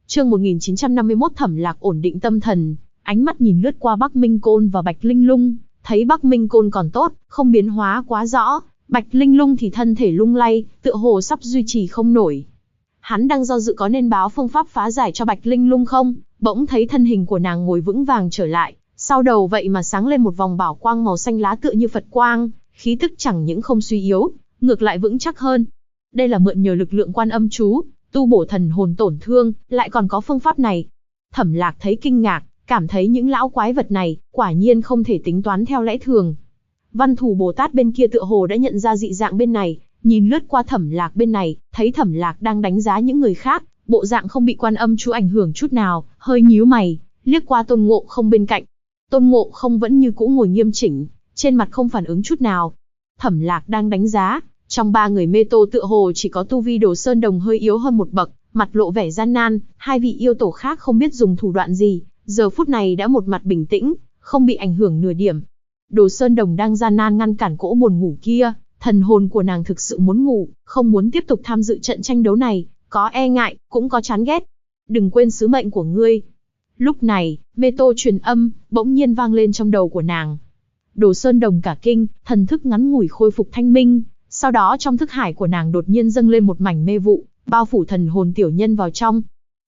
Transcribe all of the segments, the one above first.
Chương 1951 Thẩm Lạc ổn định tâm thần, ánh mắt nhìn lướt qua Bắc Minh Côn và Bạch Linh Lung, thấy Bắc Minh Côn còn tốt, không biến hóa quá rõ, Bạch Linh Lung thì thân thể lung lay, tựa hồ sắp duy trì không nổi. Hắn đang do dự có nên báo phương pháp phá giải cho Bạch Linh Lung không, bỗng thấy thân hình của nàng ngồi vững vàng trở lại, sau đầu vậy mà sáng lên một vòng bảo quang màu xanh lá tựa như Phật quang, khí tức chẳng những không suy yếu, ngược lại vững chắc hơn. Đây là mượn nhờ lực lượng Quan Âm chú, tu bổ thần hồn tổn thương, lại còn có phương pháp này. Thẩm Lạc thấy kinh ngạc, cảm thấy những lão quái vật này, quả nhiên không thể tính toán theo lẽ thường. Văn Thù Bồ Tát bên kia tựa hồ đã nhận ra dị dạng bên này, nhìn lướt qua Thẩm Lạc bên này, thấy Thẩm Lạc đang đánh giá những người khác, bộ dạng không bị Quan Âm chú ảnh hưởng chút nào, hơi nhíu mày, liếc qua Tôn Ngộ Không bên cạnh. Tôn Ngộ Không vẫn như cũ ngồi nghiêm chỉnh, trên mặt không phản ứng chút nào. Thẩm Lạc đang đánh giá, trong ba người Mê Tô tựa hồ chỉ có tu vi Đồ Sơn Đồng hơi yếu hơn một bậc, mặt lộ vẻ gian nan, hai vị yêu tổ khác không biết dùng thủ đoạn gì, giờ phút này đã một mặt bình tĩnh, không bị ảnh hưởng nửa điểm. Đồ Sơn Đồng đang gian nan ngăn cản cỗ buồn ngủ kia, thần hồn của nàng thực sự muốn ngủ, không muốn tiếp tục tham dự trận tranh đấu này, có e ngại, cũng có chán ghét. Đừng quên sứ mệnh của ngươi. Lúc này, Mê Tô truyền âm, bỗng nhiên vang lên trong đầu của nàng. Đồ Sơn Đồng cả kinh, thần thức ngắn ngủi khôi phục thanh minh, sau đó trong thức hải của nàng đột nhiên dâng lên một mảnh mê vụ, bao phủ thần hồn tiểu nhân vào trong.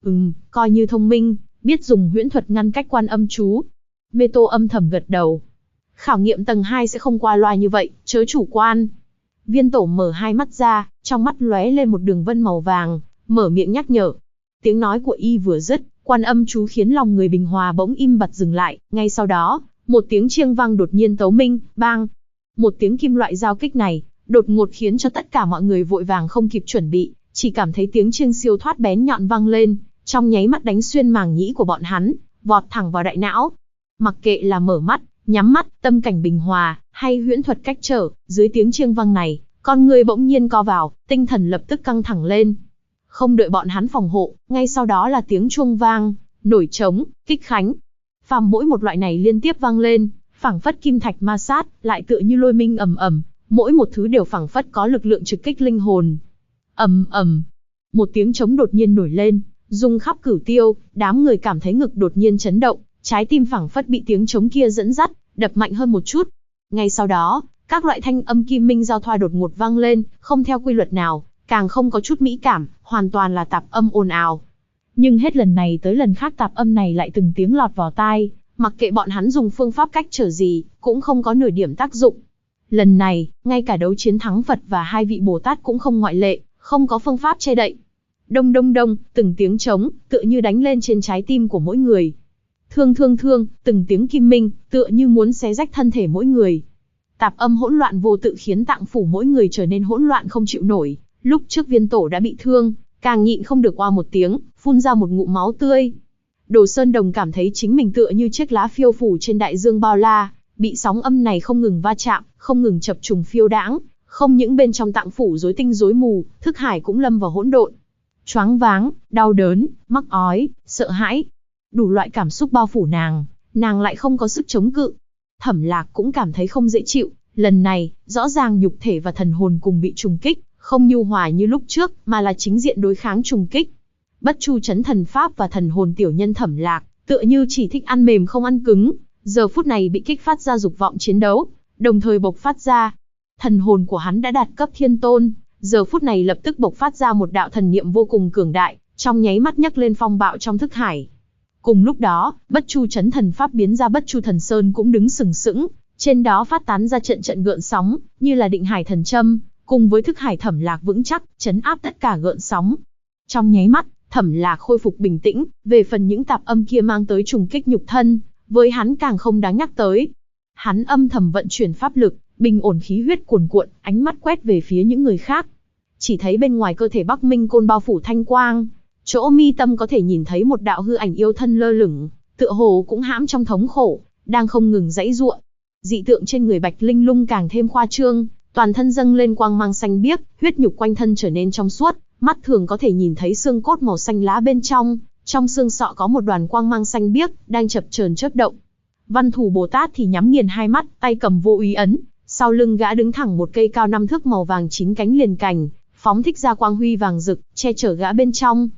Coi như thông minh, biết dùng huyễn thuật ngăn cách Quan Âm chú. Mê Tô âm thầm gật đầu. Khảo nghiệm tầng 2 sẽ không qua loa như vậy, chớ chủ quan. Viên Tổ mở hai mắt ra, trong mắt lóe lên một đường vân màu vàng, mở miệng nhắc nhở. Tiếng nói của y vừa dứt, Quan Âm chú khiến lòng người bình hòa bỗng im bặt dừng lại, ngay sau đó, một tiếng chiêng vang đột nhiên tấu minh, bang. Một tiếng kim loại giao kích này, đột ngột khiến cho tất cả mọi người vội vàng không kịp chuẩn bị, chỉ cảm thấy tiếng chiêng siêu thoát bén nhọn vang lên, trong nháy mắt đánh xuyên màng nhĩ của bọn hắn, vọt thẳng vào đại não. Mặc kệ là mở mắt, nhắm mắt, tâm cảnh bình hòa, hay huyễn thuật cách trở, dưới tiếng chiêng vang này, con người bỗng nhiên co vào, tinh thần lập tức căng thẳng lên. Không đợi bọn hắn phòng hộ, ngay sau đó là tiếng chuông vang, nổi trống, kích khánh. Phàm mỗi một loại này liên tiếp vang lên, phảng phất kim thạch ma sát, lại tựa như lôi minh ầm ầm, mỗi một thứ đều phảng phất có lực lượng trực kích linh hồn. Ầm ầm, một tiếng trống đột nhiên nổi lên, rung khắp cửu tiêu, đám người cảm thấy ngực đột nhiên chấn động, trái tim phảng phất bị tiếng trống kia dẫn dắt, đập mạnh hơn một chút. Ngay sau đó, các loại thanh âm kim minh giao thoa đột ngột vang lên, không theo quy luật nào, càng không có chút mỹ cảm, hoàn toàn là tạp âm ồn ào. Nhưng hết lần này tới lần khác tạp âm này lại từng tiếng lọt vào tai, mặc kệ bọn hắn dùng phương pháp cách trở gì, cũng không có nửa điểm tác dụng. Lần này, ngay cả đấu chiến thắng Phật và hai vị Bồ Tát cũng không ngoại lệ, không có phương pháp che đậy. Đông đông đông, từng tiếng trống, tựa như đánh lên trên trái tim của mỗi người. Thương thương thương, từng tiếng kim minh, tựa như muốn xé rách thân thể mỗi người. Tạp âm hỗn loạn vô tự khiến tạng phủ mỗi người trở nên hỗn loạn không chịu nổi. Lúc trước Viên Tổ đã bị thương, càng nhịn không được oa một tiếng, phun ra một ngụm máu tươi. Đồ Sơn Đồng cảm thấy chính mình tựa như chiếc lá phiêu phù trên đại dương bao la, bị sóng âm này không ngừng va chạm, không ngừng chập trùng phiêu đãng, không những bên trong tạng phủ rối tinh rối mù, thức hải cũng lâm vào hỗn độn. Choáng váng, đau đớn, mắc ói, sợ hãi, đủ loại cảm xúc bao phủ nàng lại không có sức chống cự. Thẩm Lạc cũng cảm thấy không dễ chịu, lần này, rõ ràng nhục thể và thần hồn cùng bị trùng kích, không nhu hòa như lúc trước, mà là chính diện đối kháng trùng kích. Bất Chu Chấn Thần Pháp và thần hồn tiểu nhân Thẩm Lạc, tựa như chỉ thích ăn mềm không ăn cứng, giờ phút này bị kích phát ra dục vọng chiến đấu, đồng thời bộc phát ra. Thần hồn của hắn đã đạt cấp thiên tôn, giờ phút này lập tức bộc phát ra một đạo thần niệm vô cùng cường đại, trong nháy mắt nhấc lên phong bạo trong thức hải. Cùng lúc đó, Bất Chu Chấn Thần Pháp biến ra Bất Chu Thần Sơn cũng đứng sừng sững, trên đó phát tán ra trận trận gợn sóng, như là định hải thần châm, cùng với thức hải Thẩm Lạc vững chắc, chấn áp tất cả gợn sóng. Trong nháy mắt, Thẩm Lạc khôi phục bình tĩnh, về phần những tạp âm kia mang tới trùng kích nhục thân, với hắn càng không đáng nhắc tới. Hắn âm thầm vận chuyển pháp lực, bình ổn khí huyết cuồn cuộn, ánh mắt quét về phía những người khác. Chỉ thấy bên ngoài cơ thể Bắc Minh Côn bao phủ thanh quang, chỗ mi tâm có thể nhìn thấy một đạo hư ảnh yêu thân lơ lửng, tựa hồ cũng hãm trong thống khổ, đang không ngừng giãy giụa. Dị tượng trên người Bạch Linh Lung càng thêm khoa trương, toàn thân dâng lên quang mang xanh biếc, huyết nhục quanh thân trở nên trong suốt, mắt thường có thể nhìn thấy xương cốt màu xanh lá bên trong xương sọ có một đoàn quang mang xanh biếc đang chập chờn chớp động. Văn Thù Bồ Tát thì nhắm nghiền hai mắt, tay cầm vô úy ấn, sau lưng gã đứng thẳng một cây cao 5 thước màu vàng 9 cánh liền cành, phóng thích ra quang huy vàng rực, che chở gã bên trong.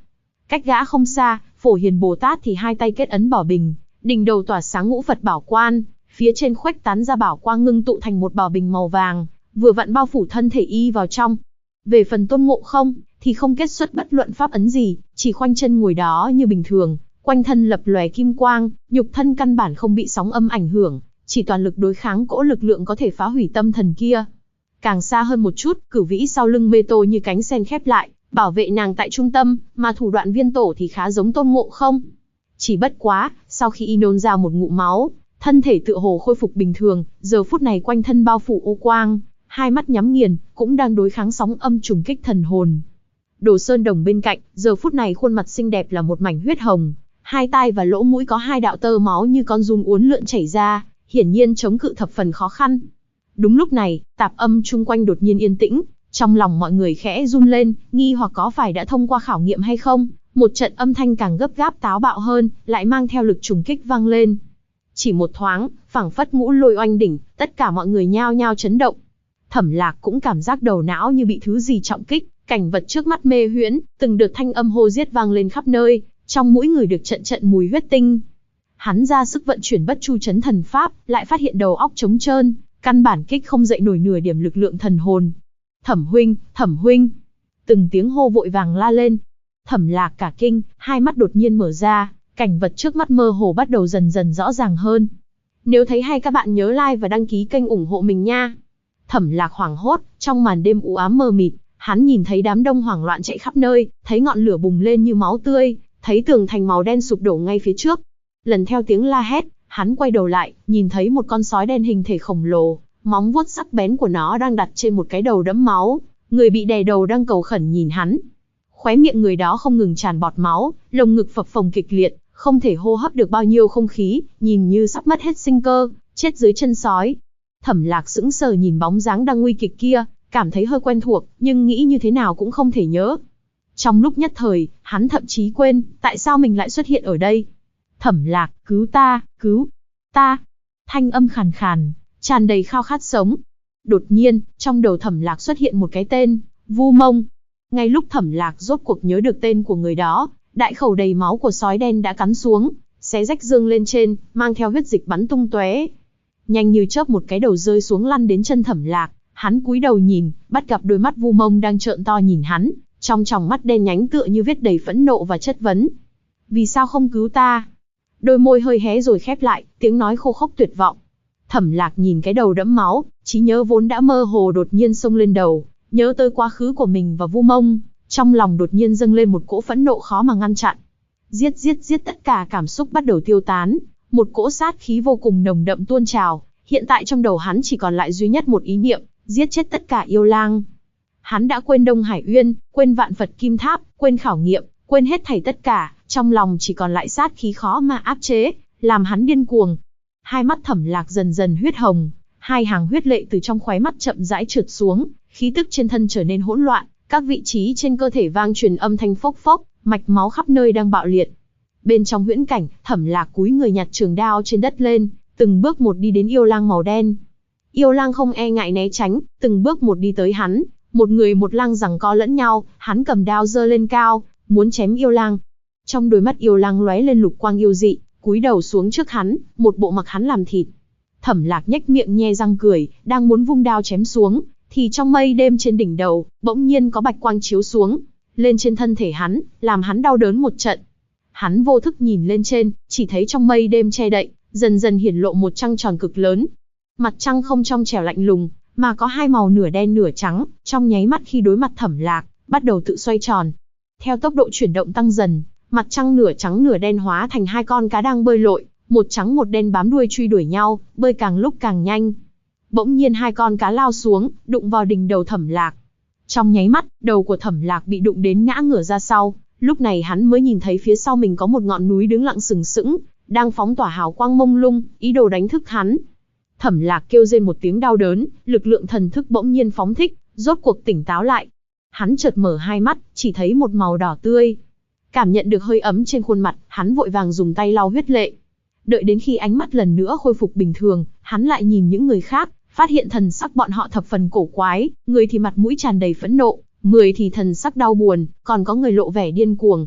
Cách gã không xa, Phổ Hiền Bồ Tát thì hai tay kết ấn bảo bình, đỉnh đầu tỏa sáng ngũ Phật bảo quan, phía trên khuếch tán ra bảo quang ngưng tụ thành một bảo bình màu vàng, vừa vặn bao phủ thân thể y vào trong. Về phần Tôn Ngộ Không, thì không kết xuất bất luận pháp ấn gì, chỉ khoanh chân ngồi đó như bình thường, quanh thân lập lòe kim quang, nhục thân căn bản không bị sóng âm ảnh hưởng, chỉ toàn lực đối kháng cỗ lực lượng có thể phá hủy tâm thần kia. Càng xa hơn một chút, Cửu Vĩ sau lưng Mê Tô như cánh sen khép lại, bảo vệ nàng tại trung tâm, mà thủ đoạn Viên Tổ thì khá giống Tôn Ngộ Không. Chỉ bất quá, sau khi y nôn ra một ngụm máu, thân thể tựa hồ khôi phục bình thường, giờ phút này quanh thân bao phủ ô quang, hai mắt nhắm nghiền, cũng đang đối kháng sóng âm trùng kích thần hồn. Đồ Sơn Đồng bên cạnh, giờ phút này khuôn mặt xinh đẹp là một mảnh huyết hồng, hai tai và lỗ mũi có hai đạo tơ máu như con giun uốn lượn chảy ra, hiển nhiên chống cự thập phần khó khăn. Đúng lúc này, tạp âm chung quanh đột nhiên yên tĩnh, trong lòng mọi người khẽ run lên, nghi hoặc có phải đã thông qua khảo nghiệm hay không. Một trận âm thanh càng gấp gáp táo bạo hơn, lại mang theo lực trùng kích vang lên. Chỉ một thoáng, phảng phất ngũ lôi oanh đỉnh, tất cả mọi người nhao nhao chấn động. Thẩm Lạc cũng cảm giác đầu não như bị thứ gì trọng kích, cảnh vật trước mắt mê huyễn, từng đợt thanh âm hô giết vang lên khắp nơi, trong mũi người được trận trận mùi huyết tinh. Hắn ra sức vận chuyển Bất Chu Chấn Thần Pháp, lại phát hiện đầu óc trống trơn, căn bản kích không dậy nổi nửa điểm lực lượng thần hồn. Thẩm huynh, Thẩm huynh! Từng tiếng hô vội vàng la lên. Thẩm Lạc cả kinh, hai mắt đột nhiên mở ra, cảnh vật trước mắt mơ hồ bắt đầu dần dần rõ ràng hơn. Nếu thấy hay các bạn nhớ like và đăng ký kênh ủng hộ mình nha. Thẩm Lạc hoảng hốt, trong màn đêm u ám mờ mịt, hắn nhìn thấy đám đông hoảng loạn chạy khắp nơi, thấy ngọn lửa bùng lên như máu tươi, thấy tường thành màu đen sụp đổ ngay phía trước. Lần theo tiếng la hét, hắn quay đầu lại, nhìn thấy một con sói đen hình thể khổng lồ, móng vuốt sắc bén của nó đang đặt trên một cái đầu đẫm máu, người bị đè đầu đang cầu khẩn nhìn hắn. Khóe miệng người đó không ngừng tràn bọt máu, lồng ngực phập phồng kịch liệt, không thể hô hấp được bao nhiêu không khí, nhìn như sắp mất hết sinh cơ, chết dưới chân sói. Thẩm Lạc sững sờ nhìn bóng dáng đang nguy kịch kia, cảm thấy hơi quen thuộc, nhưng nghĩ như thế nào cũng không thể nhớ. Trong lúc nhất thời, hắn thậm chí quên, tại sao mình lại xuất hiện ở đây. Thẩm Lạc, cứu ta, cứu ta. Thanh âm khàn khàn, tràn đầy khao khát sống. Đột nhiên, trong đầu Thẩm Lạc xuất hiện một cái tên, Vu Mông. Ngay lúc Thẩm Lạc rốt cuộc nhớ được tên của người đó, đại khẩu đầy máu của sói đen đã cắn xuống, xé rách dương lên trên, mang theo huyết dịch bắn tung tóe. Nhanh như chớp một cái đầu rơi xuống lăn đến chân Thẩm Lạc, hắn cúi đầu nhìn, bắt gặp đôi mắt Vu Mông đang trợn to nhìn hắn, trong tròng mắt đen nhánh tựa như viết đầy phẫn nộ và chất vấn. Vì sao không cứu ta? Đôi môi hơi hé rồi khép lại, tiếng nói khô khốc tuyệt vọng. Thẩm Lạc nhìn cái đầu đẫm máu, trí nhớ vốn đã mơ hồ đột nhiên xông lên đầu, nhớ tới quá khứ của mình và Vu Mông, trong lòng đột nhiên dâng lên một cỗ phẫn nộ khó mà ngăn chặn. Giết giết giết, tất cả cảm xúc bắt đầu tiêu tán, một cỗ sát khí vô cùng nồng đậm tuôn trào, hiện tại trong đầu hắn chỉ còn lại duy nhất một ý niệm, giết chết tất cả yêu lang. Hắn đã quên Đông Hải Uyên, quên Vạn Phật Kim Tháp, quên khảo nghiệm, quên hết thảy tất cả, trong lòng chỉ còn lại sát khí khó mà áp chế, làm hắn điên cuồng. Hai mắt Thẩm Lạc dần dần huyết hồng, hai hàng huyết lệ từ trong khóe mắt chậm rãi trượt xuống, khí tức trên thân trở nên hỗn loạn, các vị trí trên cơ thể vang truyền âm thanh phốc phốc, mạch máu khắp nơi đang bạo liệt. Bên trong huyễn cảnh, Thẩm Lạc cúi người nhặt trường đao trên đất lên, từng bước một đi đến yêu lang màu đen. Yêu lang không e ngại né tránh, từng bước một đi tới hắn, một người một lang giằng co lẫn nhau, hắn cầm đao giơ lên cao, muốn chém yêu lang. Trong đôi mắt yêu lang lóe lên lục quang yêu dị, cúi đầu xuống trước hắn, một bộ mặc hắn làm thịt. Thẩm Lạc nhếch miệng nhe răng cười, đang muốn vung đao chém xuống, thì trong mây đêm trên đỉnh đầu, bỗng nhiên có bạch quang chiếu xuống, lên trên thân thể hắn, làm hắn đau đớn một trận. Hắn vô thức nhìn lên trên, chỉ thấy trong mây đêm che đậy, dần dần hiển lộ một trăng tròn cực lớn. Mặt trăng không trong trẻo lạnh lùng, mà có hai màu nửa đen nửa trắng, trong nháy mắt khi đối mặt Thẩm Lạc, bắt đầu tự xoay tròn. Theo tốc độ chuyển động tăng dần, mặt trăng nửa trắng nửa đen hóa thành hai con cá đang bơi lội, một trắng một đen bám đuôi truy đuổi nhau, bơi càng lúc càng nhanh. Bỗng nhiên hai con cá lao xuống, đụng vào đỉnh đầu Thẩm Lạc. Trong nháy mắt, đầu của Thẩm Lạc bị đụng đến ngã ngửa ra sau, lúc này hắn mới nhìn thấy phía sau mình có một ngọn núi đứng lặng sừng sững, đang phóng tỏa hào quang mông lung, ý đồ đánh thức hắn. Thẩm Lạc kêu rên một tiếng đau đớn, lực lượng thần thức bỗng nhiên phóng thích, rốt cuộc tỉnh táo lại. Hắn chợt mở hai mắt, chỉ thấy một màu đỏ tươi. Cảm nhận được hơi ấm trên khuôn mặt, hắn vội vàng dùng tay lau huyết lệ. Đợi đến khi ánh mắt lần nữa khôi phục bình thường, hắn lại nhìn những người khác, phát hiện thần sắc bọn họ thập phần cổ quái, người thì mặt mũi tràn đầy phẫn nộ, người thì thần sắc đau buồn, còn có người lộ vẻ điên cuồng.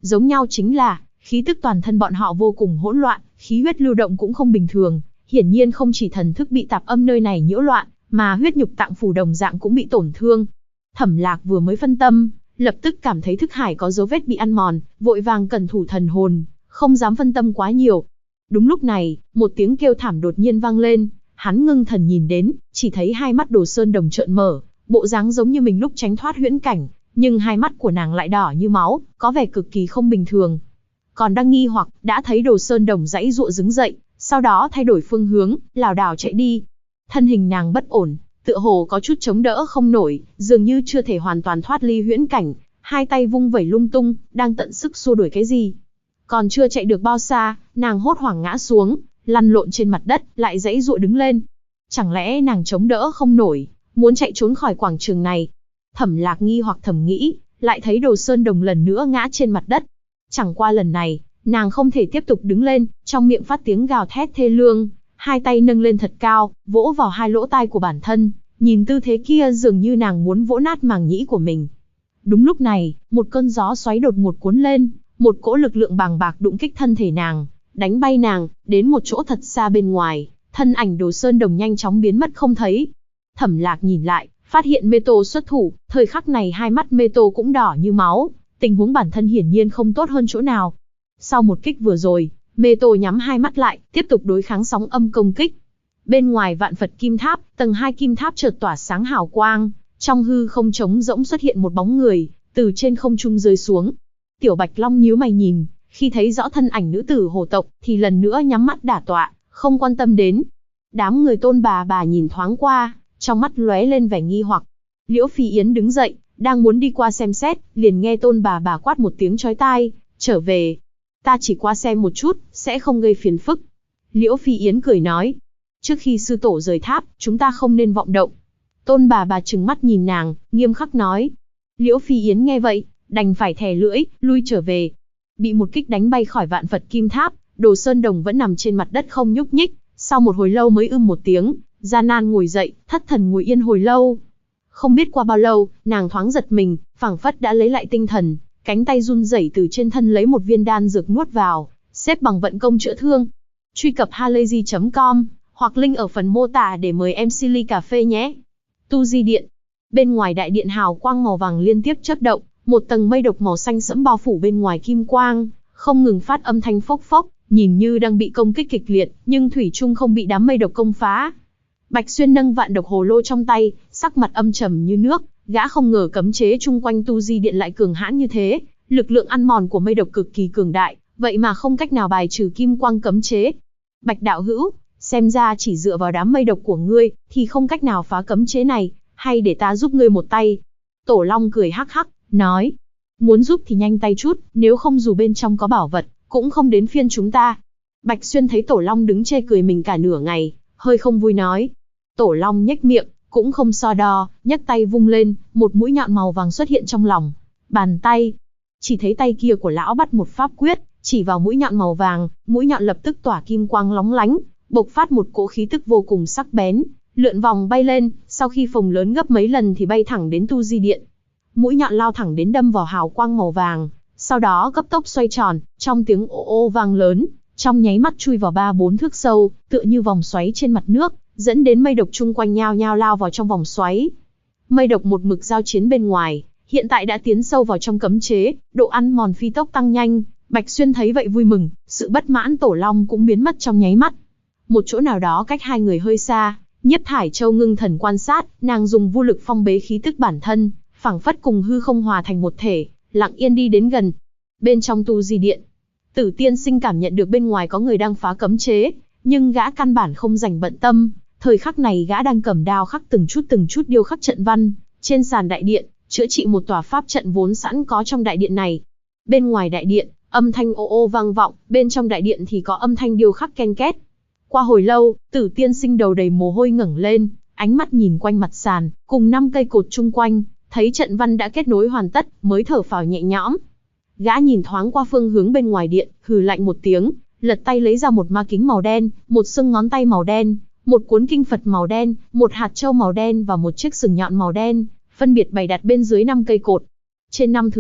Giống nhau chính là, khí tức toàn thân bọn họ vô cùng hỗn loạn, khí huyết lưu động cũng không bình thường, hiển nhiên không chỉ thần thức bị tạp âm nơi này nhiễu loạn, mà huyết nhục tạng phủ đồng dạng cũng bị tổn thương. Thẩm Lạc vừa mới phân tâm, lập tức cảm thấy thức hải có dấu vết bị ăn mòn, vội vàng cẩn thủ thần hồn, không dám phân tâm quá nhiều. Đúng lúc này, một tiếng kêu thảm đột nhiên vang lên, hắn ngưng thần nhìn đến, chỉ thấy hai mắt Đồ Sơn Đồng trợn mở, bộ dáng giống như mình lúc tránh thoát huyễn cảnh, nhưng hai mắt của nàng lại đỏ như máu, có vẻ cực kỳ không bình thường. Còn đang nghi hoặc, đã thấy Đồ Sơn Đồng giãy giụa đứng dậy, sau đó thay đổi phương hướng, lảo đảo chạy đi. Thân hình nàng bất ổn, tựa hồ có chút chống đỡ không nổi, dường như chưa thể hoàn toàn thoát ly huyễn cảnh, hai tay vung vẩy lung tung, đang tận sức xua đuổi cái gì. Còn chưa chạy được bao xa, nàng hốt hoảng ngã xuống, lăn lộn trên mặt đất, lại giãy giụa đứng lên. Chẳng lẽ nàng chống đỡ không nổi, muốn chạy trốn khỏi quảng trường này? Thẩm Lạc nghi hoặc thầm nghĩ, lại thấy Đồ Sơn Đồng lần nữa ngã trên mặt đất. Chẳng qua lần này, nàng không thể tiếp tục đứng lên, trong miệng phát tiếng gào thét thê lương, hai tay nâng lên thật cao, vỗ vào hai lỗ tai của bản thân, nhìn tư thế kia dường như nàng muốn vỗ nát màng nhĩ của mình. Đúng lúc này, một cơn gió xoáy đột ngột cuốn lên, một cỗ lực lượng bàng bạc đụng kích thân thể nàng, đánh bay nàng, đến một chỗ thật xa bên ngoài, thân ảnh Đồ Sơn Đồng nhanh chóng biến mất không thấy. Thẩm Lạc nhìn lại, phát hiện Mê Tô xuất thủ, thời khắc này hai mắt Mê Tô cũng đỏ như máu, tình huống bản thân hiển nhiên không tốt hơn chỗ nào. Sau một kích vừa rồi, Mê Tô nhắm hai mắt lại, tiếp tục đối kháng sóng âm công kích. Bên ngoài Vạn Phật Kim Tháp, tầng 2 kim tháp chợt tỏa sáng hào quang, trong hư không trống rỗng xuất hiện một bóng người, từ trên không trung rơi xuống. Tiểu Bạch Long nhíu mày nhìn, khi thấy rõ thân ảnh nữ tử hồ tộc, thì lần nữa nhắm mắt đả tọa, không quan tâm đến. Đám người Tôn bà nhìn thoáng qua, trong mắt lóe lên vẻ nghi hoặc. Liễu Phi Yến đứng dậy, đang muốn đi qua xem xét, liền nghe Tôn bà quát một tiếng chói tai, trở về. Ta chỉ qua xem một chút, sẽ không gây phiền phức. Liễu Phi Yến cười nói, trước khi sư tổ rời tháp, chúng ta không nên vọng động. Tôn bà trừng mắt nhìn nàng, nghiêm khắc nói. Liễu Phi Yến nghe vậy, đành phải thè lưỡi, lui trở về. Bị một kích đánh bay khỏi Vạn Phật Kim Tháp, Đồ Sơn Đồng vẫn nằm trên mặt đất không nhúc nhích, sau một hồi lâu mới một tiếng, gian nan ngồi dậy, thất thần ngồi yên hồi lâu. Không biết qua bao lâu, nàng thoáng giật mình, phảng phất đã lấy lại tinh thần, cánh tay run rẩy từ trên thân lấy một viên đan dược nuốt vào, xếp bằng vận công chữa thương. Truy cập halayzi.com hoặc link ở phần mô tả để mời MC ly cà phê nhé. Tu Di Điện. Bên ngoài đại điện hào quang màu vàng liên tiếp chớp động, một tầng mây độc màu xanh sẫm bao phủ bên ngoài kim quang, không ngừng phát âm thanh phốc phốc, nhìn như đang bị công kích kịch liệt, nhưng thủy chung không bị đám mây độc công phá. Bạch Xuyên nâng vạn độc hồ lô trong tay, sắc mặt âm trầm như nước, gã không ngờ cấm chế chung quanh Tu Di Điện lại cường hãn như thế, lực lượng ăn mòn của mây độc cực kỳ cường đại, vậy mà không cách nào bài trừ kim quang cấm chế. Bạch đạo hữu, xem ra chỉ dựa vào đám mây độc của ngươi, thì không cách nào phá cấm chế này, hay để ta giúp ngươi một tay. Tổ Long cười hắc hắc, nói, muốn giúp thì nhanh tay chút, nếu không dù bên trong có bảo vật, cũng không đến phiên chúng ta. Bạch Xuyên thấy Tổ Long đứng chê cười mình cả nửa ngày, hơi không vui nói. Tổ Long nhếch miệng, cũng không so đo, nhấc tay vung lên, một mũi nhọn màu vàng xuất hiện trong lòng bàn tay. Chỉ thấy tay kia của lão bắt một pháp quyết, chỉ vào mũi nhọn màu vàng, mũi nhọn lập tức tỏa kim quang lóng lánh, bộc phát một cỗ khí tức vô cùng sắc bén, lượn vòng bay lên, sau khi phồng lớn gấp mấy lần thì bay thẳng đến Tu Di Điện. Mũi nhọn lao thẳng đến đâm vào hào quang màu vàng, sau đó cấp tốc xoay tròn, trong tiếng ô ô vang lớn, trong nháy mắt chui vào 3-4 thước sâu, tựa như vòng xoáy trên mặt nước, dẫn đến mây độc chung quanh nhao nhao lao vào trong vòng xoáy. Mây độc một mực giao chiến bên ngoài, hiện tại đã tiến sâu vào trong cấm chế, độ ăn mòn phi tốc tăng nhanh. Bạch Xuyên thấy vậy vui mừng, sự bất mãn Tổ Long cũng biến mất trong nháy mắt. Một chỗ nào đó cách hai người hơi xa, Nhiếp Thải Châu ngưng thần quan sát, nàng dùng vô lực phong bế khí tức bản thân, phảng phất cùng hư không hòa thành một thể, lặng yên đi đến gần. Bên trong Tu Di Điện, Tử Tiên Sinh cảm nhận được bên ngoài có người đang phá cấm chế, nhưng gã căn bản không dành bận tâm. Thời khắc này gã đang cầm đao khắc từng chút điêu khắc trận văn trên sàn đại điện, chữa trị một tòa pháp trận vốn sẵn có trong đại điện này. Bên ngoài đại điện, âm thanh ô ô vang vọng, bên trong đại điện thì có âm thanh điêu khắc ken két. Qua hồi lâu, Tử Tiên Sinh đầu đầy mồ hôi ngẩng lên, ánh mắt nhìn quanh mặt sàn, cùng 5 cây cột chung quanh, thấy trận văn đã kết nối hoàn tất, mới thở phào nhẹ nhõm. Gã nhìn thoáng qua phương hướng bên ngoài điện, hừ lạnh một tiếng, lật tay lấy ra một ma kính màu đen, một xương ngón tay màu đen, một cuốn kinh Phật màu đen, một hạt châu màu đen và một chiếc sừng nhọn màu đen, phân biệt bày đặt bên dưới 5 cây cột. Trên 5 thứ này,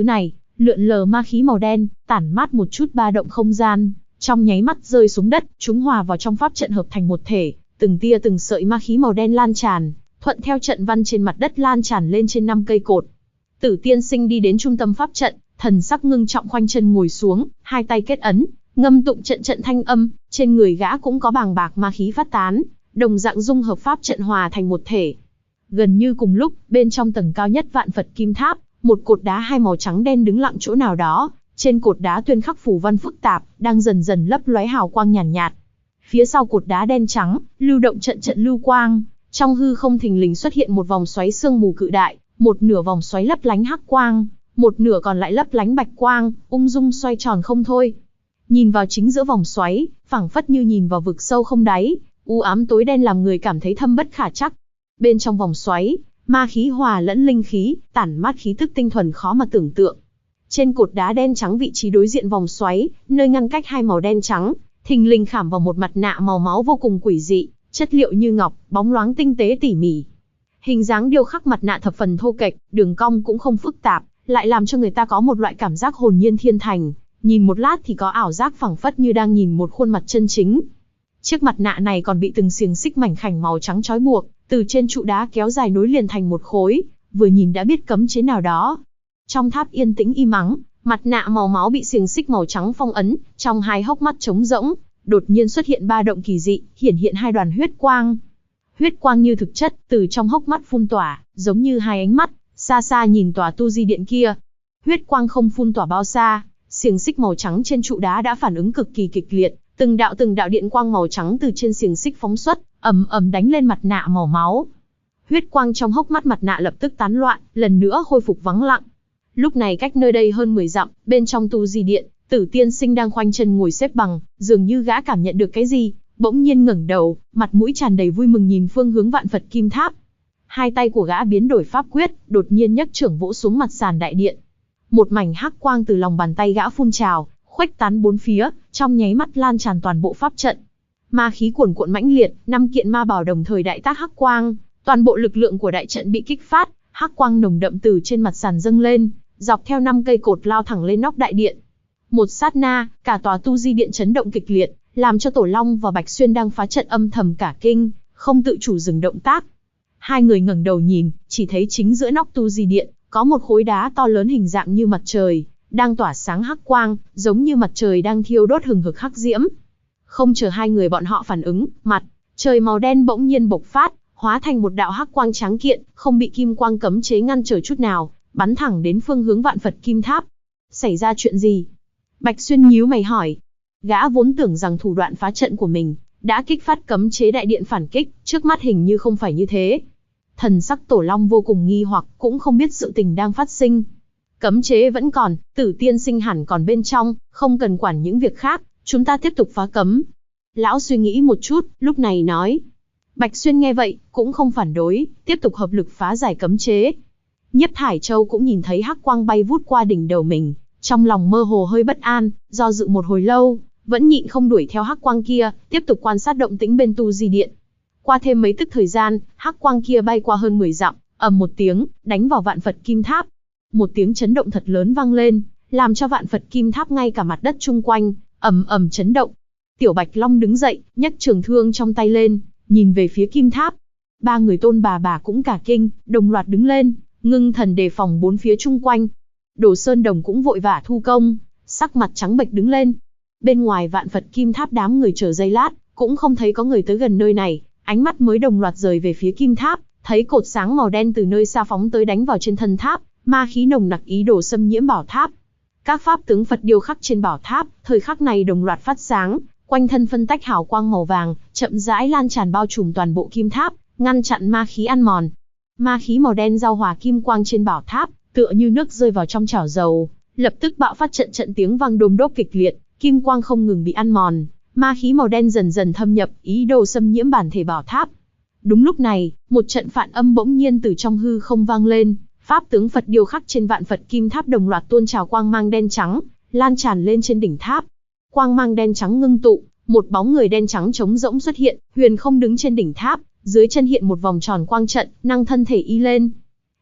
lượn lờ ma khí màu đen, tản mát một chút ba động không gian, trong nháy mắt rơi xuống đất, chúng hòa vào trong pháp trận hợp thành một thể, từng tia từng sợi ma khí màu đen lan tràn, thuận theo trận văn trên mặt đất lan tràn lên trên 5 cây cột. Tử Tiên Sinh đi đến trung tâm pháp trận, thần sắc ngưng trọng khoanh chân ngồi xuống, hai tay kết ấn, ngâm tụng trận trận thanh âm, trên người gã cũng có bàng bạc ma khí phát tán, đồng dạng dung hợp pháp trận hòa thành một thể. Gần như cùng lúc, bên trong tầng cao nhất Vạn Phật Kim Tháp, một cột đá hai màu trắng đen đứng lặng chỗ nào đó, trên cột đá tuyên khắc phù văn phức tạp, đang dần dần lấp lóe hào quang nhàn nhạt. Phía sau cột đá đen trắng, lưu động trận trận lưu quang, trong hư không thình lình xuất hiện một vòng xoáy sương mù cự đại, một nửa vòng xoáy lấp lánh hắc quang, một nửa còn lại lấp lánh bạch quang, ung dung xoay tròn không thôi. Nhìn vào chính giữa vòng xoáy, phảng phất như nhìn vào vực sâu không đáy, u ám tối đen làm người cảm thấy thâm bất khả trắc. Bên trong vòng xoáy, ma khí hòa lẫn linh khí, tản mát khí tức tinh thuần khó mà tưởng tượng. Trên cột đá đen trắng vị trí đối diện vòng xoáy, nơi ngăn cách hai màu đen trắng, thình lình khảm vào một mặt nạ màu máu vô cùng quỷ dị, chất liệu như ngọc, bóng loáng tinh tế tỉ mỉ. Hình dáng điêu khắc mặt nạ thập phần thô kệch, đường cong cũng không phức tạp, lại làm cho người ta có một loại cảm giác hồn nhiên thiên thành, nhìn một lát thì có ảo giác phảng phất như đang nhìn một khuôn mặt chân chính. Chiếc mặt nạ này còn bị từng xiềng xích mảnh khảnh màu trắng trói buộc, từ trên trụ đá kéo dài nối liền thành một khối, vừa nhìn đã biết cấm chế nào đó. Trong tháp yên tĩnh im ắng, mặt nạ màu máu bị xiềng xích màu trắng phong ấn, trong hai hốc mắt trống rỗng, đột nhiên xuất hiện ba động kỳ dị, hiển hiện hai đoàn huyết quang. Huyết quang như thực chất, từ trong hốc mắt phun tỏa, giống như hai ánh mắt, xa xa nhìn tòa tu di điện kia. Huyết quang không phun tỏa bao xa, xiềng xích màu trắng trên trụ đá đã phản ứng cực kỳ kịch liệt, từng đạo điện quang màu trắng từ trên xiềng xích phóng xuất, ầm ầm đánh lên mặt nạ màu máu. Huyết quang trong hốc mắt mặt nạ lập tức tán loạn, lần nữa khôi phục vắng lặng. Lúc này cách nơi đây hơn 10 dặm, bên trong tu di điện, Tử Tiên Sinh đang khoanh chân ngồi xếp bằng, dường như gã cảm nhận được cái gì, bỗng nhiên ngẩng đầu, mặt mũi tràn đầy vui mừng nhìn phương hướng Vạn Phật Kim Tháp. Hai tay của gã biến đổi pháp quyết, đột nhiên nhấc trưởng vỗ xuống mặt sàn đại điện. Một mảnh hắc quang từ lòng bàn tay gã phun trào, khuếch tán bốn phía, trong nháy mắt lan tràn toàn bộ pháp trận. Ma khí cuồn cuộn mãnh liệt, 5 kiện ma bảo đồng thời đại tác hắc quang, toàn bộ lực lượng của đại trận bị kích phát, hắc quang nồng đậm từ trên mặt sàn dâng lên, dọc theo 5 cây cột lao thẳng lên nóc đại điện. Một sát na, cả tòa tu di điện chấn động kịch liệt, làm cho Tổ Long và Bạch Xuyên đang phá trận âm thầm cả kinh, không tự chủ dừng động tác. Hai người ngẩng đầu nhìn, chỉ thấy chính giữa nóc tu di điện, có một khối đá to lớn hình dạng như mặt trời, đang tỏa sáng hắc quang, giống như mặt trời đang thiêu đốt hừng hực hắc diễm. Không chờ hai người bọn họ phản ứng, mặt trời màu đen bỗng nhiên bộc phát, hóa thành một đạo hắc quang tráng kiện, không bị kim quang cấm chế ngăn trở chút nào, bắn thẳng đến phương hướng Vạn Phật Kim Tháp. Xảy ra chuyện gì? Bạch Xuyên nhíu mày hỏi. Gã vốn tưởng rằng thủ đoạn phá trận của mình đã kích phát cấm chế đại điện phản kích, trước mắt hình như không phải như thế. Thần sắc Tổ Long vô cùng nghi hoặc, cũng không biết sự tình đang phát sinh. Cấm chế vẫn còn, Tử Tiên Sinh hẳn còn bên trong, không cần quản những việc khác, chúng ta tiếp tục phá cấm. Lão suy nghĩ một chút, lúc này nói. Bạch Xuyên nghe vậy, cũng không phản đối, tiếp tục hợp lực phá giải cấm chế. Nhiếp Thải Châu cũng nhìn thấy hắc quang bay vút qua đỉnh đầu mình, trong lòng mơ hồ hơi bất an, do dự một hồi lâu, vẫn nhịn không đuổi theo hắc quang kia, tiếp tục quan sát động tĩnh bên tu di điện. Qua thêm mấy tức thời gian, hắc quang kia bay qua hơn 10 dặm, ầm một tiếng, đánh vào Vạn Phật Kim Tháp. Một tiếng chấn động thật lớn vang lên, làm cho Vạn Phật Kim Tháp ngay cả mặt đất chung quanh ầm ầm chấn động. Tiểu Bạch Long đứng dậy, nhấc trường thương trong tay lên, nhìn về phía Kim Tháp. Ba người Tôn bà cũng cả kinh, đồng loạt đứng lên, ngưng thần đề phòng bốn phía chung quanh. Đồ Sơn Đồng cũng vội vã thu công, sắc mặt trắng bệch đứng lên. Bên ngoài Vạn Phật Kim Tháp đám người chờ giây lát, cũng không thấy có người tới gần nơi này, ánh mắt mới đồng loạt rời về phía Kim Tháp, thấy cột sáng màu đen từ nơi xa phóng tới đánh vào trên thân tháp, ma khí nồng nặc ý đồ xâm nhiễm bảo tháp. Các pháp tướng Phật điêu khắc trên bảo tháp, thời khắc này đồng loạt phát sáng, quanh thân phân tách hào quang màu vàng, chậm rãi lan tràn bao trùm toàn bộ kim tháp, ngăn chặn ma khí ăn mòn. Ma khí màu đen giao hòa kim quang trên bảo tháp, tựa như nước rơi vào trong chảo dầu, lập tức bạo phát trận tiếng vang đôm đốp kịch liệt, kim quang không ngừng bị ăn mòn, ma khí màu đen dần dần thâm nhập, ý đồ xâm nhiễm bản thể bảo tháp. Đúng lúc này, một trận phản âm bỗng nhiên từ trong hư không vang lên, pháp tướng Phật điêu khắc trên Vạn Phật Kim Tháp đồng loạt tuôn trào quang mang đen trắng, lan tràn lên trên đỉnh tháp. Quang mang đen trắng ngưng tụ, một bóng người đen trắng trống rỗng xuất hiện, huyền không đứng trên đỉnh tháp, dưới chân hiện một vòng tròn quang trận, năng thân thể y lên.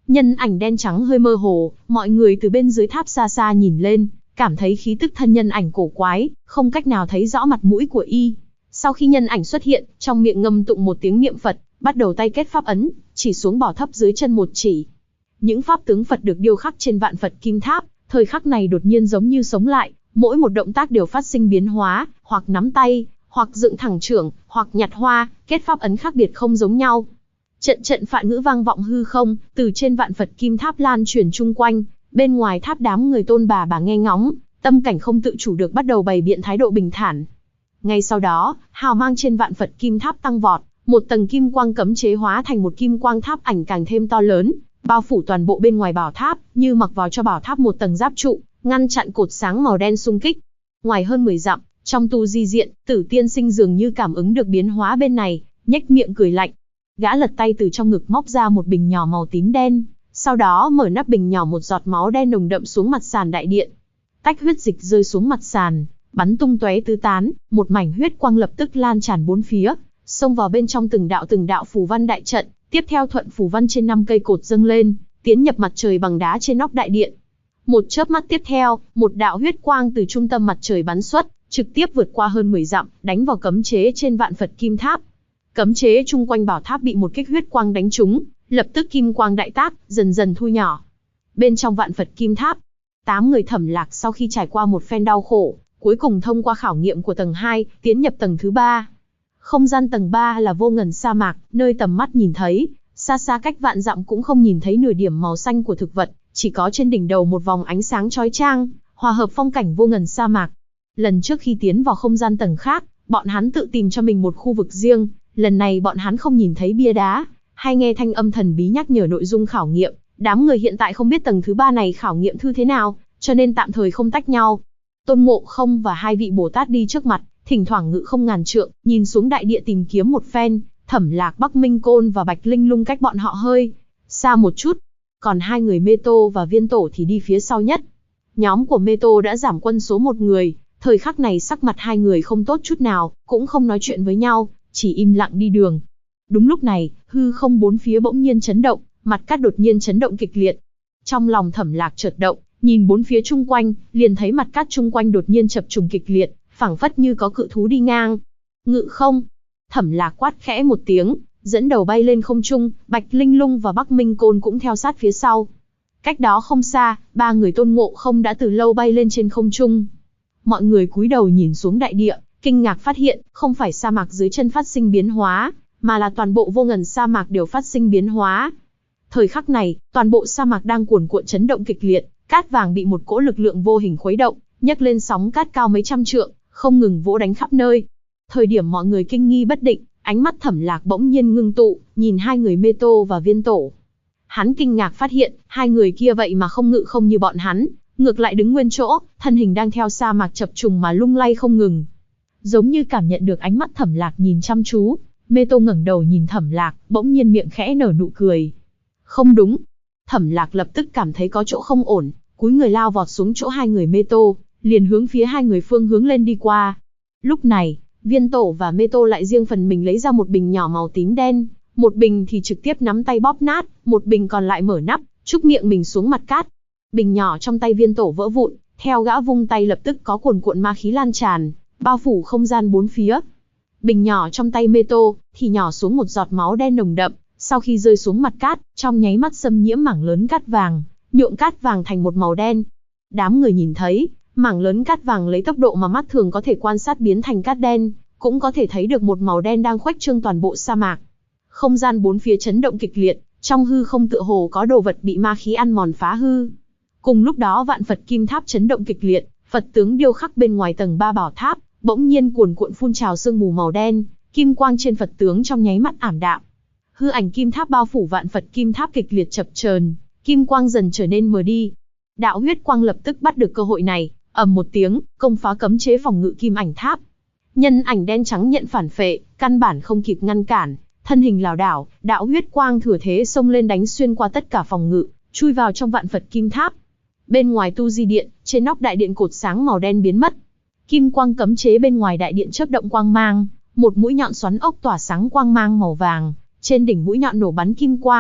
Nhân ảnh đen trắng hơi mơ hồ, mọi người từ bên dưới tháp xa xa nhìn lên, cảm thấy khí tức thân nhân ảnh cổ quái, không cách nào thấy rõ mặt mũi của y. Sau khi nhân ảnh xuất hiện, trong miệng ngâm tụng một tiếng niệm Phật, bắt đầu tay kết pháp ấn, chỉ xuống bảo thấp dưới chân một chỉ. Những pháp tướng Phật được điêu khắc trên vạn Phật kim tháp, thời khắc này đột nhiên giống như sống lại, mỗi một động tác đều phát sinh biến hóa, hoặc nắm tay, hoặc dựng thẳng chưởng, hoặc nhặt hoa, kết pháp ấn khác biệt không giống nhau. Trận trận phạn ngữ vang vọng hư không, từ trên vạn Phật kim tháp lan truyền chung quanh, bên ngoài tháp đám người Tôn bà nghe ngóng, tâm cảnh không tự chủ được bắt đầu bày biện thái độ bình thản. Ngay sau đó, hào mang trên vạn Phật kim tháp tăng vọt, một tầng kim quang cấm chế hóa thành một kim quang tháp ảnh càng thêm to lớn, bao phủ toàn bộ bên ngoài bảo tháp, như mặc vào cho bảo tháp một tầng giáp trụ, ngăn chặn cột sáng màu đen xung kích. Ngoài hơn 10 dặm, trong tu di diện, Tử Tiên Sinh dường như cảm ứng được biến hóa bên này, nhếch miệng cười lạnh. Gã lật tay từ trong ngực móc ra một bình nhỏ màu tím đen, sau đó mở nắp bình nhỏ, một giọt máu đen nồng đậm xuống mặt sàn đại điện. Tách huyết dịch rơi xuống mặt sàn, bắn tung tóe tứ tán, một mảnh huyết quang lập tức lan tràn bốn phía, xông vào bên trong từng đạo phù văn đại trận, tiếp theo thuận phù văn trên 5 cây cột dâng lên, tiến nhập mặt trời bằng đá trên nóc đại điện. Một chớp mắt tiếp theo, một đạo huyết quang từ trung tâm mặt trời bắn xuất, trực tiếp vượt qua hơn 10 dặm, đánh vào cấm chế trên vạn Phật kim tháp. Cấm chế chung quanh bảo tháp bị một kích huyết quang đánh trúng, lập tức kim quang đại tác, dần dần thu nhỏ. Bên trong vạn Phật kim tháp, 8 người Thẩm Lạc sau khi trải qua một phen đau khổ, cuối cùng thông qua khảo nghiệm của tầng 2, tiến nhập tầng thứ 3. Không gian tầng 3 là vô ngần sa mạc, nơi tầm mắt nhìn thấy, xa xa cách vạn dặm cũng không nhìn thấy nửa điểm màu xanh của thực vật, chỉ có trên đỉnh đầu một vòng ánh sáng chói chang, hòa hợp phong cảnh vô ngần sa mạc. Lần trước khi tiến vào không gian tầng khác, bọn hắn tự tìm cho mình một khu vực riêng, lần này bọn hắn không nhìn thấy bia đá, hay nghe thanh âm thần bí nhắc nhở nội dung khảo nghiệm. Đám người hiện tại không biết tầng thứ 3 này khảo nghiệm thư thế nào, cho nên tạm thời không tách nhau. Tôn Ngộ Không và 2 vị Bồ Tát đi trước mặt, thỉnh thoảng ngự không ngàn trượng, nhìn xuống đại địa tìm kiếm một phen. Thẩm Lạc, Bắc Minh Côn và Bạch Linh Lung cách bọn họ hơi xa một chút, còn 2 người Mê Tô và Viên Tổ thì đi phía sau nhất. Nhóm của Mê Tô đã giảm quân số 1 người, thời khắc này sắc mặt 2 người không tốt chút nào, cũng không nói chuyện với nhau, chỉ im lặng đi đường. Đúng lúc này, hư không bốn phía bỗng nhiên chấn động, mặt cát đột nhiên chấn động kịch liệt. Trong lòng Thẩm Lạc chợt động, nhìn bốn phía chung quanh, liền thấy mặt cát chung quanh đột nhiên chập trùng kịch liệt, phảng phất như có cự thú đi ngang. Ngự không! Thẩm Lạc quát khẽ một tiếng, dẫn đầu bay lên không trung, Bạch Linh Lung và Bắc Minh Côn cũng theo sát phía sau. Cách đó không xa, 3 người Tôn Ngộ Không đã từ lâu bay lên trên không trung. Mọi người cúi đầu nhìn xuống đại địa, kinh ngạc phát hiện, không phải sa mạc dưới chân phát sinh biến hóa, mà là toàn bộ vô ngần sa mạc đều phát sinh biến hóa. Thời khắc này, toàn bộ sa mạc đang cuồn cuộn chấn động kịch liệt, cát vàng bị một cỗ lực lượng vô hình khuấy động, nhấc lên sóng cát cao mấy trăm trượng, không ngừng vỗ đánh khắp nơi. Thời điểm mọi người kinh nghi bất định, ánh mắt Thẩm Lạc bỗng nhiên ngưng tụ, nhìn 2 người Mê Tô và Viên Tổ. Hắn kinh ngạc phát hiện, 2 người kia vậy mà không ngự không như bọn hắn, ngược lại đứng nguyên chỗ, thân hình đang theo sa mạc chập trùng mà lung lay không ngừng. Giống như cảm nhận được ánh mắt Thẩm Lạc nhìn chăm chú, Mê Tô ngẩng đầu nhìn Thẩm Lạc, bỗng nhiên miệng khẽ nở nụ cười. Không đúng. Thẩm Lạc lập tức cảm thấy có chỗ không ổn, cúi người lao vọt xuống chỗ 2 người Mê Tô, liền hướng phía 2 người phương hướng lên đi qua. Lúc này, Viên Tổ và Mê Tô lại riêng phần mình lấy ra một bình nhỏ màu tím đen, một bình thì trực tiếp nắm tay bóp nát, một bình còn lại mở nắp, trúc miệng mình xuống mặt cát. Bình nhỏ trong tay Viên Tổ vỡ vụn, theo gã vung tay lập tức có cuồn cuộn ma khí lan tràn, bao phủ không gian bốn phía. Bình nhỏ trong tay Mê Tô thì nhỏ xuống một giọt máu đen nồng đậm, sau khi rơi xuống mặt cát, trong nháy mắt xâm nhiễm mảng lớn cát vàng, nhuộm cát vàng thành một màu đen. Đám người nhìn thấy, mảng lớn cát vàng lấy tốc độ mà mắt thường có thể quan sát biến thành cát đen, cũng có thể thấy được một màu đen đang khuếch trương toàn bộ sa mạc. Không gian bốn phía chấn động kịch liệt, trong hư không tựa hồ có đồ vật bị ma khí ăn mòn phá hư. Cùng lúc đó vạn Phật kim tháp chấn động kịch liệt, Phật tướng điêu khắc bên ngoài tầng 3 bảo tháp, bỗng nhiên cuồn cuộn phun trào sương mù màu đen, kim quang trên Phật tướng trong nháy mắt ảm đạm. Hư ảnh kim tháp bao phủ vạn Phật kim tháp kịch liệt chập chờn, kim quang dần trở nên mờ đi. Đạo huyết quang lập tức bắt được cơ hội này, ầm một tiếng, công phá cấm chế phòng ngự kim ảnh tháp. Nhân ảnh đen trắng nhận phản phệ, căn bản không kịp ngăn cản, thân hình lảo đảo, đạo huyết quang thừa thế xông lên đánh xuyên qua tất cả phòng ngự, chui vào trong vạn Phật kim tháp. Bên ngoài tu di điện, trên nóc đại điện cột sáng màu đen biến mất. Kim quang cấm chế bên ngoài đại điện chớp động quang mang, một mũi nhọn xoắn ốc tỏa sáng quang mang màu vàng, trên đỉnh mũi nhọn nổ bắn kim quang,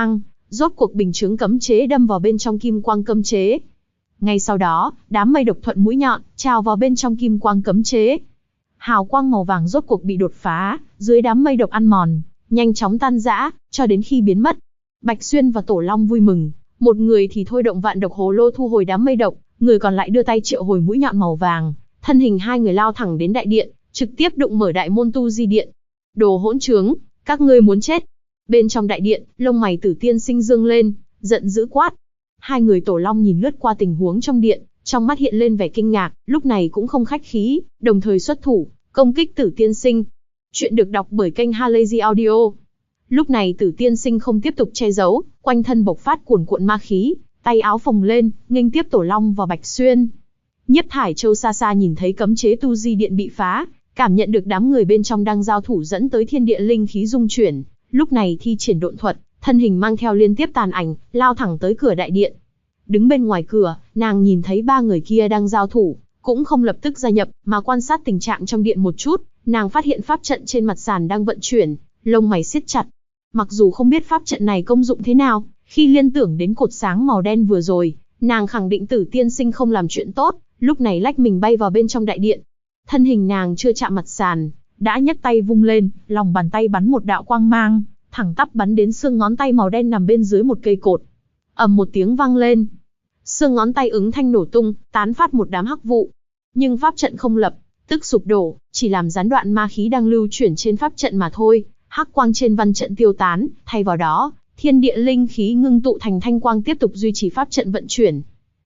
Rốt cuộc bình chướng cấm chế đâm vào bên trong kim quang cấm chế. Ngay sau đó, đám mây độc thuận mũi nhọn, trào vào bên trong kim quang cấm chế. Hào quang màu vàng rốt cuộc bị đột phá, dưới đám mây độc ăn mòn, nhanh chóng tan rã, cho đến khi biến mất. Bạch Xuyên và Tổ Long vui mừng, một người thì thôi động vạn độc hồ lô thu hồi đám mây độc, người còn lại đưa tay triệu hồi mũi nhọn màu vàng, thân hình hai người lao thẳng đến đại điện, trực tiếp đụng mở đại môn tu di điện. Đồ hỗn trướng, các ngươi muốn chết. Bên trong đại điện, lông mày Tử Tiên Sinh dương lên, giận dữ quát. Hai người Tổ Long nhìn lướt qua tình huống trong điện, trong mắt hiện lên vẻ kinh ngạc, lúc này cũng không khách khí, đồng thời xuất thủ, công kích Tử Tiên Sinh. Chuyện được đọc bởi kênh Halazy Audio. Lúc này Tử Tiên Sinh không tiếp tục che giấu, quanh thân bộc phát cuồn cuộn ma khí, tay áo phồng lên, nghênh tiếp Tổ Long và Bạch Xuyên. Nhiếp Thải Châu xa xa nhìn thấy cấm chế tu di điện bị phá, cảm nhận được đám người bên trong đang giao thủ dẫn tới thiên địa linh khí dung chuyển, lúc này thi triển độn thuật, thân hình mang theo liên tiếp tàn ảnh, lao thẳng tới cửa đại điện. Đứng bên ngoài cửa, nàng nhìn thấy ba người kia đang giao thủ, cũng không lập tức gia nhập, mà quan sát tình trạng trong điện một chút, nàng phát hiện pháp trận trên mặt sàn đang vận chuyển, lông mày siết chặt. Mặc dù không biết pháp trận này công dụng thế nào, khi liên tưởng đến cột sáng màu đen vừa rồi, nàng khẳng định Tử Tiên Sinh không làm chuyện tốt, lúc này lách mình bay vào bên trong đại điện. Thân hình nàng chưa chạm mặt sàn, đã nhấc tay vung lên, lòng bàn tay bắn một đạo quang mang, thẳng tắp bắn đến xương ngón tay màu đen nằm bên dưới một cây cột. Ầm một tiếng vang lên, xương ngón tay ứng thanh nổ tung, tán phát một đám hắc vụ. Nhưng pháp trận không lập tức sụp đổ, chỉ làm gián đoạn ma khí đang lưu chuyển trên pháp trận mà thôi. Hắc quang trên văn trận tiêu tán, thay vào đó, thiên địa linh khí ngưng tụ thành thanh quang tiếp tục duy trì pháp trận vận chuyển.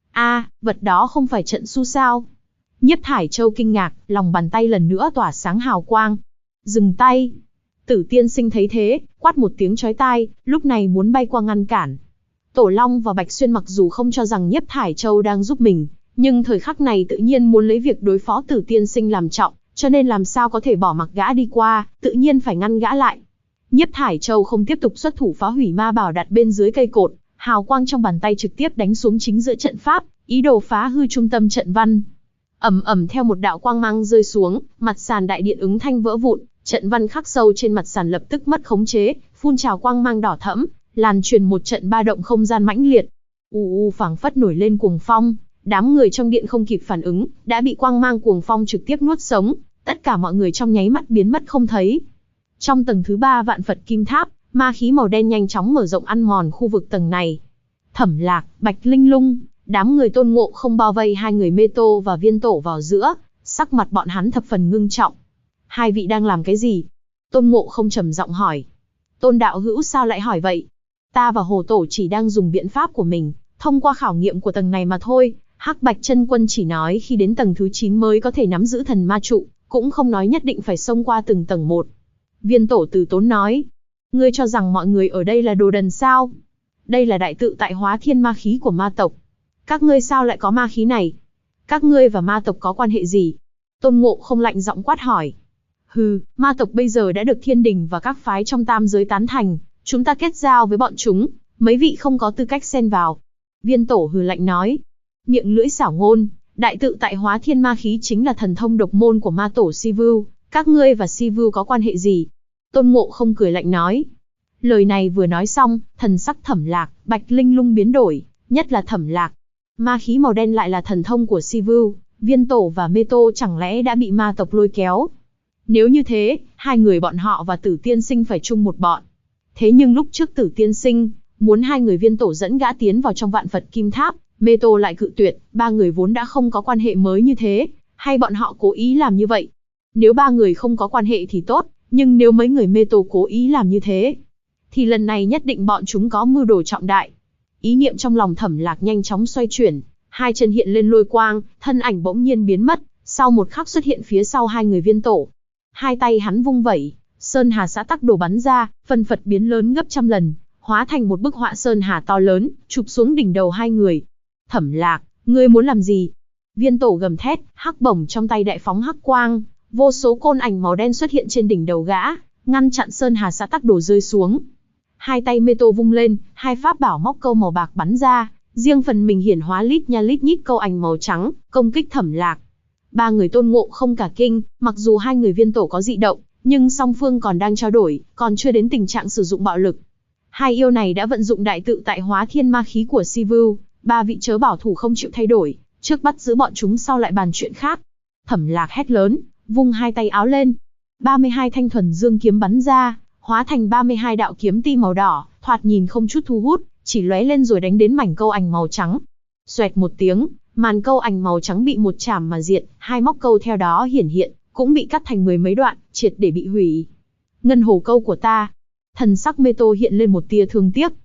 Vật đó không phải trận su sao? Nhiếp Thải Châu kinh ngạc, lòng bàn tay lần nữa tỏa sáng hào quang. Dừng tay! Tử Tiên Sinh thấy thế, quát một tiếng chói tai, lúc này muốn bay qua ngăn cản. Tổ Long và Bạch Xuyên mặc dù không cho rằng Nhiếp Thải Châu đang giúp mình, nhưng thời khắc này tự nhiên muốn lấy việc đối phó Tử Tiên Sinh làm trọng, cho nên làm sao có thể bỏ mặc gã đi qua, tự nhiên phải ngăn gã lại. Nhiếp Thải Châu không tiếp tục xuất thủ phá hủy ma bảo đặt bên dưới cây cột, hào quang trong bàn tay trực tiếp đánh xuống chính giữa trận pháp, ý đồ phá hư trung tâm trận văn. Ầm ầm theo một đạo quang mang rơi xuống, mặt sàn đại điện ứng thanh vỡ vụn, trận văn khắc sâu trên mặt sàn lập tức mất khống chế, phun trào quang mang đỏ thẫm, lan truyền một trận ba động không gian mãnh liệt. Phảng phất nổi lên cuồng phong, đám người trong điện không kịp phản ứng, đã bị quang mang cuồng phong trực tiếp nuốt sống, tất cả mọi người trong nháy mắt biến mất không thấy. Trong tầng thứ 3 Vạn Phật Kim Tháp, ma khí màu đen nhanh chóng mở rộng ăn mòn khu vực tầng này. Thẩm Lạc, Bạch Linh Lung, đám người Tôn Ngộ Không bao vây hai người Mê Tô và Viên Tổ vào giữa, sắc mặt bọn hắn thập phần ngưng trọng. Hai vị đang làm cái gì? Tôn Ngộ Không trầm giọng hỏi. Tôn đạo hữu sao lại hỏi vậy? Ta và Hồ Tổ chỉ đang dùng biện pháp của mình, thông qua khảo nghiệm của tầng này mà thôi. Hắc Bạch Chân Quân chỉ nói khi đến tầng thứ 9 mới có thể nắm giữ thần ma trụ, cũng không nói nhất định phải xông qua từng tầng một. Viên Tổ từ tốn nói. Ngươi cho rằng mọi người ở đây là đồ đần sao? Đây là đại tự tại hóa thiên ma khí của ma tộc. Các ngươi sao lại có ma khí này? Các ngươi và ma tộc có quan hệ gì? Tôn Ngộ Không lạnh giọng quát hỏi. Hừ, ma tộc bây giờ đã được thiên đình và các phái trong tam giới tán thành, chúng ta kết giao với bọn chúng, mấy vị không có tư cách xen vào. Viên Tổ hừ lạnh nói. Miệng lưỡi xảo ngôn, đại tự tại hóa thiên ma khí chính là thần thông độc môn của ma tổ Si Vưu, các ngươi và Si Vưu có quan hệ gì? Tôn Ngộ Không cười lạnh nói. Lời này vừa nói xong, thần sắc Thẩm Lạc, Bạch Linh Lung biến đổi, nhất là Thẩm Lạc. Ma khí màu đen lại là thần thông của Si Vưu, Viên Tổ và Mê Tô chẳng lẽ đã bị ma tộc lôi kéo? Nếu như thế, hai người bọn họ và Tử Tiên Sinh phải chung một bọn. Thế nhưng lúc trước Tử Tiên Sinh muốn hai người Viên Tổ dẫn gã tiến vào trong Vạn Phật Kim Tháp, Mê Tô lại cự tuyệt, ba người vốn đã không có quan hệ mới như thế, hay bọn họ cố ý làm như vậy? Nếu ba người không có quan hệ thì tốt, nhưng nếu mấy người Mê Tô cố ý làm như thế, thì lần này nhất định bọn chúng có mưu đồ trọng đại. Ý niệm trong lòng Thẩm Lạc nhanh chóng xoay chuyển, hai chân hiện lên lôi quang, thân ảnh bỗng nhiên biến mất, sau một khắc xuất hiện phía sau hai người Viên Tổ. Hai tay hắn vung vẩy, sơn hà xã tắc đồ bắn ra, phân phật biến lớn gấp trăm lần, hóa thành một bức họa sơn hà to lớn, chụp xuống đỉnh đầu hai người. Thẩm Lạc, ngươi muốn làm gì? Viên Tổ gầm thét, hắc bổng trong tay đại phóng hắc quang, vô số côn ảnh màu đen xuất hiện trên đỉnh đầu gã, ngăn chặn sơn hà xã tắc đồ rơi xuống. Hai tay Mê Tô vung lên, hai pháp bảo móc câu màu bạc bắn ra, riêng phần mình hiển hóa lít nha lít nhít câu ảnh màu trắng, công kích Thẩm Lạc. Ba người Tôn Ngộ Không cả kinh, mặc dù hai người Viên Tổ có dị động, nhưng song phương còn đang trao đổi, còn chưa đến tình trạng sử dụng bạo lực. Hai yêu này đã vận dụng đại tự tại hóa thiên ma khí của Sivu, ba vị chớ bảo thủ không chịu thay đổi, trước bắt giữ bọn chúng sau lại bàn chuyện khác. Thẩm Lạc hét lớn, vung hai tay áo lên. 32 thanh thuần dương kiếm bắn ra, hóa thành 32 đạo kiếm ti màu đỏ, thoạt nhìn không chút thu hút, chỉ lóe lên rồi đánh đến mảnh câu ảnh màu trắng. Xoẹt một tiếng, màn câu ảnh màu trắng bị một chảm mà diệt, hai móc câu theo đó hiển hiện, cũng bị cắt thành mười mấy đoạn, triệt để bị hủy. Ngân hồ câu của ta. Thần sắc Mê Tô hiện lên một tia thương tiếc.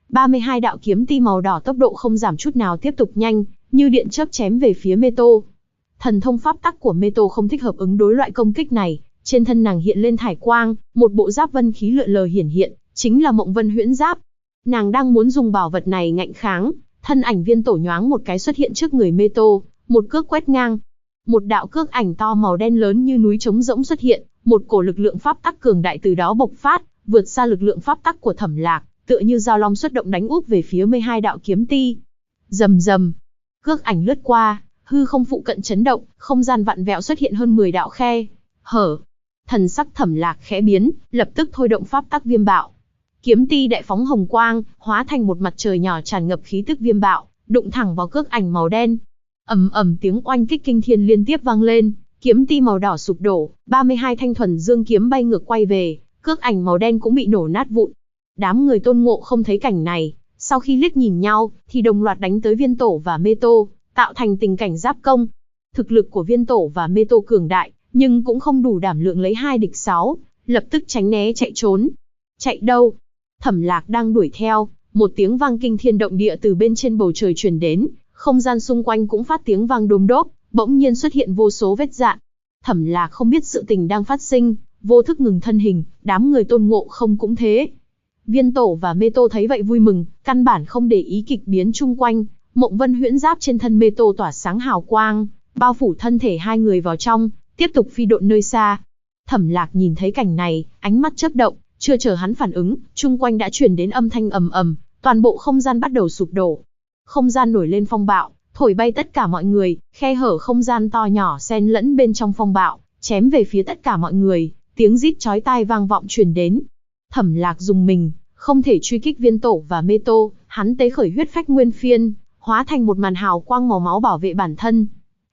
32 đạo kiếm ti màu đỏ tốc độ không giảm chút nào tiếp tục nhanh, như điện chớp chém về phía Mê Tô. Thần thông pháp tắc của Mê Tô không thích hợp ứng đối loại công kích này, trên thân nàng hiện lên thải quang, một bộ giáp vân khí lượn lờ hiển hiện, chính là Mộng Vân Huyễn Giáp. Nàng đang muốn dùng bảo vật này ngạnh kháng, thân ảnh Viên Tổ nhoáng một cái xuất hiện trước người Mê Tô, một cước quét ngang. Một đạo cước ảnh to màu đen lớn như núi trống rỗng xuất hiện, một cổ lực lượng pháp tắc cường đại từ đó bộc phát, vượt xa lực lượng pháp tắc của Thẩm Lạc, tựa như dao long xuất động đánh úp về phía 12 đạo kiếm ti. Rầm rầm, cước ảnh lướt qua, hư không phụ cận chấn động, không gian vặn vẹo xuất hiện hơn 10 đạo khe hở. Thần sắc Thẩm Lạc khẽ biến, lập tức thôi động pháp tắc viêm bạo. Kiếm ti đại phóng hồng quang, hóa thành một mặt trời nhỏ tràn ngập khí tức viêm bạo, đụng thẳng vào cước ảnh màu đen. Ầm ầm tiếng oanh kích kinh thiên liên tiếp vang lên, kiếm ti màu đỏ sụp đổ, 32 thanh thuần dương kiếm bay ngược quay về, cước ảnh màu đen cũng bị nổ nát vụn. Đám người Tôn Ngộ không thấy cảnh này, sau khi liếc nhìn nhau, thì đồng loạt đánh tới Viên Tổ và Mê Tô, tạo thành tình cảnh giáp công. Thực lực của Viên Tổ và Mê Tô cường đại, nhưng cũng không đủ đảm lượng lấy 2 địch 6, lập tức tránh né chạy trốn. Chạy đâu? Thẩm Lạc đang đuổi theo, một tiếng vang kinh thiên động địa từ bên trên bầu trời truyền đến, không gian xung quanh cũng phát tiếng vang đôm đốp, bỗng nhiên xuất hiện vô số vết rạn. Thẩm Lạc không biết sự tình đang phát sinh, vô thức ngừng thân hình, đám người Tôn Ngộ không cũng thế. Viên Tổ và Mê Tô thấy vậy vui mừng, căn bản không để ý kịch biến chung quanh. Mộng Vân Huyễn Giáp trên thân Mê Tô tỏa sáng hào quang, bao phủ thân thể hai người vào trong, tiếp tục phi độn nơi xa. Thẩm Lạc nhìn thấy cảnh này, ánh mắt chớp động, chưa chờ hắn phản ứng, chung quanh đã truyền đến âm thanh ầm ầm, toàn bộ không gian bắt đầu sụp đổ. Không gian nổi lên phong bạo, thổi bay tất cả mọi người, khe hở không gian to nhỏ xen lẫn bên trong phong bạo, chém về phía tất cả mọi người, tiếng rít chói tai vang vọng truyền đến. Thẩm Lạc dùng mình, không thể truy kích Viên Tổ và Mê Tô, hắn tế khởi huyết phách nguyên phiên, hóa thành một màn hào quang màu máu bảo vệ bản thân.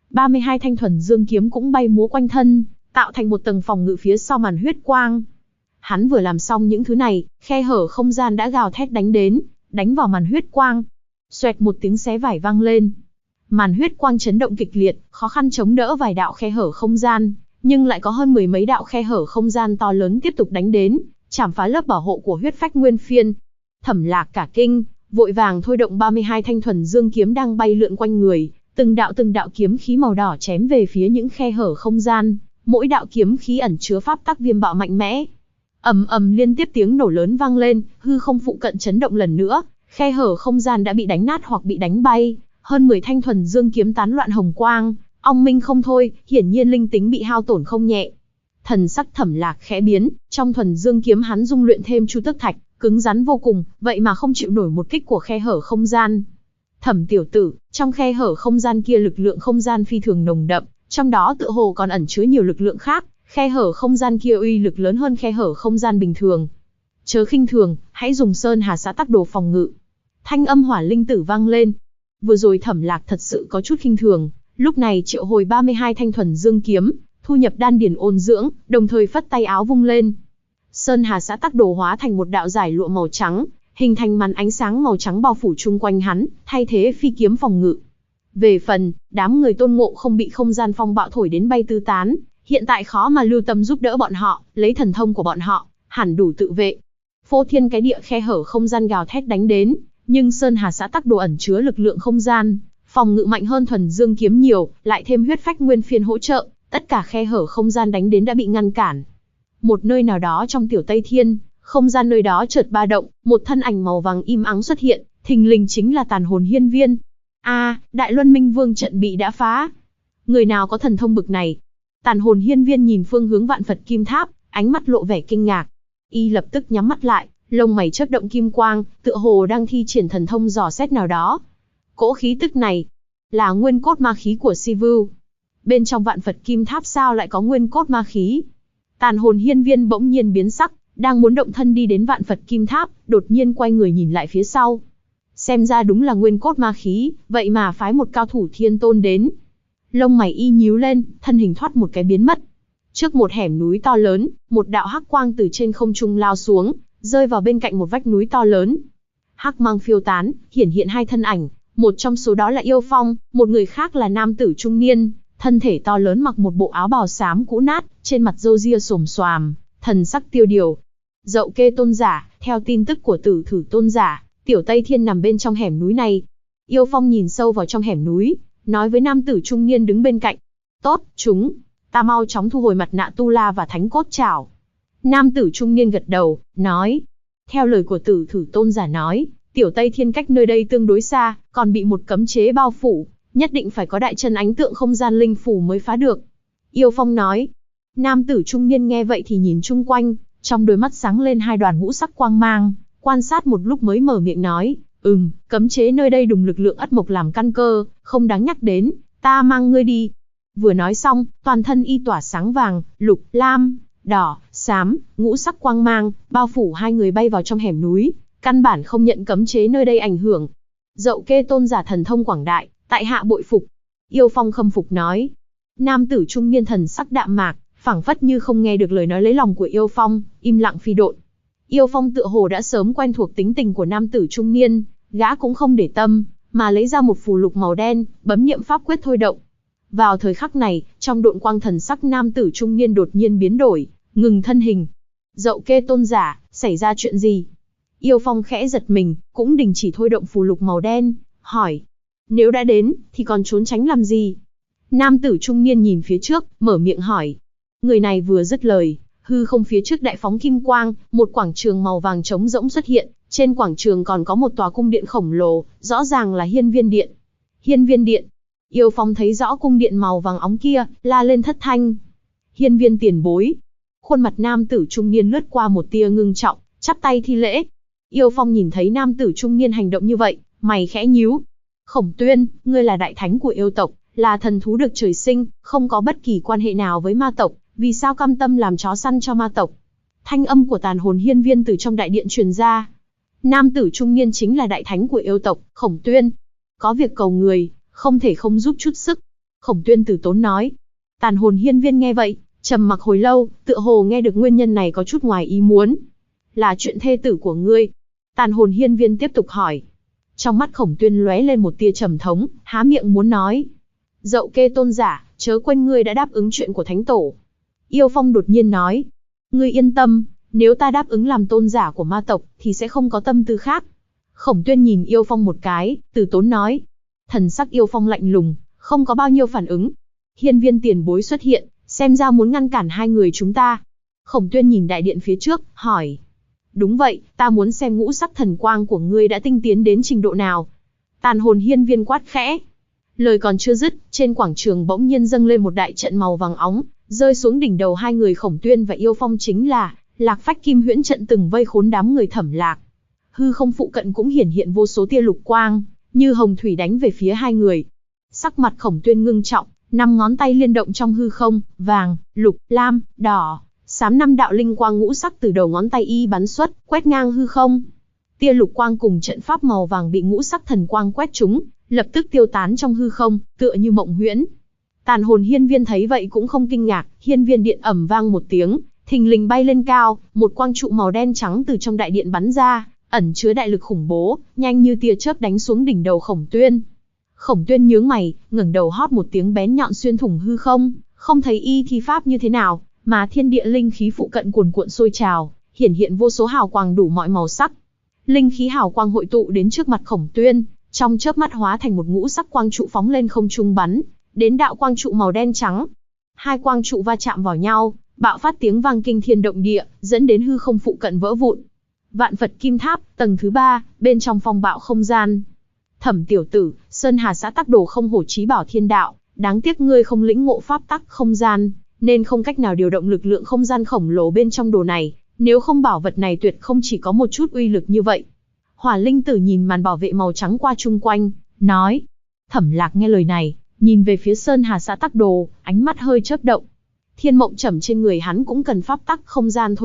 32 thanh thuần dương kiếm cũng bay múa quanh thân, tạo thành một tầng phòng ngự phía sau màn huyết quang. Hắn vừa làm xong những thứ này, khe hở không gian đã gào thét đánh đến, đánh vào màn huyết quang. Xoẹt một tiếng xé vải vang lên. Màn huyết quang chấn động kịch liệt, khó khăn chống đỡ vài đạo khe hở không gian, nhưng lại có hơn mười mấy đạo khe hở không gian to lớn tiếp tục đánh đến, chảm phá lớp bảo hộ của huyết phách nguyên phiên. Thẩm Lạc cả kinh, vội vàng thôi động 32 thanh thuần dương kiếm đang bay lượn quanh người, từng đạo kiếm khí màu đỏ chém về phía những khe hở không gian, mỗi đạo kiếm khí ẩn chứa pháp tắc viêm bạo mạnh mẽ. Ầm ầm liên tiếp tiếng nổ lớn vang lên, hư không phụ cận chấn động lần nữa, khe hở không gian đã bị đánh nát hoặc bị đánh bay, hơn 10 thanh thuần dương kiếm tán loạn hồng quang, ong minh không thôi, hiển nhiên linh tính bị hao tổn không nhẹ. Thần sắc Thẩm Lạc khẽ biến, trong thuần dương kiếm hắn dung luyện thêm Chu Tước Thạch, cứng rắn vô cùng, vậy mà không chịu nổi một kích của khe hở không gian. Thẩm tiểu tử, trong khe hở không gian kia lực lượng không gian phi thường nồng đậm, trong đó tựa hồ còn ẩn chứa nhiều lực lượng khác, khe hở không gian kia uy lực lớn hơn khe hở không gian bình thường. Chớ khinh thường, hãy dùng Sơn Hà Xã Tắc Đồ phòng ngự. Thanh âm Hỏa Linh Tử vang lên. Vừa rồi Thẩm Lạc thật sự có chút khinh thường, lúc này triệu hồi 32 thanh thuần dương kiếm, thu nhập đan điển ôn dưỡng, đồng thời phất tay áo vung lên. Sơn Hà Xã Tắc Đồ hóa thành một đạo giải lụa màu trắng, hình thành màn ánh sáng màu trắng bao phủ chung quanh hắn, thay thế phi kiếm phòng ngự. Về phần, đám người Tôn Ngộ không bị không gian phong bạo thổi đến bay tứ tán, hiện tại khó mà lưu tâm giúp đỡ bọn họ, lấy thần thông của bọn họ, hẳn đủ tự vệ. Phô thiên cái địa khe hở không gian gào thét đánh đến, nhưng Sơn Hà Xã Tắc Đồ ẩn chứa lực lượng không gian, phòng ngự mạnh hơn thuần dương kiếm nhiều, lại thêm huyết phách nguyên phiên hỗ trợ, tất cả khe hở không gian đánh đến đã bị ngăn cản. Một nơi nào đó trong Tiểu Tây Thiên, không gian nơi đó chợt ba động, một thân ảnh màu vàng im ắng xuất hiện, thình lình chính là Tàn Hồn Hiên Viên. Đại Luân Minh Vương trận bị đã phá. Người nào có thần thông bực này? Tàn Hồn Hiên Viên nhìn phương hướng Vạn Phật Kim Tháp, ánh mắt lộ vẻ kinh ngạc. Y lập tức nhắm mắt lại, lông mày chớp động kim quang, tựa hồ đang thi triển thần thông dò xét nào đó. Cỗ khí tức này là nguyên cốt ma khí của Sivu. Bên trong Vạn Phật Kim Tháp sao lại có nguyên cốt ma khí? Tàn Hồn Hiên Viên bỗng nhiên biến sắc, đang muốn động thân đi đến Vạn Phật Kim Tháp, đột nhiên quay người nhìn lại phía sau. Xem ra đúng là nguyên cốt ma khí, vậy mà phái một cao thủ thiên tôn đến. Lông mày y nhíu lên, thân hình thoát một cái biến mất. Trước một hẻm núi to lớn, một đạo hắc quang từ trên không trung lao xuống, rơi vào bên cạnh một vách núi to lớn. Hắc mang phiêu tán, hiển hiện hai thân ảnh, một trong số đó là Yêu Phong, một người khác là nam tử trung niên, thân thể to lớn mặc một bộ áo bào xám cũ nát, trên mặt râu ria xồm xoàm, thần sắc tiêu điều. Dậu Kê tôn giả, theo tin tức của Tử Thử tôn giả, Tiểu Tây Thiên nằm bên trong hẻm núi này. Yêu Phong nhìn sâu vào trong hẻm núi, nói với nam tử trung niên đứng bên cạnh. Tốt, ta mau chóng thu hồi mặt nạ tu la và thánh cốt trảo. Nam tử trung niên gật đầu, nói. Theo lời của Tử Thử tôn giả nói, Tiểu Tây Thiên cách nơi đây tương đối xa, còn bị một cấm chế bao phủ, nhất định phải có đại chân ánh tượng không gian linh phủ mới phá được. Yêu Phong nói. Nam tử trung niên nghe vậy thì nhìn chung quanh, trong đôi mắt sáng lên hai đoàn ngũ sắc quang mang, quan sát một lúc mới mở miệng nói. Cấm chế nơi đây dùng lực lượng ất mộc làm căn cơ, không đáng nhắc đến, ta mang ngươi đi. Vừa nói xong, toàn thân y tỏa sáng vàng, lục, lam, đỏ, xám, ngũ sắc quang mang, bao phủ hai người bay vào trong hẻm núi, căn bản không nhận cấm chế nơi đây ảnh hưởng. Dậu Kê tôn giả thần thông quảng đại, tại hạ bội phục. Yêu Phong khâm phục nói. Nam tử trung niên thần sắc đạm mạc, phảng phất như không nghe được lời nói lấy lòng của Yêu Phong, im lặng phi độn. Yêu Phong tựa hồ đã sớm quen thuộc tính tình của nam tử trung niên, gã cũng không để tâm, mà lấy ra một phù lục màu đen, bấm niệm pháp quyết thôi động. Vào thời khắc này, trong độn quang thần sắc nam tử trung niên đột nhiên biến đổi, ngừng thân hình. Dậu Kê tôn giả, xảy ra chuyện gì? Yêu Phong khẽ giật mình, cũng đình chỉ thôi động phù lục màu đen, hỏi. Nếu đã đến, thì còn trốn tránh làm gì? Nam tử trung niên nhìn phía trước, mở miệng hỏi. Người này vừa dứt lời, hư không phía trước đại phóng kim quang, một quảng trường màu vàng trống rỗng xuất hiện, trên quảng trường còn có một tòa cung điện khổng lồ, rõ ràng là Hiên Viên Điện. Hiên Viên Điện. Yêu Phong thấy rõ cung điện màu vàng óng kia, la lên thất thanh. Hiên Viên tiền bối. Khuôn mặt nam tử trung niên lướt qua một tia ngưng trọng, chắp tay thi lễ. Yêu Phong nhìn thấy nam tử trung niên hành động như vậy, mày khẽ nhíu. Khổng Tuyên, ngươi là đại thánh của yêu tộc, là thần thú được trời sinh, không có bất kỳ quan hệ nào với ma tộc, vì sao cam tâm làm chó săn cho ma tộc? Thanh âm của tàn hồn hiên viên từ trong đại điện truyền ra. Nam tử trung niên chính là đại thánh của yêu tộc, Khổng Tuyên. Có việc cầu người, không thể không giúp chút sức. Khổng Tuyên từ tốn nói. Tàn hồn hiên viên nghe vậy, trầm mặc hồi lâu, tựa hồ nghe được nguyên nhân này có chút ngoài ý muốn. Là chuyện thê tử của ngươi. Tàn hồn hiên viên tiếp tục hỏi. Trong mắt Khổng Tuyên lóe lên một tia trầm thống, há miệng muốn nói. Dậu Kê tôn giả, chớ quên ngươi đã đáp ứng chuyện của thánh tổ. Yêu Phong đột nhiên nói. Ngươi yên tâm, nếu ta đáp ứng làm tôn giả của ma tộc, thì sẽ không có tâm tư khác. Khổng Tuyên nhìn Yêu Phong một cái, từ tốn nói. Thần sắc Yêu Phong lạnh lùng, không có bao nhiêu phản ứng. Hiên viên tiền bối xuất hiện, xem ra muốn ngăn cản hai người chúng ta. Khổng Tuyên nhìn đại điện phía trước, hỏi. Đúng vậy, ta muốn xem ngũ sắc thần quang của ngươi đã tinh tiến đến trình độ nào. Tàn hồn hiên viên quát khẽ. Lời còn chưa dứt, trên quảng trường bỗng nhiên dâng lên một đại trận màu vàng óng, rơi xuống đỉnh đầu hai người Khổng Tuyên và Yêu Phong chính là Lạc Phách Kim Huyễn trận từng vây khốn đám người Thẩm Lạc. Hư không phụ cận cũng hiển hiện vô số tia lục quang, như hồng thủy đánh về phía hai người. Sắc mặt Khổng Tuyên ngưng trọng, 5 ngón tay liên động trong hư không, vàng, lục, lam, đỏ, xám 5 đạo linh quang ngũ sắc từ đầu ngón tay y bắn xuất, quét ngang hư không. Tia lục quang cùng trận pháp màu vàng bị ngũ sắc thần quang quét trúng, lập tức tiêu tán trong hư không, tựa như mộng huyễn. Tàn hồn hiên viên thấy vậy cũng không kinh ngạc, hiên viên điện ầm vang một tiếng, thình lình bay lên cao, một quang trụ màu đen trắng từ trong đại điện bắn ra, ẩn chứa đại lực khủng bố, nhanh như tia chớp đánh xuống đỉnh đầu Khổng Tuyên. Khổng Tuyên nhướng mày, ngẩng đầu hót một tiếng bén nhọn xuyên thủng hư không, không thấy y thi pháp như thế nào, mà thiên địa linh khí phụ cận cuồn cuộn sôi trào, hiển hiện vô số hào quang đủ mọi màu sắc. Linh khí hào quang hội tụ đến trước mặt Khổng Tuyên, trong chớp mắt hóa thành một ngũ sắc quang trụ phóng lên không trung bắn đến đạo quang trụ màu đen trắng. Hai quang trụ va chạm vào nhau, bạo phát tiếng vang kinh thiên động địa, dẫn đến hư không phụ cận vỡ vụn. Vạn Phật Kim Tháp, tầng thứ 3, bên trong phong bạo không gian. Thẩm tiểu tử, Sơn Hà xã tắc đồ không hổ chí bảo thiên đạo, đáng tiếc ngươi không lĩnh ngộ pháp tắc không gian, nên không cách nào điều động lực lượng không gian khổng lồ bên trong đồ này, nếu không bảo vật này tuyệt không chỉ có một chút uy lực như vậy. Hỏa Linh Tử nhìn màn bảo vệ màu trắng qua chung quanh, nói. Thẩm Lạc nghe lời này, nhìn về phía Sơn Hà xã tắc đồ, ánh mắt hơi chớp động. Thiên mộng trầm trên người hắn cũng cần pháp tắc không gian thôi động,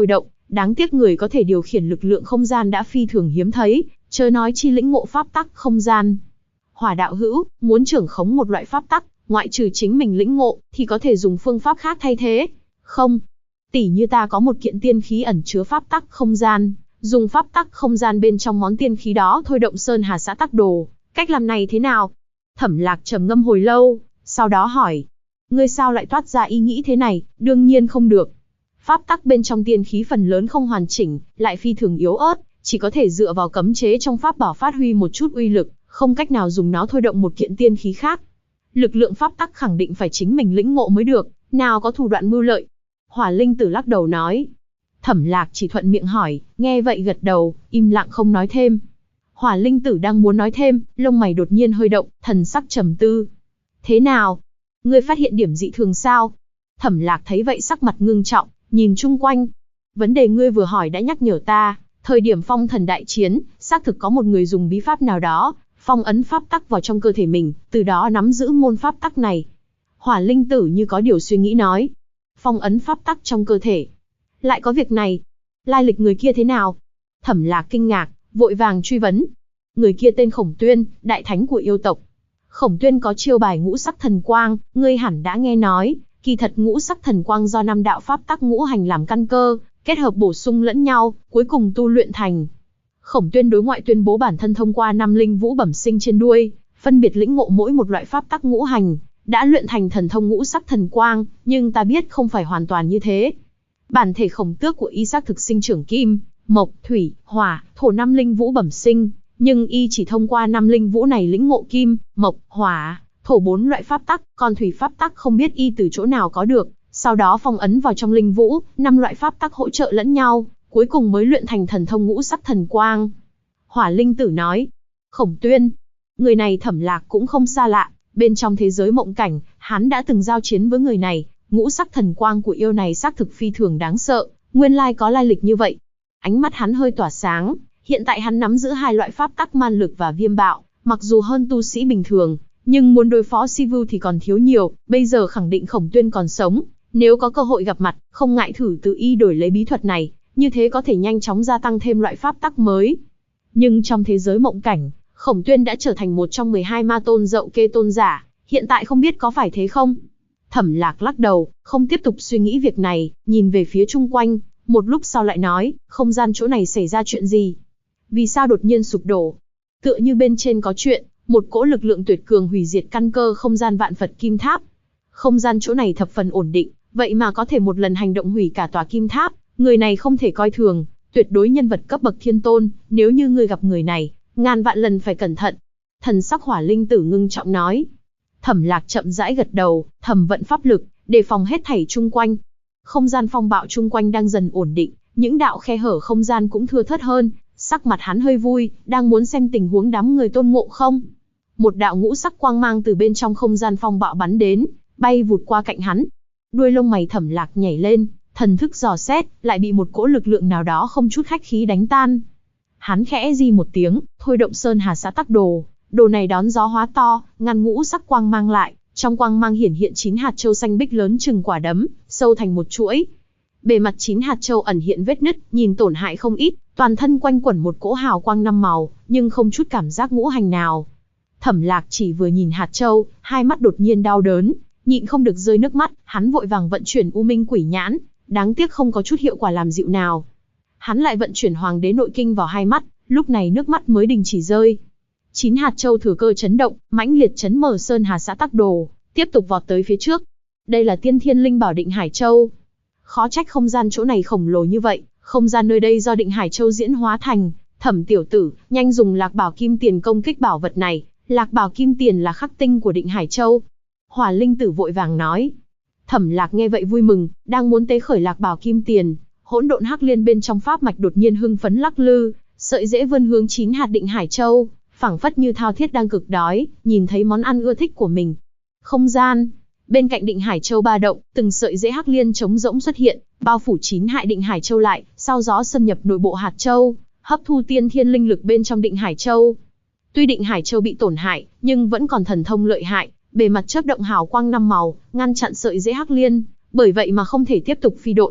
Đáng tiếc người có thể điều khiển lực lượng không gian đã phi thường hiếm thấy, chớ nói chi lĩnh ngộ pháp tắc không gian. Hỏa đạo hữu, muốn trưởng khống một loại pháp tắc, ngoại trừ chính mình lĩnh ngộ, thì có thể dùng phương pháp khác thay thế. Không. Tỉ như ta có một kiện tiên khí ẩn chứa pháp tắc không gian, dùng pháp tắc không gian bên trong món tiên khí đó thôi động Sơn Hà xã tắc đồ. Cách làm này thế nào? Thẩm Lạc trầm ngâm hồi lâu, sau đó hỏi. Ngươi sao lại toát ra ý nghĩ thế này? Đương nhiên không được. Pháp tắc bên trong tiên khí phần lớn không hoàn chỉnh, lại phi thường yếu ớt, chỉ có thể dựa vào cấm chế trong pháp bảo phát huy một chút uy lực, không cách nào dùng nó thôi động một kiện tiên khí khác. Lực lượng pháp tắc khẳng định phải chính mình lĩnh ngộ mới được, nào có thủ đoạn mưu lợi. Hỏa Linh Tử lắc đầu nói. Thẩm Lạc chỉ thuận miệng hỏi, nghe vậy gật đầu, im lặng không nói thêm. Hỏa Linh Tử đang muốn nói thêm, lông mày đột nhiên hơi động, thần sắc trầm tư. Thế nào? Ngươi phát hiện điểm dị thường sao? Thẩm Lạc thấy vậy sắc mặt ngưng trọng, nhìn chung quanh. Vấn đề ngươi vừa hỏi đã nhắc nhở ta, thời điểm phong thần đại chiến, xác thực có một người dùng bí pháp nào đó, phong ấn pháp tắc vào trong cơ thể mình, từ đó nắm giữ môn pháp tắc này. Hỏa Linh Tử như có điều suy nghĩ nói. Phong ấn pháp tắc trong cơ thể. Lại có việc này. Lai lịch người kia thế nào? Thẩm Lạc kinh ngạc, vội vàng truy vấn. Người kia tên Khổng Tuyên, đại thánh của yêu tộc. Khổng Tuyên có chiêu bài ngũ sắc thần quang, ngươi hẳn đã nghe nói. Kỳ thật ngũ sắc thần quang do năm đạo pháp tắc ngũ hành làm căn cơ, kết hợp bổ sung lẫn nhau, cuối cùng tu luyện thành. Khổng Tuyên đối ngoại tuyên bố bản thân thông qua năm linh vũ bẩm sinh trên đuôi, phân biệt lĩnh ngộ mỗi một loại pháp tắc ngũ hành, đã luyện thành thần thông ngũ sắc thần quang, nhưng ta biết không phải hoàn toàn như thế. Bản thể khổng tước của y xác thực sinh trưởng kim, mộc, thủy, hỏa, thổ năm linh vũ bẩm sinh, nhưng y chỉ thông qua năm linh vũ này lĩnh ngộ kim, mộc, hỏa, thổ 4 loại pháp tắc, còn thủy pháp tắc không biết y từ chỗ nào có được, sau đó phong ấn vào trong linh vũ, 5 loại pháp tắc hỗ trợ lẫn nhau, cuối cùng mới luyện thành thần thông ngũ sắc thần quang. Hỏa Linh Tử nói, Khổng Tuyên, người này Thẩm Lạc cũng không xa lạ, bên trong thế giới mộng cảnh, hắn đã từng giao chiến với người này, ngũ sắc thần quang của yêu này xác thực phi thường đáng sợ, nguyên lai có lai lịch như vậy. Ánh mắt hắn hơi tỏa sáng, hiện tại hắn nắm giữ 2 loại pháp tắc man lực và viêm bạo, mặc dù hơn tu sĩ bình thường, nhưng muốn đối phó Sivu thì còn thiếu nhiều, bây giờ khẳng định Khổng Tuyên còn sống, nếu có cơ hội gặp mặt, không ngại thử từ y đổi lấy bí thuật này, như thế có thể nhanh chóng gia tăng thêm loại pháp tắc mới. Nhưng trong thế giới mộng cảnh, Khổng Tuyên đã trở thành một trong 12 ma tôn Dậu Kê tôn giả, hiện tại không biết có phải thế không? Thẩm Lạc lắc đầu, không tiếp tục suy nghĩ việc này, nhìn về phía chung quanh, một lúc sau lại nói, không gian chỗ này xảy ra chuyện gì? Vì sao đột nhiên sụp đổ? Tựa như bên trên có chuyện, một cỗ lực lượng tuyệt cường hủy diệt căn cơ không gian vạn Phật kim tháp. Không gian chỗ này thập phần ổn định, vậy mà có thể một lần hành động hủy cả tòa kim tháp, người này không thể coi thường, tuyệt đối nhân vật cấp bậc thiên tôn, nếu như ngươi gặp người này, ngàn vạn lần phải cẩn thận. Thần sắc Hỏa Linh Tử ngưng trọng nói. Thẩm Lạc chậm rãi gật đầu, thầm vận pháp lực, đề phòng hết thảy chung quanh. Không gian phong bạo chung quanh đang dần ổn định, những đạo khe hở không gian cũng thưa thớt hơn, sắc mặt hắn hơi vui, đang muốn xem tình huống đám người Tôn Ngộ Không. Một đạo ngũ sắc quang mang từ bên trong không gian phong bạo bắn đến, bay vụt qua cạnh hắn. Đuôi lông mày Thẩm Lạc nhảy lên, thần thức dò xét, lại bị một cỗ lực lượng nào đó không chút khách khí đánh tan. Hắn khẽ di một tiếng, thôi động Sơn Hà xã tắc đồ, đồ này đón gió hóa to, ngăn ngũ sắc quang mang lại, trong quang mang hiển hiện 9 hạt châu xanh bích lớn chừng quả đấm, sâu thành một chuỗi. Bề mặt 9 hạt châu ẩn hiện vết nứt, nhìn tổn hại không ít, toàn thân quanh quẩn một cỗ hào quang 5 màu, nhưng không chút cảm giác ngũ hành nào. Thẩm Lạc chỉ vừa nhìn hạt châu, hai mắt đột nhiên đau đớn, nhịn không được rơi nước mắt, hắn vội vàng vận chuyển U Minh Quỷ Nhãn, đáng tiếc không có chút hiệu quả làm dịu nào. Hắn lại vận chuyển Hoàng Đế Nội Kinh vào hai mắt, lúc này nước mắt mới đình chỉ rơi. 9 hạt châu thừa cơ chấn động, mãnh liệt chấn mở Sơn Hà xã tắc đồ, tiếp tục vọt tới phía trước. Đây là Tiên Thiên Linh Bảo Định Hải Châu. Khó trách không gian chỗ này khổng lồ như vậy, không gian nơi đây do Định Hải Châu diễn hóa thành. Thẩm tiểu tử, nhanh dùng Lạc Bảo Kim Tiền công kích bảo vật này, Lạc Bảo Kim Tiền là khắc tinh của Định Hải Châu. Hỏa Linh Tử vội vàng nói. Thẩm Lạc nghe vậy vui mừng, đang muốn tế khởi Lạc Bảo Kim Tiền, hỗn độn hắc liên bên trong pháp mạch đột nhiên hưng phấn lắc lư, sợi rễ vươn hướng 9 hạt Định Hải Châu, phảng phất như thao thiết đang cực đói, nhìn thấy món ăn ưa thích của mình. Không gian bên cạnh Định Hải Châu ba động, từng sợi rễ hắc liên trống rỗng xuất hiện, bao phủ 9 hại Định Hải Châu lại, sau gió xâm nhập nội bộ hạt châu, hấp thu tiên thiên linh lực bên trong Định Hải Châu. Tuy Định Hải Châu bị tổn hại, nhưng vẫn còn thần thông lợi hại, bề mặt chớp động hào quang 5 màu, ngăn chặn sợi rễ hắc liên, bởi vậy mà không thể tiếp tục phi độn.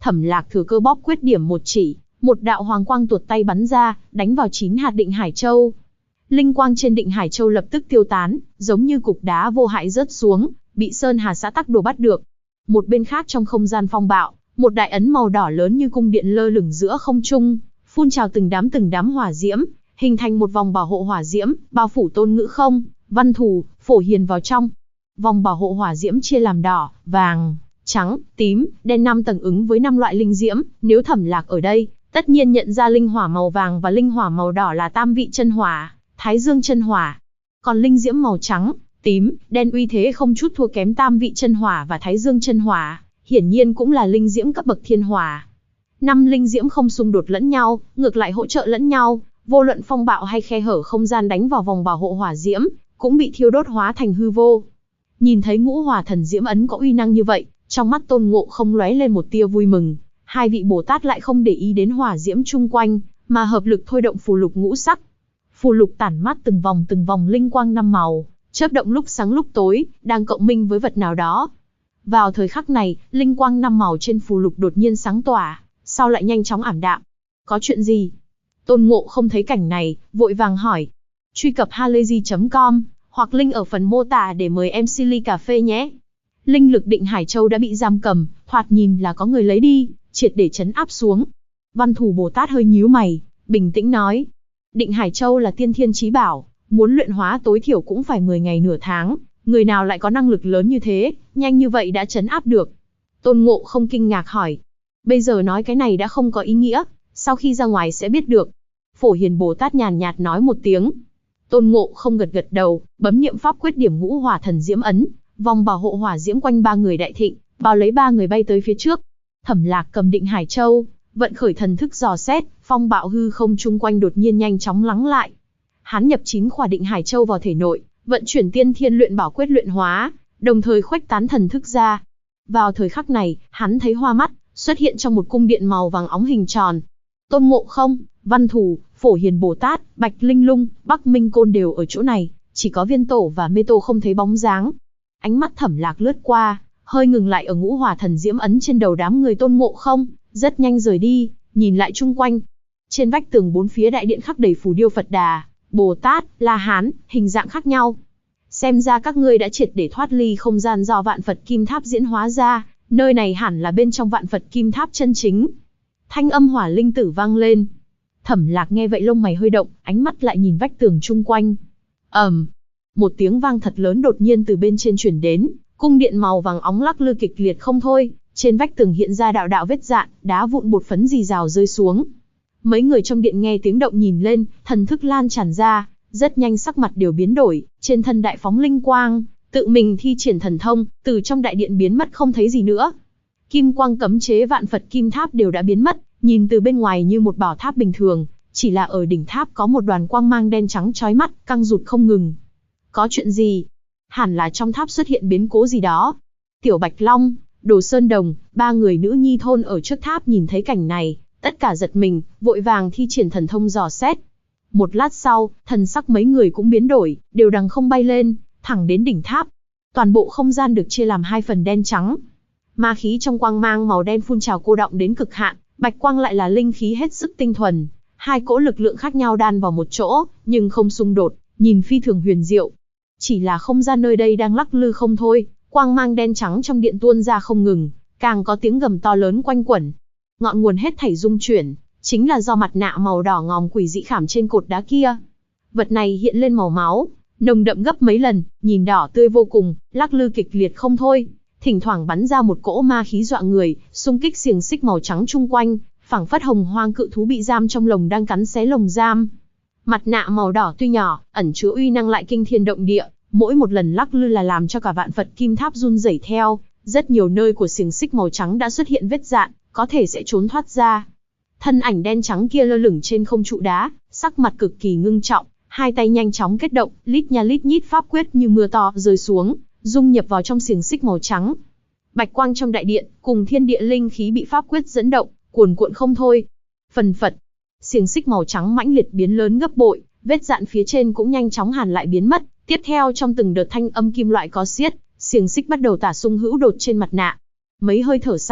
Thẩm Lạc thừa cơ bóp quyết điểm một chỉ, một đạo hoàng quang tuột tay bắn ra, đánh vào 9 hạt Định Hải Châu. Linh quang trên Định Hải Châu lập tức tiêu tán, giống như cục đá vô hại rớt xuống, bị Sơn Hà xã tắc đồ bắt được. Một bên khác trong không gian phong bạo, một đại ấn màu đỏ lớn như cung điện lơ lửng giữa không trung, phun trào từng đám hỏa diễm, hình thành một vòng bảo hộ hỏa diễm, bao phủ Tôn Ngữ Không, Văn Thù, Phổ Hiền vào trong. Vòng bảo hộ hỏa diễm chia làm đỏ, vàng, trắng, tím, đen 5 tầng ứng với 5 loại linh diễm, nếu Thẩm Lạc ở đây, tất nhiên nhận ra linh hỏa màu vàng và linh hỏa màu đỏ là tam vị chân hỏa, Thái Dương chân hỏa. Còn linh diễm màu trắng, tím, đen uy thế không chút thua kém tam vị chân hỏa và Thái Dương chân hỏa, hiển nhiên cũng là linh diễm cấp bậc thiên hỏa. 5 linh diễm không xung đột lẫn nhau, ngược lại hỗ trợ lẫn nhau, vô luận phong bạo hay khe hở không gian đánh vào vòng bảo hộ hỏa diễm, cũng bị thiêu đốt hóa thành hư vô. Nhìn thấy Ngũ Hỏa Thần Diễm ấn có uy năng như vậy, trong mắt Tôn Ngộ Không lóe lên một tia vui mừng. Hai vị Bồ Tát lại không để ý đến hỏa diễm chung quanh, mà hợp lực thôi động phù lục ngũ sắc. Phù lục tản mát từng vòng linh quang 5 màu, chớp động lúc sáng lúc tối, đang cộng minh với vật nào đó. Vào thời khắc này, linh quang 5 màu trên phù lục đột nhiên sáng tỏa, sau lại nhanh chóng ảm đạm. Có chuyện gì? Tôn Ngộ Không thấy cảnh này, vội vàng hỏi. Truy cập halayzi.com hoặc link ở phần mô tả để mời em Silly Cà Phê nhé. Linh lực Định Hải Châu đã bị giam cầm, thoạt nhìn là có người lấy đi, triệt để trấn áp xuống. Văn Thù Bồ Tát hơi nhíu mày, bình tĩnh nói. Định Hải Châu là tiên thiên chí bảo, muốn luyện hóa tối thiểu cũng phải 10 ngày nửa tháng, người nào lại có năng lực lớn như thế, nhanh như vậy đã trấn áp được. Tôn Ngộ Không kinh ngạc hỏi. Bây giờ nói cái này đã không có ý nghĩa, sau khi ra ngoài sẽ biết được. Phổ Hiền Bồ Tát nhàn nhạt nói một tiếng. Tôn Ngộ Không gật gật đầu, bấm niệm pháp quyết điểm Ngũ Hỏa Thần Diễm ấn, vòng bảo hộ hỏa diễm quanh 3 người đại thịnh, bao lấy 3 người bay tới phía trước. Thẩm Lạc cầm Định Hải Châu, vận khởi thần thức dò xét, phong bạo hư không chung quanh đột nhiên nhanh chóng lắng lại. Hắn nhập 9 khỏa Định Hải Châu vào thể nội, vận chuyển Tiên Thiên Luyện Bảo Quyết luyện hóa, đồng thời khuếch tán thần thức ra. Vào thời khắc này, hắn thấy hoa mắt, xuất hiện trong một cung điện màu vàng óng hình tròn. Tôn Ngộ Không, Văn Thù, Phổ Hiền Bồ Tát, Bạch Linh Lung, Bắc Minh Côn đều ở chỗ này, chỉ có Viên Tổ và Mê Tô không thấy bóng dáng. Ánh mắt Thẩm Lạc lướt qua, hơi ngừng lại ở Ngũ Hỏa Thần Diễm ấn trên đầu đám người Tôn Ngộ Không, rất nhanh rời đi, nhìn lại chung quanh. Trên vách tường 4 phía đại điện khắc đầy phù điêu Phật Đà, Bồ Tát, La Hán, hình dạng khác nhau. Xem ra các ngươi đã triệt để thoát ly không gian do Vạn Phật Kim Tháp diễn hóa ra, nơi này hẳn là bên trong Vạn Phật Kim Tháp chân chính. Thanh âm Hỏa Linh Tử vang lên. Thẩm Lạc nghe vậy lông mày hơi động, ánh mắt lại nhìn vách tường chung quanh. Một tiếng vang thật lớn đột nhiên từ bên trên truyền đến, cung điện màu vàng óng lắc lư kịch liệt không thôi, trên vách tường hiện ra đạo đạo vết dạn, đá vụn bột phấn rì rào rơi xuống. Mấy người trong điện nghe tiếng động nhìn lên, thần thức lan tràn ra, rất nhanh sắc mặt đều biến đổi, trên thân đại phóng linh quang, tự mình thi triển thần thông, từ trong đại điện biến mất không thấy gì nữa. Kim quang cấm chế Vạn Phật Kim Tháp đều đã biến mất, nhìn từ bên ngoài như một bảo tháp bình thường, chỉ là ở đỉnh tháp có một đoàn quang mang đen trắng chói mắt, căng rụt không ngừng. Có chuyện gì? Hẳn là trong tháp xuất hiện biến cố gì đó. Tiểu Bạch Long, Đồ Sơn Đồng, 3 người nữ nhi thôn ở trước tháp nhìn thấy cảnh này, tất cả giật mình, vội vàng thi triển thần thông dò xét. Một lát sau, thần sắc mấy người cũng biến đổi, đều đằng không bay lên, thẳng đến đỉnh tháp. Toàn bộ không gian được chia làm 2 phần đen trắng. Ma khí trong quang mang màu đen phun trào cô đọng đến cực hạn, bạch quang lại là linh khí hết sức tinh thuần. Hai cỗ lực lượng khác nhau đan vào một chỗ, nhưng không xung đột, nhìn phi thường huyền diệu. Chỉ là không gian nơi đây đang lắc lư không thôi, quang mang đen trắng trong điện tuôn ra không ngừng, càng có tiếng gầm to lớn quanh quẩn. Ngọn nguồn hết thảy rung chuyển, chính là do mặt nạ màu đỏ ngòm quỷ dị khảm trên cột đá kia. Vật này hiện lên màu máu, nồng đậm gấp mấy lần, nhìn đỏ tươi vô cùng, lắc lư kịch liệt không thôi, thỉnh thoảng bắn ra một cỗ ma khí dọa người, xung kích xiềng xích màu trắng chung quanh, phảng phất hồng hoang cự thú bị giam trong lồng đang cắn xé lồng giam. Mặt nạ màu đỏ tuy nhỏ, ẩn chứa uy năng lại kinh thiên động địa, mỗi một lần lắc lư là làm cho cả Vạn Phật Kim Tháp run rẩy theo, rất nhiều nơi của xiềng xích màu trắng đã xuất hiện vết dạn, có thể sẽ trốn thoát ra. Thân ảnh đen trắng kia lơ lửng trên không trụ đá, sắc mặt cực kỳ ngưng trọng, hai tay nhanh chóng kết động, lít nha lít nhít pháp quyết như mưa to rơi xuống, dung nhập vào trong xiềng xích màu trắng. Bạch quang trong đại điện, cùng thiên địa linh khí bị pháp quyết dẫn động, cuồn cuộn không thôi. Phần phật, xiềng xích màu trắng mãnh liệt biến lớn gấp bội, vết dạn phía trên cũng nhanh chóng hàn lại biến mất. Tiếp theo trong từng đợt thanh âm kim loại có xiết, xiềng xích bắt đầu tả xung hữu đột trên mặt nạ. Mấy hơi thở sau,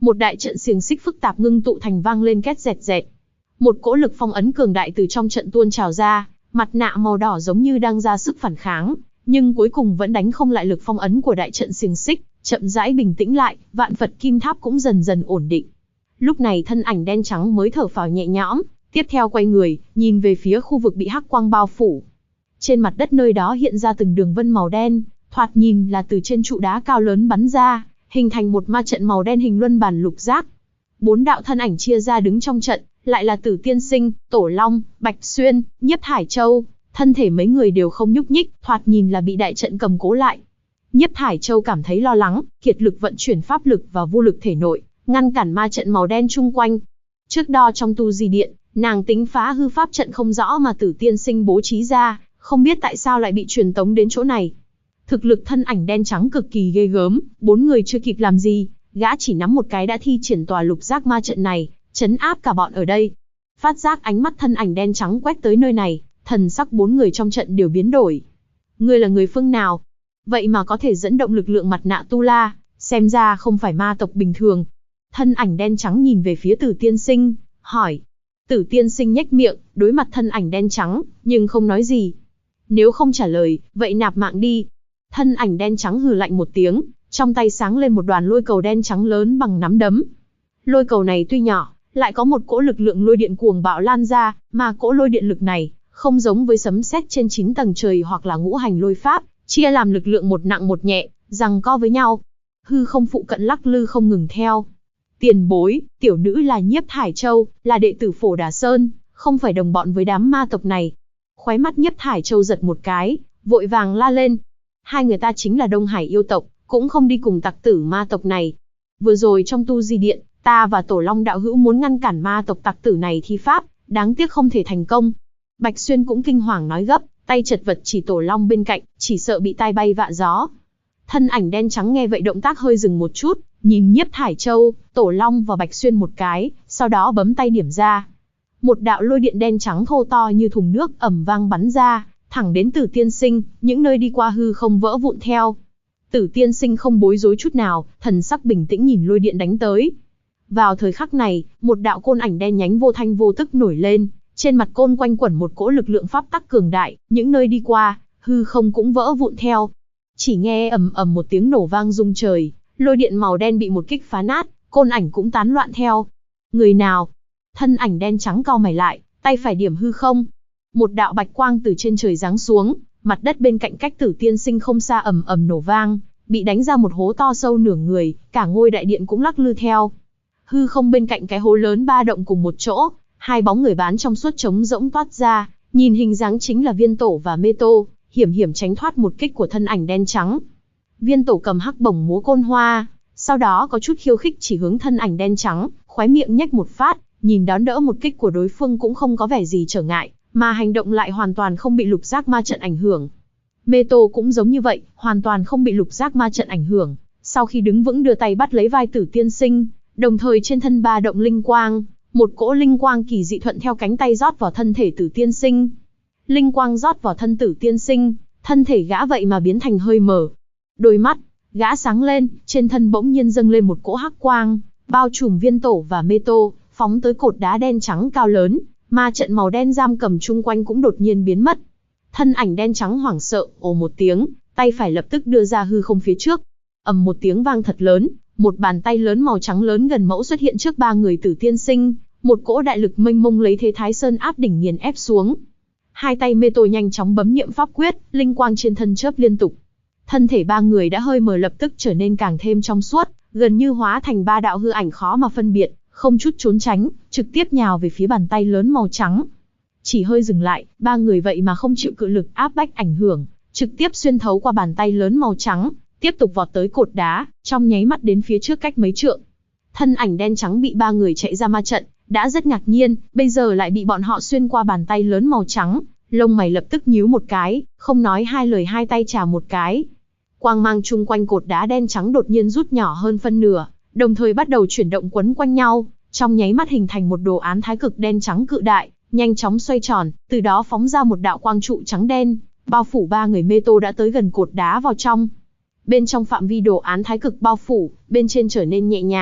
Một đại trận xiềng xích phức tạp ngưng tụ thành vang lên két dẹt dẹt. Một cỗ lực phong ấn cường đại từ trong trận tuôn trào ra, mặt nạ màu đỏ giống như đang ra sức phản kháng, nhưng cuối cùng vẫn đánh không lại lực phong ấn của đại trận xiềng xích, chậm rãi bình tĩnh lại, vạn Phật kim tháp cũng dần dần ổn định. Lúc này thân ảnh đen trắng mới thở phào nhẹ nhõm, tiếp theo quay người, nhìn về phía khu vực bị hắc quang bao phủ. Trên mặt đất nơi đó hiện ra từng đường vân màu đen, thoạt nhìn là từ trên trụ đá cao lớn bắn ra, hình thành một ma trận màu đen hình luân bàn lục giác. 4 đạo thân ảnh chia ra đứng trong trận, lại là Tử Tiên Sinh, Tổ Long, Bạch Xuyên, Nhiếp Thải Châu. Thân thể mấy người đều không nhúc nhích, thoạt nhìn là bị đại trận cầm cố lại. Nhiếp Thải Châu cảm thấy lo lắng, kiệt lực vận chuyển pháp lực và vô lực thể nội, ngăn cản ma trận màu đen chung quanh. Trước đo trong tu di điện, nàng tính phá hư pháp trận không rõ mà Tử Tiên Sinh bố trí ra, không biết tại sao lại bị truyền tống đến chỗ này. Thực lực thân ảnh đen trắng cực kỳ ghê gớm, 4 người chưa kịp làm gì, gã chỉ nắm một cái đã thi triển tòa lục giác ma trận này, trấn áp cả bọn ở đây. Phát giác ánh mắt thân ảnh đen trắng quét tới nơi này, thần sắc 4 người trong trận đều biến đổi. Ngươi là người phương nào? Vậy mà có thể dẫn động lực lượng mặt nạ tu la, xem ra không phải ma tộc bình thường. Thân ảnh đen trắng nhìn về phía Tử Tiên Sinh, hỏi. Tử Tiên Sinh nhếch miệng, đối mặt thân ảnh đen trắng, nhưng không nói gì. Nếu không trả lời, vậy nạp mạng đi. Thân ảnh đen trắng hừ lạnh một tiếng, trong tay sáng lên một đoàn lôi cầu đen trắng lớn bằng nắm đấm. Lôi cầu này tuy nhỏ, lại có một cỗ lực lượng lôi điện cuồng bạo lan ra, mà cỗ lôi điện lực này, không giống với sấm sét trên 9 tầng trời hoặc là ngũ hành lôi pháp, chia làm lực lượng một nặng một nhẹ, giằng co với nhau. Hư không phụ cận lắc lư không ngừng theo. Tiền bối, tiểu nữ là Nhiếp Thải Châu, là đệ tử Phổ Đà Sơn, không phải đồng bọn với đám ma tộc này. Khóe mắt Nhiếp Thải Châu giật một cái, vội vàng la lên. Hai người ta chính là Đông Hải yêu tộc, cũng không đi cùng tặc tử ma tộc này. Vừa rồi trong tu di điện, ta và Tổ Long đạo hữu muốn ngăn cản ma tộc tặc tử này thi pháp, đáng tiếc không thể thành công. Bạch Xuyên cũng kinh hoàng nói gấp, tay chật vật chỉ Tổ Long bên cạnh, chỉ sợ bị tai bay vạ gió. Thân ảnh đen trắng nghe vậy động tác hơi dừng một chút, nhìn Nhiếp Thải Châu, Tổ Long và Bạch Xuyên một cái, sau đó bấm tay điểm ra. Một đạo lôi điện đen trắng thô to như thùng nước ầm vang bắn ra, thẳng đến Tử Tiên Sinh, những nơi đi qua hư không vỡ vụn theo. Tử Tiên Sinh không bối rối chút nào, thần sắc bình tĩnh nhìn lôi điện đánh tới. Vào thời khắc này, một đạo côn ảnh đen nhánh vô thanh vô tức nổi lên, trên mặt côn quanh quẩn một cỗ lực lượng pháp tắc cường đại, những nơi đi qua, hư không cũng vỡ vụn theo. Chỉ nghe ầm ầm một tiếng nổ vang rung trời, lôi điện màu đen bị một kích phá nát, côn ảnh cũng tán loạn theo. Người nào? Thân ảnh đen trắng cau mày lại, tay phải điểm hư không. Một đạo bạch quang từ trên trời giáng xuống, mặt đất bên cạnh cách Tử Tiên Sinh không xa ầm ầm nổ vang, bị đánh ra một hố to sâu nửa người, cả ngôi đại điện cũng lắc lư theo. Hư không bên cạnh cái hố lớn ba động cùng một chỗ, hai bóng người bán trong suốt trống rỗng toát ra, nhìn hình dáng chính là Viên Tổ và Mê Tô, hiểm hiểm tránh thoát một kích của thân ảnh đen trắng. Viên Tổ cầm hắc bổng múa côn hoa, sau đó có chút khiêu khích chỉ hướng thân ảnh đen trắng, khóe miệng nhếch một phát, nhìn đón đỡ một kích của đối phương cũng không có vẻ gì trở ngại, mà hành động lại hoàn toàn không bị lục giác ma trận ảnh hưởng. Mê Tô cũng giống như vậy, hoàn toàn không bị lục giác ma trận ảnh hưởng, sau khi đứng vững đưa tay bắt lấy vai Tử Tiên Sinh, đồng thời trên thân ba động linh quang, một cỗ linh quang kỳ dị thuận theo cánh tay rót vào thân thể Tử Tiên Sinh. Linh quang rót vào thân Tử Tiên Sinh, thân thể gã vậy mà biến thành hơi mở. Đôi mắt, gã sáng lên, trên thân bỗng nhiên dâng lên một cỗ hắc quang, bao trùm Viên Tổ và Mê Tô, phóng tới cột đá đen trắng cao lớn, ma trận màu đen giam cầm chung quanh cũng đột nhiên biến mất. Thân ảnh đen trắng hoảng sợ, ồ một tiếng, tay phải lập tức đưa ra hư không phía trước. Ầm một tiếng vang thật lớn, một bàn tay lớn màu trắng lớn gần mẫu xuất hiện trước ba người Tử Tiên Sinh, một cỗ đại lực mênh mông lấy thế Thái Sơn áp đỉnh nghiền ép xuống. Hai tay Mê Tô nhanh chóng bấm niệm pháp quyết, linh quang trên thân chớp liên tục. Thân thể ba người đã hơi mờ lập tức trở nên càng thêm trong suốt, gần như hóa thành ba đạo hư ảnh khó mà phân biệt, không chút trốn tránh, trực tiếp nhào về phía bàn tay lớn màu trắng. Chỉ hơi dừng lại, ba người vậy mà không chịu cự lực áp bách ảnh hưởng, trực tiếp xuyên thấu qua bàn tay lớn màu trắng, tiếp tục vọt tới cột đá, trong nháy mắt đến phía trước cách mấy trượng. Thân ảnh đen trắng bị ba người chạy ra ma trận, đã rất ngạc nhiên, bây giờ lại bị bọn họ xuyên qua bàn tay lớn màu trắng, lông mày lập tức nhíu một cái, không nói hai lời hai tay chà một cái. Quang mang chung quanh cột đá đen trắng đột nhiên rút nhỏ hơn phân nửa, đồng thời bắt đầu chuyển động quấn quanh nhau, trong nháy mắt hình thành một đồ án thái cực đen trắng cự đại, nhanh chóng xoay tròn, từ đó phóng ra một đạo quang trụ trắng đen, bao phủ ba người Mê Tô đã tới gần cột đá vào trong. Bên trong phạm vi đồ án thái cực bao phủ, bên trên trở nên nhẹ nhàng,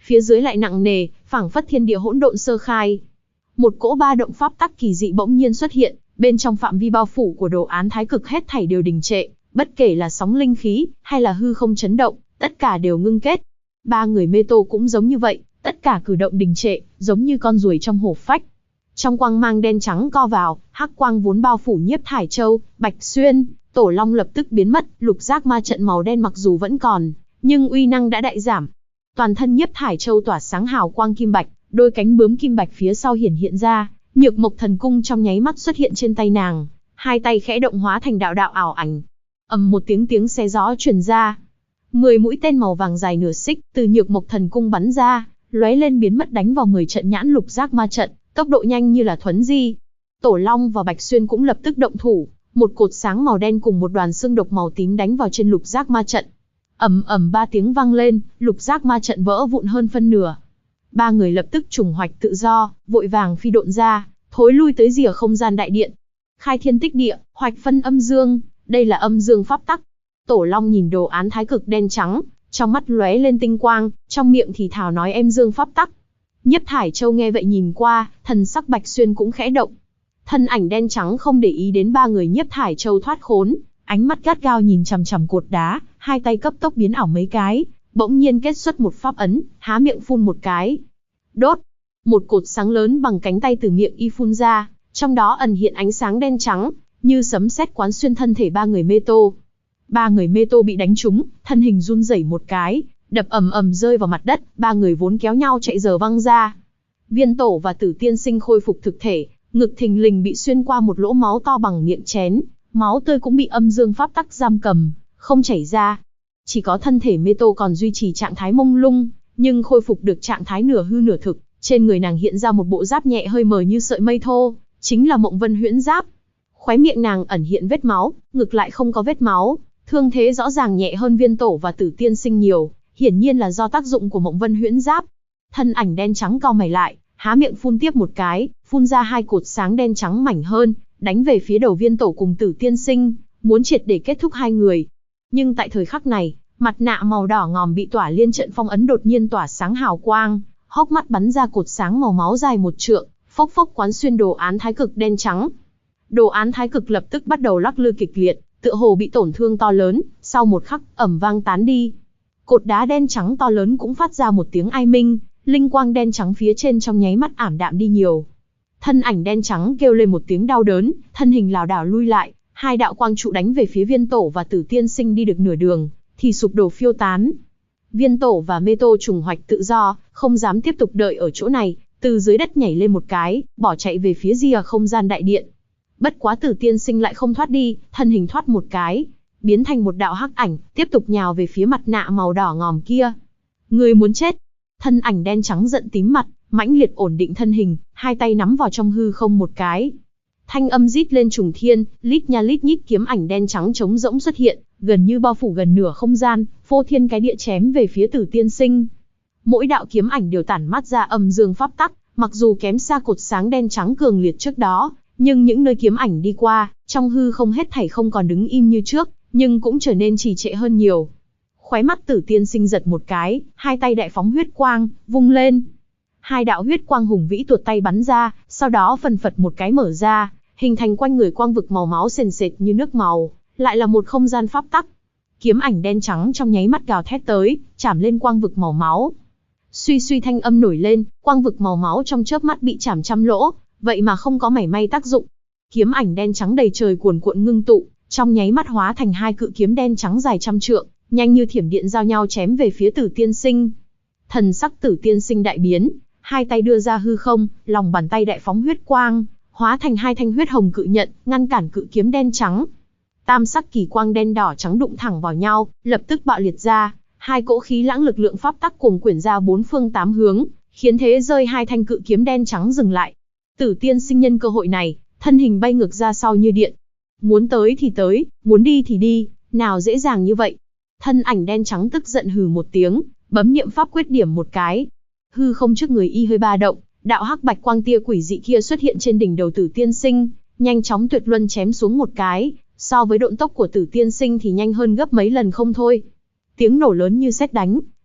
phía dưới lại nặng nề, phảng phất thiên địa hỗn độn sơ khai. Một cỗ ba động pháp tắc kỳ dị bỗng nhiên xuất hiện, bên trong phạm vi bao phủ của đồ án thái cực hết thảy đều đình trệ, bất kể là sóng linh khí, hay là hư không chấn động, tất cả đều ngưng kết. Ba người Mê Tô cũng giống như vậy, tất cả cử động đình trệ, giống như con ruồi trong hổ phách. Trong quang mang đen trắng co vào, hắc quang vốn bao phủ Nhiếp Thải Châu, Bạch Xuyên, Tổ Long lập tức biến mất, lục giác ma trận màu đen mặc dù vẫn còn, nhưng uy năng đã đại giảm. Toàn thân Nhiếp Thải Châu tỏa sáng hào quang kim bạch, đôi cánh bướm kim bạch phía sau hiện ra, Nhược Mộc Thần Cung trong nháy mắt xuất hiện trên tay nàng, hai tay khẽ động hóa thành đạo đạo ảo ảnh. Ầm một tiếng xé gió truyền ra. 10 mũi tên màu vàng dài nửa xích từ Nhược Mộc Thần Cung bắn ra, lóe lên biến mất đánh vào 10 trận nhãn lục giác ma trận, tốc độ nhanh như là thuấn di. Tổ Long và Bạch Xuyên cũng lập tức động thủ, một cột sáng màu đen cùng một đoàn xương độc màu tím đánh vào trên lục giác ma trận. Ầm ầm 3 tiếng vang lên, lục giác ma trận vỡ vụn hơn phân nửa. Ba người lập tức trùng hoạch tự do, vội vàng phi độn ra, thối lui tới rìa không gian đại điện. Khai thiên tích địa, hoạch phân âm dương, đây là âm dương pháp tắc. Tổ Long nhìn đồ án thái cực đen trắng, trong mắt lóe lên tinh quang, trong miệng thì thào nói em dương pháp tắc. Nhiếp Thải Châu nghe vậy nhìn qua, thần sắc Bạch Xuyên cũng khẽ động. Thân ảnh đen trắng không để ý đến ba người Nhiếp Thải Châu thoát khốn, ánh mắt gắt gao nhìn chằm chằm cột đá, hai tay cấp tốc biến ảo mấy cái, bỗng nhiên kết xuất một pháp ấn, há miệng phun một cái. Đốt! Một cột sáng lớn bằng cánh tay từ miệng y phun ra, trong đó ẩn hiện ánh sáng đen trắng, như sấm sét quán xuyên thân thể ba người Mê Tô. Ba người Mê Tô bị đánh trúng, thân hình run rẩy một cái, đập ầm ầm rơi vào mặt đất, ba người vốn kéo nhau chạy giờ văng ra. Viên Tổ và Tử Tiên Sinh khôi phục thực thể, ngực thình lình bị xuyên qua một lỗ máu to bằng miệng chén, máu tươi cũng bị âm dương pháp tắc giam cầm, không chảy ra. Chỉ có thân thể Mê Tô còn duy trì trạng thái mông lung, nhưng khôi phục được trạng thái nửa hư nửa thực, trên người nàng hiện ra một bộ giáp nhẹ hơi mờ như sợi mây thô, chính là Mộng Vân Huyễn Giáp. Khóe miệng nàng ẩn hiện vết máu, ngực lại không có vết máu, thương thế rõ ràng nhẹ hơn Viên Tổ và Tử Tiên Sinh nhiều, hiển nhiên là do tác dụng của Mộng Vân Huyễn Giáp. Thân ảnh đen trắng cau mày lại, há miệng phun tiếp một cái, phun ra hai cột sáng đen trắng mảnh hơn, đánh về phía đầu Viên Tổ cùng Tử Tiên Sinh, muốn triệt để kết thúc hai người. Nhưng tại thời khắc này, mặt nạ màu đỏ ngòm bị tỏa liên trận phong ấn đột nhiên tỏa sáng hào quang, hốc mắt bắn ra cột sáng màu máu dài 1 trượng, phốc phốc quán xuyên đồ án thái cực đen trắng. Đồ án thái cực lập tức bắt đầu lắc lư kịch liệt, tựa hồ bị tổn thương to lớn, sau một khắc, ầm vang tán đi. Cột đá đen trắng to lớn cũng phát ra một tiếng ai minh, linh quang đen trắng phía trên trong nháy mắt ảm đạm đi nhiều. Thân ảnh đen trắng kêu lên một tiếng đau đớn, thân hình lảo đảo lui lại, hai đạo quang trụ đánh về phía Viên Tổ và Tử Tiên Sinh đi được nửa đường, thì sụp đổ phiêu tán. Viên Tổ và Mê Tô trùng hoạch tự do, không dám tiếp tục đợi ở chỗ này, từ dưới đất nhảy lên một cái, bỏ chạy về phía rìa không gian đại điện. Bất quá Tử Tiên Sinh lại không thoát đi, thân hình thoát một cái, biến thành một đạo hắc ảnh, tiếp tục nhào về phía mặt nạ màu đỏ ngòm kia. Người muốn chết! Thân ảnh đen trắng giận tím mặt, mãnh liệt ổn định thân hình, hai tay nắm vào trong hư không một cái. Thanh âm rít lên trùng thiên, lít nha lít nhít kiếm ảnh đen trắng trống rỗng xuất hiện, gần như bao phủ gần nửa không gian, phô thiên cái địa chém về phía Tử Tiên Sinh. Mỗi đạo kiếm ảnh đều tản mát ra âm dương pháp tắc, mặc dù kém xa cột sáng đen trắng cường liệt trước đó, nhưng những nơi kiếm ảnh đi qua, trong hư không hết thảy không còn đứng im như trước, nhưng cũng trở nên trì trệ hơn nhiều. Khóe mắt Tử Tiên Sinh giật một cái, hai tay đại phóng huyết quang, vung lên. Hai đạo huyết quang hùng vĩ tuột tay bắn ra, sau đó phần phật một cái mở ra, hình thành quanh người quang vực màu máu sền sệt như nước màu, lại là một không gian pháp tắc. Kiếm ảnh đen trắng trong nháy mắt gào thét tới, chảm lên quang vực màu máu. Suy suy thanh âm nổi lên, quang vực màu máu trong chớp mắt bị chảm trăm lỗ, vậy mà không có mảy may tác dụng. Kiếm ảnh đen trắng đầy trời cuồn cuộn ngưng tụ, trong nháy mắt hóa thành hai cự kiếm đen trắng dài trăm trượng, nhanh như thiểm điện giao nhau chém về phía Tử Tiên Sinh. Thần sắc Tử Tiên Sinh đại biến, hai tay đưa ra hư không, lòng bàn tay đại phóng huyết quang, hóa thành hai thanh huyết hồng cự nhận, ngăn cản cự kiếm đen trắng. Tam sắc kỳ quang đen đỏ trắng đụng thẳng vào nhau, lập tức bạo liệt ra, hai cỗ khí lãng lực lượng pháp tắc cuồng quyển ra bốn phương tám hướng, khiến thế rơi hai thanh cự kiếm đen trắng dừng lại. Tử Tiên Sinh nhân cơ hội này, thân hình bay ngược ra sau như điện. Muốn tới thì tới, muốn đi thì đi, nào dễ dàng như vậy. Thân ảnh đen trắng tức giận hừ một tiếng, bấm niệm pháp quyết điểm một cái. Hư không trước người y hơi ba động, đạo hắc bạch quang tia quỷ dị kia xuất hiện trên đỉnh đầu Tử Tiên Sinh, nhanh chóng tuyệt luân chém xuống một cái, so với độn tốc của Tử Tiên Sinh thì nhanh hơn gấp mấy lần không thôi. Tiếng nổ lớn như sét đánh,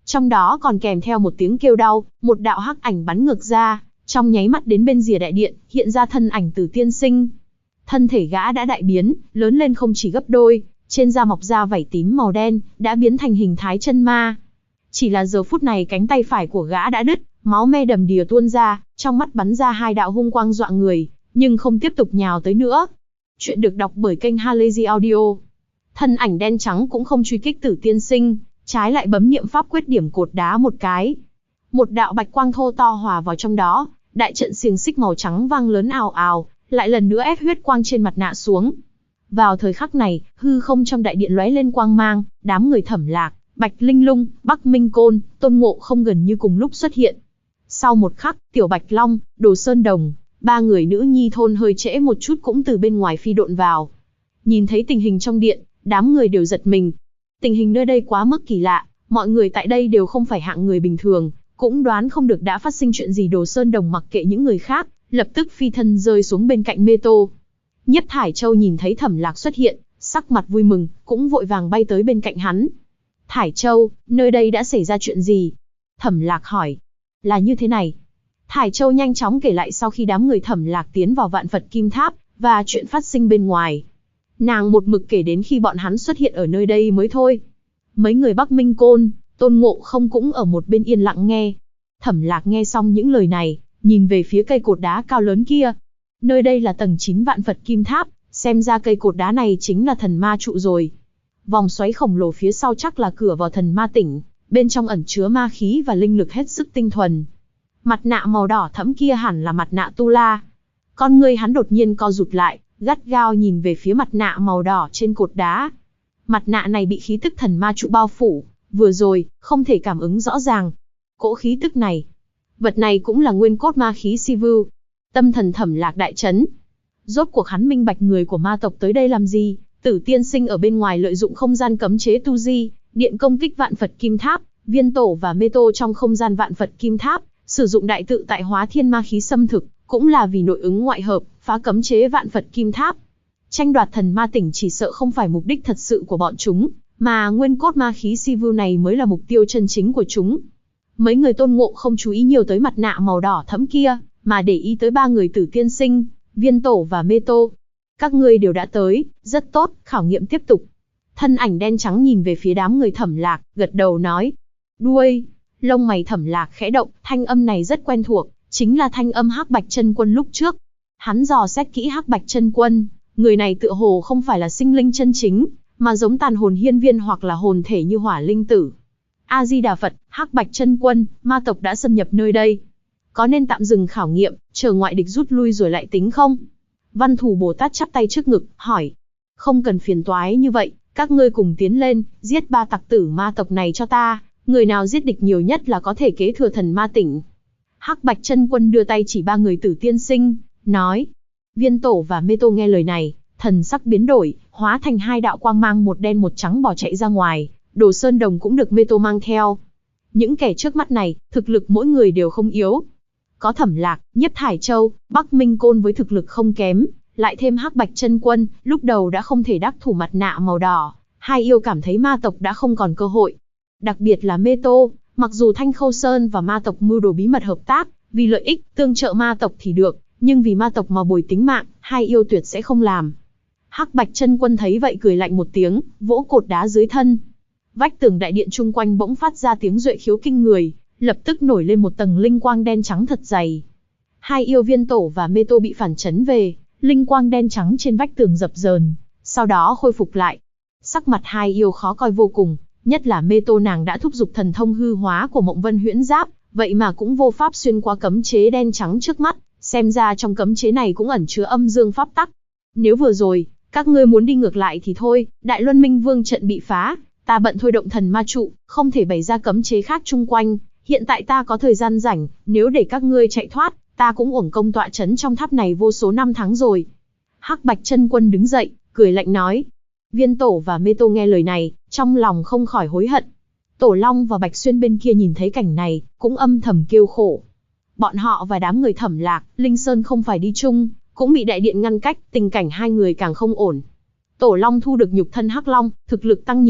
Trong đó còn kèm theo một tiếng kêu đau, một đạo hắc ảnh bắn ngược ra, trong nháy mắt đến bên rìa đại điện, hiện ra thân ảnh Tử Tiên Sinh. Thân thể gã đã đại biến, lớn lên không chỉ gấp đôi, trên da mọc ra vảy tím màu đen, đã biến thành hình thái chân ma. Chỉ là giờ phút này cánh tay phải của gã đã đứt, máu me đầm đìa tuôn ra, trong mắt bắn ra hai đạo hung quang dọa người, nhưng không tiếp tục nhào tới nữa. Chuyện được đọc bởi kênh Halazy Audio. Thân ảnh đen trắng cũng không truy kích Tử Tiên Sinh, trái lại bấm niệm pháp quyết điểm cột đá một cái. Một đạo bạch quang thô to hòa vào trong đó, đại trận xiềng xích màu trắng vang lớn ào ào, lại lần nữa ép huyết quang trên mặt nạ xuống. Vào thời khắc này, hư không trong đại điện lóe lên quang mang, đám người Thẩm Lạc, Bạch Linh Lung, Bắc Minh Côn, Tôn Ngộ Không gần như cùng lúc xuất hiện. Sau một khắc, Tiểu Bạch Long, Đồ Sơn Đồng, ba người nữ nhi thôn hơi trễ một chút cũng từ bên ngoài phi độn vào. Nhìn thấy tình hình trong điện, đám người đều giật mình. Tình hình nơi đây quá mức kỳ lạ, mọi người tại đây đều không phải hạng người bình thường, cũng đoán không được đã phát sinh chuyện gì. Đồ Sơn Đồng mặc kệ những người khác, lập tức phi thân rơi xuống bên cạnh Mê Tô. Nhiếp Thải Châu nhìn thấy Thẩm Lạc xuất hiện, sắc mặt vui mừng, cũng vội vàng bay tới bên cạnh hắn. Thải Châu, nơi đây đã xảy ra chuyện gì? Thẩm Lạc hỏi. Là như thế này. Thải Châu nhanh chóng kể lại sau khi đám người Thẩm Lạc tiến vào Vạn Phật Kim Tháp, và chuyện phát sinh bên ngoài. Nàng một mực kể đến khi bọn hắn xuất hiện ở nơi đây mới thôi. Mấy người Bắc Minh Côn, Tôn Ngộ Không cũng ở một bên yên lặng nghe. Thẩm Lạc nghe xong những lời này, nhìn về phía cây cột đá cao lớn kia. Nơi đây là tầng 9 Vạn Phật Kim Tháp, xem ra cây cột đá này chính là thần ma trụ rồi. Vòng xoáy khổng lồ phía sau chắc là cửa vào thần ma tỉnh, bên trong ẩn chứa ma khí và linh lực hết sức tinh thuần. Mặt nạ màu đỏ thẫm kia hẳn là mặt nạ Tu La. Con người hắn đột nhiên co rụt lại, gắt gao nhìn về phía mặt nạ màu đỏ trên cột đá. Mặt nạ này bị khí tức thần ma trụ bao phủ, vừa rồi, không thể cảm ứng rõ ràng. Cỗ khí tức này, vật này cũng là nguyên cốt ma khí si vưu. Tâm thần Thẩm Lạc đại chấn. Rốt cuộc hắn minh bạch người của ma tộc tới đây làm gì. Tử Tiên Sinh ở bên ngoài lợi dụng không gian cấm chế tu di, điện công kích Vạn Phật Kim Tháp, Viên Tổ và Mê Tô trong không gian Vạn Phật Kim Tháp, sử dụng đại tự tại hóa thiên ma khí xâm thực, cũng là vì nội ứng ngoại hợp, phá cấm chế Vạn Phật Kim Tháp. Tranh đoạt thần ma tỉnh chỉ sợ không phải mục đích thật sự của bọn chúng, mà nguyên cốt ma khí si vưu này mới là mục tiêu chân chính của chúng. Mấy người Tôn Ngộ không chú ý nhiều tới mặt nạ màu đỏ thẫm kia, mà để ý tới ba người Tử Tiên Sinh, Viên Tổ và Mê Tô. Các ngươi đều đã tới, rất tốt, khảo nghiệm tiếp tục. Thân ảnh đen trắng nhìn về phía đám người Thẩm Lạc, gật đầu nói. Đuôi, lông mày Thẩm Lạc khẽ động, thanh âm này rất quen thuộc, chính là thanh âm Hắc Bạch Chân Quân lúc trước. Hắn dò xét kỹ Hắc Bạch Chân Quân, người này tựa hồ không phải là sinh linh chân chính, mà giống tàn hồn hiên viên hoặc là hồn thể như Hỏa Linh Tử. A Di Đà Phật, Hắc Bạch Chân Quân, ma tộc đã xâm nhập nơi đây. Có nên tạm dừng khảo nghiệm, chờ ngoại địch rút lui rồi lại tính không? Văn Thù Bồ Tát chắp tay trước ngực, hỏi. Không cần phiền toái như vậy, các ngươi cùng tiến lên, giết ba tặc tử ma tộc này cho ta, người nào giết địch nhiều nhất là có thể kế thừa thần ma tỉnh. Hắc Bạch Chân Quân đưa tay chỉ ba người Tử Tiên Sinh, nói. Viên Tổ và Mê Tô nghe lời này, thần sắc biến đổi, hóa thành hai đạo quang mang một đen một trắng bỏ chạy ra ngoài, Đồ Sơn Đồng cũng được Mê Tô mang theo. Những kẻ trước mắt này, thực lực mỗi người đều không yếu. Có Thẩm Lạc, Nhiếp Thải Châu, Bắc Minh Côn với thực lực không kém, lại thêm Hắc Bạch Chân Quân, lúc đầu đã không thể đắc thủ mặt nạ màu đỏ, hai yêu cảm thấy ma tộc đã không còn cơ hội. Đặc biệt là Mê Tô, mặc dù Thanh Khâu Sơn và ma tộc mưu đồ bí mật hợp tác, vì lợi ích tương trợ ma tộc thì được, nhưng vì ma tộc mà bồi tính mạng, hai yêu tuyệt sẽ không làm. Hắc Bạch Chân Quân thấy vậy cười lạnh một tiếng, vỗ cột đá dưới thân. Vách tường đại điện chung quanh bỗng phát ra tiếng duệ khiếu kinh người, lập tức nổi lên một tầng linh quang đen trắng thật dày. Hai yêu Viên Tổ và Mê Tô bị phản chấn về, linh quang đen trắng trên vách tường dập dờn, sau đó khôi phục lại. Sắc mặt hai yêu khó coi vô cùng, nhất là Mê Tô, nàng đã thúc giục thần thông hư hóa của Mộng Vân Huyễn Giáp, vậy mà cũng vô pháp xuyên qua cấm chế đen trắng trước mắt, xem ra trong cấm chế này cũng ẩn chứa âm dương pháp tắc. Nếu vừa rồi, các ngươi muốn đi ngược lại thì thôi, Đại Luân Minh Vương trận bị phá, ta bận thôi động thần ma trụ, không thể bày ra cấm chế khác chung quanh. Hiện tại ta có thời gian rảnh, nếu để các ngươi chạy thoát, ta cũng uổng công tọa chấn trong tháp này vô số năm tháng rồi. Hắc Bạch Chân Quân đứng dậy, cười lạnh nói. Viên Tổ và Mê Tô nghe lời này, trong lòng không khỏi hối hận. Tổ Long và Bạch Xuyên bên kia nhìn thấy cảnh này, cũng âm thầm kêu khổ. Bọn họ và đám người Thẩm Lạc, Linh Sơn không phải đi chung, cũng bị đại điện ngăn cách, tình cảnh hai người càng không ổn. Tổ Long thu được nhục thân Hắc Long, thực lực tăng nhiều,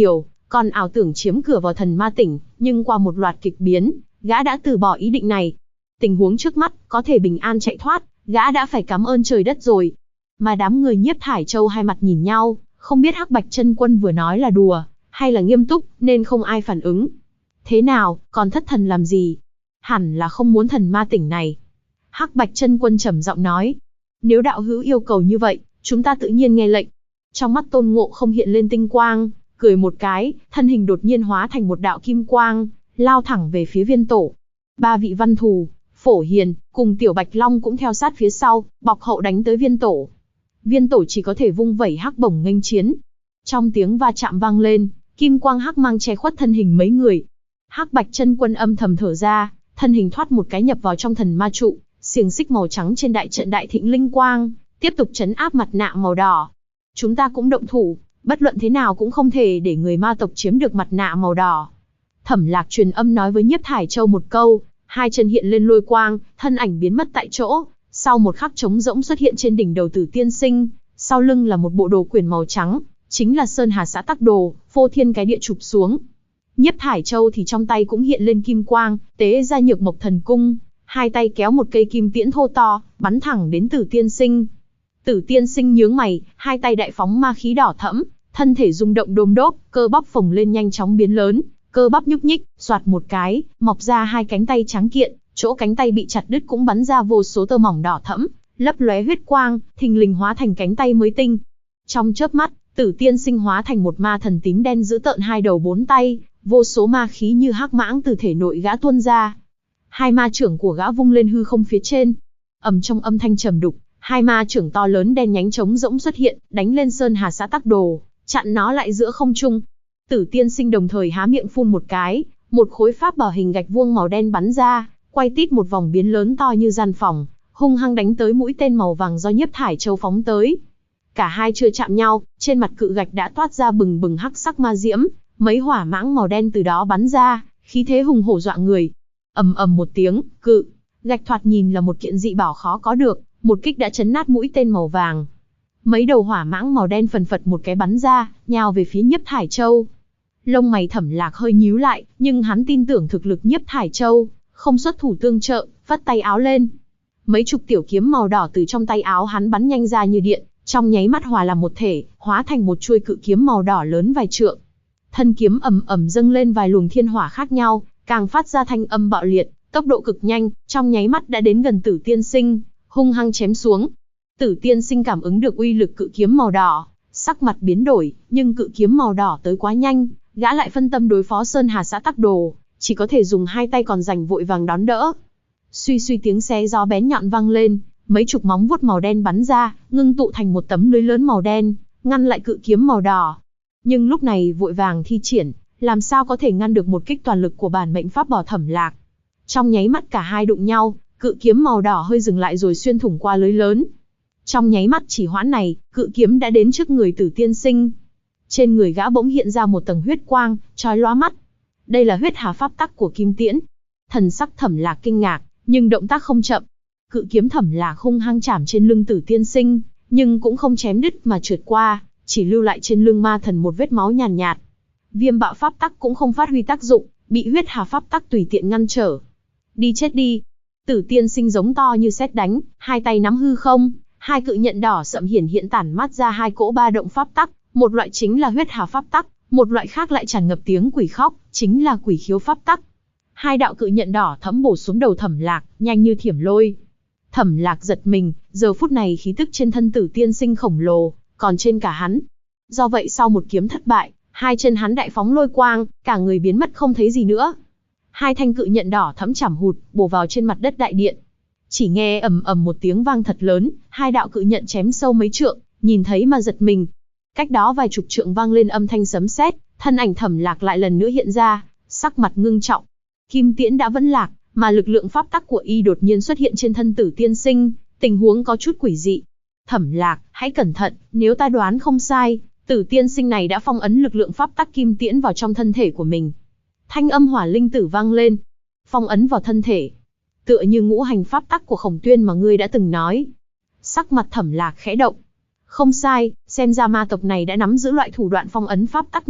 còn ảo tưởng chiếm cửa vào thần ma tỉnh, nhưng qua một loạt kịch biến, gã đã từ bỏ ý định này. Tình huống trước mắt, có thể bình an chạy thoát, gã đã phải cảm ơn trời đất rồi. Mà đám người Nhiếp Thải Châu hai mặt nhìn nhau, không biết Hắc Bạch Chân Quân vừa nói là đùa, hay là nghiêm túc, nên không ai phản ứng. Thế nào, còn thất thần làm gì? Hẳn là không muốn thần ma tỉnh này. Hắc Bạch Chân Quân trầm giọng nói. Nếu đạo hữu yêu cầu như vậy, chúng ta tự nhiên nghe lệnh. Trong mắt Tôn Ngộ Không hiện lên tinh quang, cười một cái, thân hình đột nhiên hóa thành một đạo kim quang, lao thẳng về phía viên tổ. Ba vị văn thù, Phổ Hiền, cùng Tiểu Bạch Long cũng theo sát phía sau, bọc hậu đánh tới viên tổ. Viên tổ chỉ có thể vung vẩy hắc bổng nghênh chiến. Trong tiếng va chạm vang lên, kim quang hắc mang che khuất thân hình mấy người. Hắc Bạch Chân Quân âm thầm thở ra, thân hình thoát một cái nhập vào trong thần ma trụ, xiềng xích màu trắng trên đại trận đại thịnh linh quang, tiếp tục trấn áp mặt nạ màu đỏ. Chúng ta cũng động thủ, bất luận thế nào cũng không thể để người ma tộc chiếm được mặt nạ màu đỏ. Thẩm Lạc truyền âm nói với Nhiếp Thải Châu một câu, hai chân hiện lên lôi quang, thân ảnh biến mất tại chỗ. Sau một khắc trống rỗng xuất hiện trên đỉnh đầu Tử Tiên Sinh, sau lưng là một bộ đồ quyển màu trắng, chính là Sơn Hà Xã Tắc Đồ, phô thiên cái địa chụp xuống. Nhiếp Thải Châu thì trong tay cũng hiện lên kim quang, tế ra Nhược Mộc Thần Cung, hai tay kéo một cây kim tiễn thô to, bắn thẳng đến Tử Tiên Sinh. Tử Tiên Sinh nhướng mày, hai tay đại phóng ma khí đỏ thẫm, thân thể rung động đôm đốp, cơ bắp phồng lên nhanh chóng biến lớn, cơ bắp nhúc nhích, xoạt một cái, mọc ra hai cánh tay trắng kiện, chỗ cánh tay bị chặt đứt cũng bắn ra vô số tơ mỏng đỏ thẫm, lấp lóe huyết quang, thình lình hóa thành cánh tay mới tinh. Trong chớp mắt, Tử Tiên Sinh hóa thành một ma thần tím đen dữ tợn hai đầu bốn tay, vô số ma khí như hắc mãng từ thể nội gã tuôn ra. Hai ma trưởng của gã vung lên hư không phía trên. Trong âm thanh trầm đục, hai ma trưởng to lớn đen nhánh trống rỗng xuất hiện, đánh lên Sơn Hà Xã Tắc Đồ, chặn nó lại giữa không trung. Tử Tiên Sinh đồng thời há miệng phun một cái, một khối pháp bảo hình gạch vuông màu đen bắn ra, quay tít một vòng biến lớn to như gian phòng, hung hăng đánh tới mũi tên màu vàng do Nhiếp Thải Châu phóng tới. Cả hai chưa chạm nhau, trên mặt cự gạch đã toát ra bừng bừng hắc sắc ma diễm, mấy hỏa mãng màu đen từ đó bắn ra, khí thế hùng hổ dọa người. Ầm một tiếng, cự gạch thoạt nhìn là một kiện dị bảo khó có được, một kích đã chấn nát mũi tên màu vàng. Mấy đầu hỏa mãng màu đen phần phật một cái bắn ra, nhào về phía Nhiếp Thải Châu. Lông mày Thẩm Lạc hơi nhíu lại, nhưng hắn tin tưởng thực lực Nhiếp Thải Châu, không xuất thủ tương trợ, phất tay áo lên. Mấy chục tiểu kiếm màu đỏ từ trong tay áo hắn bắn nhanh ra như điện, trong nháy mắt hòa làm một thể, hóa thành một chuôi cự kiếm màu đỏ lớn vài trượng. Thân kiếm ầm dâng lên vài luồng thiên hỏa khác nhau, càng phát ra thanh âm bạo liệt, tốc độ cực nhanh, trong nháy mắt đã đến gần Tử Tiên Sinh, hung hăng chém xuống. Tử Tiên Sinh cảm ứng được uy lực cự kiếm màu đỏ, sắc mặt biến đổi, nhưng cự kiếm màu đỏ tới quá nhanh, gã lại phân tâm đối phó Sơn Hà Xã Tắc Đồ, chỉ có thể dùng hai tay còn rảnh vội vàng đón đỡ. Suy suy tiếng xé gió bén nhọn vang lên, mấy chục móng vuốt màu đen bắn ra, ngưng tụ thành một tấm lưới lớn màu đen, ngăn lại cự kiếm màu đỏ. Nhưng lúc này vội vàng thi triển, làm sao có thể ngăn được một kích toàn lực của bản mệnh pháp bảo Thẩm Lạc. Trong nháy mắt cả hai đụng nhau, cự kiếm màu đỏ hơi dừng lại rồi xuyên thủng qua lưới lớn. Trong nháy mắt chỉ hoãn này, cự kiếm đã đến trước người Tử Tiên Sinh. Trên người gã bỗng hiện ra một tầng huyết quang, chói lóa mắt. Đây là huyết hà pháp tắc của Kim Tiễn. Thần sắc Thẩm Lạc kinh ngạc, nhưng động tác không chậm. Cự kiếm Thẩm Lạc hung hăng chạm trên lưng Tử Tiên Sinh, nhưng cũng không chém đứt mà trượt qua, chỉ lưu lại trên lưng ma thần một vết máu nhàn nhạt. Viêm bạo pháp tắc cũng không phát huy tác dụng, bị huyết hà pháp tắc tùy tiện ngăn trở. Đi chết đi! Tử Tiên Sinh giống to như sét đánh, hai tay nắm hư không, hai cự nhận đỏ sậm hiện tản mát ra hai cỗ ba động pháp tắc, một loại chính là huyết hà pháp tắc, một loại khác lại tràn ngập tiếng quỷ khóc, chính là quỷ khiếu pháp tắc. Hai đạo cự nhận đỏ thẫm bổ xuống đầu Thẩm Lạc, nhanh như thiểm lôi. Thẩm Lạc giật mình, giờ phút này khí tức trên thân Tử Tiên Sinh khổng lồ, còn trên cả hắn. Do vậy sau một kiếm thất bại, hai chân hắn đại phóng lôi quang, cả người biến mất không thấy gì nữa. Hai thanh cự nhận đỏ thẫm chảm hụt, bổ vào trên mặt đất đại điện. Chỉ nghe ầm một tiếng vang thật lớn, hai đạo cự nhận chém sâu mấy trượng, nhìn thấy mà giật mình. Cách đó vài chục trượng vang lên âm thanh sấm sét, thân ảnh Thẩm Lạc lại lần nữa hiện ra, sắc mặt ngưng trọng. Kim Tiễn đã vẫn lạc, mà lực lượng pháp tắc của y đột nhiên xuất hiện trên thân Tử Tiên Sinh, tình huống có chút quỷ dị. Thẩm Lạc, hãy cẩn thận, nếu ta đoán không sai, Tử Tiên Sinh này đã phong ấn lực lượng pháp tắc Kim Tiễn vào trong thân thể của mình. Thanh âm hỏa linh tử vang lên. Phong ấn vào thân thể. Tựa như ngũ hành pháp tắc của Khổng Tuyên mà ngươi đã từng nói. Sắc mặt Thẩm Lạc khẽ động. Không sai, xem ra ma tộc này đã nắm giữ loại thủ đoạn phong ấn pháp tắc này,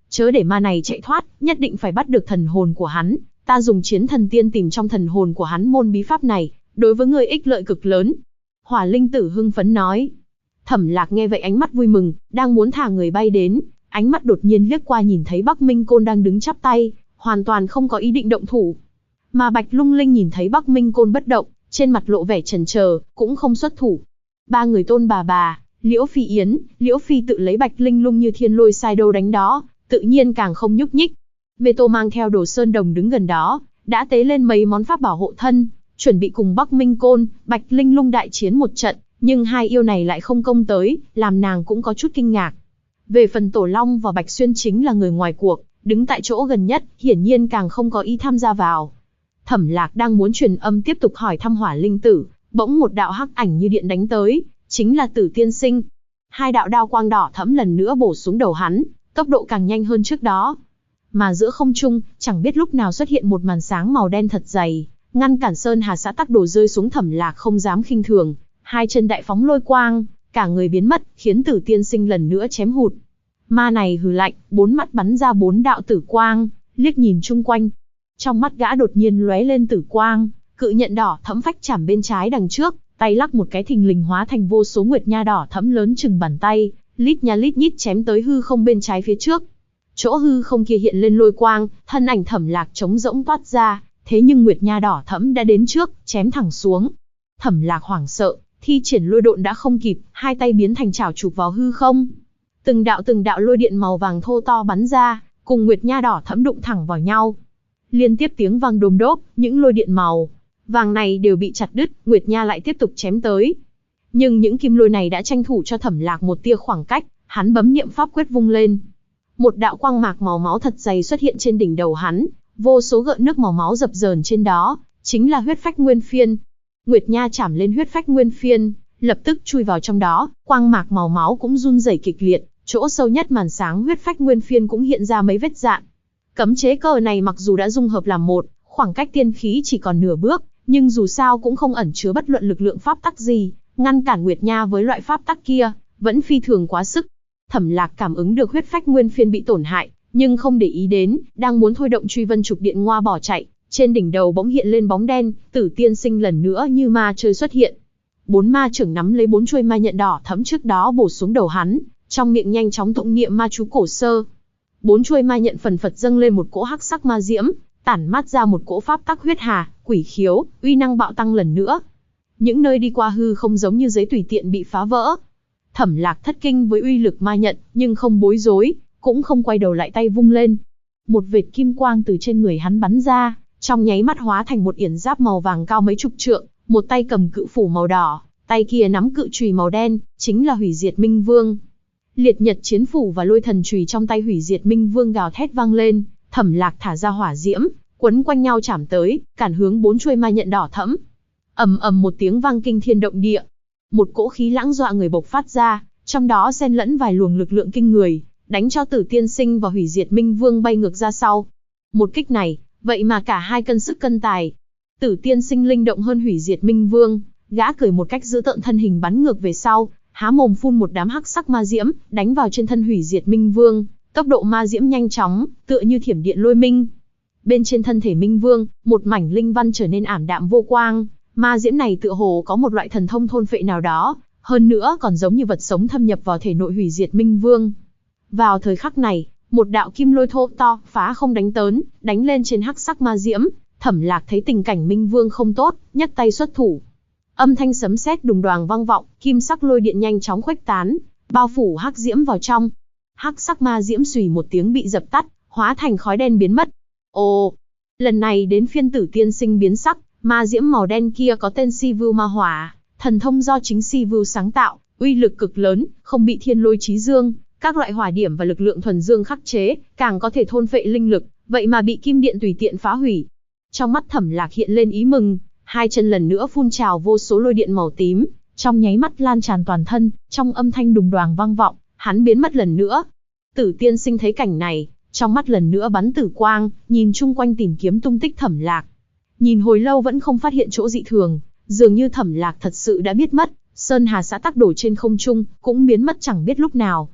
Chớ để ma này chạy thoát, nhất định phải bắt được thần hồn của hắn. Ta dùng chiến thần tiên tìm trong thần hồn của hắn môn bí pháp này, đối với ngươi ích lợi cực lớn. Hỏa linh tử hưng phấn nói. Thẩm Lạc nghe vậy ánh mắt vui mừng, đang muốn thả người bay đến, ánh mắt đột nhiên liếc qua nhìn thấy Bắc Minh Côn đang đứng chắp tay, hoàn toàn không có ý định động thủ. Mà Bạch Lung Linh nhìn thấy Bắc Minh Côn bất động, trên mặt lộ vẻ chần chờ, cũng không xuất thủ. Ba người Tôn bà, Liễu Phi Yến, Liễu Phi tự lấy Bạch Linh Lung như thiên lôi sai đâu đánh đó, tự nhiên càng không nhúc nhích. Mê Tô mang theo Đồ Sơn Đồng đứng gần đó, đã tế lên mấy món pháp bảo hộ thân, chuẩn bị cùng Bắc Minh Côn, Bạch Linh Lung đại chiến một trận, nhưng hai yêu này lại không công tới, làm nàng cũng có chút kinh ngạc. Về phần Tổ Long và Bạch Xuyên chính là người ngoài cuộc, đứng tại chỗ gần nhất, hiển nhiên càng không có ý tham gia vào. Thẩm Lạc đang muốn truyền âm tiếp tục hỏi thăm Hỏa Linh Tử, bỗng một đạo hắc ảnh như điện đánh tới, chính là Tử Tiên Sinh. Hai đạo đao quang đỏ thẫm lần nữa bổ xuống đầu hắn, tốc độ càng nhanh hơn trước đó. Mà giữa không trung, chẳng biết lúc nào xuất hiện một màn sáng màu đen thật dày, ngăn cản Sơn Hà xã tắc đồ rơi xuống. Thẩm Lạc không dám khinh thường, hai chân đại phóng lôi quang, cả người biến mất, khiến Tử Tiên Sinh lần nữa chém hụt. Ma này hừ lạnh, bốn mắt bắn ra bốn đạo tử quang, liếc nhìn chung quanh. Trong mắt gã đột nhiên lóe lên tử quang, cự nhận đỏ thẫm phách chảm bên trái đằng trước, tay lắc một cái thình lình hóa thành vô số nguyệt nha đỏ thẫm lớn chừng bàn tay, lít nha lít nhít chém tới hư không bên trái phía trước. Chỗ hư không kia hiện lên lôi quang, thân ảnh Thẩm Lạc trống rỗng toát ra, thế nhưng nguyệt nha đỏ thẫm đã đến trước, chém thẳng xuống. Thẩm Lạc hoảng sợ, thi triển lôi độn đã không kịp, hai tay biến thành chảo chụp vào hư không. Từng đạo lôi điện màu vàng thô to bắn ra, cùng nguyệt nha đỏ thẫm đụng thẳng vào nhau. Liên tiếp tiếng vang đôm đốp, những lôi điện màu vàng này đều bị chặt đứt, nguyệt nha lại tiếp tục chém tới. Nhưng những kim lôi này đã tranh thủ cho Thẩm Lạc một tia khoảng cách, hắn bấm niệm pháp quyết vung lên. Một đạo quang mạc màu máu thật dày xuất hiện trên đỉnh đầu hắn, vô số gợn nước màu máu dập dờn trên đó, chính là huyết phách nguyên phiên. Nguyệt nha chạm lên huyết phách nguyên phiên, lập tức chui vào trong đó, quang mạc màu máu cũng run rẩy kịch liệt, chỗ sâu nhất màn sáng huyết phách nguyên phiên cũng hiện ra mấy vết rạn. Cấm chế cờ này mặc dù đã dung hợp làm một, khoảng cách tiên khí chỉ còn nửa bước, nhưng dù sao cũng không ẩn chứa bất luận lực lượng pháp tắc gì, ngăn cản Nguyệt nha với loại pháp tắc kia, vẫn phi thường quá sức. Thẩm Lạc cảm ứng được huyết phách nguyên phiên bị tổn hại, nhưng không để ý đến, đang muốn thôi động truy vân trục điện ngoa bỏ chạy, trên đỉnh đầu bỗng hiện lên bóng đen, Tử Tiên Sinh lần nữa như ma chơi xuất hiện. Bốn ma trưởng nắm lấy bốn chuôi ma nhận đỏ thẫm trước đó bổ xuống đầu hắn, trong miệng nhanh chóng tụng niệm ma chú cổ sơ. Bốn chuôi ma nhận phần phật dâng lên một cỗ hắc sắc ma diễm, tản mát ra một cỗ pháp tắc huyết hà, quỷ khiếu, uy năng bạo tăng lần nữa. Những nơi đi qua hư không giống như giấy tùy tiện bị phá vỡ. Thẩm Lạc thất kinh với uy lực ma nhận, nhưng không bối rối, cũng không quay đầu lại, tay vung lên. Một vệt kim quang từ trên người hắn bắn ra, trong nháy mắt hóa thành một yển giáp màu vàng cao mấy chục trượng, một tay cầm cự phủ màu đỏ, tay kia nắm cự chùy màu đen, chính là Hủy Diệt Minh Vương. Liệt Nhật Chiến Phủ và Lôi Thần Chùy trong tay Hủy Diệt Minh Vương gào thét vang lên, Thẩm Lạc thả ra hỏa diễm, quấn quanh nhau chạm tới, cản hướng bốn chuôi ma nhận đỏ thẫm. Ầm ầm một tiếng vang kinh thiên động địa, một cỗ khí lãng dọa người bộc phát ra, trong đó xen lẫn vài luồng lực lượng kinh người, đánh cho Tử Tiên Sinh và Hủy Diệt Minh Vương bay ngược ra sau. Một kích này, vậy mà cả hai cân sức cân tài. Tử Tiên Sinh linh động hơn Hủy Diệt Minh Vương, gã cười một cách dữ tợn, thân hình bắn ngược về sau, há mồm phun một đám hắc sắc ma diễm, đánh vào trên thân Hủy Diệt Minh Vương. Tốc độ ma diễm nhanh chóng, tựa như thiểm điện lôi minh. Bên trên thân thể Minh Vương, một mảnh linh văn trở nên ảm đạm vô quang. Ma diễm này tựa hồ có một loại thần thông thôn phệ nào đó, hơn nữa còn giống như vật sống thâm nhập vào thể nội Hủy Diệt Minh Vương. Vào thời khắc này, một đạo kim lôi thô to, phá không đánh tớn, đánh lên trên hắc sắc ma diễm. Thẩm Lạc thấy tình cảnh Minh Vương không tốt, nhấc tay xuất thủ. Âm thanh sấm sét đùng đoàng vang vọng, kim sắc lôi điện nhanh chóng khuếch tán, bao phủ hắc diễm vào trong. Hắc sắc ma diễm xùy một tiếng bị dập tắt, hóa thành khói đen biến mất. Ồ, lần này đến phiên Tử Tiên Sinh biến sắc, ma diễm màu đen kia có tên Si Vưu Ma Hỏa, thần thông do chính Si Vưu sáng tạo, uy lực cực lớn, không bị thiên lôi chí dương, các loại hỏa điểm và lực lượng thuần dương khắc chế, càng có thể thôn phệ linh lực, vậy mà bị kim điện tùy tiện phá hủy. Trong mắt Thẩm Lạc hiện lên ý mừng, hai chân lần nữa phun trào vô số lôi điện màu tím, trong nháy mắt lan tràn toàn thân, trong âm thanh đùng đoàng vang vọng, hắn biến mất lần nữa. Tử Tiên Sinh thấy cảnh này, trong mắt lần nữa bắn tử quang, nhìn chung quanh tìm kiếm tung tích Thẩm Lạc. Nhìn hồi lâu vẫn không phát hiện chỗ dị thường, dường như Thẩm Lạc thật sự đã biết mất. Sơn Hà xã tắc đổ trên không trung, cũng biến mất chẳng biết lúc nào.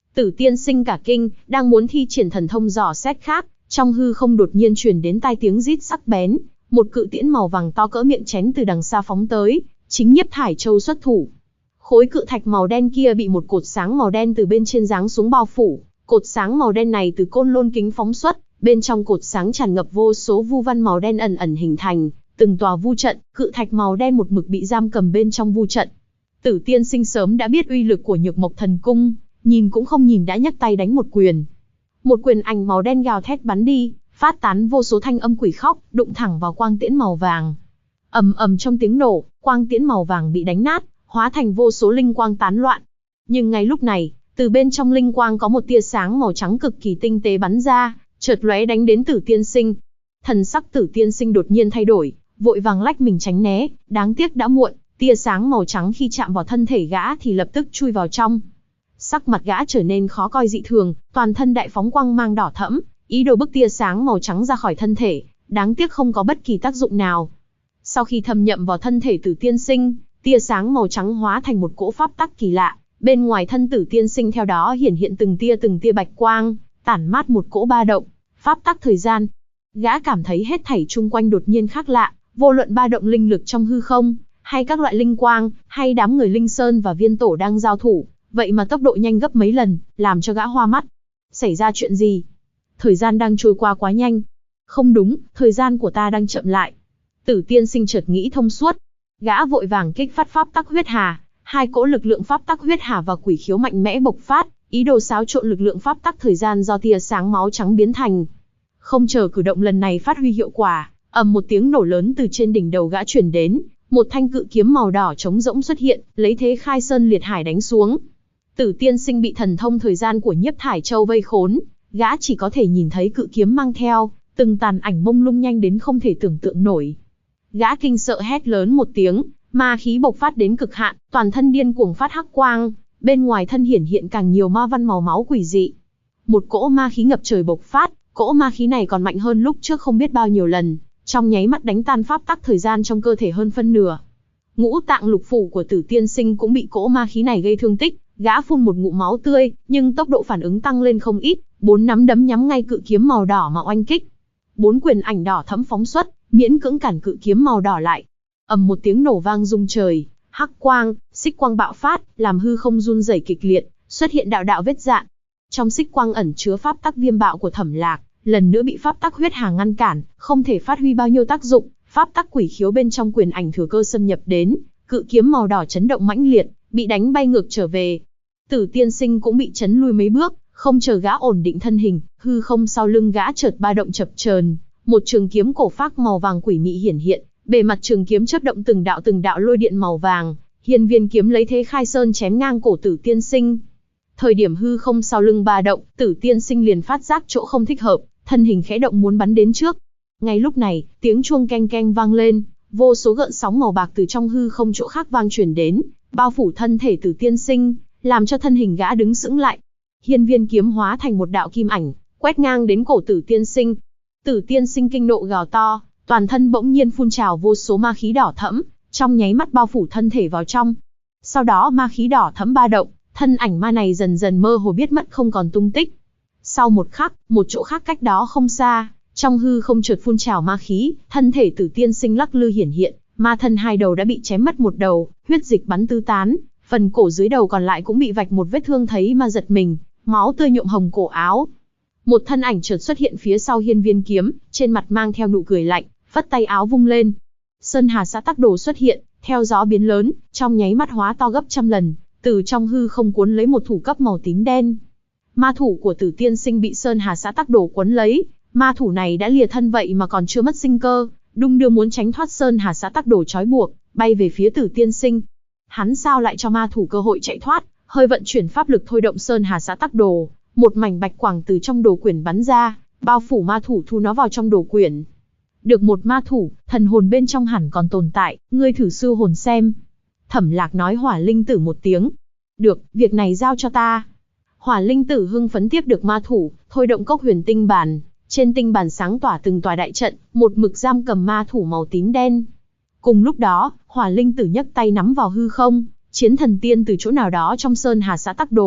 Tử tiên sinh cả kinh, đang muốn thi triển thần thông dò xét khác, trong hư không đột nhiên truyền đến tai tiếng rít sắc bén, một cự tiễn màu vàng to cỡ miệng chén từ đằng xa phóng tới, chính Nhiếp Thải Châu xuất thủ. Khối cự thạch màu đen kia bị một cột sáng màu đen từ bên trên giáng xuống bao phủ, cột sáng màu đen này từ côn lôn kính phóng xuất, bên trong cột sáng tràn ngập vô số vu văn màu đen ẩn ẩn hình thành, từng tòa vu trận, cự thạch màu đen một mực bị giam cầm bên trong vu trận. Tử tiên sinh sớm đã biết uy lực của Nhược Mộc Thần Cung, nhìn cũng không nhìn đã nhấc tay đánh một quyền. Một quyền ảnh màu đen gào thét bắn đi, phát tán vô số thanh âm quỷ khóc, đụng thẳng vào quang tiễn màu vàng. Ầm ầm trong tiếng nổ, quang tiễn màu vàng bị đánh nát, hóa thành vô số linh quang tán loạn. Nhưng ngay lúc này, từ bên trong linh quang có một tia sáng màu trắng cực kỳ tinh tế bắn ra, chợt lóe đánh đến Tử tiên sinh. Thần sắc Tử tiên sinh đột nhiên thay đổi, vội vàng lách mình tránh né, đáng tiếc đã muộn, tia sáng màu trắng khi chạm vào thân thể gã thì lập tức chui vào trong. Sắc mặt gã trở nên khó coi dị thường, toàn thân đại phóng quang mang đỏ thẫm, ý đồ bức tia sáng màu trắng ra khỏi thân thể, đáng tiếc không có bất kỳ tác dụng nào. Sau khi thâm nhậm vào thân thể Tử tiên sinh, tia sáng màu trắng hóa thành một cỗ pháp tắc kỳ lạ, bên ngoài thân Tử tiên sinh theo đó hiển hiện từng tia bạch quang, tản mát một cỗ ba động, pháp tắc thời gian. Gã cảm thấy hết thảy chung quanh đột nhiên khác lạ, vô luận ba động linh lực trong hư không, hay các loại linh quang, hay đám người Linh Sơn và Viên Tổ đang giao thủ, vậy mà tốc độ nhanh gấp mấy lần, làm cho gã hoa mắt. Xảy ra chuyện gì? Thời gian đang trôi qua quá nhanh. Không đúng, thời gian của ta đang chậm lại. Tử tiên sinh chợt nghĩ thông suốt. Gã vội vàng kích phát pháp tắc huyết hà, hai cỗ lực lượng pháp tắc huyết hà và quỷ khiếu mạnh mẽ bộc phát, ý đồ xáo trộn lực lượng pháp tắc thời gian do tia sáng máu trắng biến thành. Không chờ cử động lần này phát huy hiệu quả, ầm một tiếng nổ lớn từ trên đỉnh đầu gã truyền đến, một thanh cự kiếm màu đỏ trống rỗng xuất hiện, lấy thế khai sơn liệt hải đánh xuống. Tử tiên sinh bị thần thông thời gian của Nhiếp Thải Châu vây khốn, gã chỉ có thể nhìn thấy cự kiếm mang theo từng tàn ảnh mông lung nhanh đến không thể tưởng tượng nổi. Gã kinh sợ hét lớn một tiếng, ma khí bộc phát đến cực hạn, toàn thân điên cuồng phát hắc quang, bên ngoài thân hiển hiện càng nhiều ma văn màu máu quỷ dị. Một cỗ ma khí ngập trời bộc phát, cỗ ma khí này còn mạnh hơn lúc trước không biết bao nhiêu lần, trong nháy mắt đánh tan pháp tắc thời gian trong cơ thể hơn phân nửa. Ngũ tạng lục phủ của Tử tiên sinh cũng bị cỗ ma khí này gây thương tích, gã phun một ngụm máu tươi, nhưng tốc độ phản ứng tăng lên không ít, 4 nắm đấm nhắm ngay cự kiếm màu đỏ mà oanh kích. 4 quyền ảnh đỏ thẫm phóng xuất, miễn cưỡng cản cự kiếm màu đỏ lại. Ầm một tiếng nổ vang rung trời, hắc quang, xích quang bạo phát, làm hư không run rẩy kịch liệt, xuất hiện đạo đạo vết rạn. Trong xích quang ẩn chứa pháp tắc viêm bạo của Thẩm Lạc, lần nữa bị pháp tắc huyết hà ngăn cản, không thể phát huy bao nhiêu tác dụng. Pháp tắc quỷ khiếu bên trong quyền ảnh thừa cơ xâm nhập đến, cự kiếm màu đỏ chấn động mãnh liệt, bị đánh bay ngược trở về. Tử tiên sinh cũng bị chấn lui mấy bước, không chờ gã ổn định thân hình, hư không sau lưng gã chợt ba động chập chờn, một trường kiếm cổ phác màu vàng quỷ mị hiển hiện, bề mặt trường kiếm chớp động từng đạo lôi điện màu vàng, hiên viên kiếm lấy thế khai sơn chém ngang cổ Tử tiên sinh. Thời điểm hư không sau lưng ba động, Tử tiên sinh liền phát giác chỗ không thích hợp, thân hình khẽ động muốn bắn đến trước. Ngay lúc này, tiếng chuông keng keng vang lên, vô số gợn sóng màu bạc từ trong hư không chỗ khác vang truyền đến, bao phủ thân thể Tử tiên sinh, làm cho thân hình gã đứng sững lại. Hiên viên kiếm hóa thành một đạo kim ảnh, quét ngang đến cổ Tử tiên sinh. Tử tiên sinh kinh nộ gào to, toàn thân bỗng nhiên phun trào vô số ma khí đỏ thẫm, trong nháy mắt bao phủ thân thể vào trong. Sau đó ma khí đỏ thẫm ba động, thân ảnh ma này dần dần mơ hồ biết mất không còn tung tích. Sau một khắc, một chỗ khác cách đó không xa, trong hư không chợt phun trào ma khí, thân thể Tử tiên sinh lắc lư hiển hiện, ma thân hai đầu đã bị chém mất một đầu, huyết dịch bắn tứ tán, phần cổ dưới đầu còn lại cũng bị vạch một vết thương thấy mà giật mình, máu tươi nhuộm hồng cổ áo. Một thân ảnh chợt xuất hiện phía sau hiên viên kiếm, trên mặt mang theo nụ cười lạnh, phất tay áo vung lên. Sơn Hà Xã Tắc Đồ xuất hiện, theo gió biến lớn, trong nháy mắt hóa to gấp trăm lần, từ trong hư không cuốn lấy một thủ cấp màu tím đen. Ma thủ của Tử tiên sinh bị Sơn Hà Xã Tắc Đồ cuốn lấy, ma thủ này đã lìa thân vậy mà còn chưa mất sinh cơ, đung đưa muốn tránh thoát Sơn Hà Xã Tắc Đồ trói buộc, bay về phía Tử tiên sinh. Hắn sao lại cho ma thủ cơ hội chạy thoát, hơi vận chuyển pháp lực thôi động Sơn Hà Xã Tắc Đồ, một mảnh bạch quang từ trong đồ quyển bắn ra, bao phủ ma thủ thu nó vào trong đồ quyển. Được một ma thủ, thần hồn bên trong hẳn còn tồn tại, ngươi thử siêu hồn xem. Thẩm Lạc nói Hỏa Linh Tử một tiếng. Được, việc này giao cho ta. Hỏa Linh Tử hưng phấn tiếp được ma thủ, thôi động cốc huyền tinh bàn. Trên tinh bàn sáng tỏa từng tòa đại trận, một mực giam cầm ma thủ màu tím đen. Cùng lúc đó, Hỏa Linh Tử nhấc tay nắm vào hư không, chiến thần tiên từ chỗ nào đó trong Sơn Hà Xã Tắc Đồ,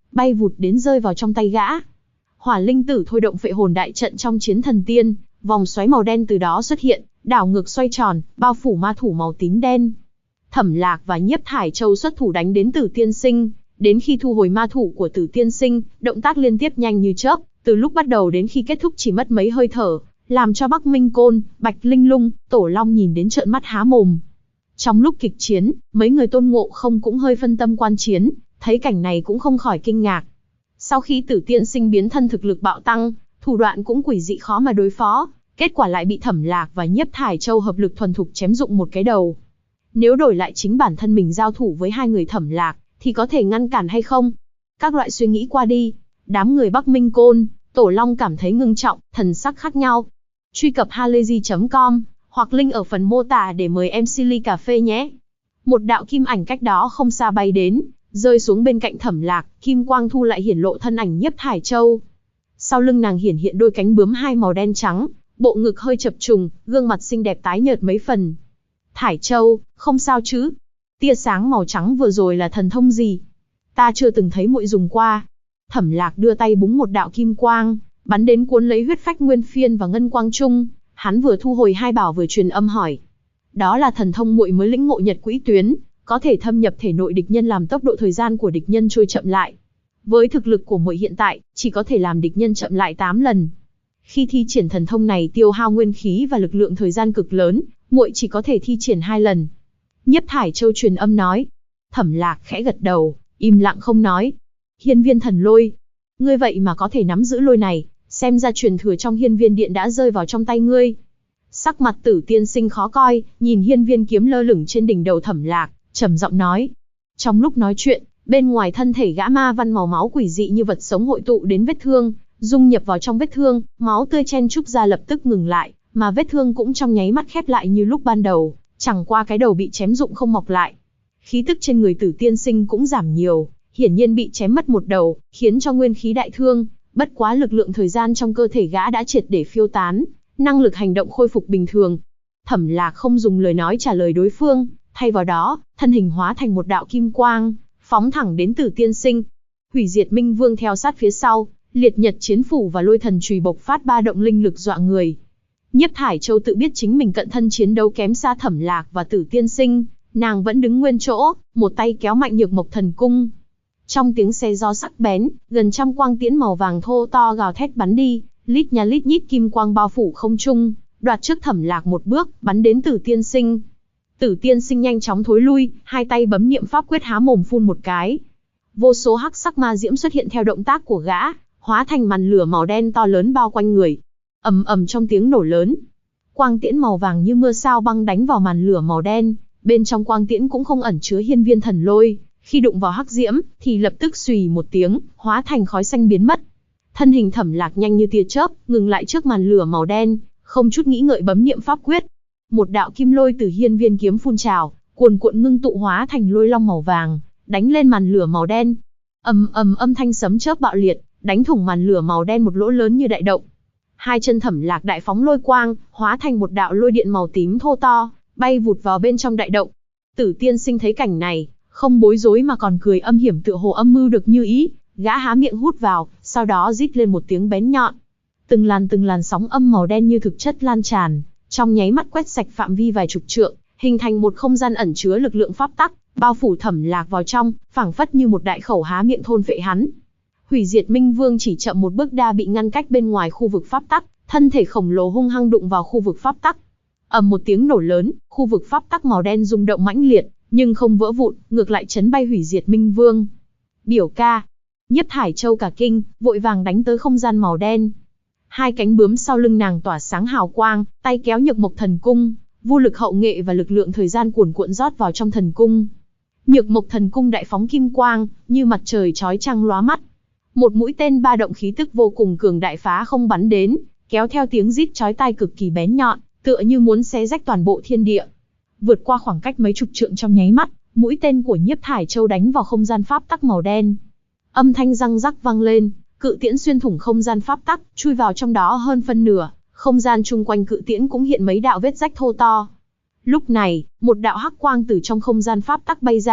bay vụt đến rơi vào trong tay gã. Hỏa linh tử thôi động phệ hồn đại trận trong chiến thần tiên, vòng xoáy màu đen từ đó xuất hiện, đảo ngược xoay tròn, bao phủ ma thủ màu tím đen. Thẩm Lạc và Nhiếp Thải Châu xuất thủ đánh đến Tử Tiên Sinh, đến khi thu hồi ma thủ của Tử Tiên Sinh, động tác liên tiếp nhanh như chớp, từ lúc bắt đầu đến khi kết thúc chỉ mất mấy hơi thở, làm cho Bắc Minh Côn, Bạch Linh Lung, Tổ Long nhìn đến trợn mắt há mồm. Trong lúc kịch chiến, mấy người Tôn Ngộ Không cũng hơi phân tâm quan chiến, thấy cảnh này cũng không khỏi kinh ngạc. Sau khi Tử Tiên Sinh biến thân thực lực bạo tăng, thủ đoạn cũng quỷ dị khó mà đối phó, kết quả lại bị Thẩm Lạc và Nhiếp Thải Châu hợp lực thuần thục chém rụng một cái đầu. Nếu đổi lại chính bản thân mình giao thủ với hai người Thẩm Lạc, thì có thể ngăn cản hay không? Các loại suy nghĩ qua đi, đám người Bắc Minh Côn, Tổ Long cảm thấy ngưng trọng, thần sắc khác nhau. Truy cập halayzi.com hoặc link ở phần mô tả để mời em Silly Cà Phê nhé. Một đạo kim ảnh cách đó không xa bay đến, rơi xuống bên cạnh Thẩm Lạc, kim quang thu lại hiển lộ thân ảnh Nhiếp Thải Châu. Sau lưng nàng hiển hiện đôi cánh bướm hai màu đen trắng, bộ ngực hơi chập trùng, gương mặt xinh đẹp tái nhợt mấy phần. Thải Châu, không sao chứ? Tia sáng màu trắng vừa rồi là thần thông gì? Ta chưa từng thấy muội dùng qua. Thẩm Lạc đưa tay búng một đạo kim quang, bắn đến cuốn lấy huyết phách nguyên phiên và ngân quang trung. Hắn vừa thu hồi hai bảo vừa truyền âm hỏi. Đó là thần thông muội mới lĩnh ngộ Nhật Quỹ Tuyến, có thể thâm nhập thể nội địch nhân làm tốc độ thời gian của địch nhân trôi chậm lại. Với thực lực của muội hiện tại, chỉ có thể làm địch nhân chậm lại 8 lần. Khi thi triển thần thông này tiêu hao nguyên khí và lực lượng thời gian cực lớn, muội chỉ có thể thi triển 2 lần. Nhiếp Thải Châu truyền âm nói. Thẩm Lạc khẽ gật đầu, im lặng không nói. Hiên viên thần lôi. Ngươi vậy mà có thể nắm giữ lôi này, xem ra truyền thừa trong hiên viên điện đã rơi vào trong tay ngươi. Sắc mặt Tử Tiên Sinh khó coi, nhìn hiên viên kiếm lơ lửng trên đỉnh đầu Thẩm Lạc, trầm giọng nói. Trong lúc nói chuyện, bên ngoài thân thể gã ma văn màu máu quỷ dị như vật sống hội tụ đến vết thương, dung nhập vào trong vết thương, máu tươi chen chúc ra lập tức ngừng lại, mà vết thương cũng trong nháy mắt khép lại như lúc ban đầu, chẳng qua cái đầu bị chém rụng không mọc lại. Khí tức trên người Tử Tiên Sinh cũng giảm nhiều, hiển nhiên bị chém mất một đầu, khiến cho nguyên khí đại thương, bất quá lực lượng thời gian trong cơ thể gã đã triệt để phiêu tán, năng lực hành động khôi phục bình thường. Thẩm Lạc không dùng lời nói trả lời đối phương, thay vào đó, thân hình hóa thành một đạo kim quang, phóng thẳng đến Tử Tiên Sinh. Hủy Diệt Minh Vương theo sát phía sau, Liệt Nhật Chiến Phủ và Lôi Thần Chùy bộc phát ba động linh lực dọa người. Nhiếp Thải Châu tự biết chính mình cận thân chiến đấu kém xa Thẩm Lạc và Tử Tiên Sinh, nàng vẫn đứng nguyên chỗ, một tay kéo mạnh Nhược Mộc Thần Cung. Trong tiếng xe gió sắc bén, gần trăm quang tiễn màu vàng thô to gào thét bắn đi, lít nha lít nhít kim quang bao phủ không trung, đoạt trước Thẩm Lạc một bước, bắn đến Tử Tiên Sinh. Tử Tiên Sinh nhanh chóng thối lui, hai tay bấm niệm pháp quyết há mồm phun một cái. Vô số hắc sắc ma diễm xuất hiện theo động tác của gã, hóa thành màn lửa màu đen to lớn bao quanh người. Ầm ầm trong tiếng nổ lớn, quang tiễn màu vàng như mưa sao băng đánh vào màn lửa màu đen, bên trong quang tiễn cũng không ẩn chứa hiên viên thần lôi, khi đụng vào hắc diễm thì lập tức xùy một tiếng, hóa thành khói xanh biến mất. Thân hình Thẩm Lạc nhanh như tia chớp, ngừng lại trước màn lửa màu đen, không chút nghĩ ngợi bấm niệm pháp quyết. Một đạo kim lôi từ hiên viên kiếm phun trào, cuồn cuộn ngưng tụ hóa thành lôi long màu vàng, đánh lên màn lửa màu đen. Ầm ầm âm thanh sấm chớp bạo liệt, đánh thủng màn lửa màu đen một lỗ lớn như đại động. Hai chân Thẩm Lạc đại phóng lôi quang, hóa thành một đạo lôi điện màu tím thô to, bay vụt vào bên trong đại động. Tử Tiên Sinh thấy cảnh này, không bối rối mà còn cười âm hiểm tựa hồ âm mưu được như ý, gã há miệng hút vào, sau đó rít lên một tiếng bén nhọn. Từng làn sóng âm màu đen như thực chất lan tràn, trong nháy mắt quét sạch phạm vi vài chục trượng, hình thành một không gian ẩn chứa lực lượng pháp tắc, bao phủ Thẩm Lạc vào trong, phảng phất như một đại khẩu há miệng thôn phệ hắn. Hủy Diệt Minh Vương chỉ chậm một bước đã bị ngăn cách bên ngoài khu vực pháp tắc, thân thể khổng lồ hung hăng đụng vào khu vực pháp tắc. Ầm một tiếng nổ lớn, khu vực pháp tắc màu đen rung động mãnh liệt, nhưng không vỡ vụn, ngược lại chấn bay Hủy Diệt Minh Vương. Biểu ca. Nhiếp Thải Châu cả kinh, vội vàng đánh tới không gian màu đen. Hai cánh bướm sau lưng nàng tỏa sáng hào quang, tay kéo Nhược Mộc Thần Cung, vô lực hậu nghệ và lực lượng thời gian cuồn cuộn rót vào trong thần cung. Nhược Mộc Thần Cung đại phóng kim quang, như mặt trời chói chang lóa mắt. Một mũi tên ba động khí tức vô cùng cường đại phá không bắn đến, kéo theo tiếng rít chói tai cực kỳ bén nhọn, tựa như muốn xé rách toàn bộ thiên địa. Vượt qua khoảng cách mấy chục trượng trong nháy mắt, mũi tên của Nhiếp Thải Châu đánh vào không gian pháp tắc màu đen. Âm thanh răng rắc vang lên, cự tiễn xuyên thủng không gian pháp tắc, chui vào trong đó hơn phân nửa, không gian chung quanh cự tiễn cũng hiện mấy đạo vết rách thô to. Lúc này, một đạo hắc quang từ trong không gian pháp tắc bay ra,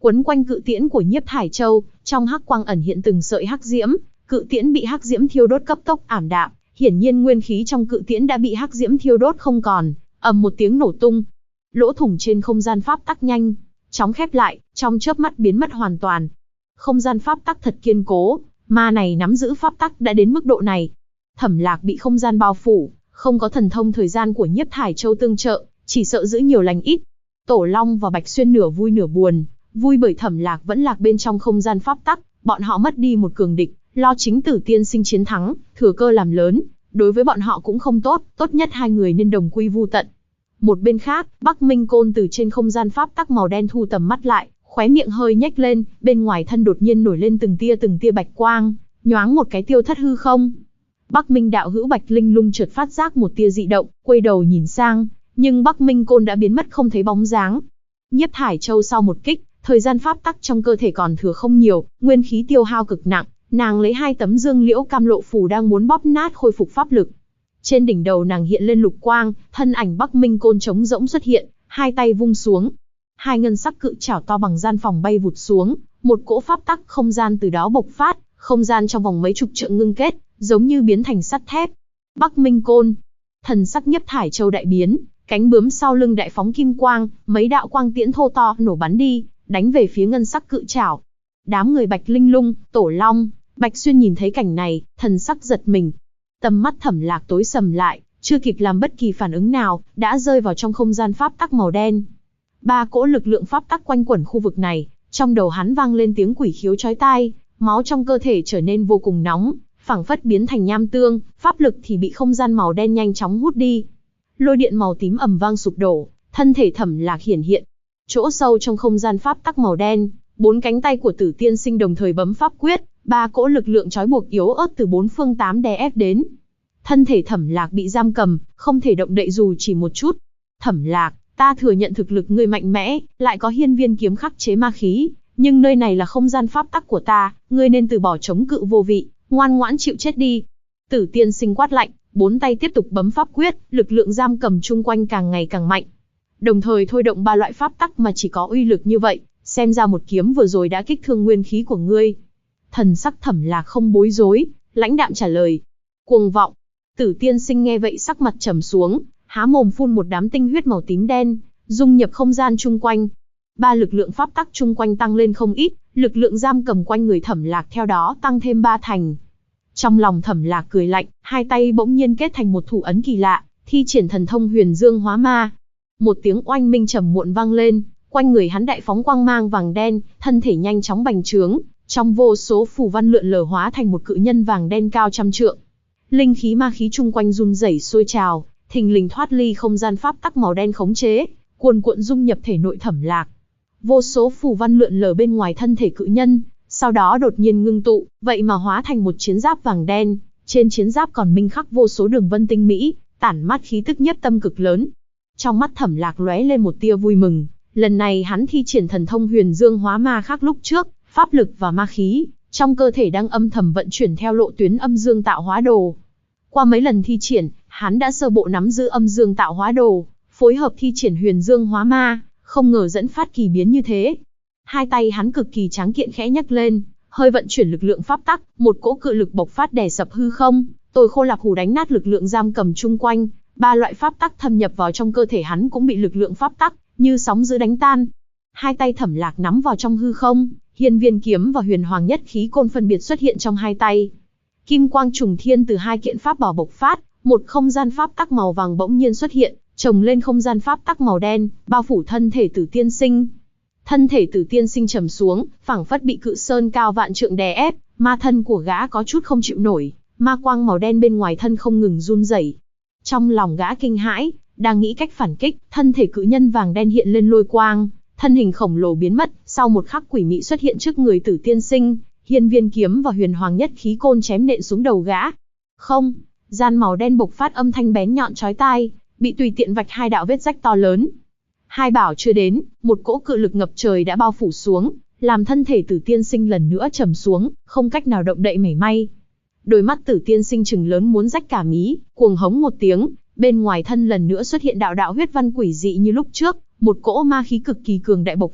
Quấn quanh cự tiễn của Nhiếp Thải Châu, trong hắc quang ẩn hiện từng sợi hắc diễm, cự tiễn bị hắc diễm thiêu đốt cấp tốc ảm đạm, hiển nhiên nguyên khí trong cự tiễn đã bị hắc diễm thiêu đốt không còn, ầm một tiếng nổ tung. Lỗ thủng trên không gian pháp tắc nhanh chóng khép lại, trong chớp mắt biến mất hoàn toàn. Không gian pháp tắc thật kiên cố, ma này nắm giữ pháp tắc đã đến mức độ này. Thẩm Lạc bị không gian bao phủ, không có thần thông thời gian của Nhiếp Thải Châu tương trợ, chỉ sợ giữ nhiều lành ít. Tổ Long và Bạch Xuyên nửa vui nửa buồn, vui bởi Thẩm Lạc vẫn lạc bên trong không gian pháp tắc, bọn họ mất đi một cường địch, lo chính Tử Tiên Sinh chiến thắng, thừa cơ làm lớn, đối với bọn họ cũng không tốt, tốt nhất hai người nên đồng quy vu tận. Một bên khác, Bắc Minh Côn từ trên không gian pháp tắc màu đen thu tầm mắt lại, khóe miệng hơi nhếch lên, bên ngoài thân đột nhiên nổi lên từng tia bạch quang, nhoáng một cái tiêu thất hư không. Bắc Minh đạo hữu Bạch Linh Lung chợt phát giác một tia dị động, quay đầu nhìn sang, nhưng Bắc Minh Côn đã biến mất không thấy bóng dáng. Nhiếp Thải Châu sau một kích, thời gian pháp tắc trong cơ thể còn thừa không nhiều, nguyên khí tiêu hao cực nặng, nàng lấy 2 tấm dương liễu cam lộ phù đang muốn bóp nát khôi phục pháp lực. Trên đỉnh đầu nàng hiện lên lục quang, thân ảnh Bắc Minh Côn trống rỗng xuất hiện, hai tay vung xuống. 2 ngân sắc cự chảo to bằng gian phòng bay vụt xuống, một cỗ pháp tắc không gian từ đó bộc phát, không gian trong vòng mấy chục trượng ngưng kết, giống như biến thành sắt thép. Bắc Minh Côn, thần sắc Nhiếp Thải Châu đại biến, cánh bướm sau lưng đại phóng kim quang, mấy đạo quang tiễn thô to nổ bắn đi, đánh về phía ngân sắc cự chảo. Đám người Bạch Linh Lung, Tổ Long, Bạch Xuyên nhìn thấy cảnh này, thần sắc giật mình. Tầm mắt Thẩm Lạc tối sầm lại, chưa kịp làm bất kỳ phản ứng nào, đã rơi vào trong không gian pháp tắc màu đen. 3 cỗ lực lượng pháp tắc quanh quẩn khu vực này, trong đầu hắn vang lên tiếng quỷ khiếu chói tai, máu trong cơ thể trở nên vô cùng nóng, phảng phất biến thành nham tương, pháp lực thì bị không gian màu đen nhanh chóng hút đi. Lôi điện màu tím ầm vang sụp đổ, thân thể Thẩm Lạc hiển hiện. Chỗ sâu trong không gian pháp tắc màu đen, 4 cánh tay của Tử Tiên Sinh đồng thời bấm pháp quyết, 3 cỗ lực lượng trói buộc yếu ớt từ 4 phương 8 đè ép đến. Thân thể Thẩm Lạc bị giam cầm, không thể động đậy dù chỉ một chút. Thẩm Lạc, ta thừa nhận thực lực ngươi mạnh mẽ, lại có hiên viên kiếm khắc chế ma khí, nhưng nơi này là không gian pháp tắc của ta, ngươi nên từ bỏ chống cự vô vị, ngoan ngoãn chịu chết đi. Tử Tiên Sinh quát lạnh, 4 tay tiếp tục bấm pháp quyết, lực lượng giam cầm chung quanh càng ngày càng mạnh. Đồng thời thôi động 3 loại pháp tắc mà chỉ có uy lực như vậy, xem ra một kiếm vừa rồi đã kích thương nguyên khí của ngươi. Thần sắc Thẩm Lạc không bối rối, lãnh đạm trả lời. Cuồng vọng. Tử Tiên Sinh nghe vậy sắc mặt trầm xuống, há mồm phun một đám tinh huyết màu tím đen, dung nhập không gian chung quanh. 3 lực lượng pháp tắc chung quanh tăng lên không ít, lực lượng giam cầm quanh người Thẩm Lạc theo đó tăng thêm 3 thành. Trong lòng Thẩm Lạc cười lạnh, hai tay bỗng nhiên kết thành một thủ ấn kỳ lạ, thi triển thần thông Huyền Dương Hóa Ma. Một tiếng oanh minh trầm muộn vang lên, quanh người hắn đại phóng quang mang vàng đen, thân thể nhanh chóng bành trướng, trong vô số phù văn lượn lờ hóa thành một cự nhân vàng đen cao trăm trượng. Linh khí ma khí chung quanh run rẩy sôi trào, thình lình thoát ly không gian pháp tắc màu đen khống chế, cuồn cuộn dung nhập thể nội Thẩm Lạc. Vô số phù văn lượn lờ bên ngoài thân thể cự nhân, sau đó đột nhiên ngưng tụ, vậy mà hóa thành một chiến giáp vàng đen, trên chiến giáp còn minh khắc vô số đường vân tinh mỹ, tản mát khí tức nhiếp tâm cực lớn. Trong mắt Thẩm Lạc lóe lên một tia vui mừng, lần này hắn thi triển thần thông Huyền Dương Hóa Ma khác lúc trước, pháp lực và ma khí trong cơ thể đang âm thầm vận chuyển theo lộ tuyến âm dương tạo hóa đồ. Qua mấy lần thi triển, hắn đã sơ bộ nắm giữ âm dương tạo hóa đồ, phối hợp thi triển Huyền Dương Hóa Ma, không ngờ dẫn phát kỳ biến như thế. Hai tay hắn cực kỳ tráng kiện khẽ nhấc lên, hơi vận chuyển lực lượng pháp tắc, một cỗ cự lực bộc phát đè sập hư không, Tôi Khô Lạp Hủ đánh nát lực lượng giam cầm chung quanh, 3 loại pháp tắc thâm nhập vào trong cơ thể hắn cũng bị lực lượng pháp tắc như sóng dữ đánh tan. Hai tay Thẩm Lạc nắm vào trong hư không, Hiên Viên kiếm và Huyền Hoàng Nhất Khí Côn phân biệt xuất hiện trong hai tay. Kim quang trùng thiên từ 2 kiện pháp bảo bộc phát, một không gian pháp tắc màu vàng bỗng nhiên xuất hiện, chồng lên không gian pháp tắc màu đen, bao phủ thân thể Tử Tiên Sinh. Thân thể Tử Tiên Sinh trầm xuống, phảng phất bị cự sơn cao vạn trượng đè ép, ma thân của gã có chút không chịu nổi, ma quang màu đen bên ngoài thân không ngừng run rẩy. Trong lòng gã kinh hãi, đang nghĩ cách phản kích, thân thể cự nhân vàng đen hiện lên lôi quang, thân hình khổng lồ biến mất, sau một khắc quỷ mị xuất hiện trước người Tử Tiên Sinh, Hiên Viên kiếm và Huyền Hoàng Nhất Khí Côn chém nện xuống đầu gã. Không, gian màu đen bộc phát âm thanh bén nhọn chói tai, bị tùy tiện vạch 2 đạo vết rách to lớn. Hai bảo chưa đến, một cỗ cự lực ngập trời đã bao phủ xuống, làm thân thể Tử Tiên Sinh lần nữa trầm xuống, không cách nào động đậy mảy may. Đôi mắt Tử Tiên Sinh trừng lớn muốn rách cả mí, cuồng hống một tiếng, bên ngoài thân lần nữa xuất hiện đạo đạo huyết văn quỷ dị như lúc trước, một cỗ ma khí cực kỳ cường đại bộc phát,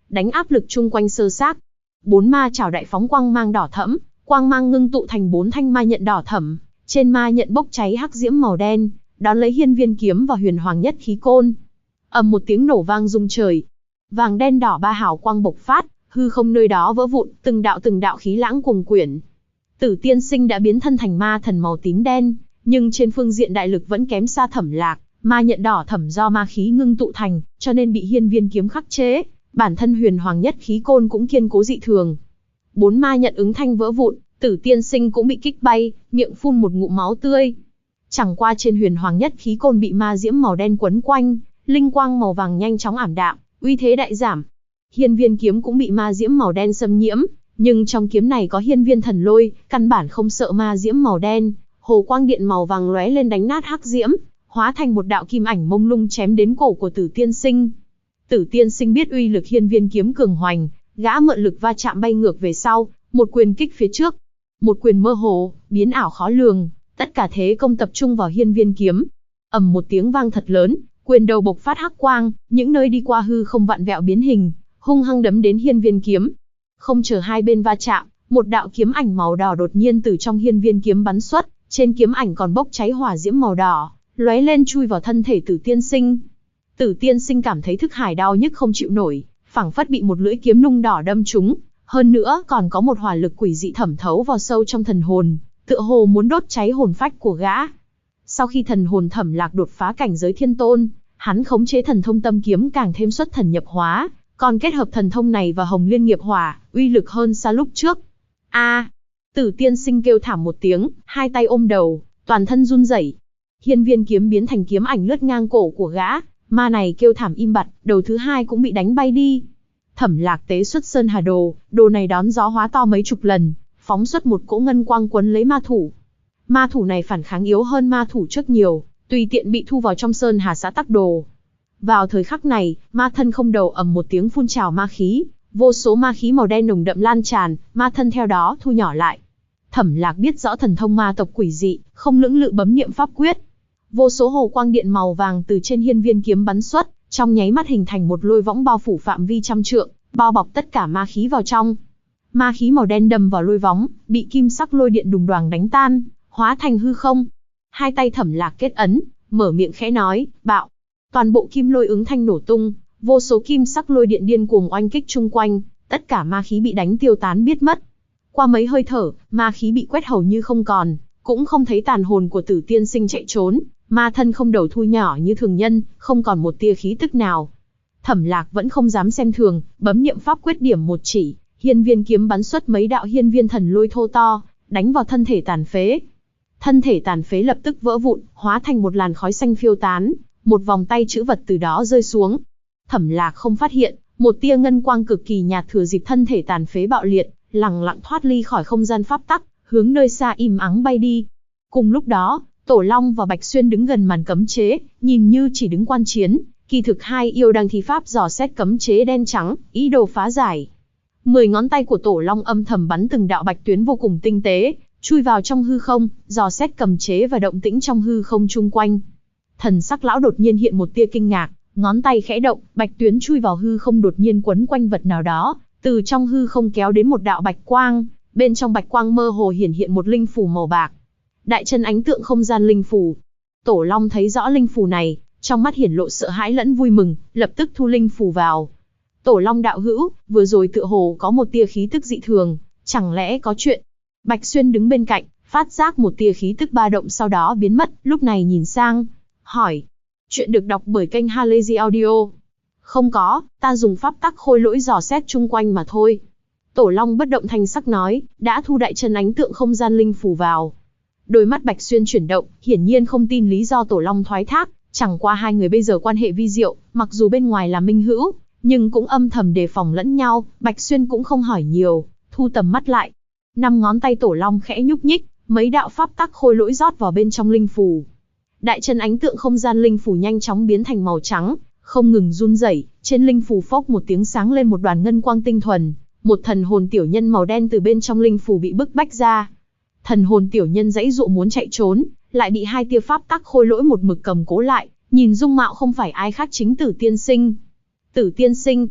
đánh áp lực chung quanh sơ xác. 4 ma chảo đại phóng quang mang đỏ thẫm, quang mang ngưng tụ thành 4 thanh ma nhận đỏ thẫm, trên ma nhận bốc cháy hắc diễm màu đen, đón lấy hiên viên kiếm và huyền hoàng nhất khí côn. Ầm một tiếng nổ vang rung trời, vàng đen đỏ ba hào quang bộc phát, hư không nơi đó vỡ vụn, từng đạo khí lãng cuồng quyển. Tử Tiên Sinh đã biến thân thành ma thần màu tím đen, nhưng trên phương diện đại lực vẫn kém xa Thẩm Lạc, ma nhận đỏ thẫm do ma khí ngưng tụ thành, cho nên bị hiên viên kiếm khắc chế, bản thân huyền hoàng nhất khí côn cũng kiên cố dị thường. 4 ma nhận ứng thanh vỡ vụn, Tử Tiên Sinh cũng bị kích bay, miệng phun một ngụm máu tươi. Chẳng qua trên huyền hoàng nhất khí côn bị ma diễm màu đen quấn quanh, linh quang màu vàng nhanh chóng ảm đạm, uy thế đại giảm. Hiên viên kiếm cũng bị ma diễm màu đen xâm nhiễm, nhưng trong kiếm này có hiên viên thần lôi, căn bản không sợ ma diễm màu đen. Hồ quang điện màu vàng lóe lên đánh nát hắc diễm, hóa thành một đạo kim ảnh mông lung chém đến cổ của Tử Tiên Sinh. Tử Tiên Sinh biết uy lực hiên viên kiếm cường hoành, gã mượn lực va chạm bay ngược về sau, một quyền kích phía trước. Một quyền mơ hồ, biến ảo khó lường, tất cả thế công tập trung vào hiên viên kiếm. Ầm một tiếng vang thật lớn, quyền đầu bộc phát hắc quang, những nơi đi qua hư không vặn vẹo biến hình, hung hăng đấm đến hiên viên kiếm. Không chờ hai bên va chạm, một đạo kiếm ảnh màu đỏ đột nhiên từ trong hiên viên kiếm bắn xuất, trên kiếm ảnh còn bốc cháy hỏa diễm màu đỏ, lóe lên chui vào thân thể Tử Tiên Sinh. Tử Tiên Sinh cảm thấy thức hải đau nhức không chịu nổi, phảng phất bị một lưỡi kiếm nung đỏ đâm trúng, hơn nữa còn có một hỏa lực quỷ dị thẩm thấu vào sâu trong thần hồn, tựa hồ muốn đốt cháy hồn phách của gã. Sau khi thần hồn Thẩm Lạc đột phá cảnh giới thiên tôn, hắn khống chế thần thông tâm kiếm càng thêm xuất thần nhập hóa, còn kết hợp thần thông này và Hồng Liên nghiệp hỏa, uy lực hơn xa lúc trước. A! Tử Tiên Sinh kêu thảm một tiếng, hai tay ôm đầu, toàn thân run rẩy. Hiên viên kiếm biến thành kiếm ảnh lướt ngang cổ của gã, ma này kêu thảm im bặt, đầu thứ hai cũng bị đánh bay đi. Thẩm Lạc tế xuất Sơn Hà Đồ, đồ này đón gió hóa to mấy chục lần, phóng xuất một cỗ ngân quang quấn lấy ma thủ. Ma thủ này phản kháng yếu hơn ma thủ trước nhiều, tùy tiện bị thu vào trong Sơn Hà Xã Tắc Đồ. Vào thời khắc này, ma thân không đầu ầm một tiếng phun trào ma khí, vô số ma khí màu đen nồng đậm lan tràn, ma thân theo đó thu nhỏ lại. Thẩm Lạc biết rõ thần thông ma tộc quỷ dị, không lưỡng lự bấm niệm pháp quyết. Vô số hồ quang điện màu vàng từ trên hiên viên kiếm bắn xuất, trong nháy mắt hình thành một lôi võng bao phủ phạm vi trăm trượng, bao bọc tất cả ma khí vào trong. Ma khí màu đen đâm vào lôi võng, bị kim sắc lôi điện đùng đoàng đánh tan, hóa thành hư không. Hai tay Thẩm Lạc kết ấn, mở miệng khẽ nói, bạo. Toàn bộ kim lôi ứng thanh nổ tung, vô số kim sắc lôi điện điên cuồng oanh kích chung quanh, tất cả ma khí bị đánh tiêu tán biết mất. Qua mấy hơi thở, ma khí bị quét hầu như không còn, cũng không thấy tàn hồn của Tử Tiên Sinh chạy trốn, ma thân không đầu thu nhỏ như thường nhân, không còn một tia khí tức nào. Thẩm Lạc vẫn không dám xem thường, bấm niệm pháp quyết điểm một chỉ, hiên viên kiếm bắn xuất mấy đạo hiên viên thần lôi thô to, đánh vào thân thể tàn phế. Thân thể tàn phế lập tức vỡ vụn, hóa thành một làn khói xanh phiêu tán, một vòng tay chữ vật từ đó rơi xuống. Thẩm Lạc không phát hiện, một tia ngân quang cực kỳ nhạt thừa dịp thân thể tàn phế bạo liệt, lẳng lặng thoát ly khỏi không gian pháp tắc, hướng nơi xa im ắng bay đi. Cùng lúc đó, Tổ Long và Bạch Xuyên đứng gần màn cấm chế, nhìn như chỉ đứng quan chiến, kỳ thực hai yêu đang thi pháp dò xét cấm chế đen trắng, ý đồ phá giải. 10 ngón tay của Tổ Long âm thầm bắn từng đạo bạch tuyến vô cùng tinh tế, chui vào trong hư không, dò xét cấm chế và động tĩnh trong hư không chung quanh. Thần sắc lão đột nhiên hiện một tia kinh ngạc, ngón tay khẽ động, bạch tuyến chui vào hư không đột nhiên quấn quanh vật nào đó, từ trong hư không kéo đến một đạo bạch quang, bên trong bạch quang mơ hồ hiển hiện một linh phù màu bạc. Đại chân ánh tượng không gian linh phù. Tổ Long thấy rõ linh phù này, trong mắt hiển lộ sợ hãi lẫn vui mừng, lập tức thu linh phù vào. Tổ Long đạo hữu, vừa rồi tựa hồ có một tia khí tức dị thường, chẳng lẽ có chuyện? Bạch Xuyên đứng bên cạnh, phát giác một tia khí tức ba động sau đó biến mất, lúc này nhìn sang, hỏi. Chuyện được đọc bởi kênh Halazy Audio. Không có, ta dùng pháp tắc khôi lỗi dò xét chung quanh mà thôi. Tổ Long bất động thanh sắc nói, đã thu đại chân ánh tượng không gian linh phù vào. Đôi mắt Bạch Xuyên chuyển động, hiển nhiên không tin lý do Tổ Long thoái thác, chẳng qua hai người bây giờ quan hệ vi diệu, mặc dù bên ngoài là minh hữu, nhưng cũng âm thầm đề phòng lẫn nhau, Bạch Xuyên cũng không hỏi nhiều, thu tầm mắt lại. 5 ngón tay Tổ Long khẽ nhúc nhích, mấy đạo pháp tắc khôi lỗi rót vào bên trong linh phù. Đại chân ánh tượng không gian linh phù nhanh chóng biến thành màu trắng, không ngừng run rẩy, trên linh phù phốc một tiếng sáng lên một đoàn ngân quang tinh thuần, một thần hồn tiểu nhân màu đen từ bên trong linh phù bị bức bách ra. Thần hồn tiểu nhân giãy giụa muốn chạy trốn, lại bị hai tia pháp tắc khôi lỗi một mực cầm cố lại, nhìn dung mạo không phải ai khác chính Tử Tiên Sinh. Tử Tiên Sinh.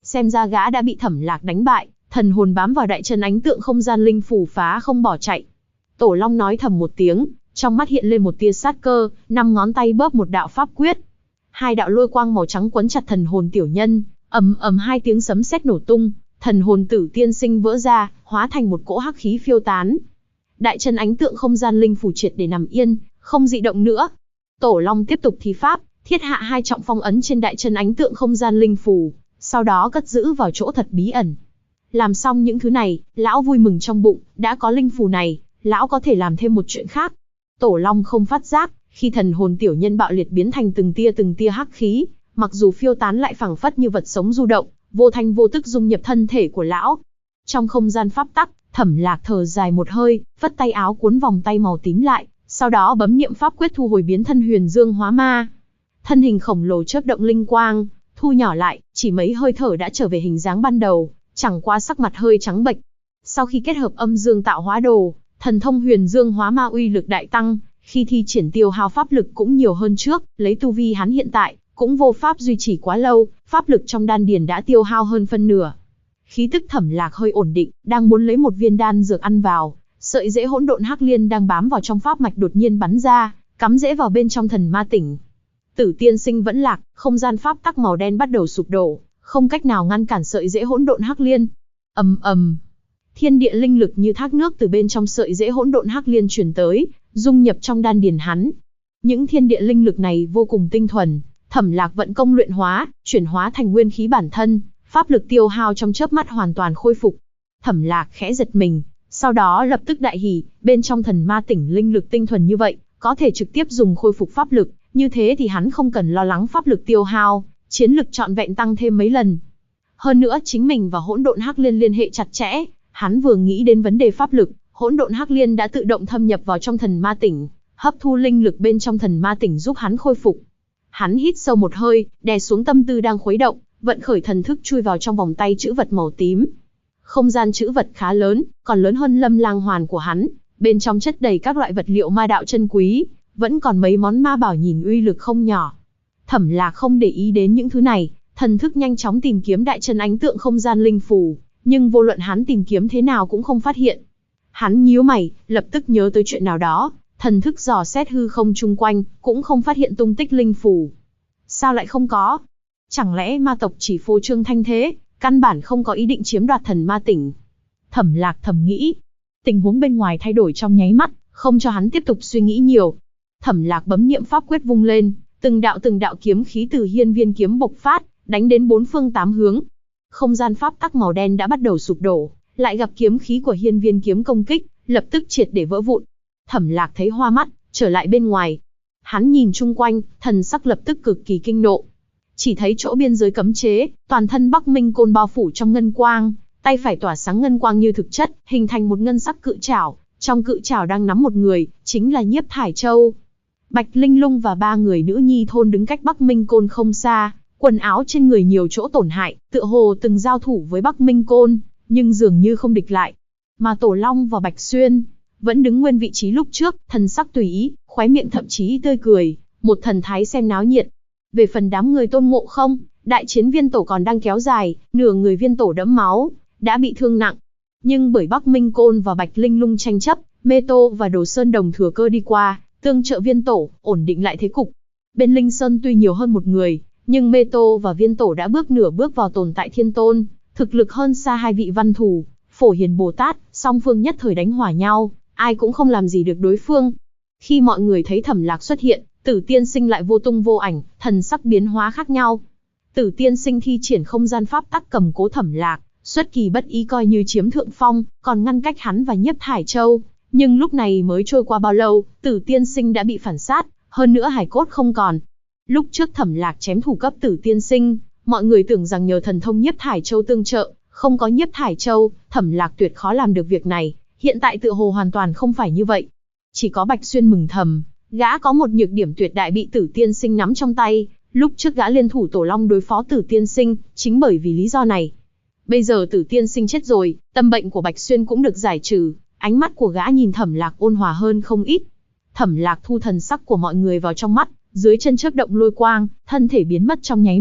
Xem ra gã đã bị Thẩm Lạc đánh bại, thần hồn bám vào đại chân ánh tượng không gian linh phù phá không bỏ chạy. Tổ Long nói thầm một tiếng, trong mắt hiện lên một tia sát cơ, 5 ngón tay bóp một đạo pháp quyết. 2 đạo lôi quang màu trắng quấn chặt thần hồn tiểu nhân, ầm ầm 2 tiếng sấm sét nổ tung, thần hồn Tử Tiên Sinh vỡ ra, hóa thành một cỗ hắc khí phiêu tán. Đại chân ánh tượng không gian linh phù triệt để nằm yên, không dị động nữa. Tổ Long tiếp tục thi pháp, thiết hạ 2 trọng phong ấn trên đại chân ánh tượng không gian linh phù, sau đó cất giữ vào chỗ thật bí ẩn. Làm xong những thứ này, lão vui mừng trong bụng, đã có linh phù này, lão có thể làm thêm một chuyện khác. Tổ Long không phát giác, khi thần hồn tiểu nhân bạo liệt biến thành từng tia hắc khí, mặc dù phiêu tán lại phảng phất như vật sống du động, vô thanh vô tức dung nhập thân thể của lão. Trong không gian pháp tắc, Thẩm Lạc thở dài một hơi, vất tay áo cuốn vòng tay màu tím lại, sau đó bấm niệm pháp quyết thu hồi biến thân Huyền Dương Hóa Ma. Thân hình khổng lồ chớp động linh quang, thu nhỏ lại, chỉ mấy hơi thở đã trở về hình dáng ban đầu, chẳng qua sắc mặt hơi trắng bệch. Sau khi kết hợp âm dương tạo hóa đồ, thần thông Huyền Dương Hóa Ma uy lực đại tăng, khi thi triển tiêu hao pháp lực cũng nhiều hơn trước, lấy tu vi hắn hiện tại, cũng vô pháp duy trì quá lâu, pháp lực trong đan điền đã tiêu hao hơn phân nửa. Khí tức Thẩm Lạc hơi ổn định, đang muốn lấy một viên đan dược ăn vào, sợi rễ hỗn độn hắc liên đang bám vào trong pháp mạch đột nhiên bắn ra, cắm rễ vào bên trong thần ma tỉnh. Tử Tiên Sinh vẫn lạc, không gian pháp tắc màu đen bắt đầu sụp đổ, không cách nào ngăn cản sợi rễ hỗn độn hắc liên. Ầm ầm, thiên địa linh lực như thác nước từ bên trong sợi rễ hỗn độn hắc liên truyền tới, dung nhập trong đan điền hắn. Những thiên địa linh lực này vô cùng tinh thuần, Thẩm Lạc vận công luyện hóa, chuyển hóa thành nguyên khí bản thân, pháp lực tiêu hao trong chớp mắt hoàn toàn khôi phục. Thẩm Lạc khẽ giật mình, sau đó lập tức đại hỉ, bên trong thần ma tỉnh linh lực tinh thuần như vậy, có thể trực tiếp dùng khôi phục pháp lực, như thế thì hắn không cần lo lắng pháp lực tiêu hao, chiến lực trọn vẹn tăng thêm mấy lần. Hơn nữa chính mình và hỗn độn hắc liên liên hệ chặt chẽ, hắn vừa nghĩ đến vấn đề pháp lực, hỗn độn hắc liên đã tự động thâm nhập vào trong thần ma tỉnh, hấp thu linh lực bên trong thần ma tỉnh giúp hắn khôi phục. Hắn hít sâu một hơi, đè xuống tâm tư đang khuấy động, vận khởi thần thức chui vào trong vòng tay chữ vật màu tím. Không gian chữ vật khá lớn, còn lớn hơn Lâm Lang Hoàn của hắn, bên trong chất đầy các loại vật liệu ma đạo chân quý, vẫn còn mấy món ma bảo nhìn uy lực không nhỏ. Thẩm Lạc không để ý đến những thứ này, thần thức nhanh chóng tìm kiếm đại chân ánh tượng không gian linh phù, nhưng vô luận hắn tìm kiếm thế nào cũng không phát hiện. Hắn nhíu mày, lập tức nhớ tới chuyện nào đó, thần thức dò xét hư không chung quanh, cũng không phát hiện tung tích linh phù. Sao lại không có? Chẳng lẽ ma tộc chỉ phô trương thanh thế, căn bản không có ý định chiếm đoạt thần ma tỉnh? Thẩm Lạc thầm nghĩ. Tình huống bên ngoài thay đổi trong nháy mắt, không cho hắn tiếp tục suy nghĩ nhiều. Thẩm Lạc bấm niệm pháp quyết vung lên, từng đạo kiếm khí từ hiên viên kiếm bộc phát, đánh đến 4 phương 8 hướng. Không gian pháp tắc màu đen đã bắt đầu sụp đổ, lại gặp kiếm khí của hiên viên kiếm công kích, lập tức triệt để vỡ vụn. Thẩm Lạc thấy hoa mắt, trở lại bên ngoài. Hắn nhìn chung quanh, thần sắc lập tức cực kỳ kinh nộ. Chỉ thấy chỗ biên giới cấm chế, toàn thân Bắc Minh Côn bao phủ trong ngân quang, tay phải tỏa sáng ngân quang như thực chất, hình thành một ngân sắc cự trảo, trong cự trảo đang nắm một người, chính là Nhiếp Thải Châu. Bạch Linh Lung và 3 người nữ nhi thôn đứng cách Bắc Minh Côn không xa, quần áo trên người nhiều chỗ tổn hại, tựa hồ từng giao thủ với Bắc Minh Côn, nhưng dường như không địch lại. Mà Tổ Long và Bạch Xuyên vẫn đứng nguyên vị trí lúc trước, thần sắc tùy ý, khóe miệng thậm chí tươi cười, một thần thái xem náo nhiệt. Về phần đám người Tôn Ngộ Không, đại chiến Viên Tổ còn đang kéo dài, nửa người Viên Tổ đẫm máu, đã bị thương nặng. Nhưng bởi Bắc Minh Côn và Bạch Linh Lung tranh chấp, Mê Tô và Đồ Sơn Đồng thừa cơ đi qua, tương trợ Viên Tổ, ổn định lại thế cục. Bên Linh Sơn tuy nhiều hơn một người, nhưng Mê Tô và Viên Tổ đã nửa bước vào tồn tại thiên tôn, thực lực hơn xa 2 vị văn thù, Phổ Hiền Bồ Tát, song phương nhất thời đánh hỏa nhau, ai cũng không làm gì được đối phương. Khi mọi người thấy Thẩm Lạc xuất hiện, Tử Tiên Sinh lại vô tung vô ảnh, thần sắc biến hóa khác nhau. Tử Tiên Sinh thi triển không gian pháp tắc cầm cố Thẩm Lạc, xuất kỳ bất ý coi như chiếm thượng phong, còn ngăn cách hắn và Nhiếp Thải Châu. Nhưng lúc này mới trôi qua bao lâu, Tử Tiên Sinh đã bị phản sát, hơn nữa hài cốt không còn. Lúc trước Thẩm Lạc chém thủ cấp Tử Tiên Sinh, mọi người tưởng rằng nhờ thần thông Nhiếp Thải Châu tương trợ, không có Nhiếp Thải Châu, Thẩm Lạc tuyệt khó làm được việc này. Hiện tại tựa hồ hoàn toàn không phải như vậy. Chỉ có Bạch Xuyên mừng thầm, gã có một nhược điểm tuyệt đại bị Tử Tiên Sinh nắm trong tay, lúc trước gã liên thủ Tổ Long đối phó Tử Tiên Sinh, chính bởi vì lý do này. Bây giờ Tử Tiên Sinh chết rồi, tâm bệnh của Bạch Xuyên cũng được giải trừ, ánh mắt của gã nhìn Thẩm Lạc ôn hòa hơn không ít. Thẩm Lạc thu thần sắc của mọi người vào trong mắt, dưới chân chớp động lôi quang, thân thể biến mất trong nháy mắt,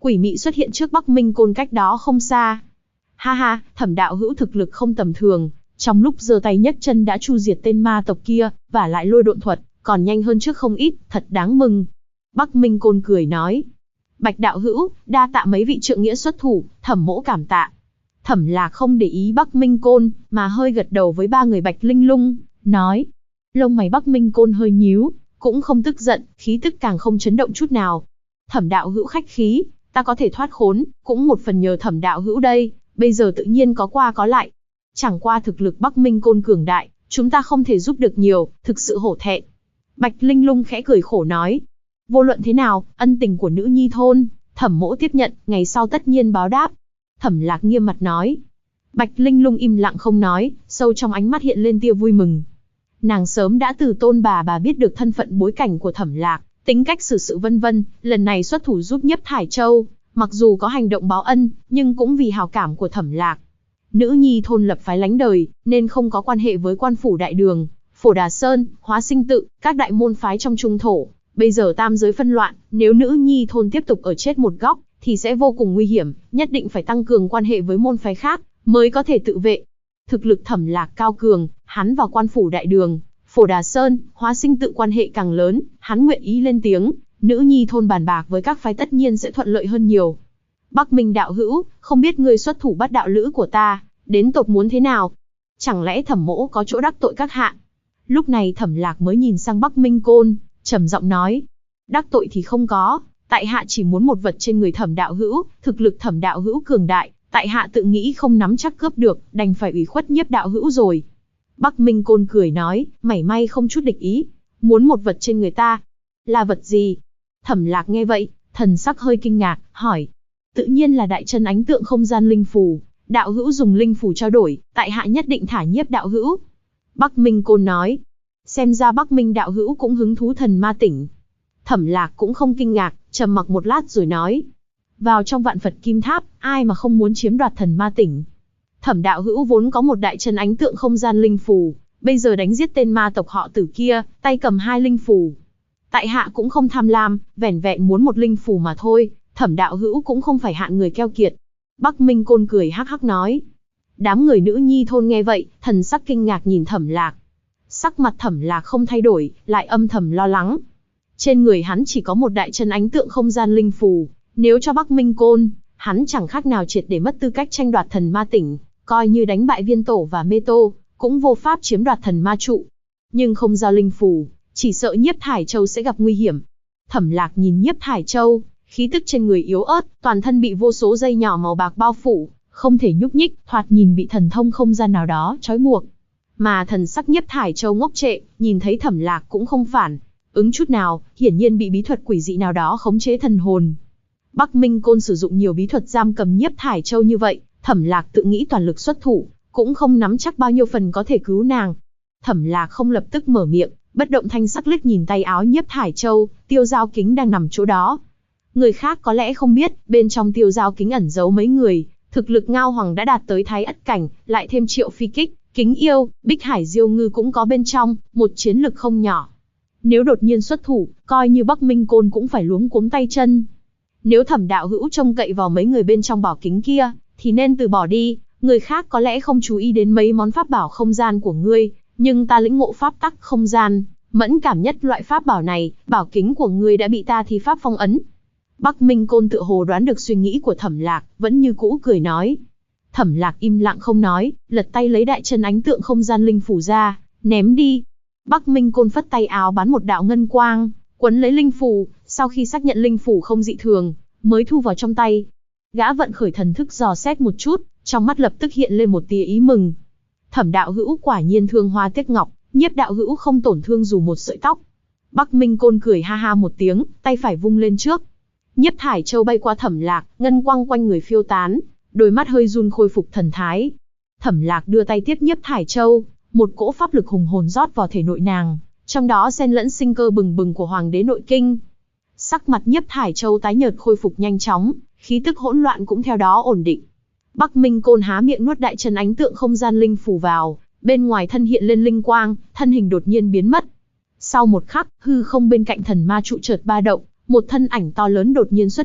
quỷ mị xuất hiện trước Bắc Minh Côn cách đó không xa. Ha ha, Thẩm đạo hữu thực lực không tầm thường, trong lúc giơ tay nhấc chân đã chu diệt tên ma tộc kia, và lại lôi độn thuật, còn nhanh hơn trước không ít, thật đáng mừng. Bắc Minh Côn cười nói. Bạch đạo hữu, đa tạ mấy vị trượng nghĩa xuất thủ, Thẩm mỗ cảm tạ. Thẩm Lạc không để ý Bắc Minh Côn, mà hơi gật đầu với ba người Bạch Linh Lung, nói. Lông mày Bắc Minh Côn hơi nhíu, cũng không tức giận, khí tức càng không chấn động chút nào. Thẩm đạo hữu khách khí, ta có thể thoát khốn, cũng một phần nhờ Thẩm đạo hữu đây, bây giờ tự nhiên có qua có lại. Chẳng qua thực lực Bắc Minh Côn cường đại, chúng ta không thể giúp được nhiều, thực sự hổ thẹn. Bạch Linh Lung khẽ cười khổ nói. Vô luận thế nào, ân tình của nữ nhi thôn, Thẩm mỗ tiếp nhận, ngày sau tất nhiên báo đáp. Thẩm Lạc nghiêm mặt nói. Bạch Linh Lung im lặng không nói, sâu trong ánh mắt hiện lên tia vui mừng. Nàng sớm đã từ tôn bà biết được thân phận bối cảnh của Thẩm Lạc, tính cách xử sự vân vân, lần này xuất thủ giúp Nhiếp Thải Châu, mặc dù có hành động báo ân, nhưng cũng vì hào cảm của Thẩm Lạc. Nữ nhi thôn lập phái lánh đời, nên không có quan hệ với quan phủ đại đường, Phổ Đà Sơn, Hóa Sinh Tự, các đại môn phái trong trung thổ. Bây giờ tam giới phân loạn, nếu nữ nhi thôn tiếp tục ở chết một góc, thì sẽ vô cùng nguy hiểm, nhất định phải tăng cường quan hệ với môn phái khác, mới có thể tự vệ. Thực lực Thẩm Lạc cao cường, hắn vào quan phủ đại đường, Phổ Đà Sơn, Hóa Sinh Tự quan hệ càng lớn, hắn nguyện ý lên tiếng, nữ nhi thôn bàn bạc với các phái tất nhiên sẽ thuận lợi hơn nhiều. Bắc Minh đạo hữu, không biết ngươi xuất thủ bắt đạo lữ của ta, đến tột muốn thế nào? Chẳng lẽ Thẩm mỗ có chỗ đắc tội các hạ? Lúc này Thẩm Lạc mới nhìn sang Bắc Minh Côn, trầm giọng nói. Đắc tội thì không có, tại hạ chỉ muốn một vật trên người Thẩm đạo hữu, thực lực Thẩm đạo hữu cường đại, tại hạ tự nghĩ không nắm chắc cướp được, đành phải ủy khuất Nhiếp đạo hữu rồi. Bắc Minh Côn cười nói, mảy may không chút địch ý. Muốn một vật trên người ta? Là vật gì? Thẩm Lạc nghe vậy, thần sắc hơi kinh ngạc, hỏi. Tự nhiên là đại chân ánh tượng không gian linh phù. Đạo hữu dùng linh phù trao đổi, tại hạ nhất định thả Nhiếp đạo hữu. Bắc Minh Côn nói. Xem ra Bắc Minh đạo hữu cũng hứng thú thần ma tỉnh. Thẩm Lạc cũng không kinh ngạc, trầm mặc một lát rồi nói. Vào trong vạn Phật Kim Tháp, ai mà không muốn chiếm đoạt thần ma tỉnh. Thẩm đạo hữu vốn có một đại chân ánh tượng không gian linh phù, bây giờ đánh giết tên ma tộc họ Tử kia, tay cầm 2 linh phù. Tại hạ cũng không tham lam, vẻn vẹn muốn một linh phù mà thôi, Thẩm đạo hữu cũng không phải hạng người keo kiệt. Bắc Minh Côn cười hắc hắc nói. Đám người nữ nhi thôn nghe vậy, thần sắc kinh ngạc nhìn Thẩm Lạc. Sắc mặt Thẩm Lạc không thay đổi, lại âm thầm lo lắng. Trên người hắn chỉ có một đại chân ánh tượng không gian linh phù, nếu cho Bắc Minh Côn, hắn chẳng khác nào triệt để mất tư cách tranh đoạt thần ma tỉnh, coi như đánh bại Viên Tổ và Mê Tô, cũng vô pháp chiếm đoạt thần ma trụ. Nhưng không giao linh phù, chỉ sợ Nhiếp Thải Châu sẽ gặp nguy hiểm. Thẩm Lạc nhìn Nhiếp Thải Châu, khí tức trên người yếu ớt, toàn thân bị vô số dây nhỏ màu bạc bao phủ, không thể nhúc nhích, thoạt nhìn bị thần thông không gian nào đó trói buộc. Mà thần sắc Nhiếp Thải Châu ngốc trệ, nhìn thấy Thẩm Lạc cũng không phản ứng chút nào, hiển nhiên bị bí thuật quỷ dị nào đó khống chế thần hồn. Bắc Minh Côn sử dụng nhiều bí thuật giam cầm Nhiếp Thải Châu như vậy, Thẩm Lạc tự nghĩ toàn lực xuất thủ, cũng không nắm chắc bao nhiêu phần có thể cứu nàng. Thẩm Lạc không lập tức mở miệng, bất động thanh sắc liếc nhìn tay áo Nhiếp Thải Châu, tiêu giao kính đang nằm chỗ đó. Người khác có lẽ không biết, bên trong tiêu giao kính ẩn giấu mấy người, thực lực Ngao Hoàng đã đạt tới Thái Ất cảnh, lại thêm Triệu Phi Kích, Kính Yêu, Bích Hải Diêu Ngư cũng có bên trong, một chiến lực không nhỏ. Nếu đột nhiên xuất thủ, coi như Bắc Minh Côn cũng phải luống cuống tay chân. Nếu Thẩm đạo hữu trông cậy vào mấy người bên trong bảo kính kia, thì nên từ bỏ đi, người khác có lẽ không chú ý đến mấy món pháp bảo không gian của ngươi, nhưng ta lĩnh ngộ pháp tắc không gian, mẫn cảm nhất loại pháp bảo này, bảo kính của ngươi đã bị ta thi pháp phong ấn. Bắc Minh Côn tựa hồ đoán được suy nghĩ của Thẩm Lạc, vẫn như cũ cười nói. Thẩm Lạc im lặng không nói, lật tay lấy đại chân ánh tượng không gian linh phù ra, ném đi. Bắc Minh Côn phất tay áo bắn một đạo ngân quang, quấn lấy linh phù, sau khi xác nhận linh phù không dị thường, mới thu vào trong tay. Gã vận khởi thần thức dò xét một chút, trong mắt lập tức hiện lên một tia ý mừng. Thẩm đạo hữu quả nhiên thương hoa tiếc ngọc, Nhiếp đạo hữu không tổn thương dù một sợi tóc. Bắc Minh Côn cười ha ha một tiếng, tay phải vung lên trước. Nhiếp Thải Châu bay qua Thẩm Lạc, ngân quang quanh người phiêu tán, đôi mắt hơi run khôi phục thần thái. Thẩm Lạc đưa tay tiếp Nhiếp Thải Châu, một cỗ pháp lực hùng hồn rót vào thể nội nàng, trong đó xen lẫn sinh cơ bừng bừng của Hoàng đế nội kinh. Sắc mặt Nhiếp Thải Châu tái nhợt khôi phục nhanh chóng, khí tức hỗn loạn cũng theo đó ổn định. Bắc Minh Côn há miệng nuốt đại chân ánh tượng không gian linh phù vào, bên ngoài thân hiện lên linh quang, thân hình đột nhiên biến mất. Sau một khắc, hư không bên cạnh thần ma trụ chợt ba động, một thân ảnh to lớn đột nhiên xuất hiện,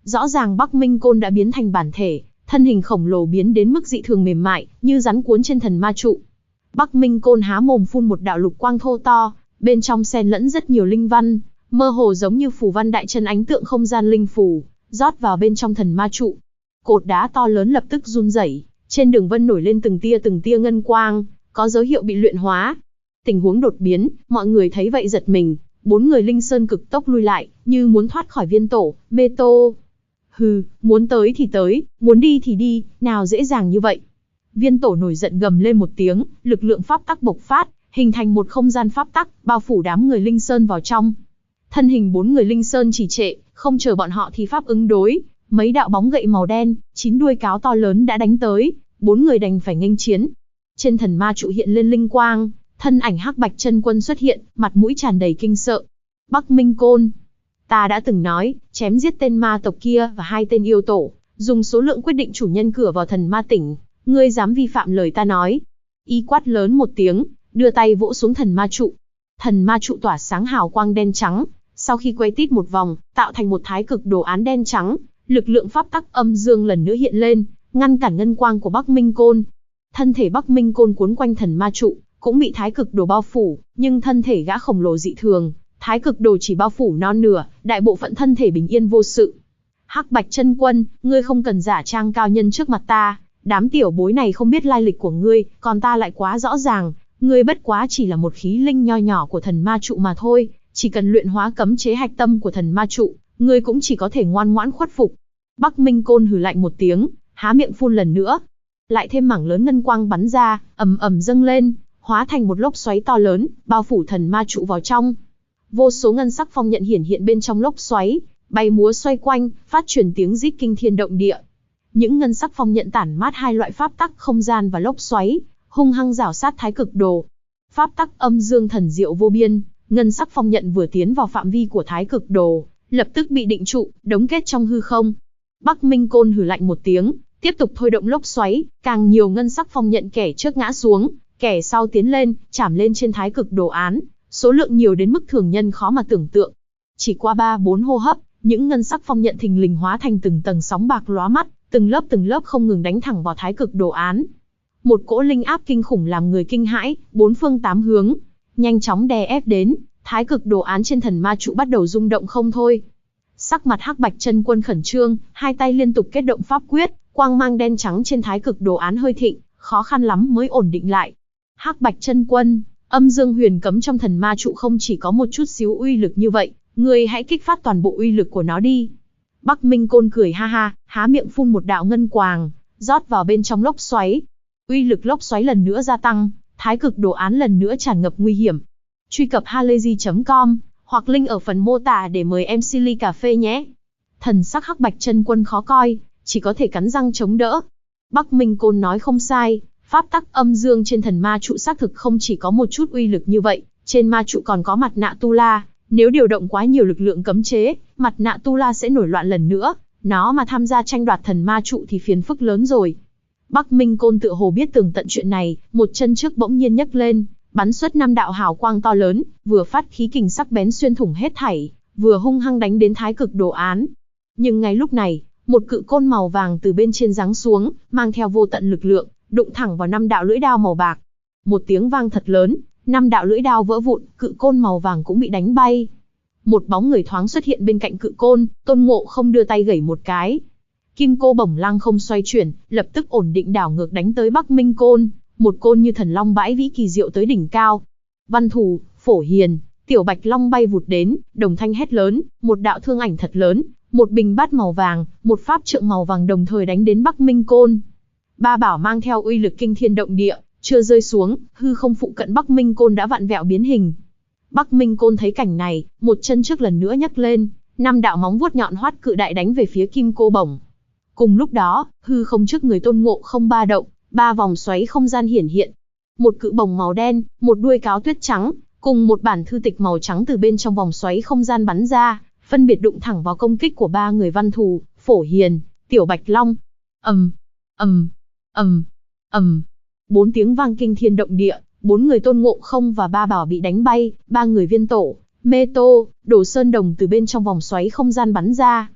Rõ ràng Bắc Minh Côn đã biến thành bản thể, thân hình khổng lồ biến đến mức dị thường mềm mại, như rắn cuốn trên thần ma trụ. Bắc Minh Côn há mồm phun một đạo lục quang thô to, bên trong xen lẫn rất nhiều linh văn, mơ hồ giống như phù văn đại chân ánh tượng không gian linh phù, rót vào bên trong thần ma trụ. Cột đá to lớn lập tức run rẩy, trên đường vân nổi lên từng tia ngân quang, có dấu hiệu bị luyện hóa. Tình huống đột biến, mọi người thấy vậy giật mình, 4 người Linh Sơn cực tốc lui lại, như muốn thoát khỏi viên tổ, mê tô. Hừ, muốn tới thì tới, muốn đi thì đi, nào dễ dàng như vậy. Viên tổ nổi giận gầm lên một tiếng, lực lượng pháp tắc bộc phát, hình thành một không gian pháp tắc, bao phủ đám người Linh Sơn vào trong. Thân hình 4 người Linh Sơn trì trệ, không chờ bọn họ thì pháp ứng đối, mấy đạo bóng gậy màu đen, 9 đuôi cáo to lớn đã đánh tới, 4 người đành phải nghênh chiến. Trên thần ma trụ hiện lên linh quang, thân ảnh Hắc Bạch Chân Quân xuất hiện, mặt mũi tràn đầy kinh sợ. Bắc Minh Côn, ta đã từng nói, chém giết tên ma tộc kia và 2 tên yêu tổ, dùng số lượng quyết định chủ nhân cửa vào thần ma tỉnh, ngươi dám vi phạm lời ta nói. Y quát lớn một tiếng, đưa tay vỗ xuống thần ma trụ. Thần ma trụ tỏa sáng hào quang đen trắng, sau khi quay tít một vòng, tạo thành một thái cực đồ án đen trắng, lực lượng pháp tắc âm dương lần nữa hiện lên, ngăn cản ngân quang của Bắc Minh Côn. Thân thể Bắc Minh Côn cuốn quanh thần ma trụ, cũng bị thái cực đồ bao phủ, nhưng thân thể gã khổng lồ dị thường, thái cực đồ chỉ bao phủ non nửa, đại bộ phận thân thể bình yên vô sự. Hắc Bạch Chân Quân, ngươi không cần giả trang cao nhân trước mặt ta, đám tiểu bối này không biết lai lịch của ngươi, còn ta lại quá rõ ràng, ngươi bất quá chỉ là một khí linh nho nhỏ của thần ma trụ mà thôi, chỉ cần luyện hóa cấm chế hạch tâm của thần ma trụ, ngươi cũng chỉ có thể ngoan ngoãn khuất phục. Bắc Minh Côn hừ lạnh một tiếng, há miệng phun lần nữa. Lại thêm mảng lớn ngân quang bắn ra, ầm ầm dâng lên, hóa thành một lốc xoáy to lớn, bao phủ thần ma trụ vào trong. Vô số ngân sắc phong nhận hiển hiện bên trong lốc xoáy, bay múa xoay quanh, phát truyền tiếng rít kinh thiên động địa. Những ngân sắc phong nhận tản mát 2 loại pháp tắc không gian và lốc xoáy, hung hăng rảo sát thái cực đồ. Pháp tắc âm dương thần diệu vô biên, ngân sắc phong nhận vừa tiến vào phạm vi của thái cực đồ, lập tức bị định trụ, đống kết trong hư không. Bắc Minh Côn hừ lạnh một tiếng, tiếp tục thôi động lốc xoáy, càng nhiều ngân sắc phong nhận kẻ trước ngã xuống, kẻ sau tiến lên, chạm lên trên thái cực đồ án, số lượng nhiều đến mức thường nhân khó mà tưởng tượng. Chỉ qua 3-4 hô hấp, những ngân sắc phong nhận thình lình hóa thành từng tầng sóng bạc lóa mắt, từng lớp không ngừng đánh thẳng vào thái cực đồ án. Một cỗ linh áp kinh khủng làm người kinh hãi, 4 phương 8 hướng, nhanh chóng đè ép đến, thái cực đồ án trên thần ma trụ bắt đầu rung động không thôi. Sắc mặt Hắc Bạch Chân Quân khẩn trương, 2 tay liên tục kết động pháp quyết, quang mang đen trắng trên thái cực đồ án hơi thịnh, khó khăn lắm mới ổn định lại. Hắc Bạch Chân Quân, âm dương huyền cấm trong thần ma trụ không chỉ có một chút xíu uy lực như vậy, ngươi hãy kích phát toàn bộ uy lực của nó đi. Bắc Minh Côn cười ha ha, há miệng phun một đạo ngân quang, rót vào bên trong lốc xoáy. Uy lực lốc xoáy lần nữa gia tăng, thái cực đồ án lần nữa tràn ngập nguy hiểm. Truy cập halayzi.com hoặc link ở phần mô tả để mời em Silly cà phê nhé. Thần sắc Hắc Bạch Chân Quân khó coi, chỉ có thể cắn răng chống đỡ. Bắc Minh Côn nói không sai, pháp tắc âm dương trên thần ma trụ xác thực không chỉ có một chút uy lực như vậy, trên ma trụ còn có mặt nạ tu la, nếu điều động quá nhiều lực lượng cấm chế, mặt nạ tu la sẽ nổi loạn lần nữa, nó mà tham gia tranh đoạt thần ma trụ thì phiền phức lớn rồi. Bắc Minh Côn tựa hồ biết tường tận chuyện này, một chân trước bỗng nhiên nhấc lên, bắn xuất 5 đạo hào quang to lớn, vừa phát khí kình sắc bén xuyên thủng hết thảy, vừa hung hăng đánh đến thái cực đồ án. Nhưng ngay lúc này, một cự côn màu vàng từ bên trên giáng xuống, mang theo vô tận lực lượng, đụng thẳng vào 5 đạo lưỡi đao màu bạc. Một tiếng vang thật lớn, 5 đạo lưỡi đao vỡ vụn, cự côn màu vàng cũng bị đánh bay. Một bóng người thoáng xuất hiện bên cạnh cự côn, Tôn Ngộ Không đưa tay gẩy một cái. Kim cô bổng lăng không xoay chuyển, lập tức ổn định đảo ngược đánh tới Bắc Minh Côn, một côn như thần long bãi vĩ kỳ diệu tới đỉnh cao. Văn Thù, Phổ Hiền, Tiểu Bạch Long bay vụt đến, đồng thanh hét lớn, một đạo thương ảnh thật lớn, một bình bát màu vàng, một pháp trượng màu vàng đồng thời đánh đến Bắc Minh Côn. Ba bảo mang theo uy lực kinh thiên động địa, chưa rơi xuống, hư không phụ cận Bắc Minh Côn đã vặn vẹo biến hình. Bắc Minh Côn thấy cảnh này, một chân trước lần nữa nhấc lên, 5 đạo móng vuốt nhọn hoắt cự đại đánh về phía kim cô bổng. Cùng lúc đó, hư không trước người Tôn Ngộ Không ba động, 3 vòng xoáy không gian hiển hiện. Một cự bổng màu đen, một đuôi cáo tuyết trắng, cùng một bản thư tịch màu trắng từ bên trong vòng xoáy không gian bắn ra, phân biệt đụng thẳng vào công kích của 3 người Văn Thù, Phổ Hiền, Tiểu Bạch Long. ầm, ầm, ầm, ầm. 4 tiếng vang kinh thiên động địa, 4 người Tôn Ngộ Không và ba bảo bị đánh bay, 3 người Viên Tổ, Mê Tô, Đồ Sơn Đồng từ bên trong vòng xoáy không gian bắn ra.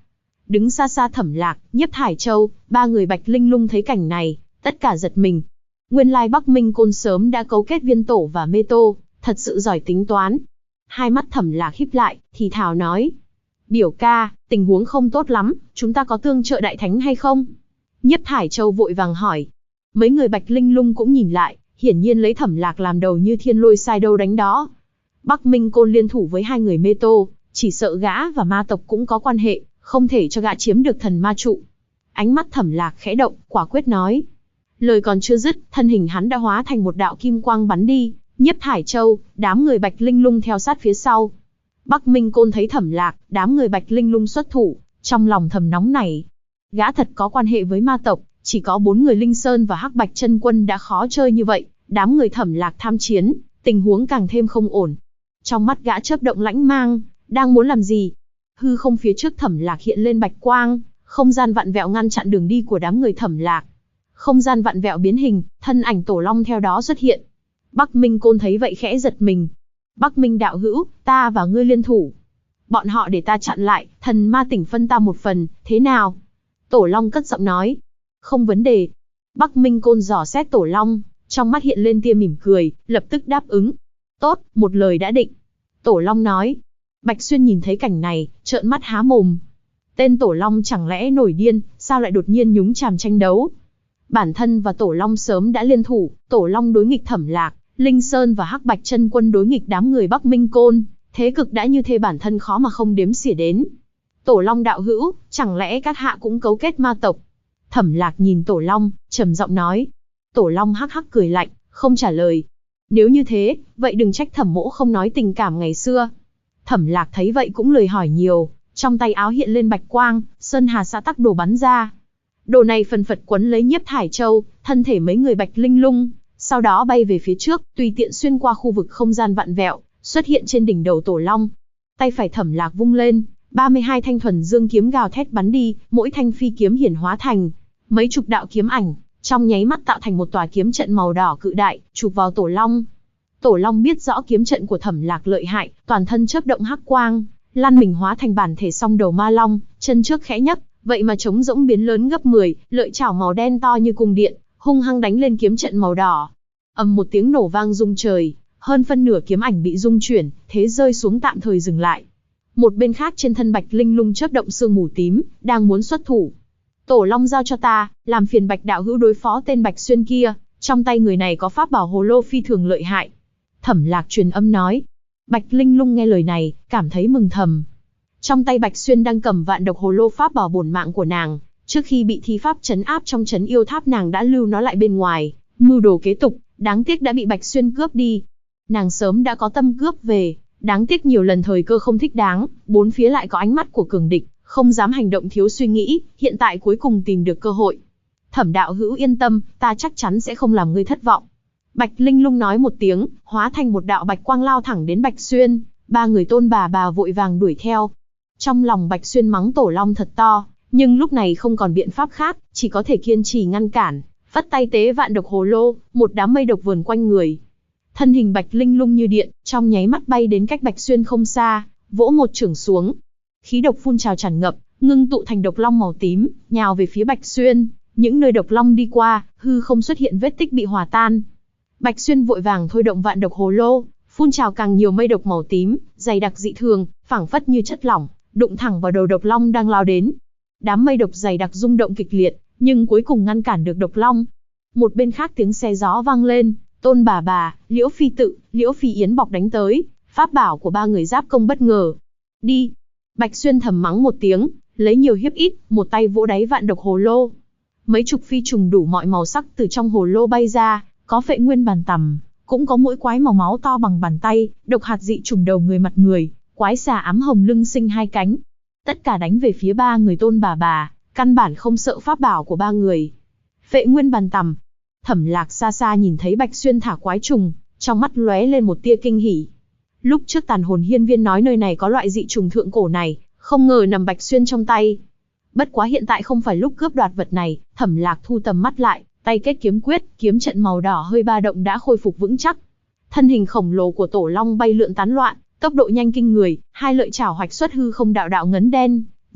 Đứng xa xa Thẩm Lạc, Nhiếp Thải Châu, ba người Bạch Linh Lung thấy cảnh này, tất cả giật mình. Nguyên lai Bắc Minh Côn sớm đã cấu kết Viên Tổ và Mê Tô, thật sự giỏi tính toán. Hai mắt Thẩm Lạc híp lại, thì thào nói: biểu ca, tình huống không tốt lắm, chúng ta có tương trợ đại thánh hay không? Nhiếp Thải Châu vội vàng hỏi. Mấy người Bạch Linh Lung cũng nhìn lại, hiển nhiên lấy Thẩm Lạc làm đầu như thiên lôi sai đâu đánh đó. Bắc Minh Côn liên thủ với hai người Mê Tô, chỉ sợ gã và ma tộc cũng có quan hệ, không thể cho gã chiếm được thần ma trụ. Ánh mắt Thẩm Lạc khẽ động, quả quyết nói. Lời còn chưa dứt, thân hình hắn đã hóa thành một đạo kim quang bắn đi. Nhiếp Thải Châu, đám người Bạch Linh Lung theo sát phía sau. Bắc Minh Côn thấy Thẩm Lạc, đám người Bạch Linh Lung xuất thủ, trong lòng thầm nóng nảy. Gã thật có quan hệ với ma tộc, chỉ có 4 người Linh Sơn và Hắc Bạch Chân Quân đã khó chơi như vậy, đám người Thẩm Lạc tham chiến, tình huống càng thêm không ổn. Trong mắt gã chớp động lãnh mang, đang muốn làm gì? Hư không phía trước Thẩm Lạc hiện lên bạch quang, không gian vặn vẹo ngăn chặn đường đi của đám người Thẩm Lạc. Không gian vặn vẹo biến hình, thân ảnh Tổ Long theo đó xuất hiện. Bắc Minh Côn thấy vậy khẽ giật mình. Bắc Minh đạo hữu, ta và ngươi liên thủ. Bọn họ để ta chặn lại, thần ma tỉnh phân ta một phần, thế nào? Tổ Long cất giọng nói. Không vấn đề. Bắc Minh Côn dò xét Tổ Long, trong mắt hiện lên tia mỉm cười, lập tức đáp ứng. Tốt, một lời đã định. Tổ Long nói. Bạch Xuyên nhìn thấy cảnh này, trợn mắt há mồm. Tên Tổ Long chẳng lẽ nổi điên, sao lại đột nhiên nhúng chàm tranh đấu? Bản thân và Tổ Long sớm đã liên thủ, Tổ Long đối nghịch Thẩm Lạc, Linh Sơn và Hắc Bạch Chân Quân đối nghịch đám người Bắc Minh Côn, thế cực đã như thế bản thân khó mà không đếm xỉa đến. Tổ Long đạo hữu, chẳng lẽ các hạ cũng cấu kết ma tộc? Thẩm Lạc nhìn Tổ Long, trầm giọng nói. Tổ Long hắc hắc cười lạnh, không trả lời. Nếu như thế, vậy đừng trách Thẩm mỗ không nói tình cảm ngày xưa. Thẩm Lạc thấy vậy cũng lười hỏi nhiều, trong tay áo hiện lên bạch quang, Sơn Hà xã tắc đồ bắn ra. Đồ này phần phật quấn lấy Nhiếp Thải Châu, thân thể mấy người Bạch Linh Lung, sau đó bay về phía trước, tùy tiện xuyên qua khu vực không gian vặn vẹo, xuất hiện trên đỉnh đầu Tổ Long. Tay phải Thẩm Lạc vung lên, 32 thanh thuần dương kiếm gào thét bắn đi, mỗi thanh phi kiếm hiển hóa thành mấy chục đạo kiếm ảnh, trong nháy mắt tạo thành một tòa kiếm trận màu đỏ cự đại, chụp vào Tổ Long. Tổ Long biết rõ kiếm trận của Thẩm Lạc lợi hại, toàn thân chớp động hắc quang, lăn mình hóa thành bản thể song đầu ma long, chân trước khẽ nhấc, vậy mà trống rỗng biến lớn gấp 10, lợi chảo màu đen to như cung điện, hung hăng đánh lên kiếm trận màu đỏ. Ầm một tiếng nổ vang rung trời, hơn phân nửa kiếm ảnh bị rung chuyển, thế rơi xuống tạm thời dừng lại. Một bên khác trên thân Bạch Linh Lung chớp động sương mù tím, đang muốn xuất thủ. Tổ Long giao cho ta, làm phiền Bạch đạo hữu đối phó tên Bạch Xuyên kia, trong tay người này có pháp bảo hồ lô phi thường lợi hại. Thẩm Lạc truyền âm nói. Bạch Linh Lung nghe lời này, cảm thấy mừng thầm. Trong tay Bạch Xuyên đang cầm vạn độc hồ lô pháp bảo bổn mạng của nàng, trước khi bị thi pháp trấn áp trong trấn yêu tháp nàng đã lưu nó lại bên ngoài, mưu đồ kế tục, đáng tiếc đã bị Bạch Xuyên cướp đi. Nàng sớm đã có tâm cướp về, đáng tiếc nhiều lần thời cơ không thích đáng, bốn phía lại có ánh mắt của cường địch, không dám hành động thiếu suy nghĩ, hiện tại cuối cùng tìm được cơ hội. Thẩm đạo hữu yên tâm, ta chắc chắn sẽ không làm ngươi thất vọng. Bạch Linh Lung nói một tiếng, hóa thành một đạo bạch quang lao thẳng đến Bạch Xuyên, ba người Tôn bà vội vàng đuổi theo. Trong lòng Bạch Xuyên mắng Tổ Long thật to, nhưng lúc này không còn biện pháp khác, chỉ có thể kiên trì ngăn cản, phất tay tế vạn độc hồ lô, một đám mây độc vờn quanh người. Thân hình Bạch Linh Lung như điện, trong nháy mắt bay đến cách Bạch Xuyên không xa, vỗ một chưởng xuống. Khí độc phun trào tràn ngập, ngưng tụ thành độc long màu tím, nhào về phía Bạch Xuyên. Những nơi độc long đi qua, hư không xuất hiện vết tích bị hòa tan. Bạch Xuyên vội vàng thôi động vạn độc hồ lô, phun trào càng nhiều mây độc màu tím, dày đặc dị thường, phảng phất như chất lỏng, đụng thẳng vào đầu độc long đang lao đến. Đám mây độc dày đặc rung động kịch liệt, nhưng cuối cùng ngăn cản được độc long. Một bên khác tiếng xe gió vang lên, Tôn bà, Liễu Phi Tự, Liễu Phi Yến bọc đánh tới, pháp bảo của ba người giáp công bất ngờ. Đi! Bạch Xuyên thầm mắng một tiếng, lấy nhiều hiếp ít, một tay vỗ đáy vạn độc hồ lô. Mấy chục phi trùng đủ mọi màu sắc từ trong hồ lô bay ra, có phệ nguyên bàn tằm, cũng có mũi quái màu máu to bằng bàn tay, độc hạt dị trùng đầu người mặt người, quái xà ám hồng lưng sinh hai cánh. Tất cả đánh về phía ba người Tôn bà, căn bản không sợ pháp bảo của ba người. Phệ nguyên bàn tằm. Thẩm Lạc xa xa nhìn thấy Bạch Xuyên thả quái trùng, trong mắt lóe lên một tia kinh hỉ. Lúc trước Tàn Hồn Hiên Viên nói nơi này có loại dị trùng thượng cổ này, không ngờ nằm Bạch Xuyên trong tay. Bất quá hiện tại không phải lúc cướp đoạt vật này, Thẩm Lạc thu tầm mắt lại, tay kết kiếm quyết, kiếm trận màu đỏ hơi ba động đã khôi phục vững chắc. Thân hình khổng lồ của Tổ Long bay lượn tán loạn, tốc độ nhanh kinh người, hai lợi chảo hoạch xuất hư không đạo đạo ngấn đen,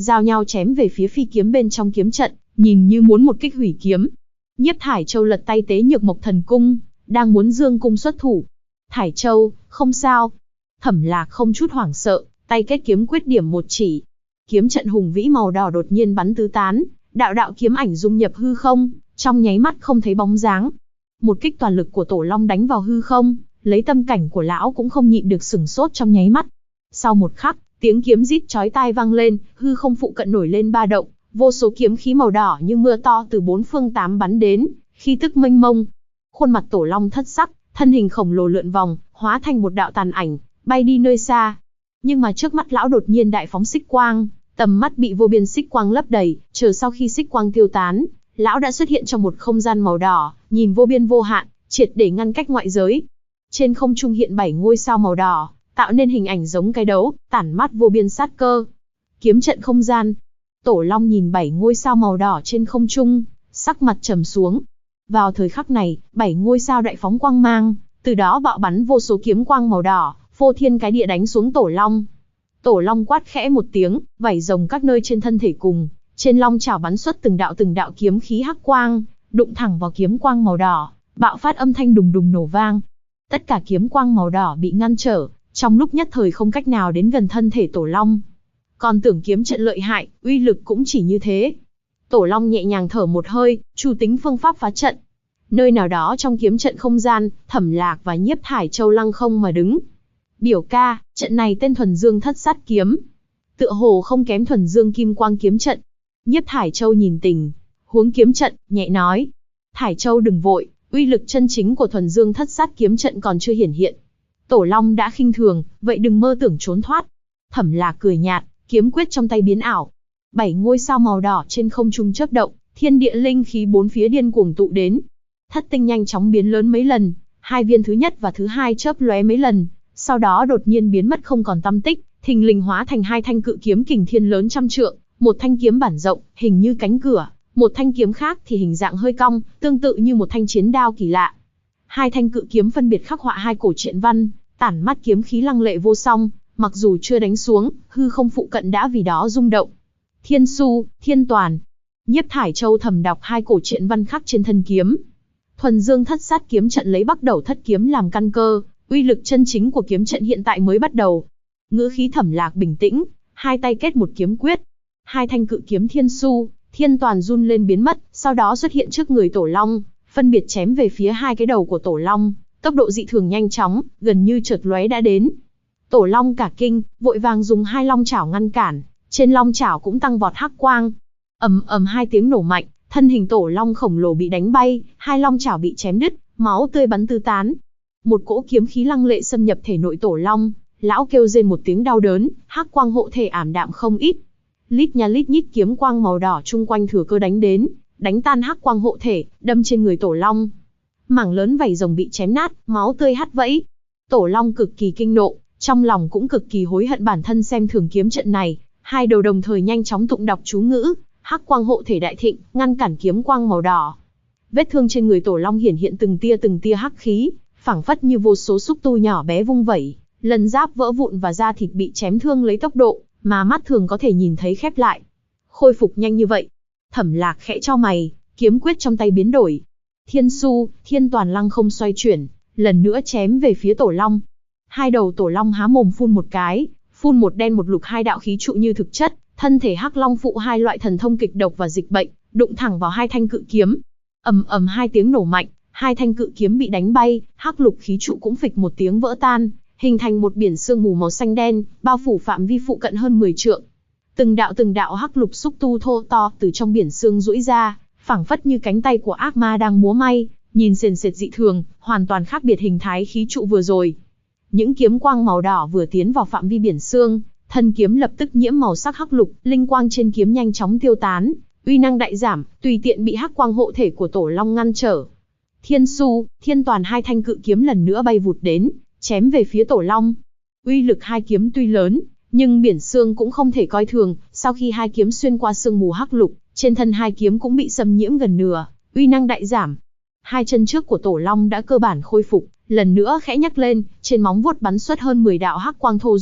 giao nhau chém về phía phi kiếm bên trong kiếm trận, nhìn như muốn một kích hủy kiếm. Nhiếp Thải Châu lật tay tế Nhược Mộc Thần Cung, đang muốn dương cung xuất thủ. Thải Châu, không sao. Thẩm Lạc không chút hoảng sợ, tay kết kiếm quyết điểm một chỉ. Kiếm trận hùng vĩ màu đỏ đột nhiên bắn tứ tán, đạo đạo kiếm ảnh dung nhập hư không, trong nháy mắt không thấy bóng dáng. Một kích toàn lực của Tổ Long đánh vào hư không, lấy tâm cảnh của lão cũng không nhịn được sửng sốt trong nháy mắt. Sau một khắc, tiếng kiếm rít chói tai vang lên, hư không phụ cận nổi lên ba động, vô số kiếm khí màu đỏ như mưa to từ bốn phương tám bắn đến, khí tức mênh mông. Khuôn mặt Tổ Long thất sắc, thân hình khổng lồ lượn vòng, hóa thành một đạo tàn ảnh, bay đi nơi xa. Nhưng mà trước mắt lão đột nhiên đại phóng xích quang, tầm mắt bị vô biên xích quang lấp đầy, chờ sau khi xích quang tiêu tán, lão đã xuất hiện trong một không gian màu đỏ, nhìn vô biên vô hạn, triệt để ngăn cách ngoại giới. Trên không trung hiện 7 ngôi sao màu đỏ, tạo nên hình ảnh giống cái đấu, tản mát vô biên sát cơ. Kiếm trận không gian. Tổ Long nhìn 7 ngôi sao màu đỏ trên không trung, sắc mặt trầm xuống. Vào thời khắc này, 7 ngôi sao đại phóng quang mang, từ đó bạo bắn vô số kiếm quang màu đỏ, phô thiên cái địa đánh xuống Tổ Long. Tổ Long quát khẽ một tiếng, vảy rồng các nơi trên thân thể cùng, trên long chảo bắn xuất từng đạo kiếm khí hắc quang, đụng thẳng vào kiếm quang màu đỏ, bạo phát âm thanh đùng đùng nổ vang. Tất cả kiếm quang màu đỏ bị ngăn trở, trong lúc nhất thời không cách nào đến gần thân thể Tổ Long. Còn tưởng kiếm trận lợi hại, uy lực cũng chỉ như thế. Tổ Long nhẹ nhàng thở một hơi, chủ tính phương pháp phá trận. Nơi nào đó trong kiếm trận không gian, Thẩm Lạc và Nhiếp Thải Châu lăng không mà đứng. Biểu ca, trận này tên Thuần Dương Thất Sát Kiếm. Tựa hồ không kém Thuần Dương Kim Quang Kiếm Trận. Nhiếp Thải Châu nhìn tình huống kiếm trận, nhẹ nói. Thải Châu đừng vội, uy lực chân chính của Thuần Dương Thất Sát Kiếm Trận còn chưa hiển hiện. Tổ Long đã khinh thường, vậy đừng mơ tưởng trốn thoát. Thẩm Lạc cười nhạt, kiếm quyết trong tay biến ảo. 7 ngôi sao màu đỏ trên không trung chớp động, thiên địa linh khí bốn phía điên cuồng tụ đến. Thất tinh nhanh chóng biến lớn mấy lần, hai viên thứ nhất và thứ hai chớp lóe mấy lần, sau đó đột nhiên biến mất không còn tăm tích, thình lình hóa thành hai thanh cự kiếm kình thiên lớn trăm trượng, một thanh kiếm bản rộng, hình như cánh cửa, một thanh kiếm khác thì hình dạng hơi cong, tương tự như một thanh chiến đao kỳ lạ. Hai thanh cự kiếm phân biệt khắc họa hai cổ truyện văn, tản mát kiếm khí lăng lệ vô song, mặc dù chưa đánh xuống, hư không phụ cận đã vì đó rung động. Thiên Su, Thiên Toàn. Nhiếp Thải Châu thầm đọc hai cổ truyện văn khắc trên thân kiếm. Thuần Dương Thất Sát Kiếm Trận lấy Bắc Đầu Thất Kiếm làm căn cơ, uy lực chân chính của kiếm trận hiện tại mới bắt đầu. Ngữ khí Thẩm Lạc bình tĩnh, hai tay kết một kiếm quyết. Hai thanh cự kiếm Thiên Su, Thiên Toàn run lên biến mất, sau đó xuất hiện trước người Tổ Long, phân biệt chém về phía hai cái đầu của Tổ Long, tốc độ dị thường nhanh chóng, gần như chợt lóe đã đến. Tổ Long cả kinh, vội vàng dùng hai long chảo ngăn cản, trên long chảo cũng tăng vọt hắc quang. Ầm ầm hai tiếng nổ mạnh, thân hình Tổ Long khổng lồ bị đánh bay, hai long chảo bị chém đứt, máu tươi bắn tứ tán. Một cỗ kiếm khí lăng lệ xâm nhập thể nội Tổ Long, lão kêu rên một tiếng đau đớn, hắc quang hộ thể ảm đạm không ít. Lít nha lít nhít kiếm quang màu đỏ chung quanh thừa cơ đánh đến, đánh tan hắc quang hộ thể, đâm trên người Tổ Long. Mảng lớn vảy rồng bị chém nát, máu tươi hắt vẫy. Tổ Long cực kỳ kinh nộ, trong lòng cũng cực kỳ hối hận bản thân xem thường kiếm trận này, hai đầu đồng thời nhanh chóng tụng đọc chú ngữ, hắc quang hộ thể đại thịnh, ngăn cản kiếm quang màu đỏ. Vết thương trên người Tổ Long hiển hiện từng tia hắc khí, phảng phất như vô số xúc tu nhỏ bé vung vẩy, lần giáp vỡ vụn và da thịt bị chém thương lấy tốc độ mà mắt thường có thể nhìn thấy khép lại. Khôi phục nhanh như vậy. Thẩm Lạc khẽ chau mày, kiếm quyết trong tay biến đổi. Thiên Su, Thiên Toàn lăng không xoay chuyển, lần nữa chém về phía Tổ Long. Hai đầu Tổ Long há mồm phun một cái, phun một đen một lục hai đạo khí trụ như thực chất, thân thể hắc long phụ hai loại thần thông kịch độc và dịch bệnh, đụng thẳng vào hai thanh cự kiếm. Ầm ầm hai tiếng nổ mạnh, hai thanh cự kiếm bị đánh bay, hắc lục khí trụ cũng phịch một tiếng vỡ tan, hình thành một biển sương mù màu xanh đen, bao phủ phạm vi phụ cận hơn 10 trượng. Từng đạo hắc lục xúc tu thô to từ trong biển sương duỗi ra, phảng phất như cánh tay của ác ma đang múa may, nhìn sền sệt dị thường, hoàn toàn khác biệt hình thái khí trụ vừa rồi. Những kiếm quang màu đỏ vừa tiến vào phạm vi biển sương, thân kiếm lập tức nhiễm màu sắc hắc lục, linh quang trên kiếm nhanh chóng tiêu tán, uy năng đại giảm, tùy tiện bị hắc quang hộ thể của Tổ Long ngăn trở. Thiên Su, Thiên Toàn hai thanh cự kiếm lần nữa bay vụt đến, chém về phía Tổ Long. Uy lực hai kiếm tuy lớn, nhưng biển sương cũng không thể coi thường, sau khi hai kiếm xuyên qua sương mù hắc lục, trên thân hai kiếm cũng bị xâm nhiễm gần nửa, uy năng đại giảm. Hai chân trước của Tổ Long đã cơ bản khôi phục, lần nữa khẽ nhắc lên, trên móng vuốt bắn xuất hơn 10 đạo hắc quang thô duệ,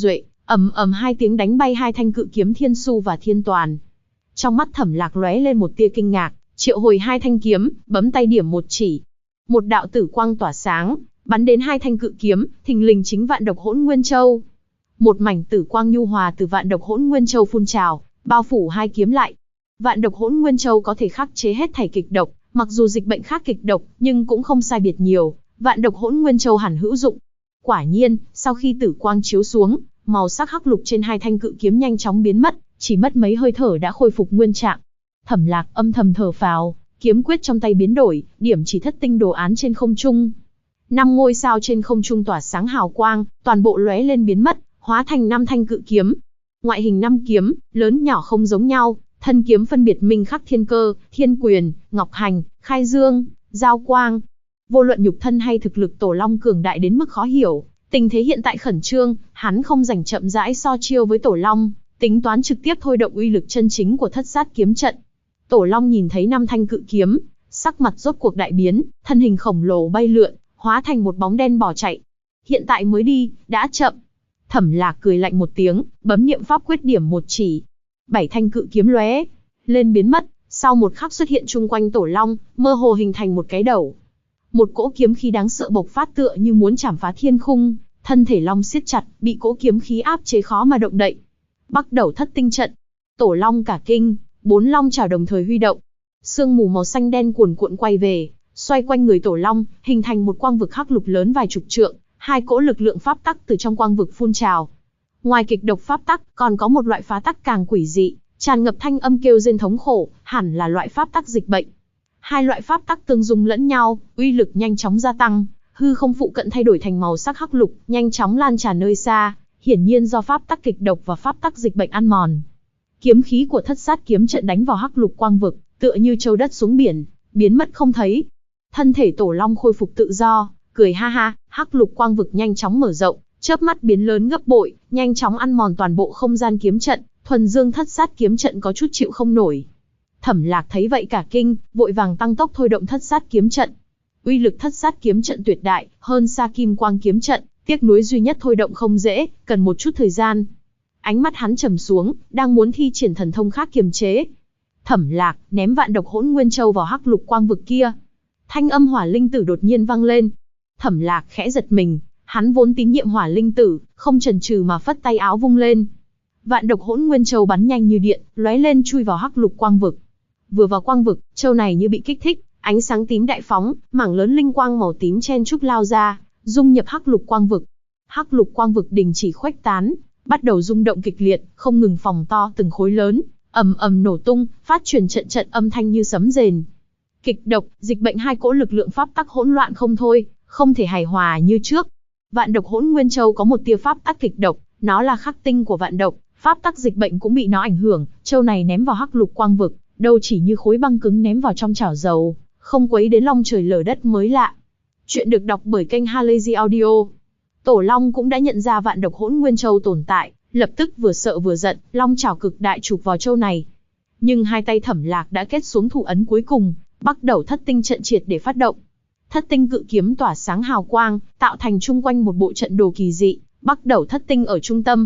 ầm ầm hai tiếng đánh bay hai thanh cự kiếm Thiên Su và Thiên Toàn. Trong mắt Thẩm Lạc lóe lên một tia kinh ngạc, triệu hồi hai thanh kiếm, bấm tay điểm một chỉ. Một đạo tử quang tỏa sáng, bắn đến hai thanh cự kiếm, thình lình chính Vạn Độc Hỗn Nguyên Châu. Một mảnh tử quang nhu hòa từ Vạn Độc Hỗn Nguyên Châu phun trào, bao phủ hai kiếm lại. Vạn Độc Hỗn Nguyên Châu có thể khắc chế hết thảy kịch độc, mặc dù dịch bệnh khác kịch độc, nhưng cũng không sai biệt nhiều, Vạn Độc Hỗn Nguyên Châu hẳn hữu dụng. Quả nhiên, sau khi tử quang chiếu xuống, màu sắc hắc lục trên hai thanh cự kiếm nhanh chóng biến mất, chỉ mất mấy hơi thở đã khôi phục nguyên trạng. Thẩm Lạc âm thầm thở phào, kiếm quyết trong tay biến đổi, điểm chỉ thất tinh đồ án trên không trung. 5 ngôi sao trên không trung tỏa sáng hào quang, toàn bộ lóe lên biến mất, hóa thành 5 thanh cự kiếm. Ngoại hình 5 kiếm, lớn nhỏ không giống nhau, thân kiếm phân biệt minh khắc thiên cơ, thiên quyền, ngọc hành, khai dương, giao quang. Vô luận nhục thân hay thực lực Tổ Long cường đại đến mức khó hiểu, tình thế hiện tại khẩn trương, hắn không rảnh chậm rãi so chiêu với Tổ Long, tính toán trực tiếp thôi động uy lực chân chính của Thất Sát kiếm trận. Tổ Long nhìn thấy 5 thanh cự kiếm, sắc mặt rốt cuộc đại biến, thân hình khổng lồ bay lượn, hóa thành một bóng đen bỏ chạy. Hiện tại mới đi, đã chậm. Thẩm Lạc cười lạnh một tiếng, bấm niệm pháp quyết điểm một chỉ. 7 thanh cự kiếm lóe lên biến mất, sau một khắc xuất hiện chung quanh Tổ Long, mơ hồ hình thành một cái đầu. Một cỗ kiếm khí đáng sợ bộc phát tựa như muốn chảm phá thiên khung, thân thể Long siết chặt, bị cỗ kiếm khí áp chế khó mà động đậy. Bắt đầu thất tinh trận. Tổ Long cả kinh, 4 long chảo đồng thời huy động. Sương mù màu xanh đen cuồn cuộn quay về, xoay quanh người Tổ Long, hình thành một quang vực hắc lục lớn vài chục trượng, hai cỗ lực lượng pháp tắc từ trong quang vực phun trào. Ngoài kịch độc pháp tắc, còn có một loại phá tắc càng quỷ dị, tràn ngập thanh âm kêu rên thống khổ, hẳn là loại pháp tắc dịch bệnh. Hai loại pháp tắc tương dung lẫn nhau, uy lực nhanh chóng gia tăng, hư không phụ cận thay đổi thành màu sắc hắc lục, nhanh chóng lan tràn nơi xa, hiển nhiên do pháp tắc kịch độc và pháp tắc dịch bệnh ăn mòn. Kiếm khí của Thất Sát kiếm trận đánh vào hắc lục quang vực, tựa như châu đất xuống biển, biến mất không thấy. Thân thể Tổ Long khôi phục tự do, cười ha ha, hắc lục quang vực nhanh chóng mở rộng, chớp mắt biến lớn gấp bội, nhanh chóng ăn mòn toàn bộ không gian kiếm trận, thuần dương Thất Sát kiếm trận có chút chịu không nổi. Thẩm Lạc thấy vậy cả kinh, vội vàng tăng tốc thôi động Thất Sát kiếm trận. Uy lực Thất Sát kiếm trận tuyệt đại, hơn xa Kim Quang kiếm trận, tiếc nuối duy nhất thôi động không dễ, cần một chút thời gian. Ánh mắt hắn trầm xuống, đang muốn thi triển thần thông khác kiềm chế. Thẩm Lạc ném Vạn Độc Hỗn Nguyên Châu vào hắc lục quang vực kia. Thanh âm Hỏa Linh Tử đột nhiên vang lên. Thẩm Lạc khẽ giật mình, hắn vốn tín nhiệm Hỏa Linh Tử, không chần chừ mà phất tay áo vung lên. Vạn Độc Hỗn Nguyên Châu bắn nhanh như điện, lóe lên chui vào hắc lục quang vực. Vừa vào quang vực, châu này như bị kích thích, ánh sáng tím đại phóng, mảng lớn linh quang màu tím chen chúc lao ra, dung nhập hắc lục quang vực. Hắc lục quang vực đình chỉ khuếch tán, bắt đầu rung động kịch liệt, không ngừng phồng to từng khối lớn, ầm ầm nổ tung, phát truyền trận trận âm thanh như sấm rền. Kịch độc, dịch bệnh hai cỗ lực lượng pháp tắc hỗn loạn không thôi, không thể hài hòa như trước. Vạn Độc Hỗn Nguyên Châu có một tia pháp tắc kịch độc, nó là khắc tinh của vạn độc, pháp tắc dịch bệnh cũng bị nó ảnh hưởng, châu này ném vào hắc lục quang vực, đâu chỉ như khối băng cứng ném vào trong chảo dầu, không quấy đến long trời lở đất mới lạ. Chuyện được đọc bởi kênh Halazy Audio. Tổ Long cũng đã nhận ra Vạn Độc Hỗn Nguyên Châu tồn tại, lập tức vừa sợ vừa giận, long chảo cực đại chụp vào châu này. Nhưng hai tay Thẩm Lạc đã kết xuống thủ ấn cuối cùng, bắt đầu thất tinh trận triệt để phát động. Thất tinh cự kiếm tỏa sáng hào quang, tạo thành chung quanh một bộ trận đồ kỳ dị, bắt đầu thất tinh ở trung tâm,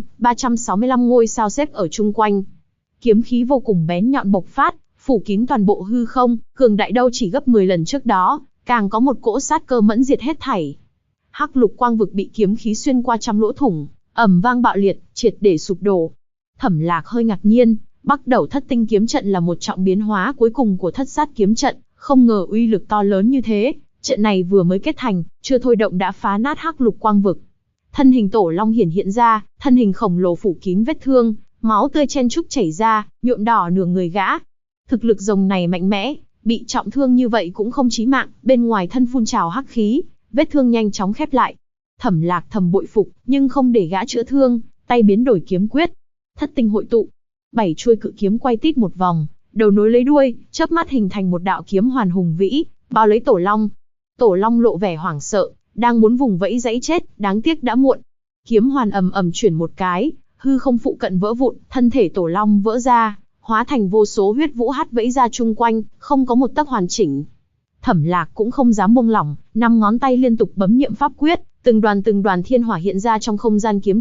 365 ngôi sao xếp ở chung quanh. Kiếm khí vô cùng bén nhọn bộc phát, phủ kín toàn bộ hư không, cường đại đâu chỉ gấp 10 lần trước đó, càng có một cỗ sát cơ mẫn diệt hết thảy. Hắc lục quang vực bị kiếm khí xuyên qua trăm lỗ thủng, ầm vang bạo liệt, triệt để sụp đổ. Thẩm Lạc hơi ngạc nhiên, bắt đầu thất tinh kiếm trận là một trọng biến hóa cuối cùng của Thất Sát kiếm trận, không ngờ uy lực to lớn như thế, trận này vừa mới kết thành, chưa thôi động đã phá nát hắc lục quang vực. Thân hình Tổ Long hiện ra, thân hình khổng lồ phủ kín vết thương, máu tươi chen chúc chảy ra, nhuộm đỏ nửa người gã. Thực lực rồng này mạnh mẽ, bị trọng thương như vậy cũng không chí mạng, bên ngoài thân phun trào hắc khí, vết thương nhanh chóng khép lại. Thẩm Lạc thầm bội phục, nhưng không để gã chữa thương, tay biến đổi kiếm quyết. Thất tinh hội tụ, 7 chuôi cự kiếm quay tít một vòng, đầu nối lấy đuôi, chớp mắt hình thành một đạo kiếm hoàn hùng vĩ, bao lấy Tổ Long. Tổ Long lộ vẻ hoảng sợ, đang muốn vùng vẫy giãy chết, đáng tiếc đã muộn. Kiếm hoàn ầm ầm chuyển một cái, hư không phụ cận vỡ vụn, thân thể Tổ Long vỡ ra, hóa thành vô số huyết vũ hắt vẫy ra chung quanh, không có một tấc hoàn chỉnh. Thẩm Lạc cũng không dám buông lỏng, 5 ngón tay liên tục bấm niệm pháp quyết, từng đoàn thiên hỏa hiện ra trong không gian kiếm trận,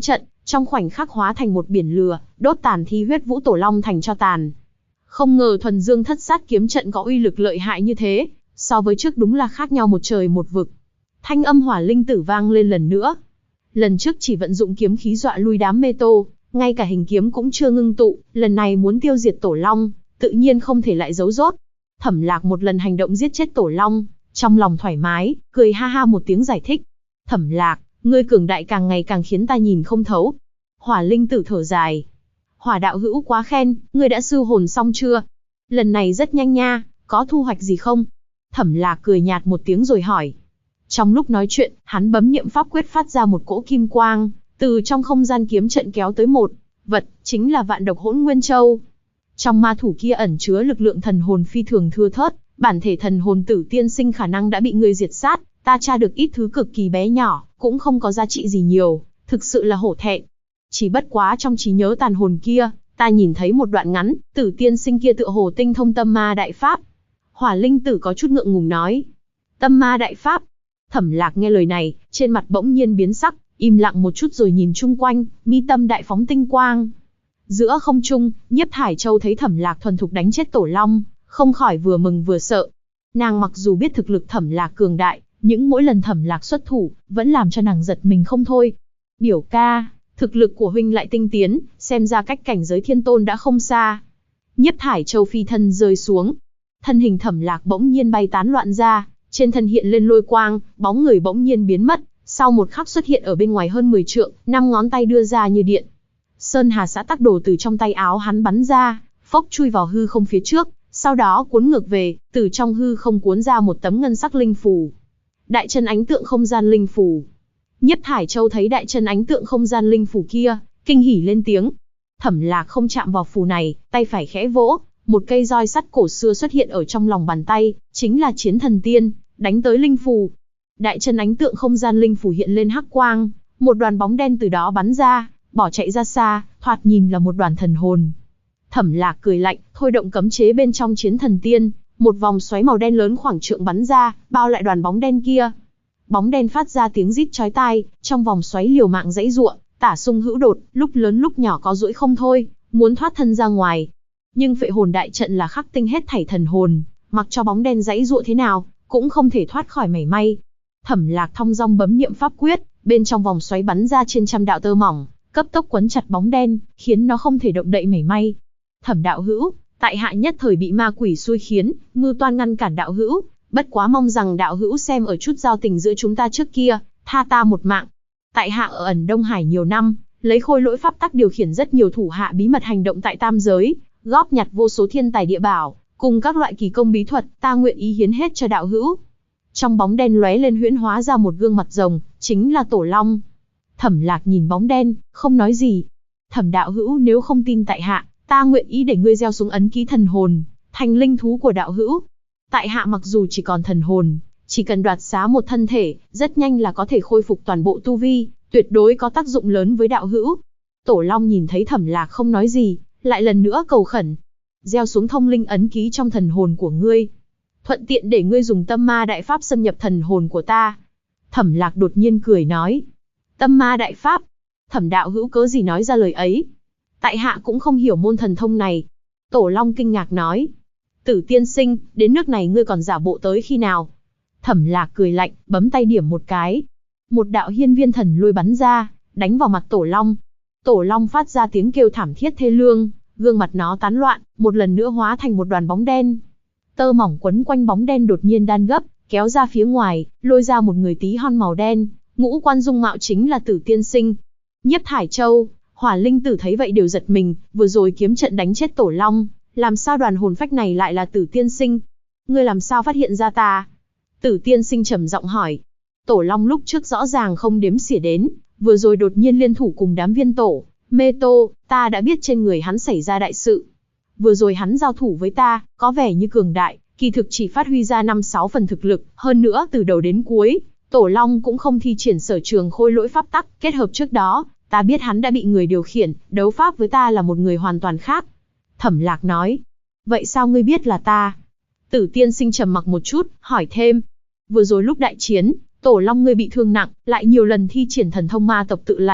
trong khoảnh khắc hóa thành một biển lửa, đốt tàn thi huyết vũ tổ long thành tro tàn. Không ngờ thuần dương thất sát kiếm trận có uy lực lợi hại như thế, so với trước đúng là khác nhau một trời một vực. Thanh âm hỏa linh tử vang lên lần nữa. Lần trước chỉ vận dụng kiếm khí dọa lui đám mê tô, ngay cả hình kiếm cũng chưa ngưng tụ, lần này muốn tiêu diệt tổ long, tự nhiên không thể lại giấu rốt. Thẩm Lạc một lần hành động giết chết tổ long, trong lòng thoải mái, cười ha ha một tiếng giải thích. Thẩm Lạc, ngươi cường đại càng ngày càng khiến ta nhìn không thấu. Hỏa linh tử thở dài. Hỏa đạo hữu quá khen, ngươi đã sư hồn xong chưa? Lần này rất nhanh nha, có thu hoạch gì không? Thẩm Lạc cười nhạt một tiếng rồi hỏi. Trong lúc nói chuyện, hắn bấm niệm pháp quyết phát ra một cỗ kim quang, từ trong không gian kiếm trận kéo tới một vật, chính là vạn độc hỗn nguyên châu. Trong ma thủ kia ẩn chứa lực lượng thần hồn phi thường thưa thớt, bản thể thần hồn tử tiên sinh khả năng đã bị ngươi diệt sát, ta tra được ít thứ cực kỳ bé nhỏ, cũng không có giá trị gì nhiều, thực sự là hổ thẹn. Chỉ bất quá trong trí nhớ tàn hồn kia, ta nhìn thấy một đoạn ngắn, tử tiên sinh kia tựa hồ tinh thông tâm ma đại pháp. Hỏa linh tử có chút ngượng ngùng nói. Tâm ma đại pháp. Thẩm Lạc nghe lời này, trên mặt bỗng nhiên biến sắc, im lặng một chút rồi nhìn chung quanh, mi tâm đại phóng tinh quang. Giữa không trung, Nhiếp Thải Châu thấy Thẩm Lạc thuần thục đánh chết tổ long, không khỏi vừa mừng vừa sợ. Nàng mặc dù biết thực lực Thẩm Lạc cường đại, nhưng mỗi lần Thẩm Lạc xuất thủ, vẫn làm cho nàng giật mình không thôi. Biểu ca, thực lực của huynh lại tinh tiến, xem ra cách cảnh giới thiên tôn đã không xa. Nhiếp Thải Châu phi thân rơi xuống. Thân hình Thẩm Lạc bỗng nhiên bay tán loạn ra, trên thân hiện lên lôi quang, bóng người bỗng nhiên biến mất, sau một khắc xuất hiện ở bên ngoài hơn 10 trượng, 5 ngón tay đưa ra như điện. Sơn Hà Xã Tắc Đồ từ trong tay áo hắn bắn ra, phốc chui vào hư không phía trước, sau đó cuốn ngược về, từ trong hư không cuốn ra một tấm ngân sắc linh phù. Đại chân ánh tượng không gian linh phù. Nhiếp Thải Châu thấy đại chân ánh tượng không gian linh phù kia, kinh hỉ lên tiếng. Thẩm Lạc không chạm vào phù này, tay phải khẽ vỗ, một cây roi sắt cổ xưa xuất hiện ở trong lòng bàn tay, chính là Chiến Thần Tiên, đánh tới linh phù. Đại chân ánh tượng không gian linh phù hiện lên hắc quang, một đoàn bóng đen từ đó bắn ra, bỏ chạy ra xa, thoạt nhìn là một đoàn thần hồn. Thẩm Lạc cười lạnh, thôi động cấm chế bên trong Chiến Thần Tiên, một vòng xoáy màu đen lớn khoảng trượng bắn ra, bao lại đoàn bóng đen kia. Bóng đen phát ra tiếng rít chói tai, trong vòng xoáy liều mạng giãy giụa, tả xung hữu đột, lúc lớn lúc nhỏ có duỗi không thôi, muốn thoát thân ra ngoài. Nhưng phệ hồn đại trận là khắc tinh hết thảy thần hồn, mặc cho bóng đen giãy giụa thế nào, cũng không thể thoát khỏi mảy may. Thẩm Lạc thong dong bấm niệm pháp quyết, bên trong vòng xoáy bắn ra trên trăm đạo tơ mỏng, cấp tốc quấn chặt bóng đen, khiến nó không thể động đậy mảy may. Thẩm đạo hữu, tại hạ nhất thời bị ma quỷ xui khiến, mưu toan ngăn cản đạo hữu, bất quá mong rằng đạo hữu xem ở chút giao tình giữa chúng ta trước kia, tha ta một mạng. Tại hạ ở ẩn Đông Hải nhiều năm, lấy khôi lỗi pháp tắc điều khiển rất nhiều thủ hạ bí mật hành động tại tam giới, góp nhặt vô số thiên tài địa bảo, cùng các loại kỳ công bí thuật, ta nguyện ý hiến hết cho đạo hữu. Trong bóng đen lóe lên huyễn hóa ra một gương mặt rồng, chính là Tổ Long. Thẩm Lạc nhìn bóng đen, không nói gì. Thẩm đạo hữu nếu không tin tại hạ, ta nguyện ý để ngươi gieo xuống ấn ký thần hồn, thành linh thú của đạo hữu. Tại hạ mặc dù chỉ còn thần hồn, chỉ cần đoạt xá một thân thể, rất nhanh là có thể khôi phục toàn bộ tu vi, tuyệt đối có tác dụng lớn với đạo hữu. Tổ Long nhìn thấy Thẩm Lạc không nói gì, lại lần nữa cầu khẩn. Gieo xuống thông linh ấn ký trong thần hồn của ngươi, thuận tiện để ngươi dùng tâm ma đại pháp xâm nhập thần hồn của ta. Thẩm Lạc đột nhiên cười nói. Tâm ma đại pháp? Thẩm đạo hữu cớ gì nói ra lời ấy? Tại hạ cũng không hiểu môn thần thông này. Tổ Long kinh ngạc nói. Tử tiên sinh, đến nước này ngươi còn giả bộ tới khi nào? Thẩm Lạc cười lạnh, bấm tay điểm một cái. Một đạo hiên viên thần lôi bắn ra, đánh vào mặt Tổ Long. Tổ Long phát ra tiếng kêu thảm thiết thê lương, gương mặt nó tán loạn, một lần nữa hóa thành một đoàn bóng đen. Tơ mỏng quấn quanh bóng đen đột nhiên đan gấp, kéo ra phía ngoài, lôi ra một người tí hon màu đen, ngũ quan dung mạo chính là Tử tiên sinh. Nhiếp Thải Châu, Hỏa Linh Tử thấy vậy đều giật mình, vừa rồi kiếm trận đánh chết Tổ Long, làm sao đoàn hồn phách này lại là Tử tiên sinh? Ngươi làm sao phát hiện ra ta? Tử tiên sinh trầm giọng hỏi. Tổ Long lúc trước rõ ràng không đếm xỉa đến, vừa rồi đột nhiên liên thủ cùng đám viên tổ, mê tô, ta đã biết trên người hắn xảy ra đại sự. Vừa rồi hắn giao thủ với ta, có vẻ như cường đại, kỳ thực chỉ phát huy ra 5-6 phần thực lực, hơn nữa từ đầu đến cuối, Tổ Long cũng không thi triển sở trường khôi lỗi pháp tắc, kết hợp trước đó, ta biết hắn đã bị người điều khiển, đấu pháp với ta là một người hoàn toàn khác. Thẩm Lạc nói. Vậy sao ngươi biết là ta? Tử tiên sinh trầm mặc một chút, hỏi thêm. Vừa rồi lúc đại chiến, Tổ Long ngươi bị thương nặng, lại nhiều lần thi triển thần thông ma tộc tự lành,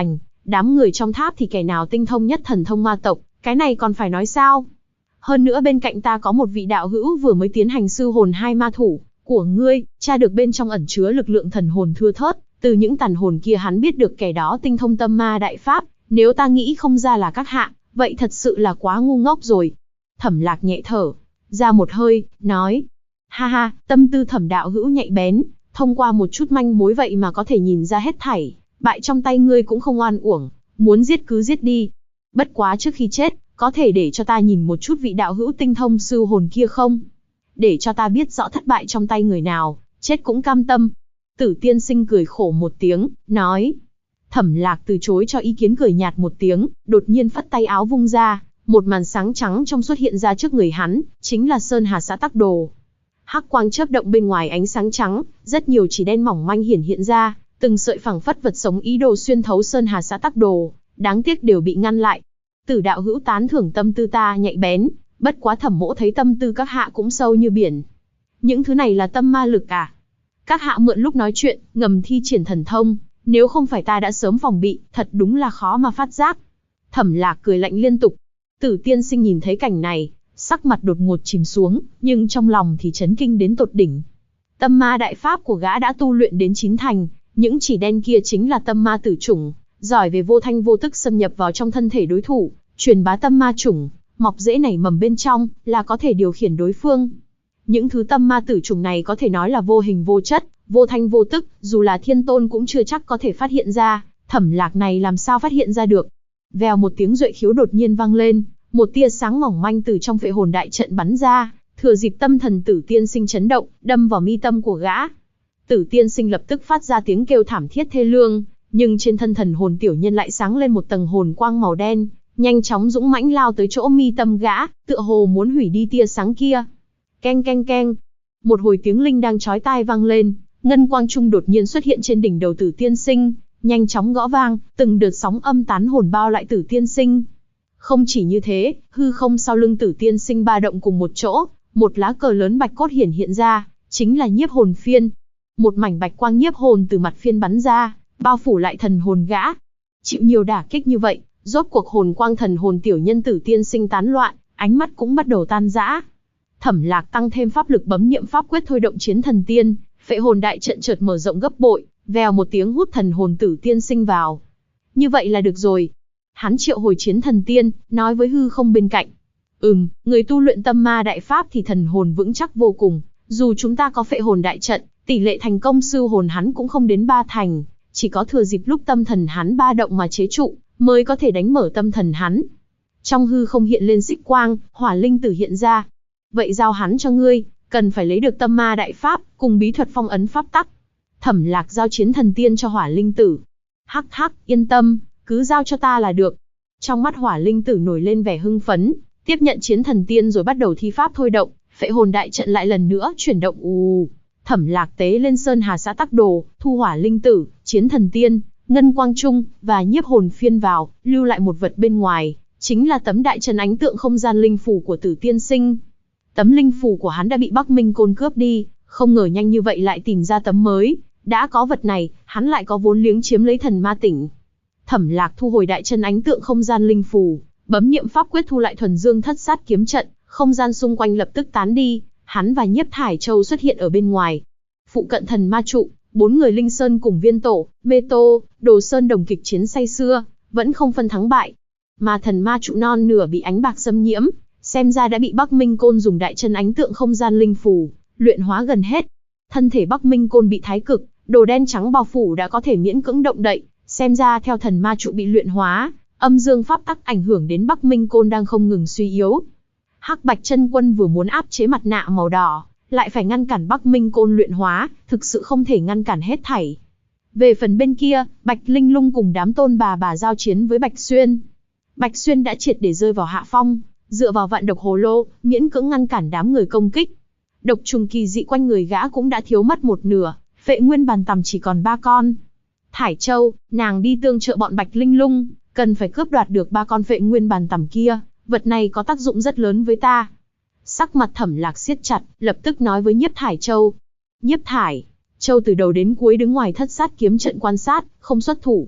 Đám người trong tháp thì kẻ nào tinh thông nhất thần thông ma tộc, cái này còn phải nói sao? Hơn nữa bên cạnh ta có một vị đạo hữu vừa mới tiến hành sư hồn hai ma thủ của ngươi, tra được bên trong ẩn chứa lực lượng thần hồn thưa thớt, từ những tàn hồn kia hắn biết được kẻ đó tinh thông tâm ma đại pháp, nếu ta nghĩ không ra là các hạ, vậy thật sự là quá ngu ngốc rồi. Thẩm Lạc nhẹ thở ra một hơi, nói, ha ha, tâm tư Thẩm đạo hữu nhạy bén, thông qua một chút manh mối vậy mà có thể nhìn ra hết thảy, bại trong tay ngươi cũng không oan uổng, muốn giết cứ giết đi. Bất quá trước khi chết, có thể để cho ta nhìn một chút vị đạo hữu tinh thông sư hồn kia không? Để cho ta biết rõ thất bại trong tay người nào, chết cũng cam tâm. Tử tiên sinh cười khổ một tiếng, nói. Thẩm Lạc từ chối cho ý kiến, cười nhạt một tiếng, đột nhiên phất tay áo vung ra, một màn sáng trắng trong xuất hiện ra trước người hắn, chính là Sơn Hà Xã Tắc Đồ. Hắc quang chớp động bên ngoài ánh sáng trắng, rất nhiều chỉ đen mỏng manh hiện ra, từng sợi phẳng phất vật sống ý đồ xuyên thấu Sơn Hà Xã Tắc Đồ, đáng tiếc đều bị ngăn lại. Tử đạo hữu tán thưởng tâm tư ta nhạy bén, bất quá Thẩm mỗ thấy tâm tư các hạ cũng sâu như biển. Những thứ này là tâm ma lực à? Các hạ mượn lúc nói chuyện, ngầm thi triển thần thông, nếu không phải ta đã sớm phòng bị, thật đúng là khó mà phát giác. Thẩm Lạc cười lạnh liên tục. Tử tiên sinh nhìn thấy cảnh này, sắc mặt đột ngột chìm xuống, nhưng trong lòng thì chấn kinh đến tột đỉnh. Tâm ma đại pháp của gã đã tu luyện đến 9 thành, những chỉ đen kia chính là tâm ma tử chủng, giỏi về vô thanh vô tức xâm nhập vào trong thân thể đối thủ, truyền bá tâm ma chủng, mọc rễ nảy mầm bên trong, là có thể điều khiển đối phương. Những thứ tâm ma tử chủng này có thể nói là vô hình vô chất, vô thanh vô tức, dù là thiên tôn cũng chưa chắc có thể phát hiện ra, Thẩm Lạc này làm sao phát hiện ra được. Vèo một tiếng duệ khiếu đột nhiên vang lên, một tia sáng mỏng manh từ trong phệ hồn đại trận bắn ra, thừa dịp tâm thần Tử tiên sinh chấn động, đâm vào mi tâm của gã. Tử tiên sinh lập tức phát ra tiếng kêu thảm thiết thê lương, nhưng trên thân thần hồn tiểu nhân lại sáng lên một tầng hồn quang màu đen, nhanh chóng dũng mãnh lao tới chỗ mi tâm gã, tựa hồ muốn hủy đi tia sáng kia. Keng keng keng, một hồi tiếng linh đang chói tai vang lên, ngân quang trung đột nhiên xuất hiện trên đỉnh đầu Tử tiên sinh, nhanh chóng gõ vang, từng đợt sóng âm tán hồn bao lại Tử tiên sinh. Không chỉ như thế, hư không sau lưng Tử tiên sinh ba động cùng một chỗ, một lá cờ lớn bạch cốt hiện ra, chính là nhiếp hồn phiên. Một mảnh bạch quang nhiếp hồn từ mặt phiên bắn ra, bao phủ lại thần hồn gã. Chịu nhiều đả kích như vậy, rốt cuộc hồn quang thần hồn tiểu nhân Tử tiên sinh tán loạn, ánh mắt cũng bắt đầu tan rã. Thẩm Lạc tăng thêm pháp lực bấm niệm pháp quyết thôi động chiến thần tiên, phệ hồn đại trận chợt mở rộng gấp bội, vèo một tiếng hút thần hồn Tử tiên sinh vào. Như vậy là được rồi. Hắn triệu hồi chiến thần tiên, nói với hư không bên cạnh. Người tu luyện tâm ma đại pháp thì thần hồn vững chắc vô cùng, dù chúng ta có phệ hồn đại trận, tỷ lệ thành công sư hồn hắn cũng không đến 3 thành, chỉ có thừa dịp lúc tâm thần hắn ba động mà chế trụ, mới có thể đánh mở tâm thần hắn. Trong hư không hiện lên xích quang, hỏa linh tử hiện ra. Vậy giao hắn cho ngươi, cần phải lấy được tâm ma đại pháp, cùng bí thuật phong ấn pháp tắc. Thẩm Lạc giao chiến thần tiên cho hỏa linh tử. Hắc hắc, yên tâm, cứ giao cho ta là được. Trong mắt hỏa linh tử nổi lên vẻ hưng phấn, tiếp nhận chiến thần tiên rồi bắt đầu thi pháp thôi động, phệ hồn đại trận lại lần nữa chuyển động ù. Thẩm Lạc tế lên Sơn Hà Xã Tắc Đồ, thu hỏa linh tử, chiến thần tiên, ngân quang trung và nhiếp hồn phiên vào, lưu lại một vật bên ngoài, chính là tấm đại trận ánh tượng không gian linh phù của Tử tiên sinh. Tấm linh phù của hắn đã bị Bắc Minh Côn cướp đi, không ngờ nhanh như vậy lại tìm ra tấm mới, đã có vật này, hắn lại có vốn liếng chiếm lấy thần ma tỉnh. Thẩm Lạc thu hồi đại chân ánh tượng không gian linh phù, bấm niệm pháp quyết thu lại thuần dương thất sát kiếm trận, không gian xung quanh lập tức tán đi, hắn và Nhiếp Thải Châu xuất hiện ở bên ngoài. Phụ cận thần ma trụ, 4 người Linh Sơn cùng Viên Tổ, Mê Tô, Đồ Sơn đồng kịch chiến say xưa, vẫn không phân thắng bại. Mà thần ma trụ non nửa bị ánh bạc xâm nhiễm, xem ra đã bị Bắc Minh Côn dùng đại chân ánh tượng không gian linh phù luyện hóa gần hết. Thân thể Bắc Minh Côn bị thái cực, đồ đen trắng bao phủ đã có thể miễn cưỡng động đậy, xem ra theo thần ma trụ bị luyện hóa, âm dương pháp tắc ảnh hưởng đến Bắc Minh Côn đang không ngừng suy yếu. Hắc Bạch Chân Quân vừa muốn áp chế mặt nạ màu đỏ, lại phải ngăn cản Bắc Minh Côn luyện hóa, thực sự không thể ngăn cản hết thảy. Về phần bên kia, Bạch Linh Lung cùng đám tôn bà giao chiến với Bạch Xuyên. Bạch Xuyên đã triệt để rơi vào hạ phong, dựa vào vạn độc hồ lô, miễn cưỡng ngăn cản đám người công kích. Độc trùng kỳ dị quanh người gã cũng đã thiếu mất một nửa, Phệ Nguyên Bàn Tằm chỉ còn 3 con. Thải Châu, nàng đi tương trợ bọn Bạch Linh Lung, cần phải cướp đoạt được 3 con Phệ Nguyên Bàn Tằm kia, vật này có tác dụng rất lớn với ta. Sắc mặt Thẩm Lạc siết chặt, lập tức nói với Nhiếp Thải Châu. Nhiếp Thải Châu từ đầu đến cuối đứng ngoài thất sát kiếm trận quan sát, không xuất thủ.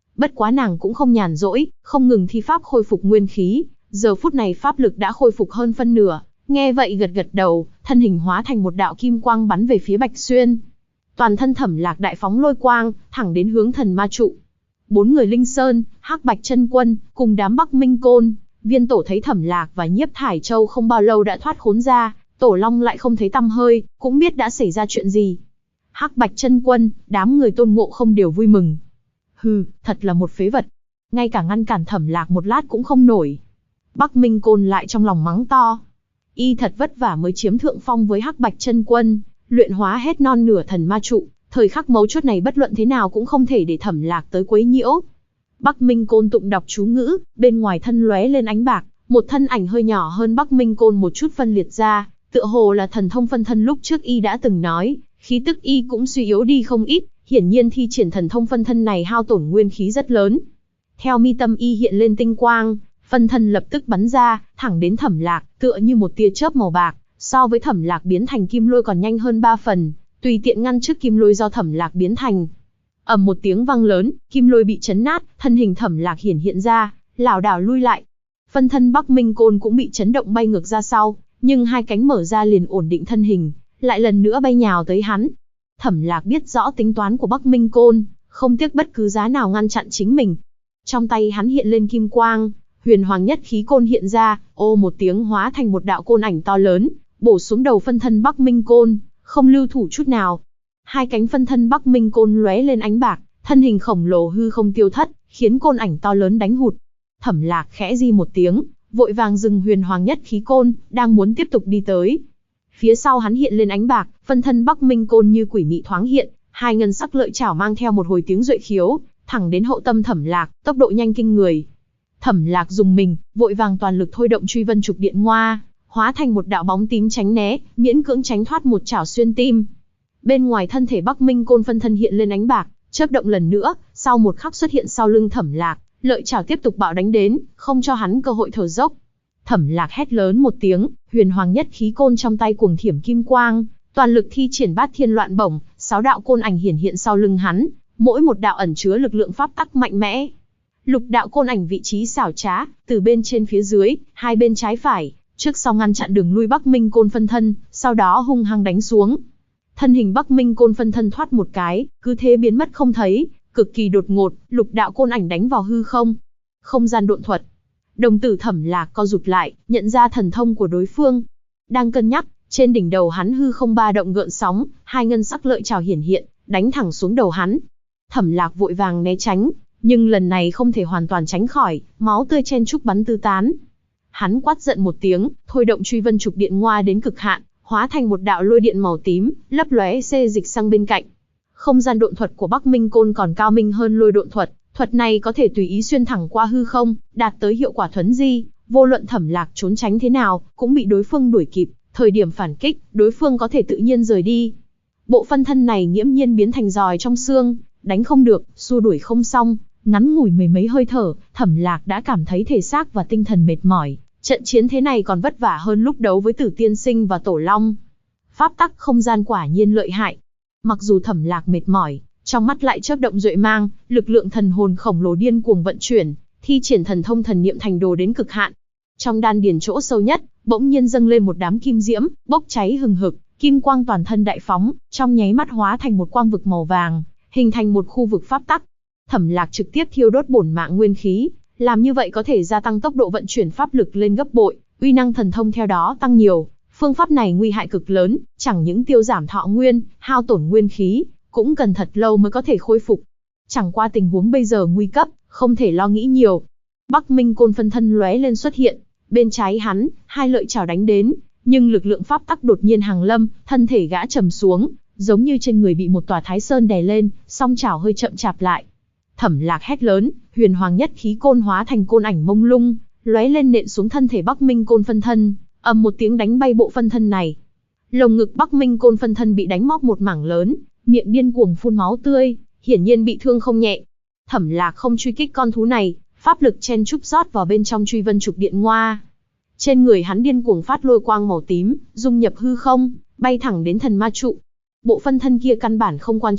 Bất quá nàng cũng không nhàn rỗi, không ngừng thi pháp khôi phục nguyên khí, giờ phút này pháp lực đã khôi phục hơn phân nửa, nghe vậy gật gật đầu, thân hình hóa thành một đạo kim quang bắn về phía Bạch Xuyên. Toàn thân Thẩm Lạc đại phóng lôi quang, thẳng đến hướng thần ma trụ. 4 người Linh Sơn, Hắc Bạch Chân Quân, cùng đám Bắc Minh Côn, Viên Tổ thấy Thẩm Lạc và Nhiếp Thải Châu không bao lâu đã thoát khốn ra, Tổ Long lại không thấy tăm hơi, cũng biết đã xảy ra chuyện gì. Hắc Bạch Chân Quân, đám người Tôn Ngộ Không đều vui mừng. Hừ, thật là một phế vật. Ngay cả ngăn cản Thẩm Lạc một lát cũng không nổi. Bắc Minh Côn lại trong lòng mắng to. Y thật vất vả mới chiếm thượng phong với Hắc Bạch Chân Quân, luyện hóa hết non nửa thần ma trụ, thời khắc mấu chốt này bất luận thế nào cũng không thể để Thẩm Lạc tới quấy nhiễu. Bắc Minh Côn tụng đọc chú ngữ, bên ngoài thân lóe lên ánh bạc, một thân ảnh hơi nhỏ hơn Bắc Minh Côn một chút phân liệt ra, tựa hồ là thần thông phân thân lúc trước y đã từng nói, khí tức y cũng suy yếu đi không ít, hiển nhiên thi triển thần thông phân thân này hao tổn nguyên khí rất lớn. Theo mi tâm y hiện lên tinh quang, phân thân lập tức bắn ra, thẳng đến Thẩm Lạc, tựa như một tia chớp màu bạc, so với Thẩm Lạc biến thành kim lôi còn nhanh hơn 3 phần, tùy tiện ngăn trước kim lôi do Thẩm Lạc biến thành. Ầm một tiếng vang lớn, kim lôi bị chấn nát, thân hình Thẩm Lạc hiện ra, lảo đảo lui lại. Phân thân Bắc Minh Côn cũng bị chấn động bay ngược ra sau, nhưng hai cánh mở ra liền ổn định thân hình, lại lần nữa bay nhào tới hắn. Thẩm Lạc biết rõ tính toán của Bắc Minh Côn, không tiếc bất cứ giá nào ngăn chặn chính mình. Trong tay hắn hiện lên kim quang, huyền hoàng nhất khí côn hiện ra, ô một tiếng hóa thành một đạo côn ảnh to lớn, bổ xuống đầu phân thân Bắc Minh Côn, không lưu thủ chút nào. Hai cánh phân thân Bắc Minh Côn lóe lên ánh bạc, thân hình khổng lồ hư không tiêu thất, khiến côn ảnh to lớn đánh hụt. Thẩm Lạc khẽ di một tiếng, vội vàng dừng huyền hoàng nhất khí côn, đang muốn tiếp tục đi tới. Phía sau hắn hiện lên ánh bạc, phân thân Bắc Minh Côn như quỷ mị thoáng hiện, hai ngân sắc lợi chảo mang theo một hồi tiếng duệ khiếu, thẳng đến hậu tâm Thẩm Lạc, tốc độ nhanh kinh người. Thẩm Lạc dùng mình, vội vàng toàn lực thôi động truy vân trục điện ngoa, hóa thành một đạo bóng tím tránh né, miễn cưỡng tránh thoát một chảo xuyên tim. Bên ngoài thân thể Bắc Minh Côn phân thân hiện lên ánh bạc, chớp động lần nữa, sau một khắc xuất hiện sau lưng Thẩm Lạc, lợi chảo tiếp tục bạo đánh đến, không cho hắn cơ hội thở dốc. Thẩm Lạc hét lớn một tiếng, huyền hoàng nhất khí côn trong tay cuồng thiểm kim quang, toàn lực thi triển bát thiên loạn bổng, 6 đạo côn ảnh hiện sau lưng hắn, mỗi một đạo ẩn chứa lực lượng pháp tắc mạnh mẽ. Lục đạo côn ảnh vị trí xảo trá, từ bên trên phía dưới, hai bên trái phải, trước sau ngăn chặn đường lui Bắc Minh Côn phân thân, sau đó hung hăng đánh xuống. Thân hình Bắc Minh Côn phân thân thoát một cái, cứ thế biến mất không thấy, cực kỳ đột ngột, lục đạo côn ảnh đánh vào hư không. Không gian độn thuật. Đồng tử Thẩm Lạc co rụt lại, nhận ra thần thông của đối phương. Đang cân nhắc, trên đỉnh đầu hắn hư không ba động gợn sóng, hai ngân sắc lợi chảo hiện, đánh thẳng xuống đầu hắn. Thẩm Lạc vội vàng né tránh, nhưng lần này không thể hoàn toàn tránh khỏi, máu tươi chen chúc bắn tứ tán. Hắn quát giận một tiếng, thôi động truy vân trục điện ngoa đến cực hạn, hóa thành một đạo lôi điện màu tím, lấp lóe xê dịch sang bên cạnh. Không gian độn thuật của Bắc Minh Côn còn cao minh hơn lôi độn thuật, thuật này có thể tùy ý xuyên thẳng qua hư không, đạt tới hiệu quả thuấn di, vô luận Thẩm Lạc trốn tránh thế nào, cũng bị đối phương đuổi kịp, thời điểm phản kích, đối phương có thể tự nhiên rời đi. Bộ phân thân này nghiễm nhiên biến thành giòi trong xương, đánh không được, xua đuổi không xong, ngắn ngủi mười mấy hơi thở, Thẩm Lạc đã cảm thấy thể xác và tinh thần mệt mỏi, trận chiến thế này còn vất vả hơn lúc đấu với Tử Tiên Sinh và Tổ Long. Pháp tắc không gian quả nhiên lợi hại. Mặc dù Thẩm Lạc mệt mỏi, trong mắt lại chớp động duệ mang, lực lượng thần hồn khổng lồ điên cuồng vận chuyển, thi triển thần thông thần niệm thành đồ đến cực hạn. Trong đan điền chỗ sâu nhất, bỗng nhiên dâng lên một đám kim diễm, bốc cháy hừng hực, kim quang toàn thân đại phóng, trong nháy mắt hóa thành một quang vực màu vàng, hình thành một khu vực pháp tắc. Thẩm Lạc trực tiếp thiêu đốt bổn mạng nguyên khí, làm như vậy có thể gia tăng tốc độ vận chuyển pháp lực lên gấp bội, uy năng thần thông theo đó tăng nhiều. Phương pháp này nguy hại cực lớn, chẳng những tiêu giảm thọ nguyên, hao tổn nguyên khí, cũng cần thật lâu mới có thể khôi phục. Chẳng qua tình huống bây giờ nguy cấp, không thể lo nghĩ nhiều. Bắc Minh Côn phân thân lóe lên xuất hiện, bên trái hắn, hai lợi chảo đánh đến, nhưng lực lượng pháp tắc đột nhiên hàng lâm, thân thể gã trầm xuống, giống như trên người bị một tòa Thái Sơn đè lên, song chảo hơi chậm chạp lại. Thẩm Lạc hét lớn, huyền hoàng nhất khí côn hóa thành côn ảnh mông lung, lóe lên nện xuống thân thể Bắc Minh Côn phân thân, ầm một tiếng đánh bay bộ phân thân này. Lồng ngực Bắc Minh Côn phân thân bị đánh móc một mảng lớn, miệng điên cuồng phun máu tươi, hiển nhiên bị thương không nhẹ. Thẩm Lạc không truy kích con thú này, pháp lực chen chúc rót vào bên trong truy vân trục điện ngoa. Trên người hắn điên cuồng phát lôi quang màu tím, dung nhập hư không, bay thẳng đến thần ma trụ. Bộ phân thân kia căn bản không quan trọng,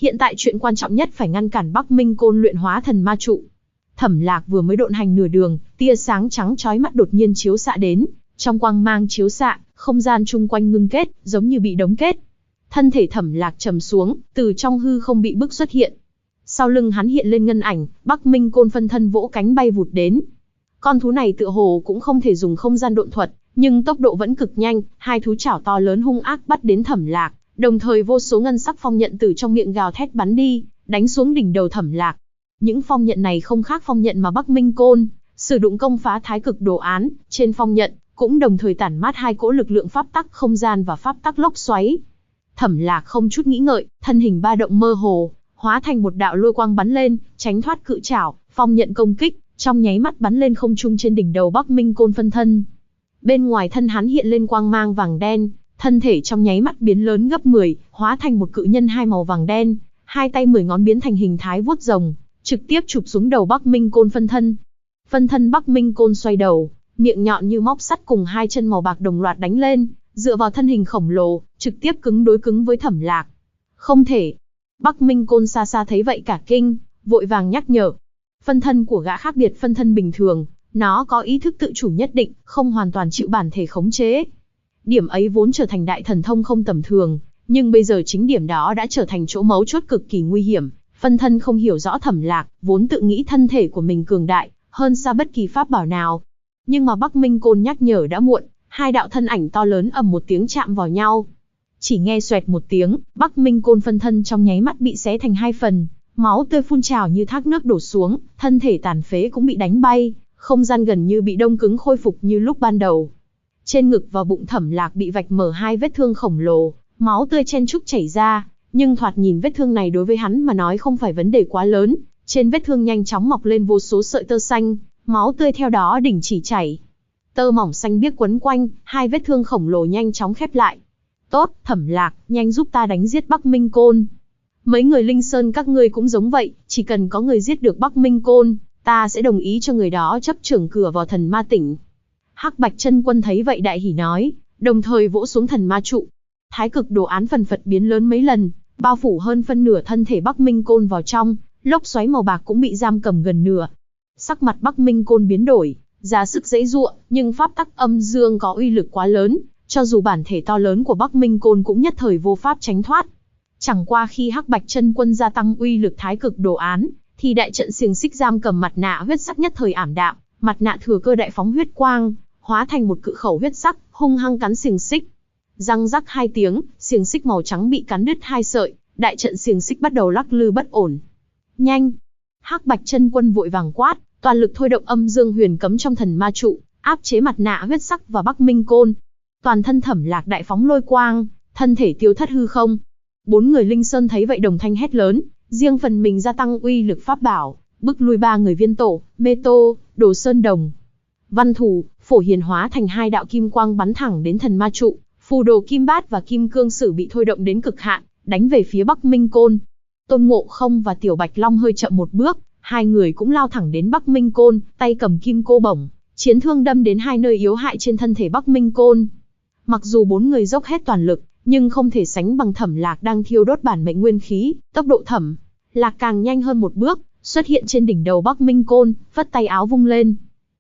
Hiện tại chuyện quan trọng nhất phải ngăn cản Bắc Minh Côn luyện hóa thần ma trụ. Thẩm Lạc vừa mới độn hành nửa đường, tia sáng trắng chói mắt đột nhiên chiếu xạ đến, trong quang mang chiếu xạ, không gian chung quanh ngưng kết, giống như bị đóng kết. Thân thể Thẩm Lạc trầm xuống, từ trong hư không bị bức xuất hiện. Sau lưng hắn hiện lên ngân ảnh, Bắc Minh Côn phân thân vỗ cánh bay vụt đến. Con thú này tựa hồ cũng không thể dùng không gian độn thuật, nhưng tốc độ vẫn cực nhanh, hai thú chảo to lớn hung ác bắt đến Thẩm Lạc, đồng thời vô số ngân sắc phong nhận từ trong miệng gào thét bắn đi, đánh xuống đỉnh đầu Thẩm Lạc. Những phong nhận này không khác phong nhận mà Bắc Minh Côn sử dụng công phá thái cực đồ án, trên phong nhận cũng đồng thời tản mát hai cỗ lực lượng pháp tắc không gian và pháp tắc lốc xoáy. Thẩm Lạc không chút nghĩ ngợi, thân hình ba động mơ hồ, hóa thành một đạo lôi quang bắn lên, tránh thoát cự chảo, phong nhận công kích, trong nháy mắt bắn lên không trung trên đỉnh đầu Bắc Minh Côn phân thân. Bên ngoài thân hắn hiện lên quang mang vàng đen, thân thể trong nháy mắt biến lớn gấp 10, hóa thành một cự nhân hai màu vàng đen, hai tay 10 ngón biến thành hình thái vuốt rồng, trực tiếp chụp xuống đầu Bắc Minh Côn phân thân. Phân thân Bắc Minh Côn xoay đầu, miệng nhọn như móc sắt cùng hai chân màu bạc đồng loạt đánh lên, dựa vào thân hình khổng lồ, trực tiếp cứng đối cứng với Thẩm Lạc. Không thể. Bắc Minh Côn xa xa thấy vậy cả kinh, vội vàng nhắc nhở. Phân thân của gã khác biệt phân thân bình thường, nó có ý thức tự chủ nhất định, không hoàn toàn chịu bản thể khống chế. Điểm ấy vốn trở thành đại thần thông không tầm thường, nhưng bây giờ chính điểm đó đã trở thành chỗ mấu chốt cực kỳ nguy hiểm. Phân thân không hiểu rõ Thẩm Lạc, vốn tự nghĩ thân thể của mình cường đại, hơn xa bất kỳ pháp bảo nào. Nhưng mà Bắc Minh Côn nhắc nhở đã muộn, hai đạo thân ảnh to lớn ầm một tiếng chạm vào nhau. Chỉ nghe xoẹt một tiếng, Bắc Minh Côn phân thân trong nháy mắt bị xé thành hai phần, máu tươi phun trào như thác nước đổ xuống, thân thể tàn phế cũng bị đánh bay, không gian gần như bị đông cứng khôi phục như lúc ban đầu. Trên ngực và bụng Thẩm Lạc bị vạch mở hai vết thương khổng lồ, máu tươi chen chúc chảy ra, nhưng thoạt nhìn vết thương này đối với hắn mà nói không phải vấn đề quá lớn, trên vết thương nhanh chóng mọc lên vô số sợi tơ xanh, máu tươi theo đó đình chỉ chảy. Tơ mỏng xanh biếc quấn quanh, hai vết thương khổng lồ nhanh chóng khép lại. Tốt, Thẩm Lạc, nhanh giúp ta đánh giết Bắc Minh Côn. Mấy người Linh Sơn các ngươi cũng giống vậy, chỉ cần có người giết được Bắc Minh Côn, ta sẽ đồng ý cho người đó chấp trưởng cửa vào thần ma tỉnh. Hắc Bạch Chân Quân thấy vậy đại hỉ nói, đồng thời vỗ xuống thần ma trụ. Thái cực đồ án phần phật biến lớn mấy lần, bao phủ hơn phân nửa thân thể Bắc Minh Côn vào trong, lốc xoáy màu bạc cũng bị giam cầm gần nửa. Sắc mặt Bắc Minh Côn biến đổi, ra sức giãy giụa, nhưng pháp tắc âm dương có uy lực quá lớn, cho dù bản thể to lớn của Bắc Minh Côn cũng nhất thời vô pháp tránh thoát. Chẳng qua khi Hắc Bạch Chân Quân gia tăng uy lực thái cực đồ án, thì đại trận xiềng xích giam cầm mặt nạ huyết sắc nhất thời ảm đạm, mặt nạ thừa cơ đại phóng huyết quang, hóa thành một cự khẩu huyết sắc, hung hăng cắn xiềng xích. Răng rắc hai tiếng, xiềng xích màu trắng bị cắn đứt hai sợi, đại trận xiềng xích bắt đầu lắc lư bất ổn. Nhanh! Hắc Bạch Chân Quân vội vàng quát, toàn lực thôi động âm dương huyền cấm trong thần ma trụ, áp chế mặt nạ huyết sắc và Bắc Minh Côn. Toàn thân Thẩm Lạc đại phóng lôi quang, thân thể tiêu thất hư không. Bốn người Linh Sơn thấy vậy đồng thanh hét lớn, riêng phần mình gia tăng uy lực pháp bảo, bức lui ba người Viên Tổ, Mê Tô, Đồ Sơn Đồng. Văn Thủ, Phổ Hiền hóa thành hai đạo kim quang bắn thẳng đến thần ma trụ, Phù Đồ Kim Bát và Kim Cương Sử bị thôi động đến cực hạn, đánh về phía Bắc Minh Côn. Tôn Ngộ Không và Tiểu Bạch Long hơi chậm một bước, hai người cũng lao thẳng đến Bắc Minh Côn, tay cầm kim cô bổng, chiến thương đâm đến hai nơi yếu hại trên thân thể Bắc Minh Côn. Mặc dù bốn người dốc hết toàn lực, nhưng không thể sánh bằng Thẩm Lạc đang thiêu đốt bản mệnh nguyên khí, tốc độ Thẩm Lạc càng nhanh hơn một bước, xuất hiện trên đỉnh đầu Bắc Minh Côn, vất tay áo vung lên.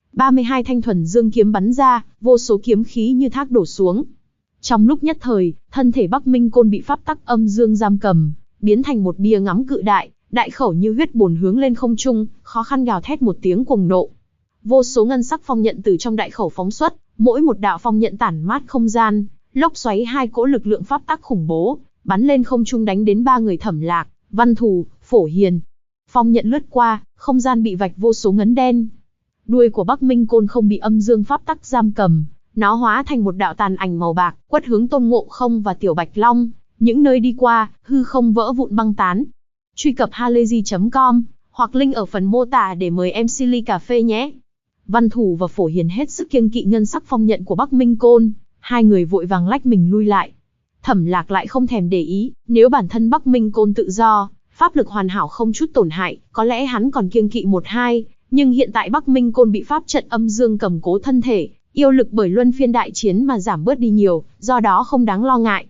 32 thanh thuần dương kiếm bắn ra, vô số kiếm khí như thác đổ xuống. Trong lúc nhất thời, thân thể Bắc Minh Côn bị pháp tắc âm dương giam cầm, biến thành một bia ngắm cự đại, đại khẩu như huyết bồn hướng lên không trung, khó khăn gào thét một tiếng cuồng nộ. Vô số ngân sắc phong nhận từ trong đại khẩu phóng xuất, mỗi một đạo phong nhận tản mát không gian, lốc xoáy hai cỗ lực lượng pháp tắc khủng bố, bắn lên không trung đánh đến ba người Thẩm Lạc, Văn Thù, Phổ Hiền. Phong nhận lướt qua, không gian bị vạch vô số ngấn đen. Đuôi của Bắc Minh Côn không bị âm dương pháp tắc giam cầm, nó hóa thành một đạo tàn ảnh màu bạc, quất hướng Tôn Ngộ Không và Tiểu Bạch Long, những nơi đi qua, hư không vỡ vụn băng tán. Truy cập halayzi.com hoặc link ở phần mô tả để mời em Silly Cà Phê nhé. Văn Thủ và Phổ Hiền hết sức kiêng kỵ ngân sắc phong nhận của Bắc Minh Côn, hai người vội vàng lách mình lui lại. Thẩm Lạc lại không thèm để ý, nếu bản thân Bắc Minh Côn tự do, pháp lực hoàn hảo không chút tổn hại, có lẽ hắn còn kiêng kỵ một hai, nhưng hiện tại Bắc Minh Côn bị pháp trận âm dương cầm cố thân thể, yêu lực bởi luân phiên đại chiến mà giảm bớt đi nhiều, do đó không đáng lo ngại.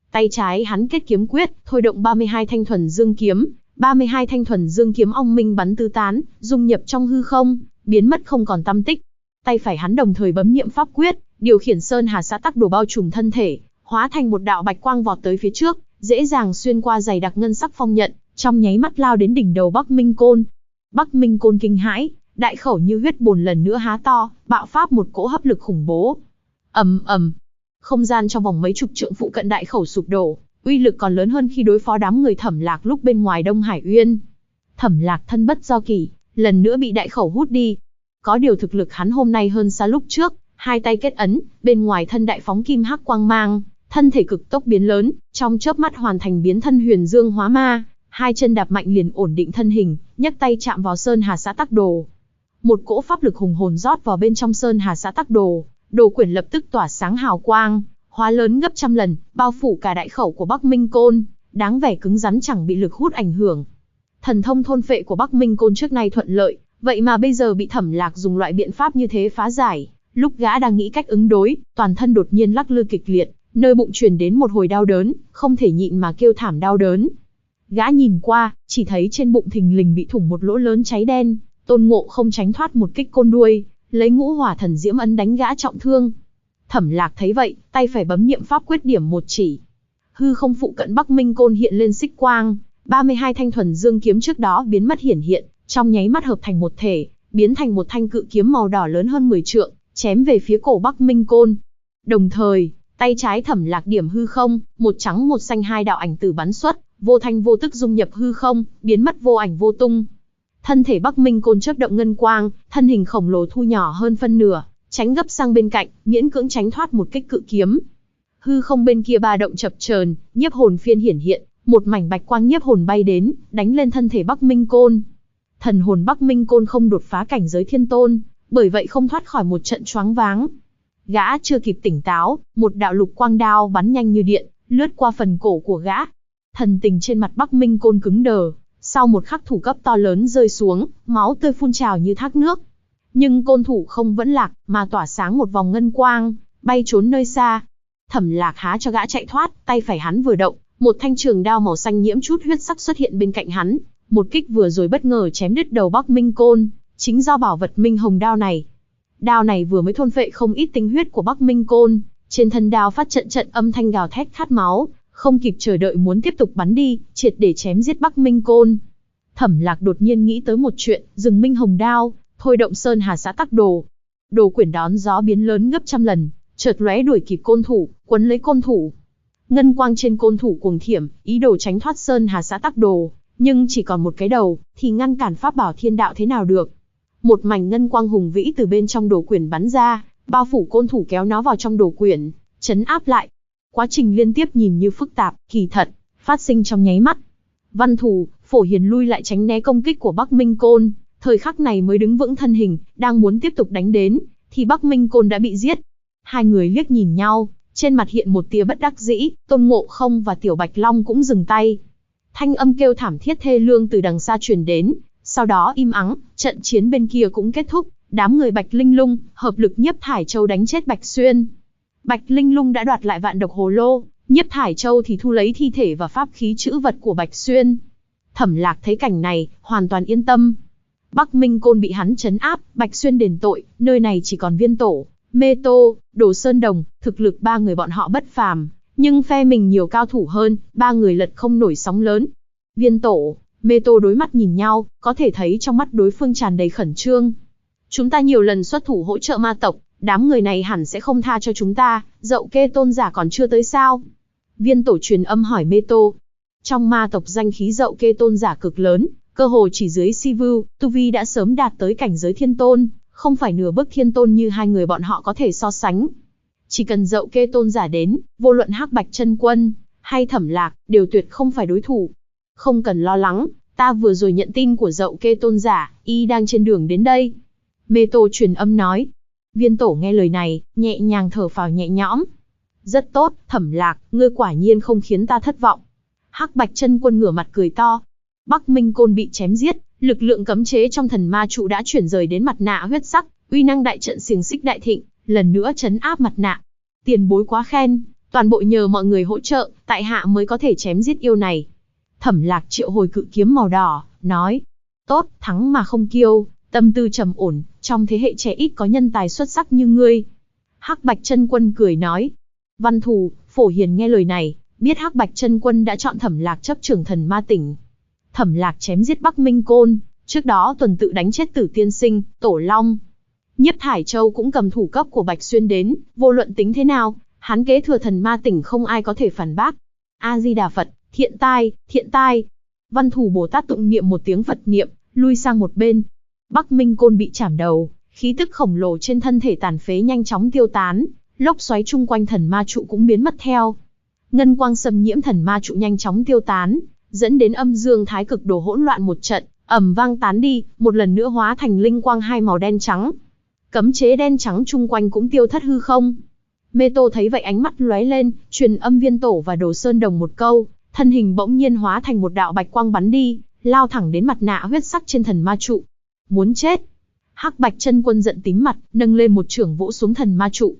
Tay trái hắn kết kiếm quyết, thôi động 32 thanh thuần dương kiếm, 32 thanh thuần dương kiếm ong minh bắn tứ tán, dung nhập trong hư không, biến mất không còn tăm tích. Tay phải hắn đồng thời bấm niệm pháp quyết, điều khiển sơn hà xã tắc đồ bao trùm thân thể, hóa thành một đạo bạch quang vọt tới phía trước, dễ dàng xuyên qua dày đặc ngân sắc phong nhận, trong nháy mắt lao đến đỉnh đầu Bắc Minh Côn. Bắc Minh Côn kinh hãi, đại khẩu như huyết bồn lần nữa há to, bạo phát một cỗ hấp lực khủng bố. Ầm ầm, không gian trong vòng mấy chục trượng phụ cận đại khẩu sụp đổ, uy lực còn lớn hơn khi đối phó đám người Thẩm Lạc lúc bên ngoài Đông Hải Uyên. Thẩm Lạc thân bất do kỷ, lần nữa bị đại khẩu hút đi. Có điều thực lực hắn hôm nay hơn xa lúc trước, hai tay kết ấn, bên ngoài thân đại phóng kim hắc quang mang, thân thể cực tốc biến lớn, trong chớp mắt hoàn thành biến thân huyền dương hóa ma, hai chân đạp mạnh liền ổn định thân hình, nhấc tay chạm vào sơn hà xã tắc đồ. Một cỗ pháp lực hùng hồn rót vào bên trong sơn hà xã tắc đồ, đồ quyển lập tức tỏa sáng hào quang, hóa lớn gấp trăm lần, bao phủ cả đại khẩu của Bắc Minh Côn, đáng vẻ cứng rắn chẳng bị lực hút ảnh hưởng. Thần thông thôn phệ của Bắc Minh Côn trước nay thuận lợi, vậy mà bây giờ bị Thẩm Lạc dùng loại biện pháp như thế phá giải. Lúc gã đang nghĩ cách ứng đối, toàn thân đột nhiên lắc lư kịch liệt, nơi bụng truyền đến một hồi đau đớn, không thể nhịn mà kêu thảm đau đớn. Gã nhìn qua, chỉ thấy trên bụng thình lình bị thủng một lỗ lớn cháy đen, Tôn Ngộ không tránh thoát một kích côn đuôi, lấy ngũ hỏa thần diễm ấn đánh gã trọng thương. Thẩm Lạc thấy vậy, tay phải bấm niệm pháp quyết điểm một chỉ. Hư không phụ cận Bắc Minh Côn hiện lên xích quang, 32 thanh thuần dương kiếm trước đó biến mất hiển hiện, trong nháy mắt hợp thành một thể, biến thành một thanh cự kiếm màu đỏ lớn hơn 10 trượng, chém về phía cổ Bắc Minh Côn. Đồng thời, tay trái Thẩm Lạc điểm hư không, một trắng một xanh hai đạo ảnh tử bắn xuất, vô thanh vô tức dung nhập hư không, biến mất vô ảnh vô tung. Thân thể Bắc Minh Côn chớp động ngân quang, thân hình khổng lồ thu nhỏ hơn phân nửa, tránh gấp sang bên cạnh, miễn cưỡng tránh thoát một kích cự kiếm. Hư không bên kia ba động chập chờn, nhiếp hồn phiên hiển hiện, một mảnh bạch quang nhiếp hồn bay đến, đánh lên thân thể Bắc Minh Côn. Thần hồn Bắc Minh Côn không đột phá cảnh giới thiên tôn, bởi vậy không thoát khỏi một trận choáng váng. Gã chưa kịp tỉnh táo, một đạo lục quang đao bắn nhanh như điện, lướt qua phần cổ của gã. Thần tình trên mặt Bắc Minh Côn cứng đờ, sau một khắc thủ cấp to lớn rơi xuống, máu tươi phun trào như thác nước. Nhưng côn thủ không vẫn lạc, mà tỏa sáng một vòng ngân quang, bay trốn nơi xa. Thẩm Lạc há cho gã chạy thoát, tay phải hắn vừa động, một thanh trường đao màu xanh nhiễm chút huyết sắc xuất hiện bên cạnh hắn. Một kích vừa rồi bất ngờ chém đứt đầu Bắc Minh Côn, chính do bảo vật Minh Hồng đao này. Đao này vừa mới thôn phệ không ít tinh huyết của Bắc Minh Côn, trên thân đao phát trận trận âm thanh gào thét khát máu, không kịp chờ đợi muốn tiếp tục bắn đi, triệt để chém giết Bắc Minh Côn. Thẩm Lạc đột nhiên nghĩ tới một chuyện, dừng Minh Hồng đao, thôi động sơn hà xã tắc đồ. Đồ quyển đón gió biến lớn gấp trăm lần, chợt lóe đuổi kịp côn thủ, quấn lấy côn thủ. Ngân quang trên côn thủ cuồng thiểm, ý đồ tránh thoát sơn hà xã tắc đồ, nhưng chỉ còn một cái đầu, thì ngăn cản pháp bảo thiên đạo thế nào được. Một mảnh ngân quang hùng vĩ từ bên trong đồ quyển bắn ra, bao phủ côn thủ kéo nó vào trong đồ quyển, trấn áp lại. Quá trình liên tiếp nhìn như phức tạp, kỳ thật, phát sinh trong nháy mắt. Văn Thù, Phổ Hiền lui lại tránh né công kích của Bắc Minh Côn, thời khắc này mới đứng vững thân hình, đang muốn tiếp tục đánh đến, thì Bắc Minh Côn đã bị giết. Hai người liếc nhìn nhau, trên mặt hiện một tia bất đắc dĩ, Tôn Ngộ Không và Tiểu Bạch Long cũng dừng tay. Thanh âm kêu thảm thiết thê lương từ đằng xa truyền đến, sau đó im ắng, trận chiến bên kia cũng kết thúc, đám người Bạch Linh Lung hợp lực Nhiếp Thải Châu đánh chết Bạch Xuyên. Bạch Linh Lung đã đoạt lại vạn độc hồ lô, Nhiếp Thải Châu thì thu lấy thi thể và pháp khí trữ vật của Bạch Xuyên. Thẩm Lạc thấy cảnh này, hoàn toàn yên tâm. Bắc Minh Côn bị hắn trấn áp, Bạch Xuyên đền tội, nơi này chỉ còn Viên Tổ, Mê Tô, Đồ Sơn Đồng, thực lực ba người bọn họ bất phàm, nhưng phe mình nhiều cao thủ hơn, ba người lật không nổi sóng lớn. Viên Tổ, Mê Tô đối mắt nhìn nhau, có thể thấy trong mắt đối phương tràn đầy khẩn trương. Chúng ta nhiều lần xuất thủ hỗ trợ ma tộc, đám người này hẳn sẽ không tha cho chúng ta, Dậu Kê tôn giả còn chưa tới sao? Viên Tổ truyền âm hỏi Mê Tô. Trong ma tộc danh khí Dậu Kê tôn giả cực lớn, cơ hồ chỉ dưới Si Vu, tu vi đã sớm đạt tới cảnh giới thiên tôn, không phải nửa bước thiên tôn như hai người bọn họ có thể so sánh. Chỉ cần Dậu Kê tôn giả đến, vô luận Hắc Bạch Chân Quân hay Thẩm Lạc đều tuyệt không phải đối thủ. Không cần lo lắng, ta vừa rồi nhận tin của Dậu Kê tôn giả, y đang trên đường đến đây. Mê Tô truyền âm nói. Viên Tổ nghe lời này, nhẹ nhàng thở phào nhẹ nhõm. Rất tốt, Thẩm Lạc, ngươi quả nhiên không khiến ta thất vọng. Hắc Bạch Chân Quân ngửa mặt cười to. Bắc Minh Côn bị chém giết, lực lượng cấm chế trong thần ma trụ đã chuyển rời đến mặt nạ huyết sắc, uy năng đại trận xiềng xích đại thịnh, lần nữa trấn áp mặt nạ. Tiền bối quá khen, Toàn bộ nhờ mọi người hỗ trợ, tại hạ mới có thể chém giết yêu này. Thẩm Lạc triệu hồi cự kiếm màu đỏ, nói. Tốt, thắng mà không kiêu, tâm tư trầm ổn, trong thế hệ trẻ ít có nhân tài xuất sắc như ngươi. Hắc Bạch Chân Quân cười nói. Văn Thù, Phổ Hiền nghe lời này, biết Hắc Bạch Chân Quân đã chọn Thẩm Lạc chấp trưởng Thần Ma Tỉnh. Thẩm Lạc chém giết Bắc Minh Côn, trước đó tuần tự đánh chết Tử Tiên Sinh, Tổ Long. Nhiếp Thải Châu cũng cầm thủ cấp của Bạch Xuyên đến, vô luận tính thế nào, hắn kế thừa Thần Ma Tỉnh không ai có thể phản bác. A Di Đà Phật, thiện tai, thiện tai. Văn Thù Bồ Tát tụng niệm một tiếng Phật niệm, lui sang một bên. Bắc Minh Côn bị chảm đầu, khí tức khổng lồ trên thân thể tàn phế nhanh chóng tiêu tán, lốc xoáy chung quanh thần ma trụ cũng biến mất theo. Ngân quang xâm nhiễm thần ma trụ nhanh chóng tiêu tán, dẫn đến âm dương thái cực đồ hỗn loạn một trận, ầm vang tán đi, một lần nữa hóa thành linh quang hai màu đen trắng. Cấm chế đen trắng chung quanh cũng tiêu thất hư không. Mê Tô thấy vậy ánh mắt lóe lên, truyền âm Viên Tổ và Đồ Sơn Đồng một câu, thân hình bỗng nhiên hóa thành một đạo bạch quang bắn đi, lao thẳng đến mặt nạ huyết sắc trên thần ma trụ. Muốn chết! Hắc Bạch Chân Quân giận tím mặt, nâng lên một chưởng vỗ xuống thần ma trụ.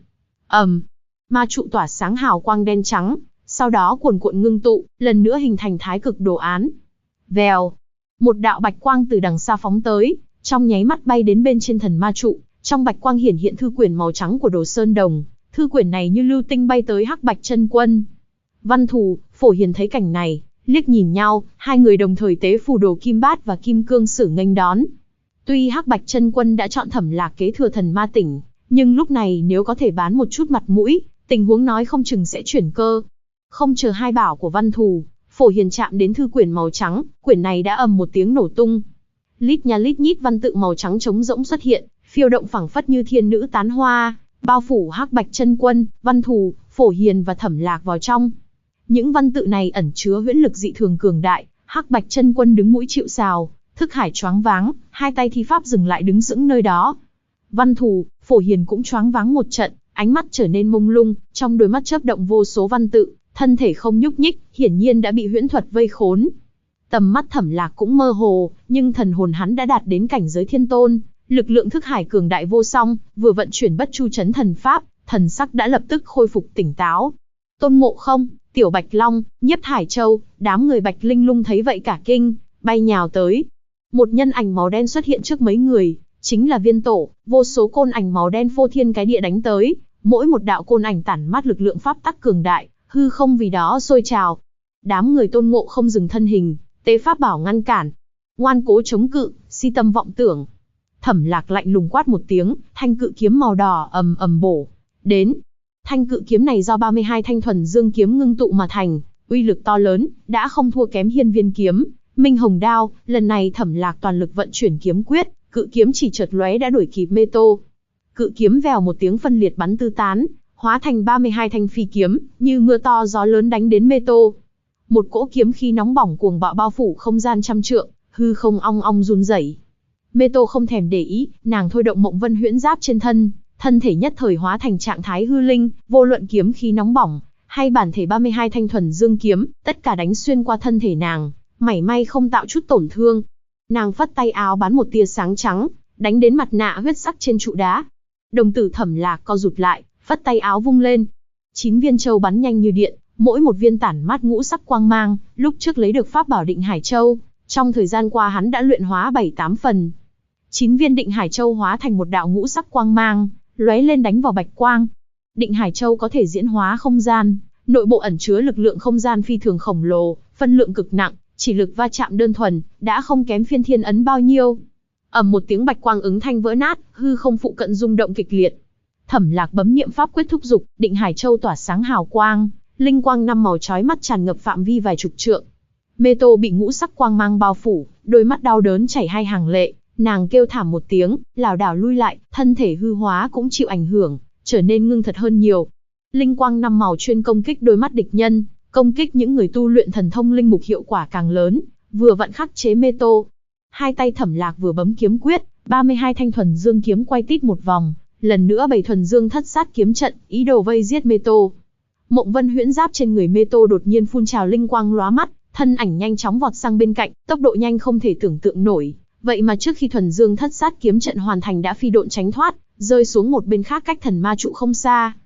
Ma trụ tỏa sáng hào quang đen trắng, sau đó cuồn cuộn ngưng tụ, lần nữa hình thành thái cực đồ án. Vèo! Một đạo bạch quang từ đằng xa phóng tới, trong nháy mắt bay đến bên trên thần ma trụ, trong bạch quang hiển hiện thư quyển màu trắng của Đồ Sơn Đồng, thư quyển này như lưu tinh bay tới Hắc Bạch Chân Quân. Văn Thù, Phổ Hiền thấy cảnh này, liếc nhìn nhau, hai người đồng thời tế phù đồ Kim Bát và Kim Cương Sử nghênh đón. Tuy Hắc Bạch Chân Quân đã chọn Thẩm Lạc kế thừa Thần Ma Tỉnh, nhưng lúc này nếu có thể bán một chút mặt mũi, tình huống nói không chừng sẽ chuyển cơ. Không chờ hai bảo của Văn Thù, Phổ Hiền chạm đến thư quyển màu trắng, quyển này đã ầm một tiếng nổ tung. Lít nha lít nhít văn tự màu trắng trống rỗng xuất hiện, phiêu động phẳng phất như thiên nữ tán hoa, bao phủ Hắc Bạch Chân Quân, Văn Thù, Phổ Hiền và Thẩm Lạc vào trong. Những văn tự này ẩn chứa huyễn lực dị thường cường đại, Hắc Bạch Chân Quân đứng mũi chịu sào, thức hải choáng váng, hai tay thi pháp dừng lại đứng sững nơi đó. Văn Thù, Phổ Hiền cũng choáng váng một trận, ánh mắt trở nên mông lung, trong đôi mắt chớp động vô số văn tự, thân thể không nhúc nhích, hiển nhiên đã bị huyễn thuật vây khốn. Tầm mắt Thẩm Lạc cũng mơ hồ, nhưng thần hồn hắn đã đạt đến cảnh giới thiên tôn, lực lượng thức hải cường đại vô song, vừa vận chuyển Bất Chu Chấn Thần Pháp, thần sắc đã lập tức khôi phục tỉnh táo. Tôn Ngộ Không, Tiểu Bạch Long, Nhiếp Thải Châu, đám người Bạch Linh Lung thấy vậy cả kinh, bay nhào tới. Một nhân ảnh màu đen xuất hiện trước mấy người, chính là Viên Tổ, vô số côn ảnh màu đen phô thiên cái địa đánh tới, mỗi một đạo côn ảnh tản mát lực lượng pháp tắc cường đại, hư không vì đó sôi trào. Đám người Tôn Ngộ Không dừng thân hình, tế pháp bảo ngăn cản. Ngoan cố chống cự, si tâm vọng tưởng. Thẩm Lạc lạnh lùng quát một tiếng, thanh cự kiếm màu đỏ ầm ầm bổ đến. Thanh cự kiếm này do 32 thanh thuần dương kiếm ngưng tụ mà thành, uy lực to lớn, đã không thua kém Hiên Viên kiếm, Minh Hồng đao. Lần này Thẩm Lạc toàn lực vận chuyển kiếm quyết, cự kiếm chỉ chợt lóe đã đuổi kịp Mê Tô. Cự kiếm vèo một tiếng phân liệt bắn tứ tán, hóa thành 32 thanh phi kiếm, như mưa to gió lớn đánh đến Mê Tô. Một cỗ kiếm khí nóng bỏng cuồng bạo bao phủ không gian trăm trượng, hư không ong ong run rẩy. Mê Tô không thèm để ý, nàng thôi động Mộng Vân Huyễn Giáp trên thân, thân thể nhất thời hóa thành trạng thái hư linh, vô luận kiếm khí nóng bỏng, hay bản thể 32 thanh thuần dương kiếm, tất cả đánh xuyên qua thân thể nàng, mảy may không tạo chút tổn thương. Nàng phất tay áo bắn một tia sáng trắng, đánh đến mặt nạ huyết sắc trên trụ đá. Đồng tử Thẩm Lạc co rụt lại, phất tay áo vung lên. 9 viên châu bắn nhanh như điện, mỗi một viên tản mát ngũ sắc quang mang, lúc trước lấy được pháp bảo Định Hải Châu, trong thời gian qua hắn đã luyện hóa 7-8 phần. 9 viên Định Hải Châu hóa thành một đạo ngũ sắc quang mang, lóe lên đánh vào bạch quang. Định Hải Châu có thể diễn hóa không gian, nội bộ ẩn chứa lực lượng không gian phi thường khổng lồ, phân lượng cực nặng, chỉ lực va chạm đơn thuần, đã không kém Phiên Thiên Ấn bao nhiêu. Ầm một tiếng bạch quang ứng thanh vỡ nát, hư không phụ cận rung động kịch liệt. Thẩm Lạc bấm niệm pháp quyết thúc dục, Định Hải Châu tỏa sáng hào quang, linh quang 5 màu chói mắt tràn ngập phạm vi vài chục trượng. Mê Tô bị ngũ sắc quang mang bao phủ, đôi mắt đau đớn chảy hai hàng lệ, nàng kêu thảm một tiếng, lảo đảo lui lại, thân thể hư hóa cũng chịu ảnh hưởng, trở nên ngưng thật hơn nhiều. Linh quang 5 màu chuyên công kích đôi mắt địch nhân, công kích những người tu luyện thần thông linh mục hiệu quả càng lớn, vừa vặn khắc chế Mê Tô. Hai tay Thẩm Lạc vừa bấm kiếm quyết, 32 thanh thuần dương kiếm quay tít một vòng, lần nữa 7 thuần dương thất sát kiếm trận, ý đồ vây giết Mê Tô. Mộng Vân Huyễn Giáp trên người Mê Tô đột nhiên phun trào linh quang lóa mắt, thân ảnh nhanh chóng vọt sang bên cạnh, tốc độ nhanh không thể tưởng tượng nổi, vậy mà trước khi thuần dương thất sát kiếm trận hoàn thành đã phi độn tránh thoát, rơi xuống một bên khác cách thần ma trụ không xa.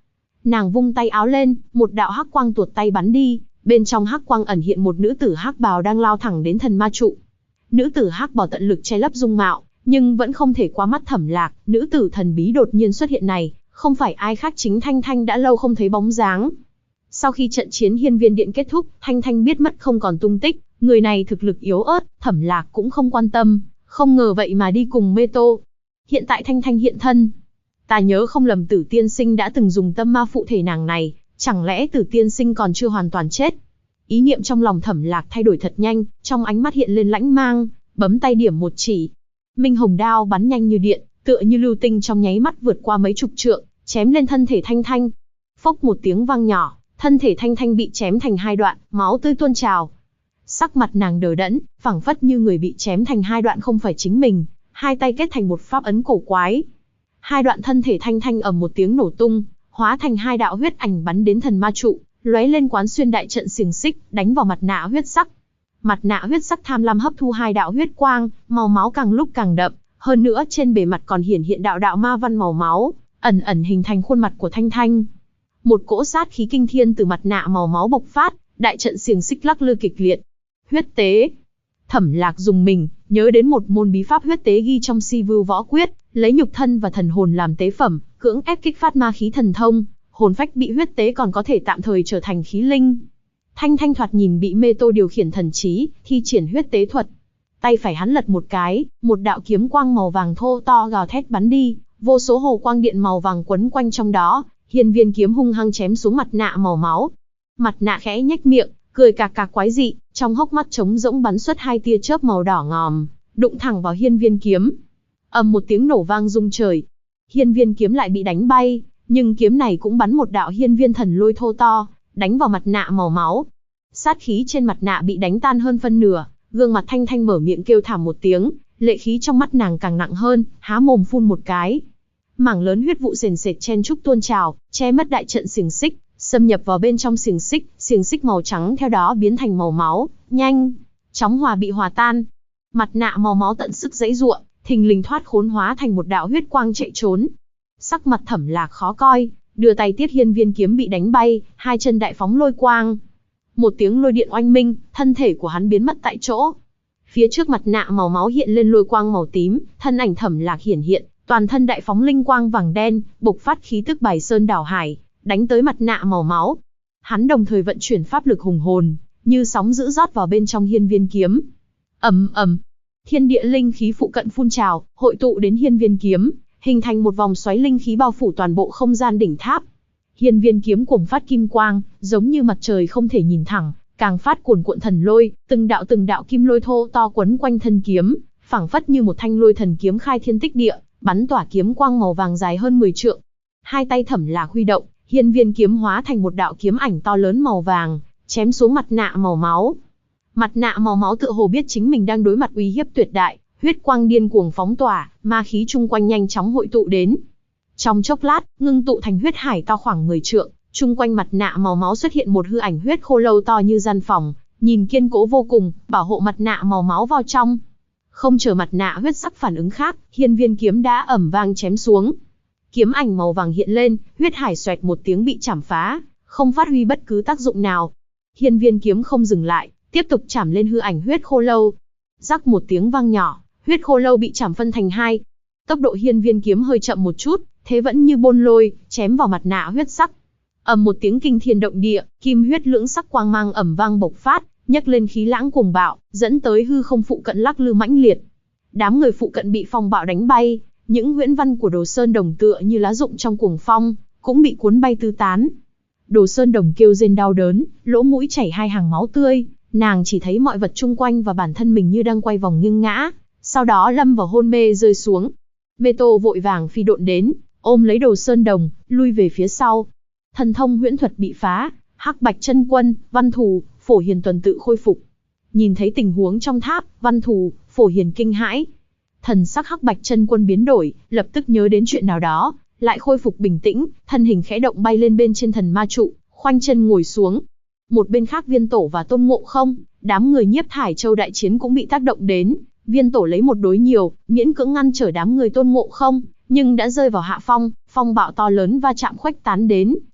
Nàng vung tay áo lên, một đạo hắc quang tuột tay bắn đi, bên trong hắc quang ẩn hiện một nữ tử hắc bào đang lao thẳng đến thần ma trụ. Nữ tử hắc bào tận lực che lấp dung mạo, nhưng vẫn không thể qua mắt Thẩm Lạc, nữ tử thần bí đột nhiên xuất hiện này, không phải ai khác chính Thanh Thanh đã lâu không thấy bóng dáng. Sau khi trận chiến Hiên Viên Điện kết thúc, Thanh Thanh biết mất không còn tung tích, người này thực lực yếu ớt, Thẩm Lạc cũng không quan tâm, không ngờ vậy mà đi cùng Mê Tô. Hiện tại Thanh Thanh hiện thân. Ta nhớ không lầm Tử tiên sinh đã từng dùng tâm ma phụ thể nàng này, chẳng lẽ Tử tiên sinh còn chưa hoàn toàn chết? Ý niệm trong lòng Thẩm Lạc thay đổi thật nhanh, trong ánh mắt hiện lên lãnh mang, bấm tay điểm một chỉ. Minh hồng đao bắn nhanh như điện, tựa như lưu tinh trong nháy mắt vượt qua mấy chục trượng, chém lên thân thể Thanh Thanh. Phốc một tiếng vang nhỏ, thân thể Thanh Thanh bị chém thành hai đoạn, máu tươi tuôn trào. Sắc mặt nàng đờ đẫn, phảng phất như người bị chém thành hai đoạn không phải chính mình, hai tay kết thành một pháp ấn cổ quái. Hai đoạn thân thể Thanh Thanh ầm một tiếng nổ tung, hóa thành hai đạo huyết ảnh bắn đến thần ma trụ, lóe lên quán xuyên đại trận xiềng xích, đánh vào mặt nạ huyết sắc. Mặt nạ huyết sắc tham lam hấp thu hai đạo huyết quang, màu máu càng lúc càng đậm, hơn nữa trên bề mặt còn hiển hiện đạo đạo ma văn màu máu, ẩn ẩn hình thành khuôn mặt của Thanh Thanh. Một cỗ sát khí kinh thiên từ mặt nạ màu máu bộc phát, đại trận xiềng xích lắc lư kịch liệt. Huyết tế. Thẩm Lạc dùng mình, nhớ đến một môn bí pháp huyết tế ghi trong Si Vưu Võ Quyết, lấy nhục thân và thần hồn làm tế phẩm, cưỡng ép kích phát ma khí thần thông, hồn phách bị huyết tế còn có thể tạm thời trở thành khí linh. Thanh Thanh thoạt nhìn bị Mê Tô điều khiển thần trí, thi triển huyết tế thuật. Tay phải hắn lật một cái, một đạo kiếm quang màu vàng thô to gào thét bắn đi, vô số hồ quang điện màu vàng quấn quanh trong đó, Hiên Viên kiếm hung hăng chém xuống mặt nạ màu máu. Mặt nạ khẽ nhếch miệng, cười cạc cạc quái dị, trong hốc mắt trống rỗng bắn xuất hai tia chớp màu đỏ ngòm, đụng thẳng vào Hiên Viên kiếm. Ầm một tiếng nổ vang rung trời. Hiên Viên kiếm lại bị đánh bay, nhưng kiếm này cũng bắn một đạo hiên viên thần lôi thô to, đánh vào mặt nạ màu máu. Sát khí trên mặt nạ bị đánh tan hơn phân nửa, gương mặt Thanh Thanh mở miệng kêu thảm một tiếng, lệ khí trong mắt nàng càng nặng hơn, há mồm phun một cái. Mảng lớn huyết vụ sền sệt chen trúc tuôn trào, che mất đại trận xiềng xích, xâm nhập vào bên trong xiềng xích màu trắng theo đó biến thành màu máu, nhanh chóng bị hòa tan. Mặt nạ màu máu tận sức giãy giụa, thình lình thoát khốn hóa thành một đạo huyết quang chạy trốn. Sắc mặt Thẩm Lạc khó coi, đưa tay tiếp hiên viên kiếm bị đánh bay, hai chân đại phóng lôi quang. Một tiếng lôi điện oanh minh, thân thể của hắn biến mất tại chỗ. Phía trước mặt nạ màu máu hiện lên lôi quang màu tím, thân ảnh Thẩm Lạc hiển hiện, toàn thân đại phóng linh quang vàng đen, bộc phát khí tức bài sơn đảo hải, đánh tới mặt nạ màu máu. Hắn đồng thời vận chuyển pháp lực hùng hồn, như sóng dữ rót vào bên trong hiên viên kiếm. Ầm ầm, thiên địa linh khí phụ cận phun trào, hội tụ đến hiên viên kiếm, hình thành một vòng xoáy linh khí bao phủ toàn bộ không gian đỉnh tháp. Hiên viên kiếm cuồng phát kim quang, giống như mặt trời không thể nhìn thẳng, càng phát cuồn cuộn thần lôi, từng đạo kim lôi thô to quấn quanh thân kiếm, phảng phất như một thanh lôi thần kiếm khai thiên tích địa, bắn tỏa kiếm quang màu vàng dài hơn 10 trượng. Hai tay Thẩm Lạc huy động, hiên viên kiếm hóa thành một đạo kiếm ảnh to lớn màu vàng, chém xuống mặt nạ màu máu. Mặt nạ màu máu tựa hồ biết chính mình đang đối mặt uy hiếp tuyệt đại, huyết quang điên cuồng phóng tỏa, ma khí chung quanh nhanh chóng hội tụ đến. Trong chốc lát, ngưng tụ thành huyết hải to khoảng 10 trượng, chung quanh mặt nạ màu máu xuất hiện một hư ảnh huyết khô lâu to như gian phòng, nhìn kiên cố vô cùng, bảo hộ mặt nạ màu máu vào trong. Không chờ mặt nạ huyết sắc phản ứng khác, hiên viên kiếm đã ầm vang chém xuống. Kiếm ảnh màu vàng hiện lên, huyết hải xoẹt một tiếng bị chảm phá, không phát huy bất cứ tác dụng nào. Hiên viên kiếm không dừng lại, tiếp tục chảm lên hư ảnh huyết khô lâu. Rắc một tiếng vang nhỏ, huyết khô lâu bị chảm phân thành hai. Tốc độ hiên viên kiếm hơi chậm một chút, thế vẫn như bôn lôi, chém vào mặt nạ huyết sắc. Ầm một tiếng kinh thiên động địa, kim huyết lưỡng sắc quang mang ầm vang bộc phát, nhấc lên khí lãng cuồng bạo, dẫn tới hư không phụ cận lắc lư mãnh liệt. Đám người phụ cận bị phong bạo đánh bay, những huyễn văn của Đồ Sơn Đồng tựa như lá rụng trong cuồng phong, cũng bị cuốn bay tứ tán. Đồ Sơn Đồng kêu rên đau đớn, lỗ mũi chảy hai hàng máu tươi, nàng chỉ thấy mọi vật chung quanh và bản thân mình như đang quay vòng nghiêng ngã, sau đó lâm vào hôn mê rơi xuống. Mê Tô vội vàng phi độn đến, ôm lấy Đồ Sơn Đồng, lui về phía sau. Thần thông huyễn thuật bị phá, Hắc Bạch Chân Quân, Văn Thù, Phổ Hiền tuần tự khôi phục. Nhìn thấy tình huống trong tháp, Văn Thù, Phổ Hiền kinh hãi. Thần sắc Hắc Bạch Chân Quân biến đổi, lập tức nhớ đến chuyện nào đó, lại khôi phục bình tĩnh, thân hình khẽ động bay lên bên trên thần ma trụ, khoanh chân ngồi xuống. Một bên khác Viên Tổ và Tôn Ngộ Không, đám người Nhiếp Thải Châu đại chiến cũng bị tác động đến. Viên Tổ lấy một đối nhiều, miễn cưỡng ngăn trở đám người Tôn Ngộ Không, nhưng đã rơi vào hạ phong, phong bạo to lớn va chạm khuếch tán đến,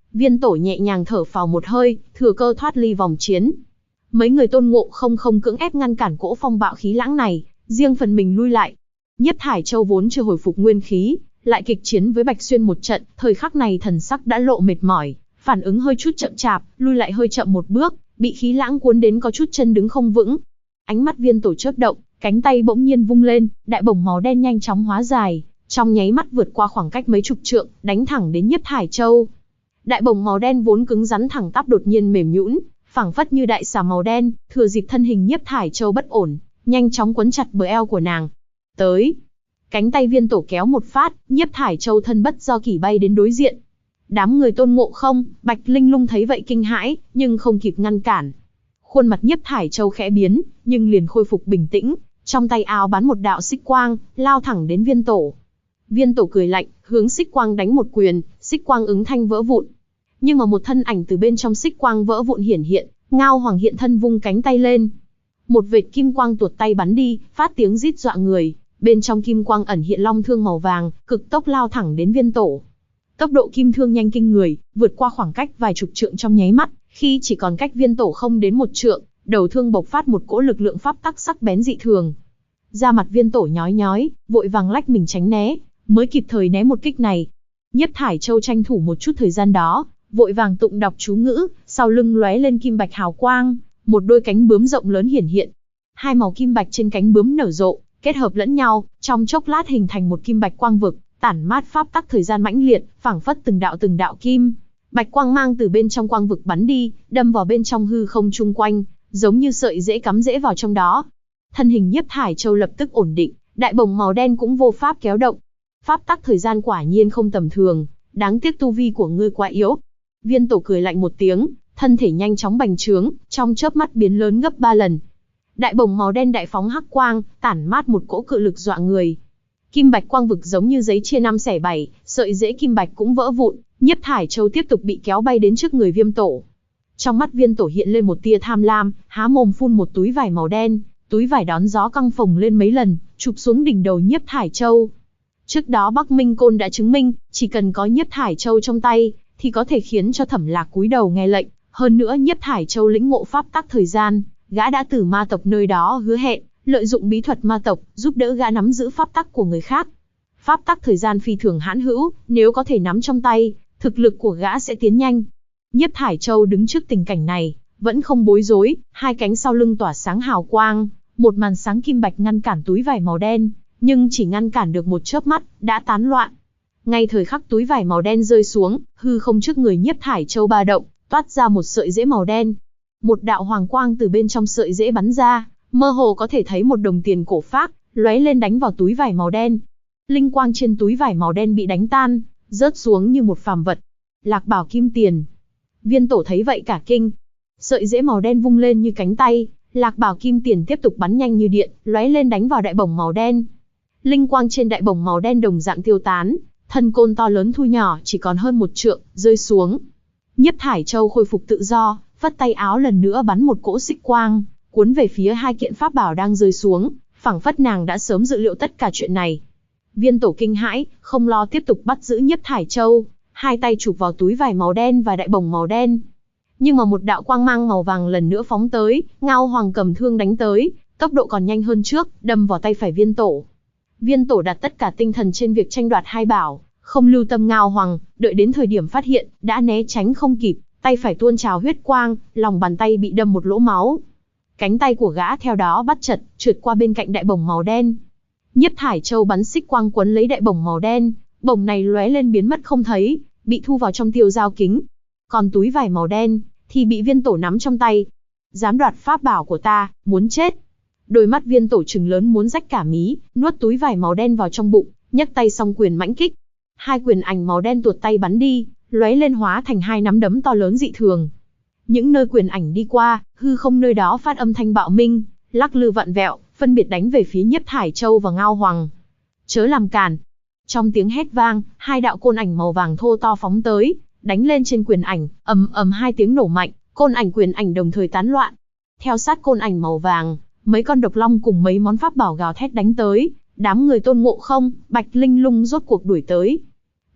Viên Tổ nhẹ nhàng thở phào một hơi, thừa cơ thoát ly vòng chiến. Mấy người Tôn Ngộ không cưỡng ép ngăn cản cỗ phong bạo khí lãng này, riêng phần mình lui lại. Nhiếp Thải Châu vốn chưa hồi phục nguyên khí, lại kịch chiến với Bạch Xuyên một trận, thời khắc này thần sắc đã lộ mệt mỏi, phản ứng hơi chút chậm chạp, lui lại hơi chậm một bước, bị khí lãng cuốn đến có chút chân đứng không vững. Ánh mắt Viên Tổ chớp động, cánh tay bỗng nhiên vung lên, đại bổng màu đen nhanh chóng hóa dài, trong nháy mắt vượt qua khoảng cách mấy chục trượng, đánh thẳng đến Nhiếp Thải Châu. Đại bổng màu đen vốn cứng rắn thẳng tắp đột nhiên mềm nhũn, phảng phất như đại xà màu đen, thừa dịp thân hình Nhiếp Thải Châu bất ổn, nhanh chóng quấn chặt bờ eo của nàng. Tới. Cánh tay Viên Tổ kéo một phát, Nhiếp Thải Châu thân bất do kỷ bay đến đối diện. Đám người Tôn Ngộ Không, Bạch Linh Lung thấy vậy kinh hãi, nhưng không kịp ngăn cản. Khuôn mặt Nhiếp Thải Châu khẽ biến, nhưng liền khôi phục bình tĩnh, trong tay áo bắn một đạo xích quang, lao thẳng đến Viên Tổ. Viên Tổ cười lạnh, hướng xích quang đánh một quyền, xích quang ứng thanh vỡ vụn. Nhưng mà một thân ảnh từ bên trong xích quang vỡ vụn hiển hiện, Ngao Hoàng hiện thân vung cánh tay lên. Một vệt kim quang tuột tay bắn đi, phát tiếng rít dọa người, bên trong kim quang ẩn hiện long thương màu vàng, cực tốc lao thẳng đến Viên Tổ. Tốc độ kim thương nhanh kinh người, vượt qua khoảng cách vài chục trượng trong nháy mắt, khi chỉ còn cách Viên Tổ không đến một trượng, đầu thương bộc phát một cỗ lực lượng pháp tắc sắc bén dị thường. Da mặt Viên Tổ nhói nhói, vội vàng lách mình tránh né, mới kịp thời né một kích này. Nhiếp Thải Châu tranh thủ một chút thời gian đó, vội vàng tụng đọc chú ngữ, sau lưng lóe lên kim bạch hào quang, một đôi cánh bướm rộng lớn hiển hiện. Hai màu kim bạch trên cánh bướm nở rộ, kết hợp lẫn nhau, trong chốc lát hình thành một kim bạch quang vực, tản mát pháp tắc thời gian mãnh liệt, phảng phất từng đạo kim bạch quang mang từ bên trong quang vực bắn đi, đâm vào bên trong hư không chung quanh, giống như sợi rễ cắm rễ vào trong đó. Thân hình Nhiếp Thải Châu lập tức ổn định, đại bổng màu đen cũng vô pháp kéo động. Pháp tắc thời gian quả nhiên không tầm thường, đáng tiếc tu vi của ngươi quá yếu. Viên Tổ cười lạnh một tiếng, thân thể nhanh chóng bành trướng, trong chớp mắt biến lớn gấp 3 lần. Đại bổng màu đen đại phóng hắc quang, tản mát một cỗ cự lực dọa người. Kim bạch quang vực giống như giấy chia 5 xẻ 7, sợi rễ kim bạch cũng vỡ vụn, Nhiếp Thải Châu tiếp tục bị kéo bay đến trước người Viêm Tổ. Trong mắt Viên Tổ hiện lên một tia tham lam, há mồm phun một túi vải màu đen, túi vải đón gió căng phồng lên mấy lần, chụp xuống đỉnh đầu Nhiếp Thải Châu. Trước đó Bắc Minh Côn đã chứng minh, chỉ cần có Nhiếp Thải Châu trong tay, thì có thể khiến cho Thẩm Lạc cúi đầu nghe lệnh. Hơn nữa Nhiếp Thải Châu lĩnh ngộ pháp tắc thời gian, gã đã từ ma tộc nơi đó hứa hẹn, lợi dụng bí thuật ma tộc, giúp đỡ gã nắm giữ pháp tắc của người khác. Pháp tắc thời gian phi thường hãn hữu, nếu có thể nắm trong tay, thực lực của gã sẽ tiến nhanh. Nhiếp Thải Châu đứng trước tình cảnh này, vẫn không bối rối, hai cánh sau lưng tỏa sáng hào quang, một màn sáng kim bạch ngăn cản túi vải màu đen, nhưng chỉ ngăn cản được một chớp mắt, đã tán loạn. Ngay thời khắc túi vải màu đen rơi xuống, hư không trước người Nhiếp Thải Châu ba động, toát ra một sợi rễ màu đen. Một đạo hoàng quang từ bên trong sợi rễ bắn ra, mơ hồ có thể thấy một đồng tiền cổ phác, lóe lên đánh vào túi vải màu đen. Linh quang trên túi vải màu đen bị đánh tan, rớt xuống như một phàm vật. Lạc bảo kim tiền. Viên Tổ thấy vậy cả kinh. Sợi rễ màu đen vung lên như cánh tay, lạc bảo kim tiền tiếp tục bắn nhanh như điện, lóe lên đánh vào đại bổng màu đen. Linh quang trên đại bổng màu đen đồng dạng tiêu tán, thân côn to lớn thu nhỏ chỉ còn hơn một trượng, rơi xuống. Nhiếp Thải Châu khôi phục tự do, vất tay áo lần nữa bắn một cỗ xích quang, cuốn về phía hai kiện pháp bảo đang rơi xuống, phảng phất nàng đã sớm dự liệu tất cả chuyện này. Viên Tổ kinh hãi, không lo tiếp tục bắt giữ Nhiếp Thải Châu, hai tay chụp vào túi vải màu đen và đại bổng màu đen. Nhưng mà một đạo quang mang màu vàng lần nữa phóng tới, Ngao Hoàng cầm thương đánh tới, tốc độ còn nhanh hơn trước, đâm vào tay phải Viên Tổ. Viên Tổ đặt tất cả tinh thần trên việc tranh đoạt hai bảo, không lưu tâm Ngao Hoàng, đợi đến thời điểm phát hiện, đã né tránh không kịp, tay phải tuôn trào huyết quang, lòng bàn tay bị đâm một lỗ máu. Cánh tay của gã theo đó bắt chật, trượt qua bên cạnh đại bổng màu đen. Nhiếp Thải Châu bắn xích quang quấn lấy đại bổng màu đen, bổng này lóe lên biến mất không thấy, bị thu vào trong tiêu dao kính. Còn túi vải màu đen thì bị Viên Tổ nắm trong tay. Dám đoạt pháp bảo của ta, muốn chết. Đôi mắt Viên Tổ trừng lớn muốn rách cả mí, nuốt túi vải màu đen vào trong bụng, nhấc tay song quyền mãnh kích. Hai quyền ảnh màu đen tuột tay bắn đi, lóe lên hóa thành hai nắm đấm to lớn dị thường. Những nơi quyền ảnh đi qua, hư không nơi đó phát âm thanh bạo minh, lắc lư vặn vẹo, phân biệt đánh về phía Nhiếp Thải Châu và Ngao Hoàng. Chớ làm cản. Trong tiếng hét vang, hai đạo côn ảnh màu vàng thô to phóng tới, đánh lên trên quyền ảnh, ầm ầm hai tiếng nổ mạnh, côn ảnh quyền ảnh đồng thời tán loạn. Theo sát côn ảnh màu vàng, mấy con độc long cùng mấy món pháp bảo gào thét đánh tới, đám người Tôn Ngộ Không, Bạch Linh Lung rốt cuộc đuổi tới.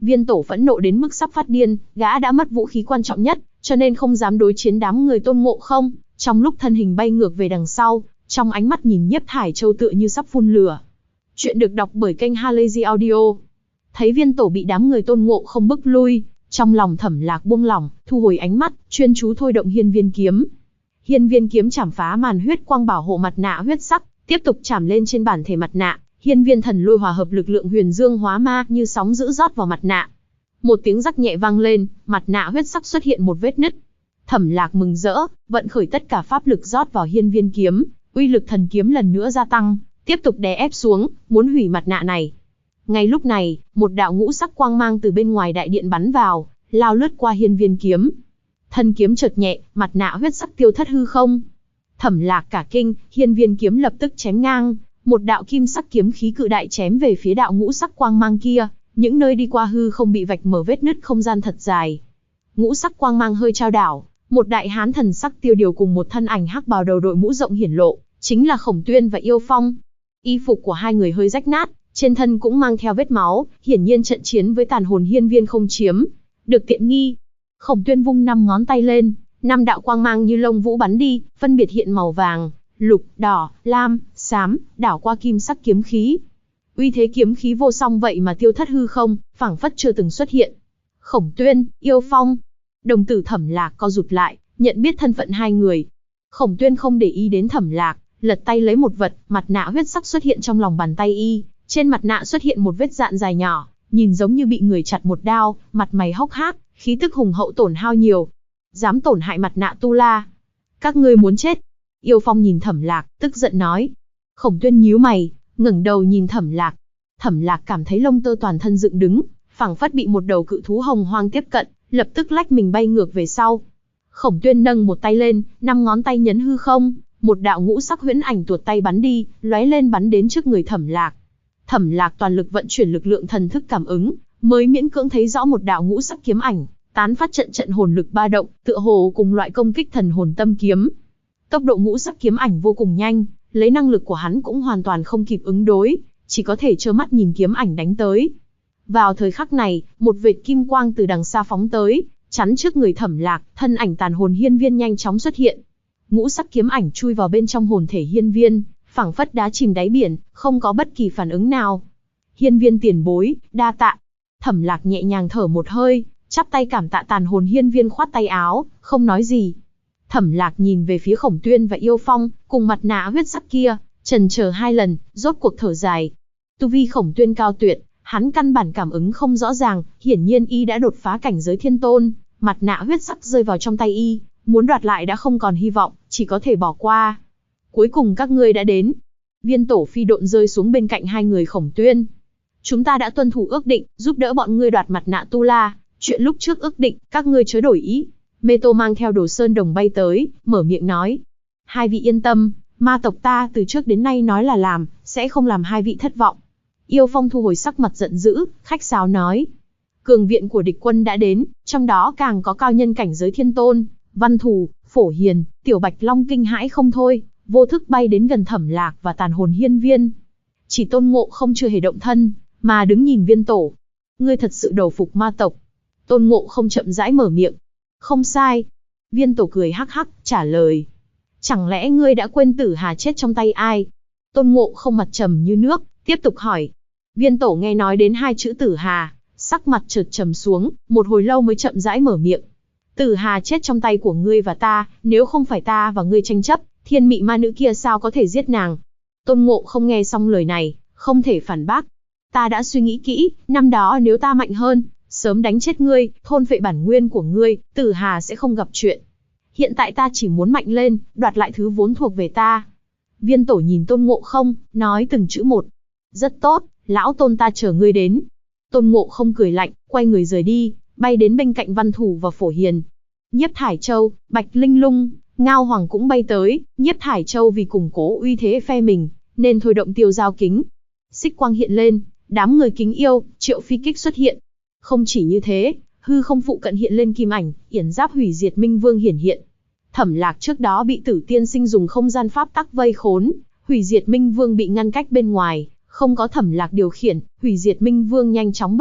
Viên Tổ phẫn nộ đến mức sắp phát điên, gã đã mất vũ khí quan trọng nhất, cho nên không dám đối chiến đám người Tôn Ngộ Không. Trong lúc thân hình bay ngược về đằng sau, trong ánh mắt nhìn Nhiếp Thải Châu tựa như sắp phun lửa. Chuyện được đọc bởi kênh Halazy Audio. Thấy Viên Tổ bị đám người Tôn Ngộ Không bức lui, trong lòng Thẩm Lạc buông lỏng, thu hồi ánh mắt, chuyên chú thôi động Hiên Viên kiếm. Hiên Viên kiếm chảm phá màn huyết quang bảo hộ mặt nạ huyết sắc, tiếp tục chảm lên trên bản thể mặt nạ. Hiên Viên thần lôi hòa hợp lực lượng huyền dương hóa ma như sóng dữ rót vào mặt nạ. Một tiếng rắc nhẹ vang lên, mặt nạ huyết sắc xuất hiện một vết nứt. Thẩm Lạc mừng rỡ, vận khởi tất cả pháp lực rót vào Hiên Viên kiếm, uy lực thần kiếm lần nữa gia tăng, tiếp tục đè ép xuống, muốn hủy mặt nạ này. Ngay lúc này, một đạo ngũ sắc quang mang từ bên ngoài đại điện bắn vào, lao lướt qua Hiên Viên kiếm. Thân kiếm chợt nhẹ, mặt nạ huyết sắc tiêu thất hư không. Thẩm Lạc cả kinh, Hiên Viên kiếm lập tức chém ngang, một đạo kim sắc kiếm khí cự đại chém về phía đạo ngũ sắc quang mang kia, những nơi đi qua hư không bị vạch mở vết nứt không gian thật dài. Ngũ sắc quang mang hơi chao đảo, một đại hán thần sắc tiêu điều cùng một thân ảnh hắc bào đầu đội mũ rộng hiển lộ, chính là Khổng Tuyên và Yêu Phong. Y phục của hai người hơi rách nát, trên thân cũng mang theo vết máu, hiển nhiên trận chiến với tàn hồn hiên viên không chiếm được tiện nghi. Khổng Tuyên vung 5 ngón tay lên, 5 đạo quang mang như lông vũ bắn đi, phân biệt hiện màu vàng, lục, đỏ, lam, xám, đảo qua kim sắc kiếm khí. Uy thế kiếm khí vô song vậy mà tiêu thất hư không, phảng phất chưa từng xuất hiện. Khổng Tuyên, Yêu Phong. Đồng tử Thẩm Lạc co rụt lại, nhận biết thân phận hai người. Khổng Tuyên không để ý đến Thẩm Lạc, lật tay lấy một vật, mặt nạ huyết sắc xuất hiện trong lòng bàn tay y, trên mặt nạ xuất hiện một vết dạn dài nhỏ, nhìn giống như bị người chặt một đao, mặt mày hốc hác, khí tức hùng hậu tổn hao nhiều. Dám tổn hại mặt nạ tu la, các ngươi muốn chết. Yêu Phong nhìn Thẩm Lạc, tức giận nói. Khổng Tuyên nhíu mày, ngẩng đầu nhìn Thẩm Lạc. Thẩm Lạc cảm thấy lông tơ toàn thân dựng đứng, phảng phất bị một đầu cự thú hồng hoang tiếp cận, lập tức lách mình bay ngược về sau. Khổng Tuyên nâng một tay lên, 5 ngón tay nhấn hư không, một đạo ngũ sắc huyễn ảnh tuột tay bắn đi, lóe lên bắn đến trước người Thẩm Lạc. Thẩm Lạc toàn lực vận chuyển lực lượng thần thức cảm ứng, mới miễn cưỡng thấy rõ một đạo ngũ sắc kiếm ảnh, tán phát trận trận hồn lực ba động, tựa hồ cùng loại công kích thần hồn tâm kiếm. Tốc độ ngũ sắc kiếm ảnh vô cùng nhanh, lấy năng lực của hắn cũng hoàn toàn không kịp ứng đối, chỉ có thể trơ mắt nhìn kiếm ảnh đánh tới. Vào thời khắc này, một vệt kim quang từ đằng xa phóng tới, chắn trước người Thẩm Lạc, thân ảnh tàn hồn hiên viên nhanh chóng xuất hiện. Ngũ sắc kiếm ảnh chui vào bên trong hồn thể hiên viên, phảng phất đá chìm đáy biển, không có bất kỳ phản ứng nào. Hiên viên tiền bối, đa tạ. Thẩm Lạc nhẹ nhàng thở một hơi, chắp tay cảm tạ tàn hồn hiên viên khoát tay áo, không nói gì. Thẩm Lạc nhìn về phía Khổng Tuyên và Yêu Phong, cùng mặt nạ huyết sắc kia, chần chờ 2 lần, rốt cuộc thở dài. Tu vi Khổng Tuyên cao tuyệt, hắn căn bản cảm ứng không rõ ràng, hiển nhiên y đã đột phá cảnh giới thiên tôn, mặt nạ huyết sắc rơi vào trong tay y, muốn đoạt lại đã không còn hy vọng, chỉ có thể bỏ qua. Cuối cùng các ngươi đã đến. Viên Tổ phi độn rơi xuống bên cạnh hai người Khổng Tuyên. Chúng ta đã tuân thủ ước định, giúp đỡ bọn ngươi đoạt mặt nạ tu la, chuyện lúc trước ước định, các ngươi chớ đổi ý. Mê Tô mang theo Đồ Sơn Đồng bay tới, mở miệng nói. Hai vị yên tâm, ma tộc ta từ trước đến nay nói là làm, sẽ không làm hai vị thất vọng. Yêu Phong thu hồi sắc mặt giận dữ, khách sáo nói. Cường viện của địch quân đã đến, trong đó càng có cao nhân cảnh giới thiên tôn, Văn Thù, Phổ Hiền, Tiểu Bạch Long kinh hãi không thôi, vô thức bay đến gần Thẩm Lạc và tàn hồn hiên viên. Chỉ Tôn Ngộ Không chưa hề động thân, mà đứng nhìn Viên Tổ. Ngươi thật sự đầu phục ma tộc. Tôn Ngộ Không chậm rãi mở miệng. Không sai. Viên Tổ cười hắc hắc, trả lời. Chẳng lẽ ngươi đã quên Tử Hà chết trong tay ai? Tôn Ngộ Không mặt trầm như nước, tiếp tục hỏi. Viên Tổ nghe nói đến 2 chữ Tử Hà, sắc mặt chợt trầm xuống, một hồi lâu mới chậm rãi mở miệng. Tử Hà chết trong tay của ngươi và ta, nếu không phải ta và ngươi tranh chấp, thiên mị ma nữ kia sao có thể giết nàng? Tôn Ngộ Không nghe xong lời này, không thể phản bác. Ta đã suy nghĩ kỹ, năm đó nếu ta mạnh hơn, sớm đánh chết ngươi, thôn phệ bản nguyên của ngươi, Tử Hà sẽ không gặp chuyện. Hiện tại ta chỉ muốn mạnh lên, đoạt lại thứ vốn thuộc về ta. Viên Tổ nhìn Tôn Ngộ Không, nói từng chữ một. Rất tốt, lão Tôn ta chờ ngươi đến. Tôn Ngộ Không cười lạnh, quay người rời đi, bay đến bên cạnh Văn Thù và Phổ Hiền. Nhiếp Thải Châu, Bạch Linh Lung, Ngao Hoàng cũng bay tới. Nhiếp Thải Châu vì củng cố uy thế phe mình, nên thôi động tiêu giao kính. Xích quang hiện lên, đám người kính yêu, Triệu Phi kích xuất hiện. Không chỉ như thế, hư không phụ cận hiện lên kim ảnh, yển giáp hủy diệt minh vương hiển hiện. Thẩm Lạc trước đó bị Tử Tiên Sinh dùng không gian pháp tắc vây khốn, hủy diệt minh vương bị ngăn cách bên ngoài, không có Thẩm Lạc điều khiển, hủy diệt minh vương nhanh chóng bất động,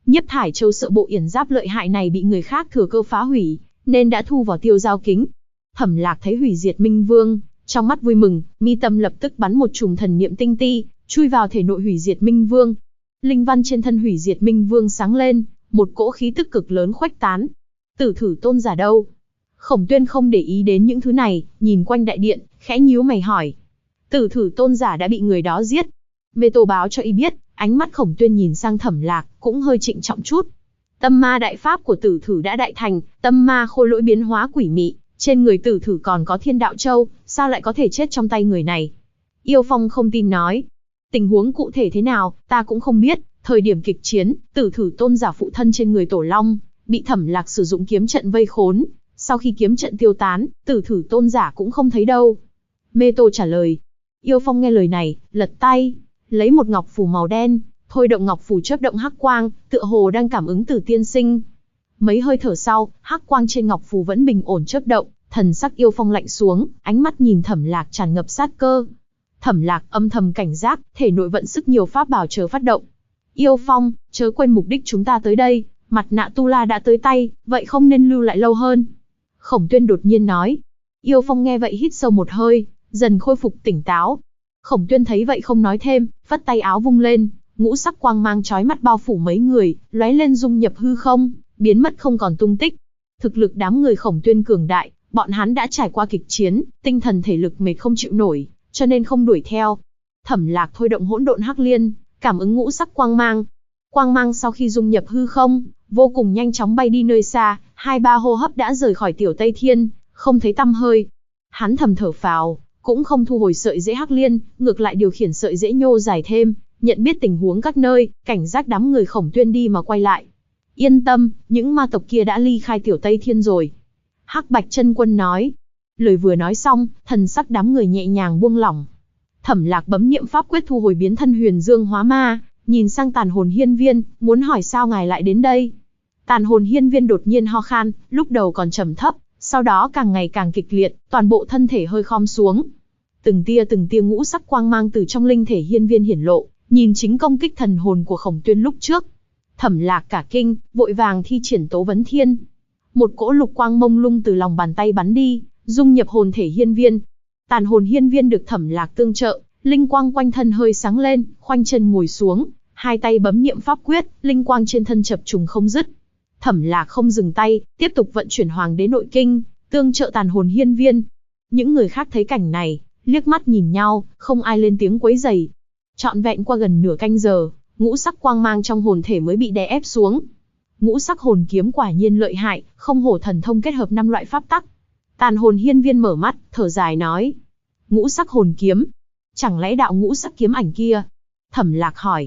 Nhiếp Thải Châu sợ bộ yển giáp lợi hại này bị người khác thừa cơ phá hủy, nên đã thu vào tiêu giao kính. Thẩm Lạc thấy hủy diệt Minh Vương, trong mắt vui mừng, mi tâm lập tức bắn một chùm thần niệm tinh ti, chui vào thể nội hủy diệt Minh Vương. Linh văn trên thân hủy diệt Minh Vương sáng lên, một cỗ khí tức cực lớn khuếch tán. Tử Thử tôn giả đâu? Khổng Tuyên không để ý đến những thứ này, nhìn quanh đại điện, khẽ nhíu mày hỏi. Tử Thử tôn giả đã bị người đó giết. Mê Tô báo cho y biết, ánh mắt Khổng Tuyên nhìn sang Thẩm Lạc, cũng hơi trịnh trọng chút. Tâm ma đại pháp của Tử Thử đã đại thành, tâm ma khôi lỗi biến hóa quỷ mị, trên người Tử Thử còn có Thiên Đạo Châu, sao lại có thể chết trong tay người này? Yêu Phong không tin nói. Tình huống cụ thể thế nào, ta cũng không biết, thời điểm kịch chiến, Tử Thử tôn giả phụ thân trên người Tổ Long, bị Thẩm Lạc sử dụng kiếm trận vây khốn, sau khi kiếm trận tiêu tán, Tử Thử tôn giả cũng không thấy đâu. Mê Tô trả lời. Yêu Phong nghe lời này, lật tay, lấy một ngọc phù màu đen, thôi động ngọc phù chớp động hắc quang, tựa hồ đang cảm ứng Tử tiên sinh. Mấy hơi thở sau, hắc quang trên ngọc phù vẫn bình ổn chớp động, thần sắc Yêu Phong lạnh xuống, ánh mắt nhìn Thẩm Lạc tràn ngập sát cơ. Thẩm Lạc âm thầm cảnh giác, thể nội vận sức nhiều pháp bảo chờ phát động. Yêu Phong, chớ quên mục đích chúng ta tới đây, mặt nạ tu la đã tới tay, vậy không nên lưu lại lâu hơn. Khổng Tuyên đột nhiên nói. Yêu Phong nghe vậy hít sâu một hơi, dần khôi phục tỉnh táo. Khổng Tuyên thấy vậy không nói thêm, phất tay áo vung lên, ngũ sắc quang mang chói mắt bao phủ mấy người, lóe lên dung nhập hư không, biến mất không còn tung tích. Thực lực đám người Khổng Tuyên cường đại, bọn hắn đã trải qua kịch chiến, tinh thần thể lực mệt không chịu nổi, cho nên không đuổi theo. Thẩm Lạc thôi động hỗn độn hắc liên, cảm ứng ngũ sắc quang mang. Quang mang sau khi dung nhập hư không, vô cùng nhanh chóng bay đi nơi xa, 2-3 hô hấp đã rời khỏi Tiểu Tây Thiên, không thấy tăm hơi. Hắn thầm thở phào, cũng không thu hồi sợi rễ hắc liên, ngược lại điều khiển sợi rễ nhô dài thêm, nhận biết tình huống các nơi, cảnh giác đám người Khổng Tuyên đi mà quay lại. Yên tâm, những ma tộc kia đã ly khai Tiểu Tây Thiên rồi. Hắc Bạch Chân Quân nói. Lời vừa nói xong, thần sắc đám người nhẹ nhàng buông lỏng. Thẩm Lạc bấm niệm pháp quyết thu hồi biến thân Huyền Dương hóa ma, nhìn sang Tàn Hồn Hiên Viên, muốn hỏi sao ngài lại đến đây. Tàn Hồn Hiên Viên đột nhiên ho khan, lúc đầu còn trầm thấp, sau đó càng ngày càng kịch liệt, toàn bộ thân thể hơi khom xuống. Từng tia ngũ sắc quang mang từ trong linh thể Hiên Viên hiển lộ, nhìn chính công kích thần hồn của Khổng Tuyên lúc trước. Thẩm Lạc cả kinh, vội vàng thi triển Tố Vấn Thiên. Một cỗ lục quang mông lung từ lòng bàn tay bắn đi, dung nhập hồn thể Hiên Viên. Tàn Hồn Hiên Viên được Thẩm Lạc tương trợ, linh quang quanh thân hơi sáng lên, khoanh chân ngồi xuống, hai tay bấm niệm pháp quyết, linh quang trên thân chập trùng không dứt. Thẩm Lạc không dừng tay, tiếp tục vận chuyển Hoàng Đế Nội Kinh, tương trợ Tàn Hồn Hiên Viên. Những người khác thấy cảnh này, liếc mắt nhìn nhau, không ai lên tiếng quấy rầy. Trọn vẹn qua gần nửa canh giờ, ngũ sắc quang mang trong hồn thể mới bị đè ép xuống. Ngũ sắc hồn kiếm quả nhiên lợi hại, không hổ thần thông kết hợp 5 loại pháp tắc. Tàn Hồn Hiên Viên mở mắt, thở dài nói. Ngũ sắc hồn kiếm? Chẳng lẽ đạo ngũ sắc kiếm ảnh kia? Thẩm Lạc hỏi.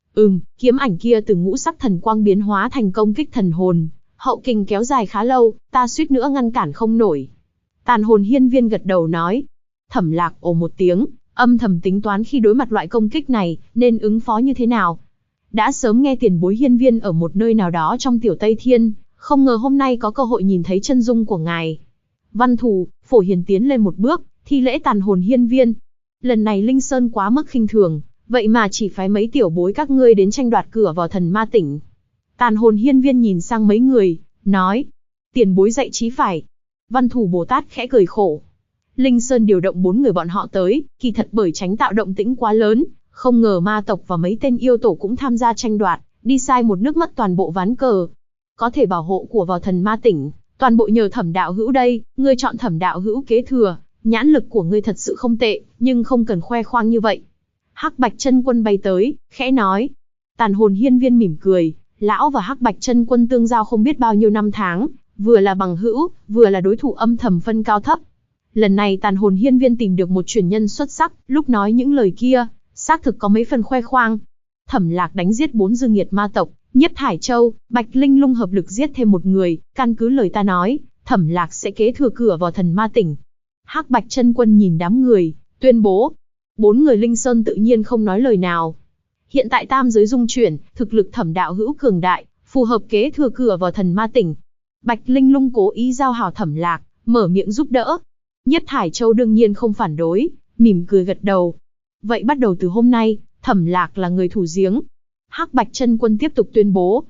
Kiếm ảnh kia từ ngũ sắc thần quang biến hóa thành công kích thần hồn. Hậu kình kéo dài khá lâu, ta suýt nữa ngăn cản không nổi. Tàn Hồn Hiên Viên gật đầu nói. Thẩm Lạc ồ một tiếng, âm thầm tính toán khi đối mặt loại công kích này, nên ứng phó như thế nào. Đã sớm nghe tiền bối Hiên Viên ở một nơi nào đó trong Tiểu Tây Thiên, không ngờ hôm nay có cơ hội nhìn thấy chân dung của ngài. Văn Thù, Phổ Hiền tiến lên một bước, thi lễ Tàn Hồn Hiên Viên. Lần này Linh Sơn quá mức khinh thường, vậy mà chỉ phái mấy tiểu bối các ngươi đến tranh đoạt cửa vào Thần Ma Tỉnh. Tàn Hồn Hiên Viên nhìn sang mấy người, nói. Tiền bối dạy trí phải. Văn Thù Bồ Tát khẽ cười khổ. Linh Sơn điều động 4 người bọn họ tới, kỳ thật bởi tránh tạo động tĩnh quá lớn, không ngờ ma tộc và mấy tên yêu tổ cũng tham gia tranh đoạt, đi sai một nước mất toàn bộ ván cờ. Có thể bảo hộ của vào Thần Ma Tỉnh, toàn bộ nhờ Thẩm đạo hữu đây, ngươi chọn Thẩm đạo hữu kế thừa, nhãn lực của ngươi thật sự không tệ, nhưng không cần khoe khoang như vậy. Hắc Bạch Chân Quân bay tới, khẽ nói. Tàn Hồn Hiên Viên mỉm cười, lão và Hắc Bạch Chân Quân tương giao không biết bao nhiêu năm tháng, vừa là bằng hữu, vừa là đối thủ âm thầm phân cao thấp. Lần này Tàn Hồn Hiên Viên tìm được một truyền nhân xuất sắc, lúc nói những lời kia, xác thực có mấy phần khoe khoang. Thẩm Lạc đánh giết 4 dư nghiệt ma tộc, Nhiếp Thải Châu, Bạch Linh Lung hợp lực giết thêm một người, căn cứ lời ta nói, Thẩm Lạc sẽ kế thừa cửa vào Thần Ma Tỉnh. Hắc Bạch Chân Quân nhìn đám người, tuyên bố. 4 người Linh Sơn tự nhiên không nói lời nào. Hiện tại tam giới dung chuyển, thực lực Thẩm đạo hữu cường đại, phù hợp kế thừa cửa vào Thần Ma Tỉnh. Bạch Linh Lung cố ý giao hảo Thẩm Lạc, mở miệng giúp đỡ. Nhiếp Thải Châu đương nhiên không phản đối, mỉm cười gật đầu. Vậy bắt đầu từ hôm nay, Thẩm Lạc là người thủ giếng. Hắc Bạch Chân Quân tiếp tục tuyên bố.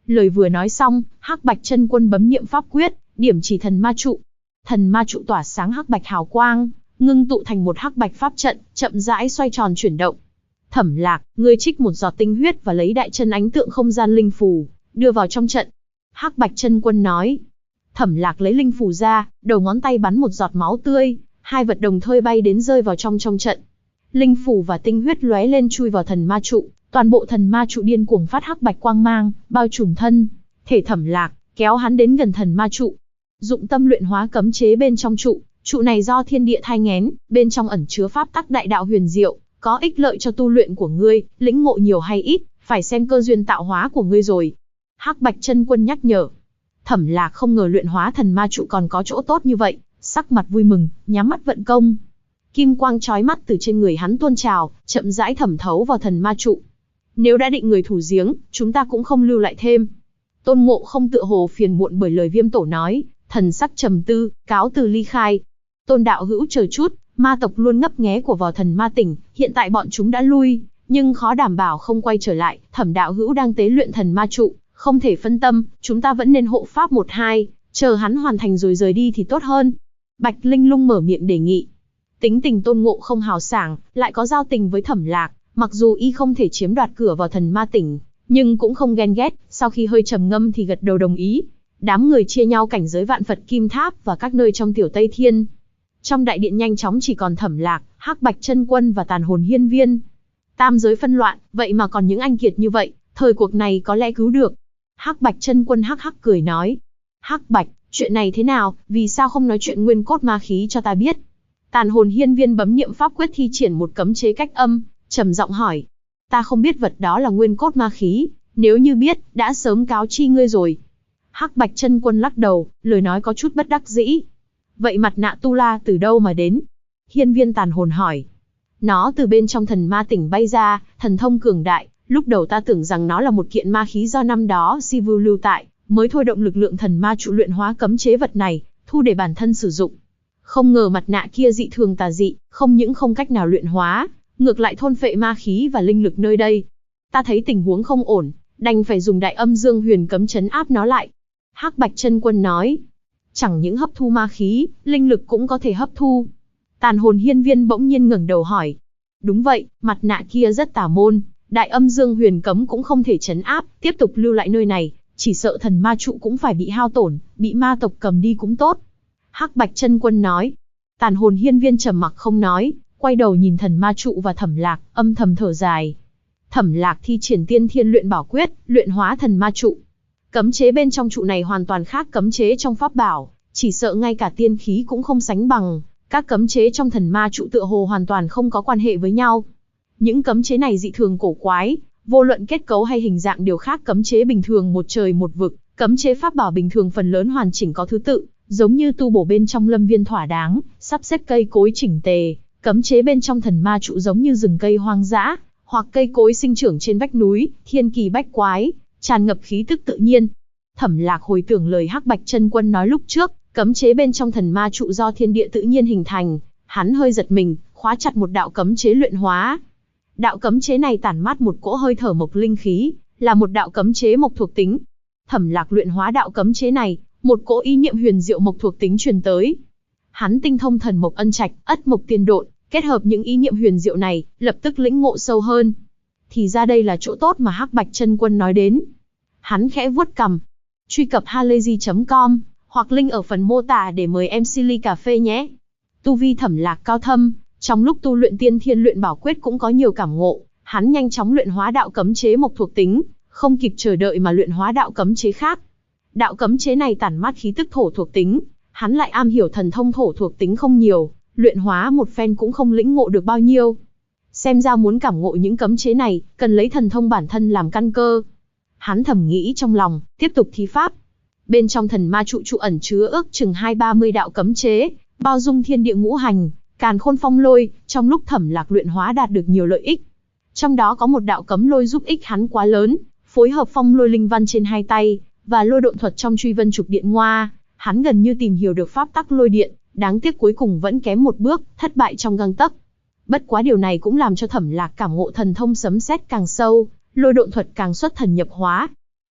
Lời vừa nói xong, Hắc Bạch Chân Quân bấm niệm pháp quyết, điểm chỉ thần ma trụ. Thần ma trụ tỏa sáng hắc bạch hào quang, ngưng tụ thành một hắc bạch pháp trận, chậm rãi xoay tròn chuyển động. Thẩm Lạc, ngươi trích một giọt tinh huyết và lấy đại chân ánh tượng không gian linh phù, đưa vào trong trận. Hắc Bạch Chân Quân nói. Thẩm Lạc lấy linh phù ra, đầu ngón tay bắn một giọt máu tươi, hai vật đồng thời bay đến rơi vào trong trận. Linh phù và tinh huyết lóe lên chui vào thần ma trụ, toàn bộ thần ma trụ điên cuồng phát hắc bạch quang mang, bao trùm thân thể Thẩm Lạc, kéo hắn đến gần thần ma trụ. Dụng tâm luyện hóa cấm chế bên trong trụ, trụ này do thiên địa thai nghén, bên trong ẩn chứa pháp tắc đại đạo huyền diệu, có ích lợi cho tu luyện của ngươi, lĩnh ngộ nhiều hay ít, phải xem cơ duyên tạo hóa của ngươi rồi. Hắc Bạch Chân Quân nhắc nhở. Thẩm Lạc không ngờ luyện hóa thần ma trụ còn có chỗ tốt như vậy, sắc mặt vui mừng, nhắm mắt vận công. Kim quang chói mắt từ trên người hắn tuôn trào, chậm rãi thẩm thấu vào thần ma trụ. Nếu đã định người thủ giếng, chúng ta cũng không lưu lại thêm. Tôn Ngộ Không tựa hồ phiền muộn bởi lời Viêm Tổ nói, thần sắc trầm tư, cáo từ ly khai. Tôn đạo hữu chờ chút, ma tộc luôn ngấp nghé của vò thần ma tỉnh, hiện tại bọn chúng đã lui, nhưng khó đảm bảo không quay trở lại. Thẩm đạo hữu đang tế luyện thần ma trụ, không thể phân tâm, chúng ta vẫn nên hộ pháp 1-2, chờ hắn hoàn thành rồi rời đi thì tốt hơn. Bạch Linh Lung mở miệng đề nghị. Tính tình Tôn Ngộ Không hào sảng, lại có giao tình với Thẩm Lạc, mặc dù y không thể chiếm đoạt cửa vào thần ma tỉnh, nhưng cũng không ghen ghét, sau khi hơi trầm ngâm thì gật đầu đồng ý. Đám người chia nhau cảnh giới Vạn Phật Kim Tháp và các nơi trong Tiểu Tây Thiên. Trong đại điện nhanh chóng chỉ còn Thẩm Lạc, Hắc Bạch Chân Quân và Tàn Hồn Hiên Viên. Tam giới phân loạn, vậy mà còn những anh kiệt như vậy, thời cuộc này có lẽ cứu được. Hắc Bạch Chân Quân hắc hắc cười nói. Hắc Bạch, chuyện này thế nào, vì sao không nói chuyện nguyên cốt ma khí cho ta biết? Tàn Hồn Hiên Viên bấm niệm pháp quyết thi triển một cấm chế cách âm, trầm giọng hỏi. Ta không biết vật đó là nguyên cốt ma khí, nếu như biết, đã sớm cáo chi ngươi rồi. Hắc Bạch Chân Quân lắc đầu, lời nói có chút bất đắc dĩ. Vậy mặt nạ tu la từ đâu mà đến? Hiên Viên Tàn Hồn hỏi. Nó từ bên trong thần ma tỉnh bay ra, thần thông cường đại, lúc đầu ta tưởng rằng nó là một kiện ma khí do năm đó Sivu lưu tại, mới thôi động lực lượng thần ma trụ luyện hóa cấm chế vật này, thu để bản thân sử dụng. Không ngờ mặt nạ kia dị thường tà dị, không những không cách nào luyện hóa, ngược lại thôn phệ ma khí và linh lực nơi đây. Ta thấy tình huống không ổn, đành phải dùng Đại Âm Dương Huyền cấm trấn áp nó lại. Hắc Bạch Chân Quân nói. Chẳng những hấp thu ma khí, linh lực cũng có thể hấp thu. Tàn Hồn Hiên Viên bỗng nhiên ngẩng đầu hỏi. Đúng vậy, mặt nạ kia rất tà môn, Đại Âm Dương Huyền cấm cũng không thể trấn áp, tiếp tục lưu lại nơi này, chỉ sợ thần ma trụ cũng phải bị hao tổn, bị ma tộc cầm đi cũng tốt. Hắc Bạch Chân Quân nói. Tàn Hồn Hiên Viên trầm mặc không nói, quay đầu nhìn thần ma trụ và Thẩm Lạc, âm thầm thở dài. Thẩm Lạc thi triển Tiên Thiên Luyện Bảo Quyết, luyện hóa thần ma trụ. Cấm chế bên trong trụ này hoàn toàn khác cấm chế trong pháp bảo, chỉ sợ ngay cả tiên khí cũng không sánh bằng. Các cấm chế trong thần ma trụ tựa hồ hoàn toàn không có quan hệ với nhau. Những cấm chế này dị thường cổ quái, vô luận kết cấu hay hình dạng đều khác cấm chế bình thường một trời một vực. Cấm chế pháp bảo bình thường phần lớn hoàn chỉnh có thứ tự, giống như tu bổ bên trong lâm viên thỏa đáng, sắp xếp cây cối chỉnh tề. Cấm chế bên trong thần ma trụ giống như rừng cây hoang dã, hoặc cây cối sinh trưởng trên vách núi, thiên kỳ bách quái, tràn ngập khí tức tự nhiên. Thẩm Lạc hồi tưởng lời Hắc Bạch Chân Quân nói lúc trước, cấm chế bên trong thần ma trụ do thiên địa tự nhiên hình thành, hắn hơi giật mình, khóa chặt một đạo cấm chế luyện hóa. Đạo cấm chế này tản mát một cỗ hơi thở mộc linh khí, là một đạo cấm chế mộc thuộc tính. Thẩm Lạc luyện hóa đạo cấm chế này, một cỗ ý niệm huyền diệu mộc thuộc tính truyền tới. Hắn tinh thông thần mộc ân trạch, ất mộc tiên độn, kết hợp những ý niệm huyền diệu này, lập tức lĩnh ngộ sâu hơn. Thì ra đây là chỗ tốt mà Hắc Bạch Chân Quân nói đến. Hắn khẽ vuốt cằm. Truy cập halayzi.com hoặc link ở phần mô tả để mời em Silly cà phê nhé. Tu vi Thẩm Lạc cao thâm, trong lúc tu luyện Tiên Thiên Luyện Bảo Quyết cũng có nhiều cảm ngộ, hắn nhanh chóng luyện hóa đạo cấm chế mộc thuộc tính, không kịp chờ đợi mà luyện hóa đạo cấm chế khác. Đạo cấm chế này tản mát khí tức thổ thuộc tính, hắn lại am hiểu thần thông thổ thuộc tính không nhiều, luyện hóa một phen cũng không lĩnh ngộ được bao nhiêu. Xem ra muốn cảm ngộ những cấm chế này, cần lấy thần thông bản thân làm căn cơ. Hắn thầm nghĩ trong lòng, tiếp tục thí pháp. Bên trong thần ma trụ ẩn chứa ước chừng 20-30 đạo cấm chế, bao dung thiên địa ngũ hành, càn khôn phong lôi, trong lúc Thẩm Lạc luyện hóa đạt được nhiều lợi ích. Trong đó có một đạo cấm lôi giúp ích hắn quá lớn, phối hợp phong lôi linh văn trên hai tay, và lôi độn thuật trong truy vân trục điện ngoa, hắn gần như tìm hiểu được pháp tắc lôi điện, đáng tiếc cuối cùng vẫn kém một bước, thất bại trong gang tấc. Bất quá điều này cũng làm cho Thẩm Lạc cảm ngộ thần thông sấm sét càng sâu, lôi độn thuật càng xuất thần nhập hóa.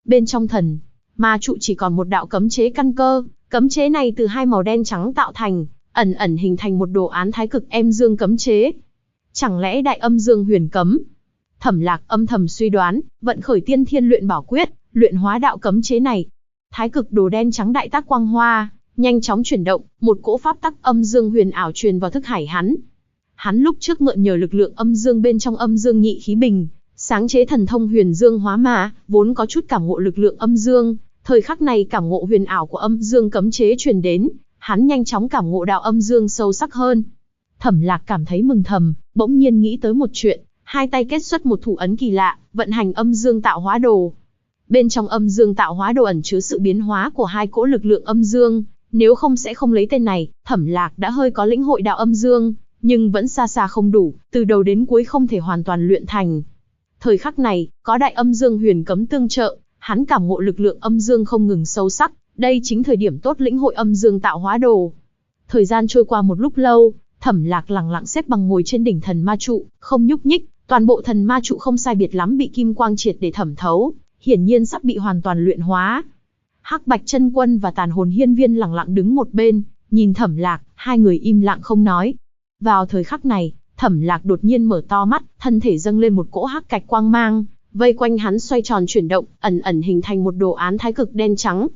Bên trong thần ma trụ chỉ còn một đạo cấm chế căn cơ, cấm chế này từ hai màu đen trắng tạo thành, ẩn ẩn hình thành một đồ án thái cực em dương cấm chế. Chẳng lẽ đại âm dương huyền cấm? Thẩm Lạc âm thầm suy đoán, vận khởi tiên thiên luyện bảo quyết, luyện hóa đạo cấm chế này. Thái cực đồ đen trắng đại tác quang hoa, nhanh chóng chuyển động, một cỗ pháp tắc âm dương huyền ảo truyền vào thức hải hắn. Hắn lúc trước mượn nhờ lực lượng âm dương bên trong âm dương nhị khí bình, sáng chế thần thông huyền dương hóa ma, vốn có chút cảm ngộ lực lượng âm dương, thời khắc này cảm ngộ huyền ảo của âm dương cấm chế truyền đến, hắn nhanh chóng cảm ngộ đạo âm dương sâu sắc hơn. Thẩm Lạc cảm thấy mừng thầm, bỗng nhiên nghĩ tới một chuyện, hai tay kết xuất một thủ ấn kỳ lạ, vận hành âm dương tạo hóa đồ. Bên trong âm dương tạo hóa đồ ẩn chứa sự biến hóa của hai cỗ lực lượng âm dương, nếu không sẽ không lấy tên này. Thẩm Lạc đã hơi có lĩnh hội đạo âm dương, nhưng vẫn xa xa không đủ, từ đầu đến cuối không thể hoàn toàn luyện thành. Thời khắc này, có đại âm dương huyền cấm tương trợ, hắn cảm ngộ lực lượng âm dương không ngừng sâu sắc, đây chính thời điểm tốt lĩnh hội âm dương tạo hóa đồ. Thời gian trôi qua một lúc lâu, Thẩm Lạc lặng lặng xếp bằng ngồi trên đỉnh thần ma trụ, không nhúc nhích, toàn bộ thần ma trụ không sai biệt lắm bị kim quang triệt để thẩm thấu, hiển nhiên sắp bị hoàn toàn luyện hóa. Hắc Bạch Chân Quân và Tàn Hồn Hiên Viên lặng lặng đứng một bên, nhìn Thẩm Lạc, hai người im lặng không nói. Vào thời khắc này, Thẩm Lạc đột nhiên mở to mắt, thân thể dâng lên một cỗ hắc cạch quang mang, vây quanh hắn xoay tròn chuyển động, ẩn ẩn hình thành một đồ án thái cực đen trắng.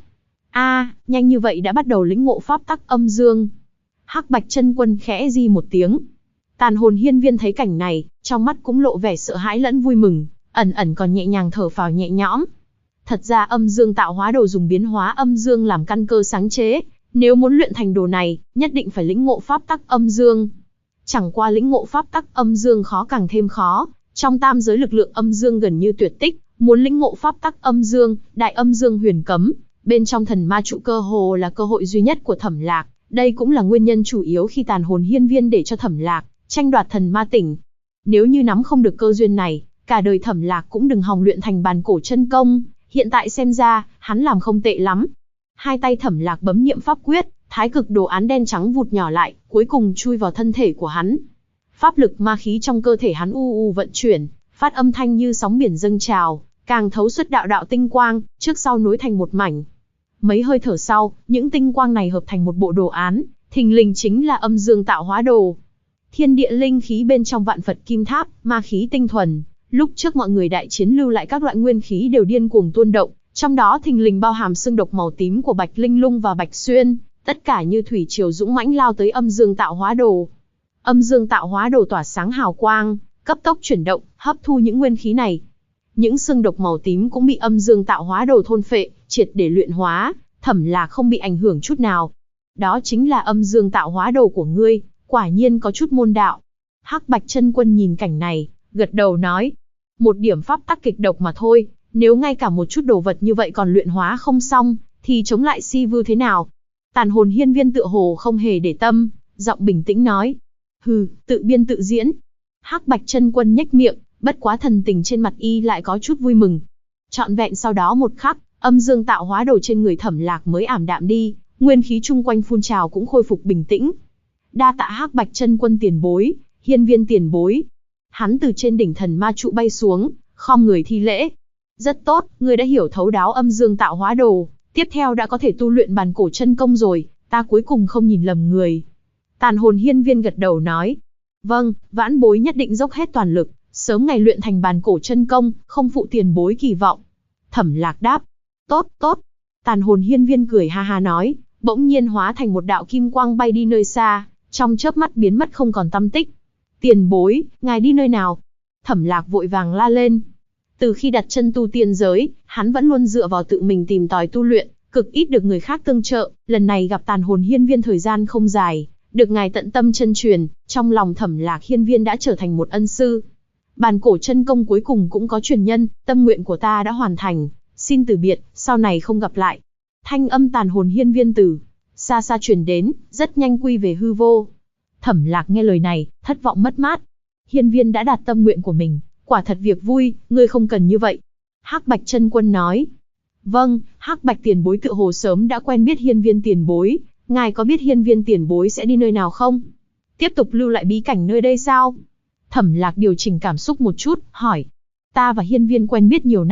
Nhanh như vậy đã bắt đầu lĩnh ngộ pháp tắc âm dương. Hắc Bạch Chân Quân khẽ di một tiếng. Tàn Hồn Hiên Viên thấy cảnh này, trong mắt cũng lộ vẻ sợ hãi lẫn vui mừng, ẩn ẩn còn nhẹ nhàng thở phào nhẹ nhõm. Thật ra âm dương tạo hóa đồ dùng biến hóa âm dương làm căn cơ sáng chế, nếu muốn luyện thành đồ này, nhất định phải lĩnh ngộ pháp tắc âm dương. Chẳng qua lĩnh ngộ pháp tắc âm dương khó càng thêm khó, trong tam giới lực lượng âm dương gần như tuyệt tích, muốn lĩnh ngộ pháp tắc âm dương, đại âm dương huyền cấm, bên trong thần ma trụ cơ hồ là cơ hội duy nhất của Thẩm Lạc, đây cũng là nguyên nhân chủ yếu khi Tàn Hồn Hiên Viên để cho Thẩm Lạc tranh đoạt thần ma tỉnh. Nếu như nắm không được cơ duyên này, cả đời Thẩm Lạc cũng đừng hòng luyện thành bàn cổ chân công, hiện tại xem ra, hắn làm không tệ lắm. Hai tay Thẩm Lạc bấm niệm pháp quyết, thái cực đồ án đen trắng vụt nhỏ lại, cuối cùng chui vào thân thể của hắn. Pháp lực ma khí trong cơ thể hắn u u vận chuyển, phát âm thanh như sóng biển dâng trào, càng thấu xuất đạo đạo tinh quang, trước sau nối thành một mảnh. Mấy hơi thở sau, những tinh quang này hợp thành một bộ đồ án, thình lình chính là âm dương tạo hóa đồ. Thiên địa linh khí bên trong vạn Phật kim tháp, ma khí tinh thuần, lúc trước mọi người đại chiến lưu lại các loại nguyên khí đều điên cuồng tuôn động, trong đó thình lình bao hàm xương độc màu tím của Bạch Linh Lung và Bạch Xuyên, tất cả như thủy triều dũng mãnh lao tới âm dương tạo hóa đồ. Âm dương tạo hóa đồ tỏa sáng hào quang, cấp tốc chuyển động, hấp thu những nguyên khí này. Những xương độc màu tím cũng bị âm dương tạo hóa đồ thôn phệ, triệt để luyện hóa, Thẩm Lạc không bị ảnh hưởng chút nào. Đó chính là âm dương tạo hóa đồ của ngươi, quả nhiên có chút môn đạo. Hắc Bạch Chân Quân nhìn cảnh này, gật đầu nói, một điểm pháp tắc kịch độc mà thôi, nếu ngay cả một chút đồ vật như vậy còn luyện hóa không xong, thì chống lại Si Vưu thế nào? Tàn Hồn Hiên Viên tựa hồ không hề để tâm, giọng bình tĩnh nói, hừ, tự biên tự diễn. Hắc Bạch Chân Quân nhếch miệng, bất quá thần tình trên mặt y lại có chút vui mừng. Trọn vẹn sau đó một khắc, âm dương tạo hóa đồ trên người Thẩm Lạc mới ảm đạm đi, nguyên khí chung quanh phun trào cũng khôi phục bình tĩnh. Đa tạ Hắc Bạch Chân Quân tiền bối, Hiên Viên tiền bối. Hắn từ trên đỉnh thần ma trụ bay xuống, khom người thi lễ. Rất tốt, ngươi đã hiểu thấu đáo âm dương tạo hóa đồ, tiếp theo đã có thể tu luyện bàn cổ chân công rồi, ta cuối cùng không nhìn lầm người. Tàn Hồn Hiên Viên gật đầu nói, vâng, vãn bối nhất định dốc hết toàn lực, sớm ngày luyện thành bàn cổ chân công, không phụ tiền bối kỳ vọng. Thẩm Lạc đáp, tốt, tốt. Tàn Hồn Hiên Viên cười ha ha nói, bỗng nhiên hóa thành một đạo kim quang bay đi nơi xa, trong chớp mắt biến mất không còn tăm tích. Tiền bối, ngài đi nơi nào? Thẩm Lạc vội vàng la lên. Từ khi đặt chân tu tiên giới, hắn vẫn luôn dựa vào tự mình tìm tòi tu luyện, cực ít được người khác tương trợ, lần này gặp Tàn Hồn Hiên Viên thời gian không dài, được ngài tận tâm chân truyền, trong lòng Thẩm Lạc Hiên Viên đã trở thành một ân sư. Bàn cổ chân công cuối cùng cũng có truyền nhân, tâm nguyện của ta đã hoàn thành, xin từ biệt, sau này không gặp lại. Thanh âm Tàn Hồn Hiên Viên từ xa xa truyền đến, rất nhanh quy về hư vô. Thẩm Lạc nghe lời này, thất vọng mất mát. Hiên Viên đã đạt tâm nguyện của mình, quả thật việc vui, ngươi không cần như vậy. Hắc Bạch Chân Quân nói. Vâng, Hắc Bạch tiền bối tựa hồ sớm đã quen biết Hiên Viên tiền bối, ngài có biết Hiên Viên tiền bối sẽ đi nơi nào không? Tiếp tục lưu lại bí cảnh nơi đây sao? Thẩm Lạc điều chỉnh cảm xúc một chút, hỏi. Ta và Hiên Viên quen biết nhiều năm,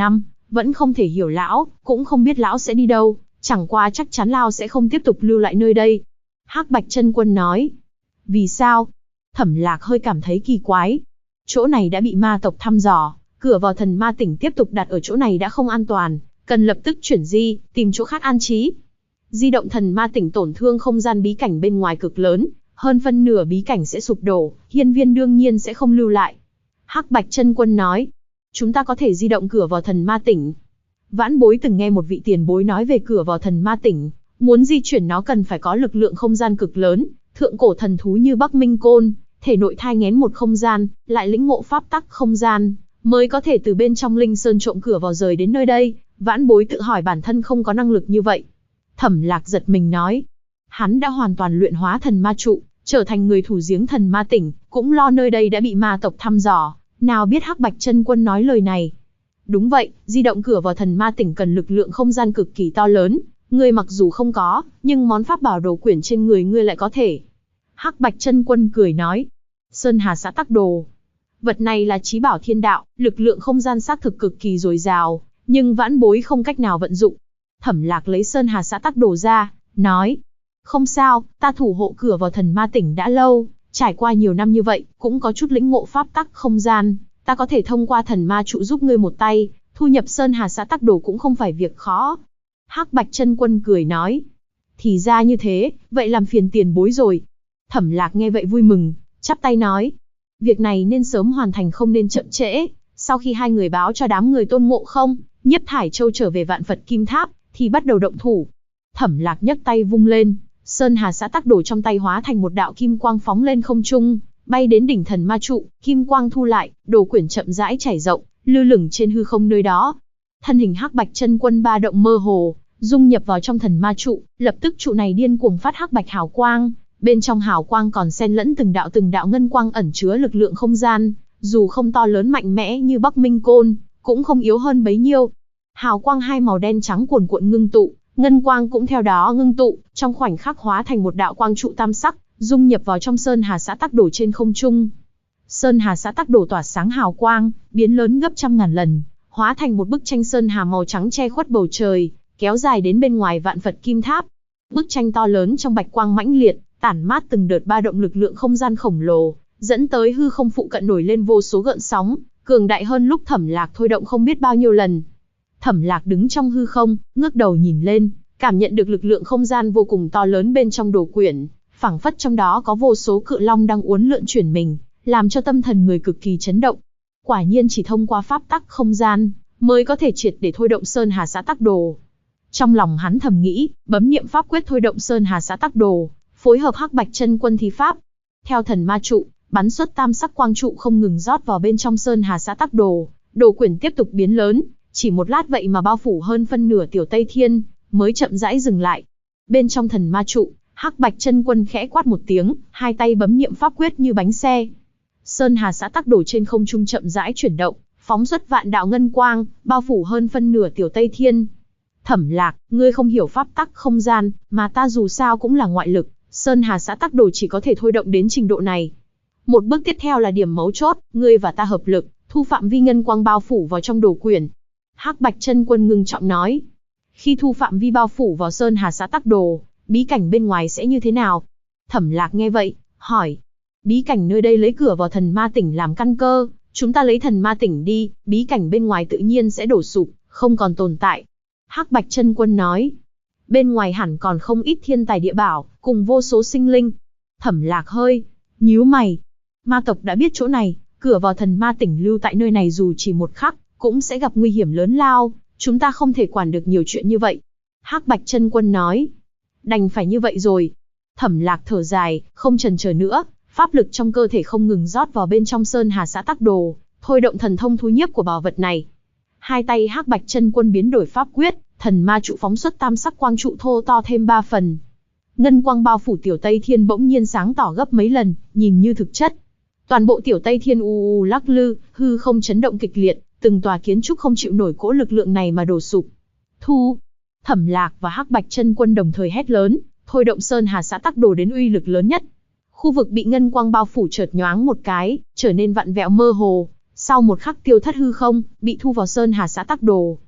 Vẫn không thể hiểu lão, cũng không biết lão sẽ đi đâu, chẳng qua chắc chắn lão sẽ không tiếp tục lưu lại nơi đây. Hắc Bạch Chân Quân nói. Vì sao? Thẩm Lạc hơi cảm thấy kỳ quái. Chỗ này đã bị ma tộc thăm dò, cửa vào thần ma tỉnh tiếp tục đặt ở chỗ này đã không an toàn, cần lập tức chuyển di, tìm chỗ khác an trí. Di động thần ma tỉnh tổn thương không gian bí cảnh bên ngoài cực lớn, hơn phân nửa bí cảnh sẽ sụp đổ, hiên viên đương nhiên sẽ không lưu lại. Hắc Bạch Chân Quân nói, chúng ta có thể di động cửa vào thần ma tỉnh. Vãn Bối từng nghe một vị tiền bối nói về cửa vào thần ma tỉnh, muốn di chuyển nó cần phải có lực lượng không gian cực lớn, thượng cổ thần thú như Bắc Minh Côn, thể nội thai nghén một không gian, lại lĩnh ngộ pháp tắc không gian, mới có thể từ bên trong Linh Sơn trộm cửa vào rời đến nơi đây. Vãn Bối tự hỏi bản thân không có năng lực như vậy. Thẩm Lạc giật mình nói, hắn đã hoàn toàn luyện hóa thần ma trụ, trở thành người thủ giếng thần ma tỉnh, cũng lo nơi đây đã bị ma tộc thăm dò, nào biết Hắc Bạch Chân Quân nói lời này. Đúng vậy, di động cửa vào thần ma tỉnh cần lực lượng không gian cực kỳ to lớn, ngươi mặc dù không có, nhưng món pháp bảo đồ quyển trên người ngươi lại có thể. Hắc Bạch Chân Quân cười nói, Sơn Hà Xã Tắc Đồ. Vật này là chí bảo thiên đạo, lực lượng không gian xác thực cực kỳ dồi dào, nhưng Vãn Bối không cách nào vận dụng. Thẩm Lạc lấy Sơn Hà Xã Tắc Đồ ra, nói, không sao, ta thủ hộ cửa vào thần ma tỉnh đã lâu, trải qua nhiều năm như vậy, cũng có chút lĩnh ngộ pháp tắc không gian, ta có thể thông qua thần ma trụ giúp ngươi một tay, thu nhập Sơn Hà Xã Tắc Đồ cũng không phải việc khó. Hắc Bạch Chân Quân cười nói, thì ra như thế, vậy làm phiền tiền bối rồi. Thẩm Lạc nghe vậy vui mừng, chắp tay nói, việc này nên sớm hoàn thành không nên chậm trễ. Sau khi hai người báo cho đám người Tôn Ngộ Không, Nhiếp Thải Châu trở về Vạn Phật Kim Tháp, thì bắt đầu động thủ. Thẩm Lạc nhấc tay vung lên, Sơn Hà Xã Tắc Đồ trong tay hóa thành một đạo kim quang phóng lên không trung, bay đến đỉnh thần ma trụ, kim quang thu lại, đồ quyển chậm rãi trải rộng, lơ lửng trên hư không nơi đó. Thân hình Hắc Bạch Chân Quân ba động mơ hồ, dung nhập vào trong thần ma trụ, lập tức trụ này điên cuồng phát hắc bạch hào quang, bên trong hào quang còn xen lẫn từng đạo ngân quang ẩn chứa lực lượng không gian, dù không to lớn mạnh mẽ như Bắc Minh Côn, cũng không yếu hơn bấy nhiêu. Hào quang hai màu đen trắng cuồn cuộn ngưng tụ, ngân quang cũng theo đó ngưng tụ, trong khoảnh khắc hóa thành một đạo quang trụ tam sắc, dung nhập vào trong Sơn Hà Xã Tắc Đồ trên không trung. Sơn Hà Xã Tắc Đồ tỏa sáng hào quang, biến lớn gấp trăm ngàn lần, hóa thành một bức tranh sơn hà màu trắng che khuất bầu trời, kéo dài đến bên ngoài Vạn Phật Kim Tháp. Bức tranh to lớn trong bạch quang mãnh liệt, tản mát từng đợt ba động lực lượng không gian khổng lồ, dẫn tới hư không phụ cận nổi lên vô số gợn sóng, cường đại hơn lúc Thẩm Lạc thôi động không biết bao nhiêu lần. Thẩm Lạc đứng trong hư không, ngước đầu nhìn lên, cảm nhận được lực lượng không gian vô cùng to lớn bên trong đồ quyển, phảng phất trong đó có vô số cự long đang uốn lượn chuyển mình, làm cho tâm thần người cực kỳ chấn động. Quả nhiên chỉ thông qua pháp tắc không gian, mới có thể triệt để thôi động Sơn Hà Xã Tắc Đồ. Trong lòng hắn thầm nghĩ, bấm niệm pháp quyết thôi động Sơn Hà Xã Tắc Đồ, phối hợp Hắc Bạch Chân Quân thi pháp. Theo thần ma trụ, bắn xuất tam sắc quang trụ không ngừng rót vào bên trong Sơn Hà Xã Tắc Đồ, đồ quyển tiếp tục biến lớn, chỉ một lát vậy mà bao phủ hơn phân nửa Tiểu Tây Thiên, mới chậm rãi dừng lại. Bên trong thần ma trụ, Hắc Bạch Chân Quân khẽ quát một tiếng, hai tay bấm niệm pháp quyết như bánh xe. Sơn Hà Xã Tắc Đồ trên không trung chậm rãi chuyển động, phóng xuất vạn đạo ngân quang, bao phủ hơn phân nửa Tiểu Tây Thiên. Thẩm Lạc, ngươi không hiểu pháp tắc không gian, mà ta dù sao cũng là ngoại lực, Sơn Hà Xã Tắc Đồ chỉ có thể thôi động đến trình độ này. Một bước tiếp theo là điểm mấu chốt, ngươi và ta hợp lực, thu phạm vi ngân quang bao phủ vào trong đồ quyển. Hắc Bạch Chân Quân ngưng trọng nói, khi thu phạm vi bao phủ vào Sơn Hà Xã Tắc Đồ, bí cảnh bên ngoài sẽ như thế nào? Thẩm Lạc nghe vậy, hỏi, bí cảnh nơi đây lấy cửa vào thần ma tỉnh làm căn cơ, chúng ta lấy thần ma tỉnh đi, bí cảnh bên ngoài tự nhiên sẽ đổ sụp, không còn tồn tại. Hắc Bạch Chân Quân nói, bên ngoài hẳn còn không ít thiên tài địa bảo, cùng vô số sinh linh. Thẩm Lạc hơi nhíu mày, ma tộc đã biết chỗ này, cửa vào thần ma tỉnh lưu tại nơi này dù chỉ một khắc, cũng sẽ gặp nguy hiểm lớn lao, chúng ta không thể quản được nhiều chuyện như vậy. Hắc Bạch Chân Quân nói, đành phải như vậy rồi. Thẩm Lạc thở dài, không chần chờ nữa, pháp lực trong cơ thể không ngừng rót vào bên trong Sơn Hà Xã Tắc Đồ, thôi động thần thông thu nhiếp của bảo vật này. Hai tay Hắc Bạch Chân Quân biến đổi pháp quyết, thần ma trụ phóng xuất tam sắc quang trụ thô to thêm 3 phần. Ngân quang bao phủ Tiểu Tây Thiên bỗng nhiên sáng tỏ gấp mấy lần, nhìn như thực chất. Toàn bộ Tiểu Tây Thiên u lắc lư, hư không chấn động kịch liệt, từng tòa kiến trúc không chịu nổi cỗ lực lượng này mà đổ sụp. Thu! Thẩm Lạc và Hắc Bạch Chân Quân đồng thời hét lớn, thôi động Sơn Hà Xã Tắc Đồ đến uy lực lớn nhất. Khu vực bị ngân quang bao phủ chợt nhoáng một cái, trở nên vặn vẹo mơ hồ, sau một khắc tiêu thất hư không, bị thu vào Sơn Hà Xã Tắc Đồ.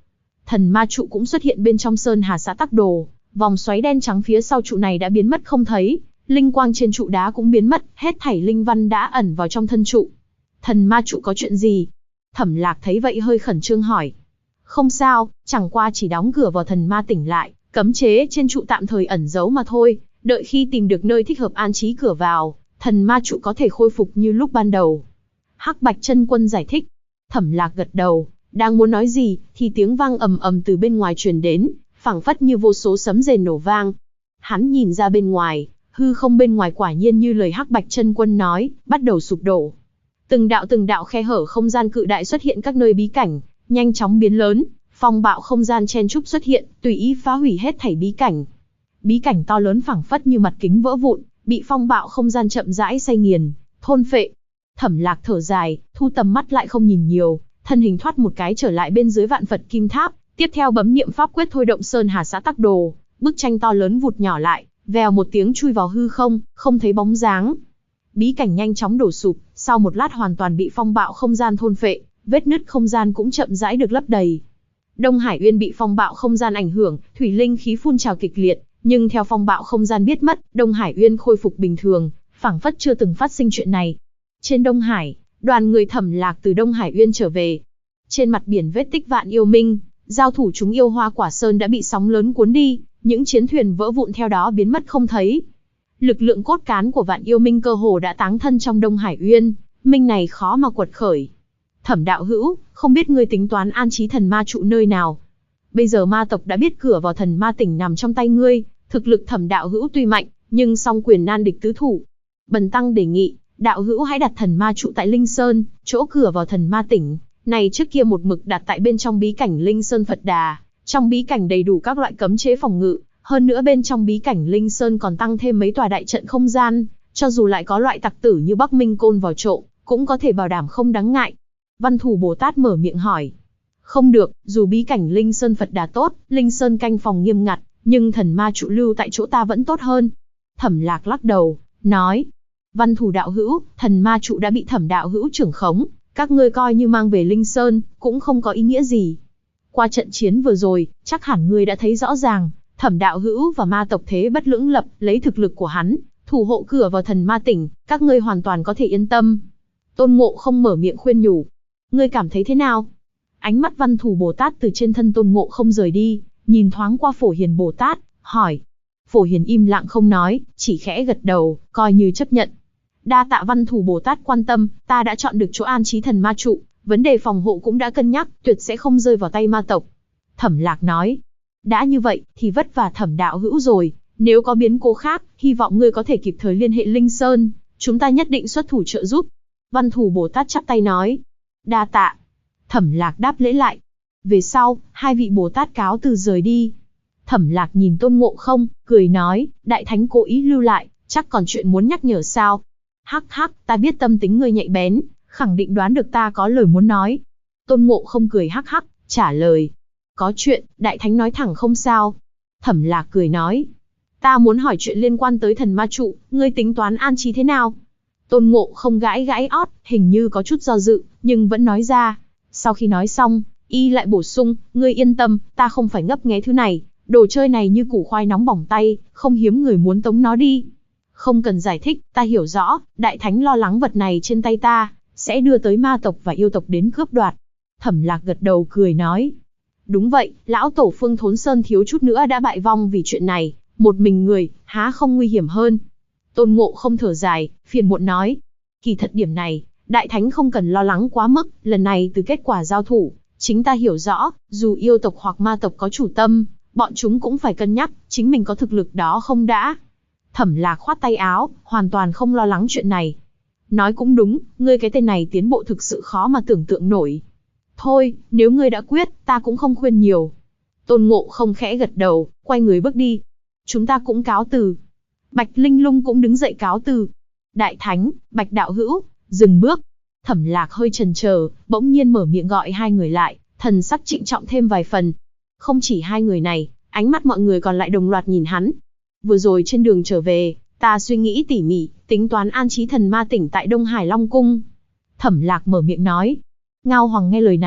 Thần ma trụ cũng xuất hiện bên trong Sơn Hà Xã Tắc Đồ, vòng xoáy đen trắng phía sau trụ này đã biến mất không thấy, linh quang trên trụ đá cũng biến mất, hết thảy linh văn đã ẩn vào trong thân trụ. Thần ma trụ có chuyện gì? Thẩm Lạc thấy vậy hơi khẩn trương hỏi. Không sao, chẳng qua chỉ đóng cửa vào thần ma tỉnh lại, cấm chế trên trụ tạm thời ẩn giấu mà thôi, đợi khi tìm được nơi thích hợp an trí cửa vào, thần ma trụ có thể khôi phục như lúc ban đầu. Hắc Bạch Chân Quân giải thích. Thẩm Lạc gật đầu, đang muốn nói gì, thì tiếng vang ầm ầm từ bên ngoài truyền đến, phảng phất như vô số sấm rền nổ vang. Hắn nhìn ra bên ngoài, hư không bên ngoài quả nhiên như lời Hắc Bạch Chân Quân nói, bắt đầu sụp đổ. Từng đạo khe hở không gian cự đại xuất hiện các nơi bí cảnh, nhanh chóng biến lớn, phong bạo không gian chen trúc xuất hiện, tùy ý phá hủy hết thảy bí cảnh. Bí cảnh to lớn phảng phất như mặt kính vỡ vụn, bị phong bạo không gian chậm rãi xay nghiền, thôn phệ. Thẩm Lạc thở dài, thu tầm mắt lại không nhìn nhiều, thân hình thoát một cái trở lại bên dưới Vạn Phật Kim Tháp, tiếp theo bấm niệm pháp quyết thôi động Sơn Hà Xã Tắc Đồ, bức tranh to lớn vụt nhỏ lại, vèo một tiếng chui vào hư không, không thấy bóng dáng. Bí cảnh nhanh chóng đổ sụp, sau một lát hoàn toàn bị phong bạo không gian thôn phệ, vết nứt không gian cũng chậm rãi được lấp đầy. Đông Hải Uyên bị phong bạo không gian ảnh hưởng, thủy linh khí phun trào kịch liệt, nhưng theo phong bạo không gian biết mất, Đông Hải Uyên khôi phục bình thường, phảng phất chưa từng phát sinh chuyện này. Trên Đông Hải, đoàn người Thẩm Lạc từ Đông Hải Uyên trở về. Trên mặt biển vết tích Vạn Yêu Minh, giao thủ chúng yêu Hoa Quả Sơn đã bị sóng lớn cuốn đi, những chiến thuyền vỡ vụn theo đó biến mất không thấy. Lực lượng cốt cán của Vạn Yêu Minh cơ hồ đã táng thân trong Đông Hải Uyên, minh này khó mà quật khởi. Thẩm đạo hữu, không biết ngươi tính toán an trí thần ma trụ nơi nào? Bây giờ ma tộc đã biết cửa vào thần ma tỉnh nằm trong tay ngươi, thực lực Thẩm đạo hữu tuy mạnh, nhưng song quyền nan địch tứ thủ. Bần tăng đề nghị, đạo hữu hãy đặt thần ma trụ tại Linh Sơn, chỗ cửa vào thần ma tỉnh này trước kia một mực đặt tại bên trong bí cảnh Linh Sơn Phật Đà. Trong bí cảnh đầy đủ các loại cấm chế phòng ngự, hơn nữa bên trong bí cảnh Linh Sơn còn tăng thêm mấy tòa đại trận không gian, cho dù lại có loại tặc tử như Bắc Minh Côn vào trộm, cũng có thể bảo đảm không đáng ngại. Văn Thủ Bồ Tát mở miệng hỏi. Không được, dù bí cảnh Linh Sơn Phật Đà tốt, Linh Sơn canh phòng nghiêm ngặt, nhưng thần ma trụ lưu tại chỗ ta vẫn tốt hơn. Thẩm Lạc lắc đầu, nói. Văn Thủ đạo hữu, thần ma trụ đã bị Thẩm đạo hữu trưởng khống, các ngươi coi như mang về Linh Sơn, cũng không có ý nghĩa gì. Qua trận chiến vừa rồi, chắc hẳn ngươi đã thấy rõ ràng, Thẩm đạo hữu và ma tộc thế bất lưỡng lập, lấy thực lực của hắn, thủ hộ cửa vào thần ma tỉnh, các ngươi hoàn toàn có thể yên tâm. Tôn Ngộ Không mở miệng khuyên nhủ. Ngươi cảm thấy thế nào? Ánh mắt Văn Thủ Bồ Tát từ trên thân Tôn Ngộ Không rời đi, nhìn thoáng qua Phổ Hiền Bồ Tát, hỏi. Phổ Hiền im lặng không nói, chỉ khẽ gật đầu, coi như chấp nhận. Đa tạ Văn Thủ Bồ Tát quan tâm, ta đã chọn được chỗ an trí thần ma trụ, vấn đề phòng hộ cũng đã cân nhắc, tuyệt sẽ không rơi vào tay ma tộc. Thẩm Lạc nói. Đã như vậy, thì vất vả Thẩm đạo hữu rồi, nếu có biến cố khác, hy vọng ngươi có thể kịp thời liên hệ Linh Sơn, chúng ta nhất định xuất thủ trợ giúp. Văn Thủ Bồ Tát chắp tay nói. Đa tạ. Thẩm Lạc đáp lễ lại. Về sau, hai vị Bồ Tát cáo từ rời đi. Thẩm Lạc nhìn Tôn Ngộ Không, cười nói, Đại Thánh cố ý lưu lại, chắc còn chuyện muốn nhắc nhở sao? Hắc hắc, ta biết tâm tính ngươi nhạy bén, khẳng định đoán được ta có lời muốn nói. Tôn Ngộ Không cười hắc hắc, trả lời. Có chuyện, Đại Thánh nói thẳng không sao. Thẩm Lạc cười nói. Ta muốn hỏi chuyện liên quan tới thần ma trụ, ngươi tính toán an trí thế nào? Tôn Ngộ Không gãi gãi ót, hình như có chút do dự, nhưng vẫn nói ra. Sau khi nói xong, y lại bổ sung, ngươi yên tâm, ta không phải ngấp nghé thứ này, đồ chơi này như củ khoai nóng bỏng tay, không hiếm người muốn tống nó đi. Không cần giải thích, ta hiểu rõ, Đại Thánh lo lắng vật này trên tay ta, sẽ đưa tới ma tộc và yêu tộc đến cướp đoạt. Thẩm Lạc gật đầu cười nói. Đúng vậy, lão tổ Phương Thốn Sơn thiếu chút nữa đã bại vong vì chuyện này, một mình người, há không nguy hiểm hơn. Tôn Ngộ Không thở dài, phiền muộn nói. Kỳ thật điểm này, Đại Thánh không cần lo lắng quá mức, lần này từ kết quả giao thủ, chính ta hiểu rõ, dù yêu tộc hoặc ma tộc có chủ tâm, bọn chúng cũng phải cân nhắc, chính mình có thực lực đó không đã. Thẩm Lạc khoát tay áo, hoàn toàn không lo lắng chuyện này. Nói cũng đúng, ngươi cái tên này tiến bộ thực sự khó mà tưởng tượng nổi. Thôi, nếu ngươi đã quyết, ta cũng không khuyên nhiều. Tôn Ngộ Không khẽ gật đầu, quay người bước đi. Chúng ta cũng cáo từ. Bạch Linh Lung cũng đứng dậy cáo từ. Đại Thánh, Bạch Đạo Hữu, dừng bước. Thẩm Lạc hơi chần chờ, bỗng nhiên mở miệng gọi hai người lại, thần sắc trịnh trọng thêm vài phần. Không chỉ hai người này, ánh mắt mọi người còn lại đồng loạt nhìn hắn. Vừa rồi trên đường trở về, ta suy nghĩ tỉ mỉ, tính toán an trí thần ma tỉnh tại Đông Hải Long Cung. Thẩm Lạc mở miệng nói. Ngao Hoàng nghe lời này,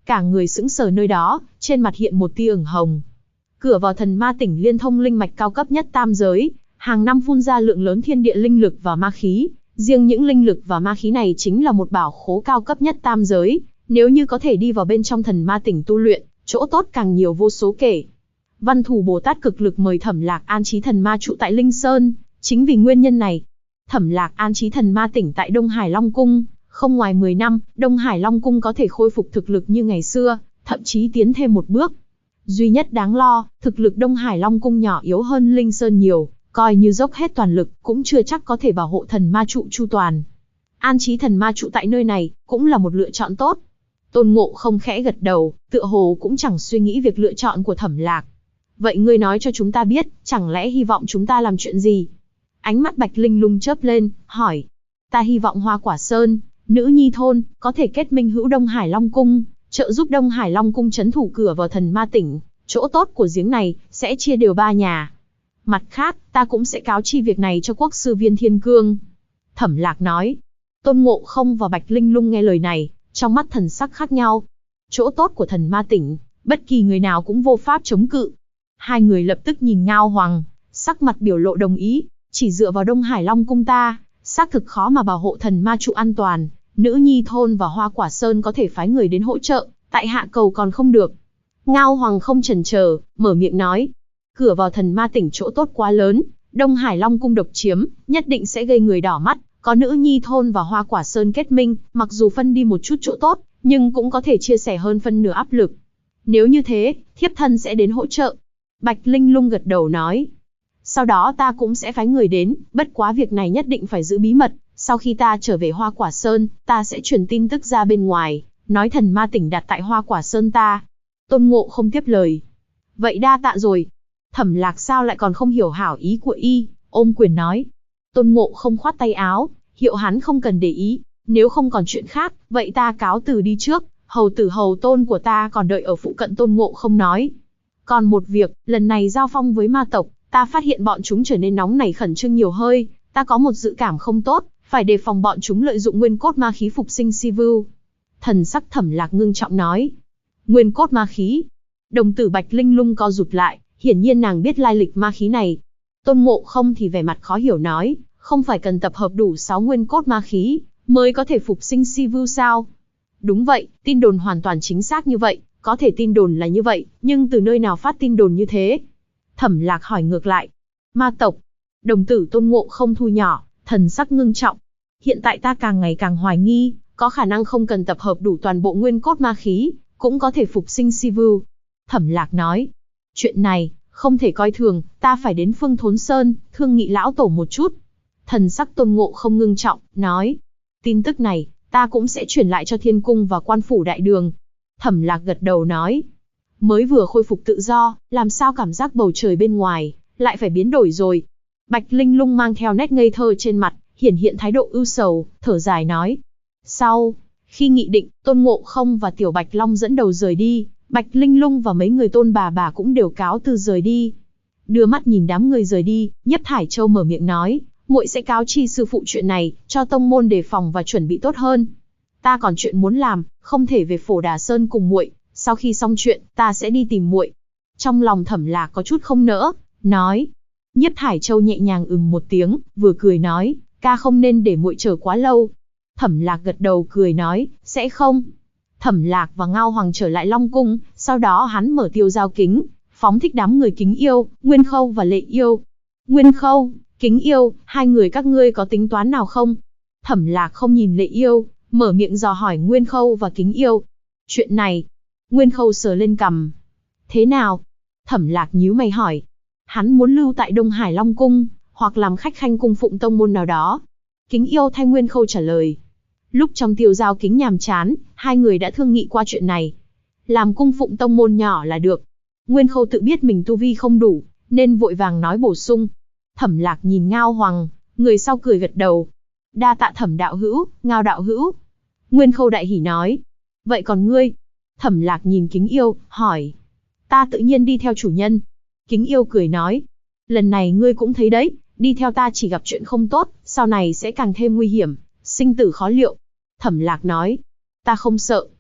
cả người sững sờ nơi đó, trên mặt hiện một tia ửng hồng. Cửa vào thần ma tỉnh liên thông linh mạch cao cấp nhất tam giới, hàng năm phun ra lượng lớn thiên địa linh lực và ma khí. Riêng những linh lực và ma khí này chính là một bảo khố cao cấp nhất tam giới, nếu như có thể đi vào bên trong thần ma tỉnh tu luyện, chỗ tốt càng nhiều vô số kể. Văn Thù Bồ Tát cực lực mời Thẩm Lạc an trí thần ma trụ tại Linh Sơn, chính vì nguyên nhân này, Thẩm Lạc an trí thần ma tỉnh tại Đông Hải Long Cung, không ngoài 10 năm, Đông Hải Long Cung có thể khôi phục thực lực như ngày xưa, thậm chí tiến thêm một bước. Duy nhất đáng lo, thực lực Đông Hải Long Cung nhỏ yếu hơn Linh Sơn nhiều, coi như dốc hết toàn lực, cũng chưa chắc có thể bảo hộ thần ma trụ chu toàn. An trí thần ma trụ tại nơi này, cũng là một lựa chọn tốt. Tôn Ngộ Không khẽ gật đầu, tựa hồ cũng chẳng suy nghĩ việc lựa chọn của Thẩm Lạc. Vậy ngươi nói cho chúng ta biết, chẳng lẽ hy vọng chúng ta làm chuyện gì? Ánh mắt Bạch Linh Lung chớp lên, hỏi. Ta hy vọng Hoa Quả Sơn, Nữ Nhi Thôn, có thể kết minh hữu Đông Hải Long Cung, trợ giúp Đông Hải Long Cung trấn thủ cửa vào thần ma tỉnh. Chỗ tốt của giếng này, sẽ chia đều 3 nhà. Mặt khác, ta cũng sẽ cáo chi việc này cho quốc sư Viên Thiên Cương. Thẩm Lạc nói. Tôn Ngộ Không và Bạch Linh Lung nghe lời này, trong mắt thần sắc khác nhau. Chỗ tốt của thần ma tỉnh, bất kỳ người nào cũng vô pháp chống cự. Hai người lập tức nhìn Ngao Hoàng, sắc mặt biểu lộ đồng ý. Chỉ dựa vào Đông Hải Long Cung ta, xác thực khó mà bảo hộ thần ma trụ an toàn. Nữ Nhi Thôn và Hoa Quả Sơn có thể phái người đến hỗ trợ, tại hạ cầu còn không được. Ngao Hoàng không chần chờ, mở miệng nói. Cửa vào thần ma tỉnh chỗ tốt quá lớn, Đông Hải Long Cung độc chiếm, nhất định sẽ gây người đỏ mắt. Có Nữ Nhi Thôn và Hoa Quả Sơn kết minh, mặc dù phân đi một chút chỗ tốt, nhưng cũng có thể chia sẻ hơn phân nửa áp lực. Nếu như thế, thiếp thân sẽ đến hỗ trợ. Bạch Linh Lung gật đầu nói. Sau đó ta cũng sẽ phái người đến, bất quá việc này nhất định phải giữ bí mật. Sau khi ta trở về Hoa Quả Sơn, ta sẽ truyền tin tức ra bên ngoài, nói thần ma tỉnh đặt tại Hoa Quả Sơn ta. Tôn Ngộ Không tiếp lời. Vậy đa tạ rồi. Thẩm Lạc sao lại còn không hiểu hảo ý của y, ôm quyền nói. Tôn Ngộ Không khoát tay áo, hiệu hắn không cần để ý. Nếu không còn chuyện khác, vậy ta cáo từ đi trước. Hầu tử hầu tôn của ta còn đợi ở phụ cận. Tôn Ngộ Không nói. Còn một việc, lần này giao phong với ma tộc, ta phát hiện bọn chúng trở nên nóng nảy khẩn trương nhiều hơi. Ta có một dự cảm không tốt, phải đề phòng bọn chúng lợi dụng nguyên cốt ma khí phục sinh si vưu. Thần sắc Thẩm Lạc ngưng trọng nói. Nguyên cốt ma khí. Đồng tử Bạch Linh Lung co rụt lại, hiển nhiên nàng biết lai lịch ma khí này. Tôn Ngộ Không thì vẻ mặt khó hiểu nói, không phải cần tập hợp đủ 6 nguyên cốt ma khí, mới có thể phục sinh si vưu sao? Đúng vậy, tin đồn hoàn toàn chính xác như vậy, có thể tin đồn là như vậy, nhưng từ nơi nào phát tin đồn như thế? Thẩm Lạc hỏi ngược lại. Ma tộc. Đồng tử Tôn Ngộ Không thu nhỏ, thần sắc ngưng trọng. Hiện tại ta càng ngày càng hoài nghi, có khả năng không cần tập hợp đủ toàn bộ nguyên cốt ma khí, cũng có thể phục sinh si vưu. Thẩm Lạc nói. Chuyện này, không thể coi thường, ta phải đến Phương Thốn Sơn, thương nghị lão tổ một chút. Thần sắc Tôn Ngộ Không ngưng trọng, nói. Tin tức này, ta cũng sẽ truyền lại cho Thiên Cung và Quan Phủ Đại Đường. Thẩm Lạc gật đầu nói. Mới vừa khôi phục tự do, làm sao cảm giác bầu trời bên ngoài, lại phải biến đổi rồi. Bạch Linh Lung mang theo nét ngây thơ trên mặt, hiển hiện thái độ ưu sầu, thở dài nói. Sau, khi nghị định, Tôn Ngộ Không và Tiểu Bạch Long dẫn đầu rời đi, Bạch Linh Lung và mấy người Tôn bà cũng đều cáo từ rời đi. Đưa mắt nhìn đám người rời đi, Nhiếp Thải Châu mở miệng nói, muội sẽ cáo chi sư phụ chuyện này, cho tông môn đề phòng và chuẩn bị tốt hơn. Ta còn chuyện muốn làm, không thể về Phổ Đà Sơn cùng muội, sau khi xong chuyện, ta sẽ đi tìm muội. Trong lòng Thẩm Lạc có chút không nỡ, nói. Nhiếp Thải Châu nhẹ nhàng một tiếng, vừa cười nói, ca không nên để muội chờ quá lâu. Thẩm Lạc gật đầu cười nói, sẽ không. Thẩm Lạc và Ngao Hoàng trở lại Long Cung, sau đó hắn mở tiêu giao kính, phóng thích đám người Kính Yêu, Nguyên Khâu và Lệ Yêu. Nguyên Khâu, Kính Yêu, hai người các ngươi có tính toán nào không? Thẩm Lạc không nhìn Lệ Yêu, mở miệng dò hỏi Nguyên Khâu và Kính Yêu. Chuyện này, Nguyên Khâu sờ lên cằm. Thế nào? Thẩm Lạc nhíu mày hỏi. Hắn muốn lưu tại Đông Hải Long Cung, hoặc làm khách khanh cung phụng tông môn nào đó. Kính Yêu thay Nguyên Khâu trả lời. Lúc trong tiêu giao kính nhàm chán, hai người đã thương nghị qua chuyện này. Làm cung phụng tông môn nhỏ là được. Nguyên Khâu tự biết mình tu vi không đủ, nên vội vàng nói bổ sung. Thẩm Lạc nhìn Ngao Hoàng, người sau cười gật đầu. Đa tạ Thẩm đạo hữu, Ngao đạo hữu. Nguyên Khâu đại hỉ nói. Vậy còn ngươi? Thẩm Lạc nhìn Kính Yêu, hỏi. Ta tự nhiên đi theo chủ nhân. Kính Yêu cười nói. Lần này ngươi cũng thấy đấy, đi theo ta chỉ gặp chuyện không tốt, sau này sẽ càng thêm nguy hiểm, sinh tử khó liệu. Thẩm Lạc nói. Ta không sợ.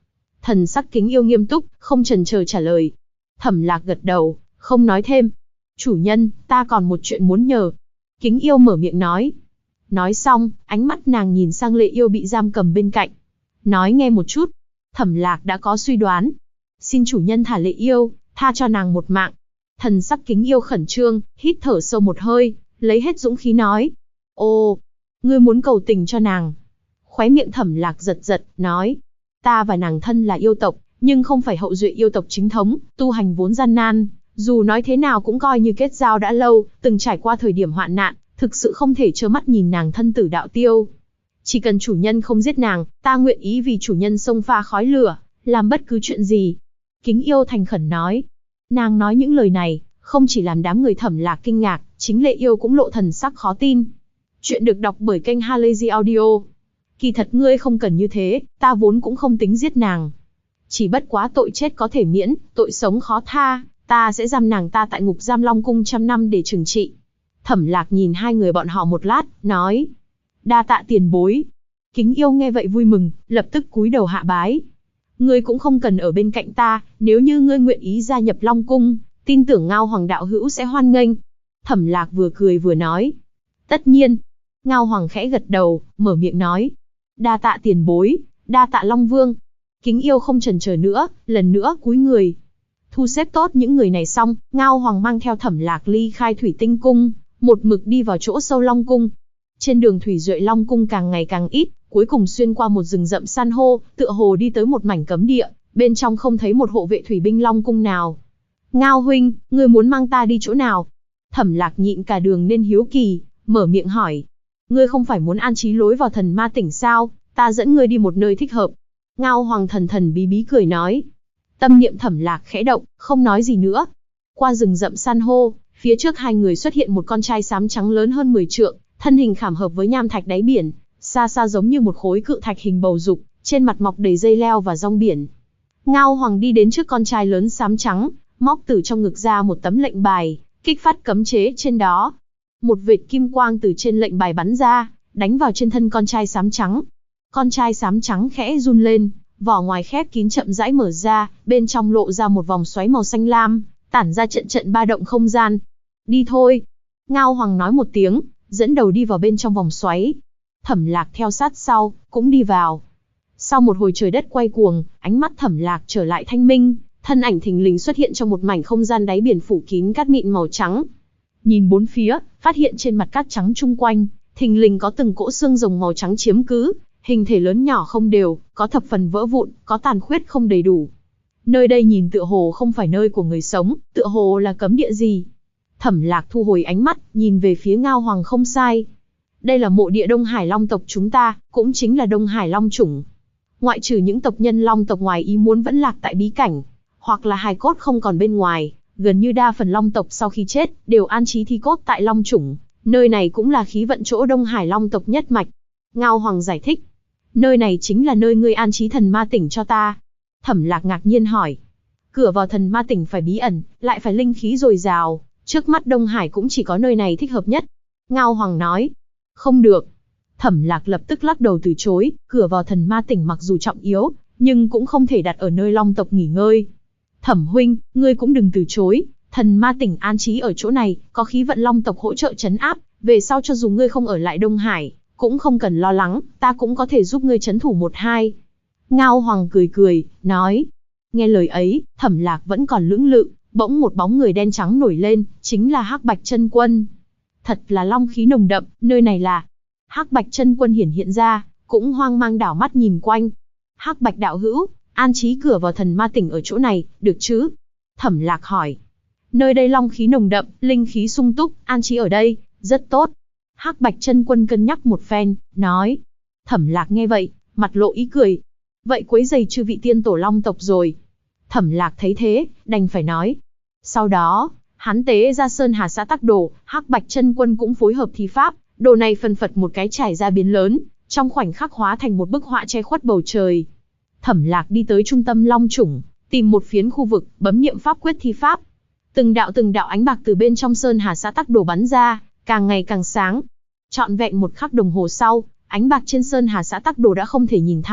Thần sắc Kính Yêu nghiêm túc, không chần chờ trả lời. Thẩm Lạc gật đầu, không nói thêm. Chủ nhân, ta còn một chuyện muốn nhờ. Kính Yêu mở miệng nói. Nói xong, ánh mắt nàng nhìn sang Lệ Yêu bị giam cầm bên cạnh. Nói nghe một chút. Thẩm Lạc đã có suy đoán. Xin chủ nhân thả Lệ Yêu, tha cho nàng một mạng. Thần sắc Kính Yêu khẩn trương, hít thở sâu một hơi, lấy hết dũng khí nói. Ồ, ngươi muốn cầu tình cho nàng. Khóe miệng Thẩm Lạc giật giật, nói. Ta và nàng thân là yêu tộc, nhưng không phải hậu duệ yêu tộc chính thống, tu hành vốn gian nan. Dù nói thế nào cũng coi như kết giao đã lâu, từng trải qua thời điểm hoạn nạn, thực sự không thể trơ mắt nhìn nàng thân tử đạo tiêu. Chỉ cần chủ nhân không giết nàng, ta nguyện ý vì chủ nhân xông pha khói lửa, làm bất cứ chuyện gì. Kính Yêu thành khẩn nói. Nàng nói những lời này, không chỉ làm đám người Thẩm Lạc kinh ngạc, chính Lệ Yêu cũng lộ thần sắc khó tin. Chuyện được đọc bởi kênh Halazy Audio. Kỳ thật ngươi không cần như thế, ta vốn cũng không tính giết nàng. Chỉ bất quá tội chết có thể miễn, tội sống khó tha, ta sẽ giam nàng ta tại ngục giam Long Cung 100 năm để trừng trị. Thẩm Lạc nhìn hai người bọn họ một lát, nói. Đa tạ tiền bối. Kính Yêu nghe vậy vui mừng, lập tức cúi đầu hạ bái. Ngươi cũng không cần ở bên cạnh ta, nếu như ngươi nguyện ý gia nhập Long Cung, tin tưởng Ngao Hoàng đạo hữu sẽ hoan nghênh. Thẩm Lạc vừa cười vừa nói. Tất nhiên. Ngao Hoàng khẽ gật đầu, mở miệng nói. Đa tạ tiền bối, đa tạ Long Vương. Kính Yêu không chần chờ nữa, lần nữa cúi người. Thu xếp tốt những người này xong, Ngao Hoàng mang theo Thẩm Lạc ly khai Thủy Tinh Cung, một mực đi vào chỗ sâu Long Cung. Trên đường thủy duệ Long Cung càng ngày càng ít, cuối cùng xuyên qua một rừng rậm san hô, tựa hồ đi tới một mảnh cấm địa, bên trong không thấy một hộ vệ thủy binh Long Cung nào. Ngao huynh, ngươi muốn mang ta đi chỗ nào? Thẩm Lạc nhịn cả đường nên hiếu kỳ, mở miệng hỏi. Ngươi không phải muốn an trí lối vào thần ma tỉnh sao, ta dẫn ngươi đi một nơi thích hợp. Ngao Hoàng thần thần bí bí cười nói. Tâm niệm Thẩm Lạc khẽ động, không nói gì nữa. Qua rừng rậm san hô, phía trước hai người xuất hiện một con trai xám trắng lớn hơn 10 trượng, thân hình khảm hợp với nham thạch đáy biển, xa xa giống như một khối cự thạch hình bầu dục, trên mặt mọc đầy dây leo và rong biển. Ngao Hoàng đi đến trước con trai lớn xám trắng, móc từ trong ngực ra một tấm lệnh bài, kích phát cấm chế trên đó. Một vệt kim quang từ trên lệnh bài bắn ra, đánh vào trên thân con trai xám trắng. Con trai xám trắng khẽ run lên, vỏ ngoài khép kín chậm rãi mở ra, bên trong lộ ra một vòng xoáy màu xanh lam, tản ra trận trận ba động không gian. Đi thôi. Ngao Hoàng nói một tiếng, dẫn đầu đi vào bên trong vòng xoáy. Thẩm Lạc theo sát sau, cũng đi vào. Sau một hồi trời đất quay cuồng, ánh mắt Thẩm Lạc trở lại thanh minh, thân ảnh thình lình xuất hiện trong một mảnh không gian đáy biển phủ kín cát mịn màu trắng. Nhìn bốn phía, phát hiện trên mặt cát trắng chung quanh, thình lình có từng cỗ xương rồng màu trắng chiếm cứ, hình thể lớn nhỏ không đều, có thập phần vỡ vụn, có tàn khuyết không đầy đủ. Nơi đây nhìn tựa hồ không phải nơi của người sống, tựa hồ là cấm địa gì. Thẩm Lạc thu hồi ánh mắt, nhìn về phía Ngao Hoàng không sai. Đây là mộ địa Đông Hải Long tộc chúng ta, cũng chính là Đông Hải Long chủng. Ngoại trừ những tộc nhân Long tộc ngoài ý muốn vẫn lạc tại bí cảnh, hoặc là hài cốt không còn bên ngoài, gần như đa phần Long tộc sau khi chết, đều an trí thi cốt tại Long chủng. Nơi này cũng là khí vận chỗ Đông Hải Long tộc nhất mạch. Ngao Hoàng giải thích. Nơi này chính là nơi ngươi an trí thần ma tỉnh cho ta. Thẩm Lạc ngạc nhiên hỏi. Cửa vào thần ma tỉnh phải bí ẩn, lại phải linh khí dồi dào, trước mắt Đông Hải cũng chỉ có nơi này thích hợp nhất. Ngao Hoàng nói. Không được. Thẩm Lạc lập tức lắc đầu từ chối, cửa vào thần ma tỉnh mặc dù trọng yếu, nhưng cũng không thể đặt ở nơi Long tộc nghỉ ngơi. Thẩm huynh, ngươi cũng đừng từ chối, thần ma tỉnh an trí ở chỗ này, có khí vận Long tộc hỗ trợ trấn áp, về sau cho dù ngươi không ở lại Đông Hải, cũng không cần lo lắng, ta cũng có thể giúp ngươi trấn thủ một hai. Ngao Hoàng cười cười, nói. Nghe lời ấy, Thẩm Lạc vẫn còn lưỡng lự, bỗng một bóng người đen trắng nổi lên, chính là Hắc Bạch Chân Quân. Thật là long khí nồng đậm, nơi này là... Hắc Bạch Chân Quân hiện ra, cũng hoang mang đảo mắt nhìn quanh. Hắc Bạch đạo hữu, an trí cửa vào thần ma tỉnh ở chỗ này, được chứ? Thẩm Lạc hỏi. Nơi đây long khí nồng đậm, linh khí sung túc, an trí ở đây, rất tốt. Hắc Bạch Chân Quân cân nhắc một phen, nói. Thẩm Lạc nghe vậy, mặt lộ ý cười. Vậy quấy rầy chư vị tiên tổ Long tộc rồi. Thẩm Lạc thấy thế, đành phải nói. Sau đó, hắn tế ra Sơn Hà Xã Tắc Đồ, Hắc Bạch Chân Quân cũng phối hợp thi pháp, đồ này phân phật một cái trải ra biến lớn, trong khoảnh khắc hóa thành một bức họa che khuất bầu trời. Thẩm Lạc đi tới trung tâm Long chủng, tìm một phiến khu vực, bấm niệm pháp quyết thi pháp. Từng đạo ánh bạc từ bên trong Sơn Hà Xã Tắc Đồ bắn ra, càng ngày càng sáng. Trọn vẹn một khắc đồng hồ sau, ánh bạc trên Sơn Hà Xã Tắc Đồ đã không thể nhìn thẳng,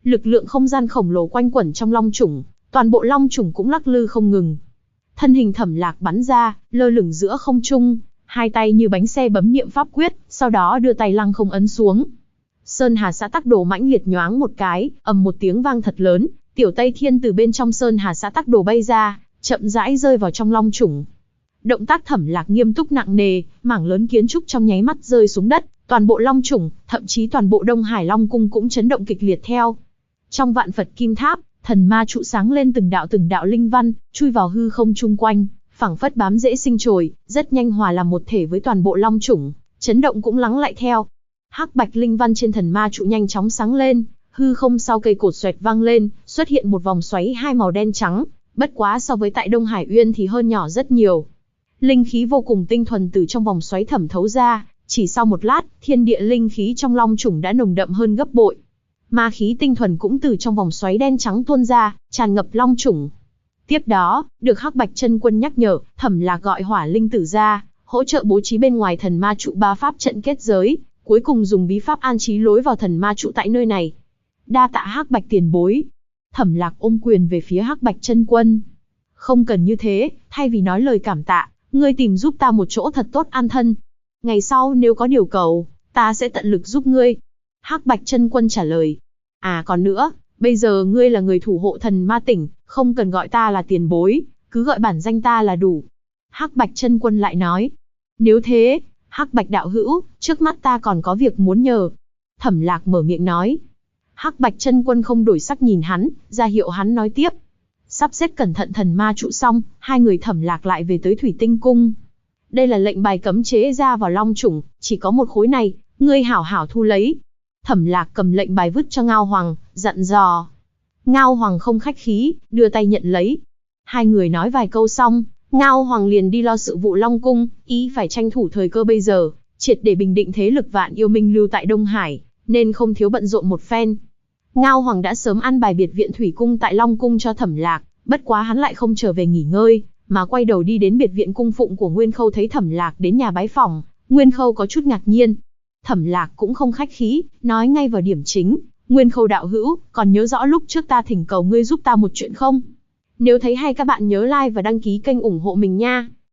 Lực lượng không gian khổng lồ quanh quẩn trong long chủng, toàn bộ long chủng cũng lắc lư không ngừng. Thân hình Thẩm Lạc bắn ra, lơ lửng giữa không trung, hai tay như bánh xe bấm niệm pháp quyết, sau đó đưa tay lăng không ấn xuống. Sơn Hà Xã Tắc Đồ mãnh liệt nhoáng một cái, ầm một tiếng vang thật lớn, Tiểu Tây Thiên từ bên trong Sơn Hà Xã Tắc Đồ bay ra, chậm rãi rơi vào trong long chủng. Động tác Thẩm Lạc nghiêm túc nặng nề, mảng lớn kiến trúc trong nháy mắt rơi xuống đất, toàn bộ long chủng, thậm chí toàn bộ Đông Hải Long cung cũng chấn động kịch liệt theo. Trong Vạn Phật Kim Tháp, thần ma trụ sáng lên từng đạo linh văn, chui vào hư không chung quanh, phảng phất bám rễ sinh trồi, rất nhanh hòa làm một thể với toàn bộ long chủng, chấn động cũng lắng lại theo. Hắc bạch linh văn trên thần ma trụ nhanh chóng sáng lên, hư không sau cây cột xoẹt vang lên, xuất hiện một vòng xoáy hai màu đen trắng, bất quá so với tại Đông Hải Uyên thì hơn nhỏ rất nhiều. Linh khí vô cùng tinh thuần từ trong vòng xoáy thẩm thấu ra, chỉ sau một lát, thiên địa linh khí trong long chủng đã nồng đậm hơn gấp bội. Ma khí tinh thuần cũng từ trong vòng xoáy đen trắng tuôn ra, tràn ngập long chủng. Tiếp đó, được Hắc Bạch Chân Quân nhắc nhở, Thẩm Lạc gọi Hỏa Linh Tử ra, hỗ trợ bố trí bên ngoài thần ma trụ ba pháp trận kết giới, cuối cùng dùng bí pháp an trí lối vào thần ma trụ tại nơi này. Đa tạ Hắc Bạch tiền bối. Thẩm Lạc ôm quyền về phía Hắc Bạch Chân Quân. Không cần như thế, thay vì nói lời cảm tạ, ngươi tìm giúp ta một chỗ thật tốt an thân. Ngày sau nếu có điều cầu, ta sẽ tận lực giúp ngươi. Hắc Bạch Chân Quân trả lời. À còn nữa, bây giờ ngươi là người thủ hộ thần ma tỉnh, không cần gọi ta là tiền bối, cứ gọi bản danh ta là đủ. Hắc Bạch Chân Quân lại nói. Nếu thế, Hắc Bạch đạo hữu, trước mắt ta còn có việc muốn nhờ. Thẩm Lạc mở miệng nói. Hắc Bạch Chân Quân không đổi sắc nhìn hắn, ra hiệu hắn nói tiếp. Sắp xếp cẩn thận thần ma trụ xong, hai người Thẩm Lạc lại về tới Thủy Tinh Cung. Đây là lệnh bài cấm chế ra vào long chủng, chỉ có một khối này, ngươi hảo hảo thu lấy. Thẩm Lạc cầm lệnh bài vứt cho Ngao Hoàng, dặn dò. Ngao Hoàng không khách khí, đưa tay nhận lấy. Hai người nói vài câu xong, Ngao Hoàng liền đi lo sự vụ Long Cung, ý phải tranh thủ thời cơ bây giờ, triệt để bình định thế lực Vạn Yêu Minh lưu tại Đông Hải, nên không thiếu bận rộn một phen. Ngao Hoàng đã sớm an bài biệt viện Thủy Cung tại Long Cung cho Thẩm Lạc, bất quá hắn lại không trở về nghỉ ngơi, mà quay đầu đi đến biệt viện cung phụng của Nguyên Khâu. Thấy Thẩm Lạc đến nhà bái phỏng, Nguyên Khâu có chút ngạc nhiên. Thẩm Lạc cũng không khách khí, nói ngay vào điểm chính. Nguyên Khâu đạo hữu, còn nhớ rõ lúc trước ta thỉnh cầu ngươi giúp ta một chuyện không? Nếu thấy hay các bạn nhớ like và đăng ký kênh ủng hộ mình nha.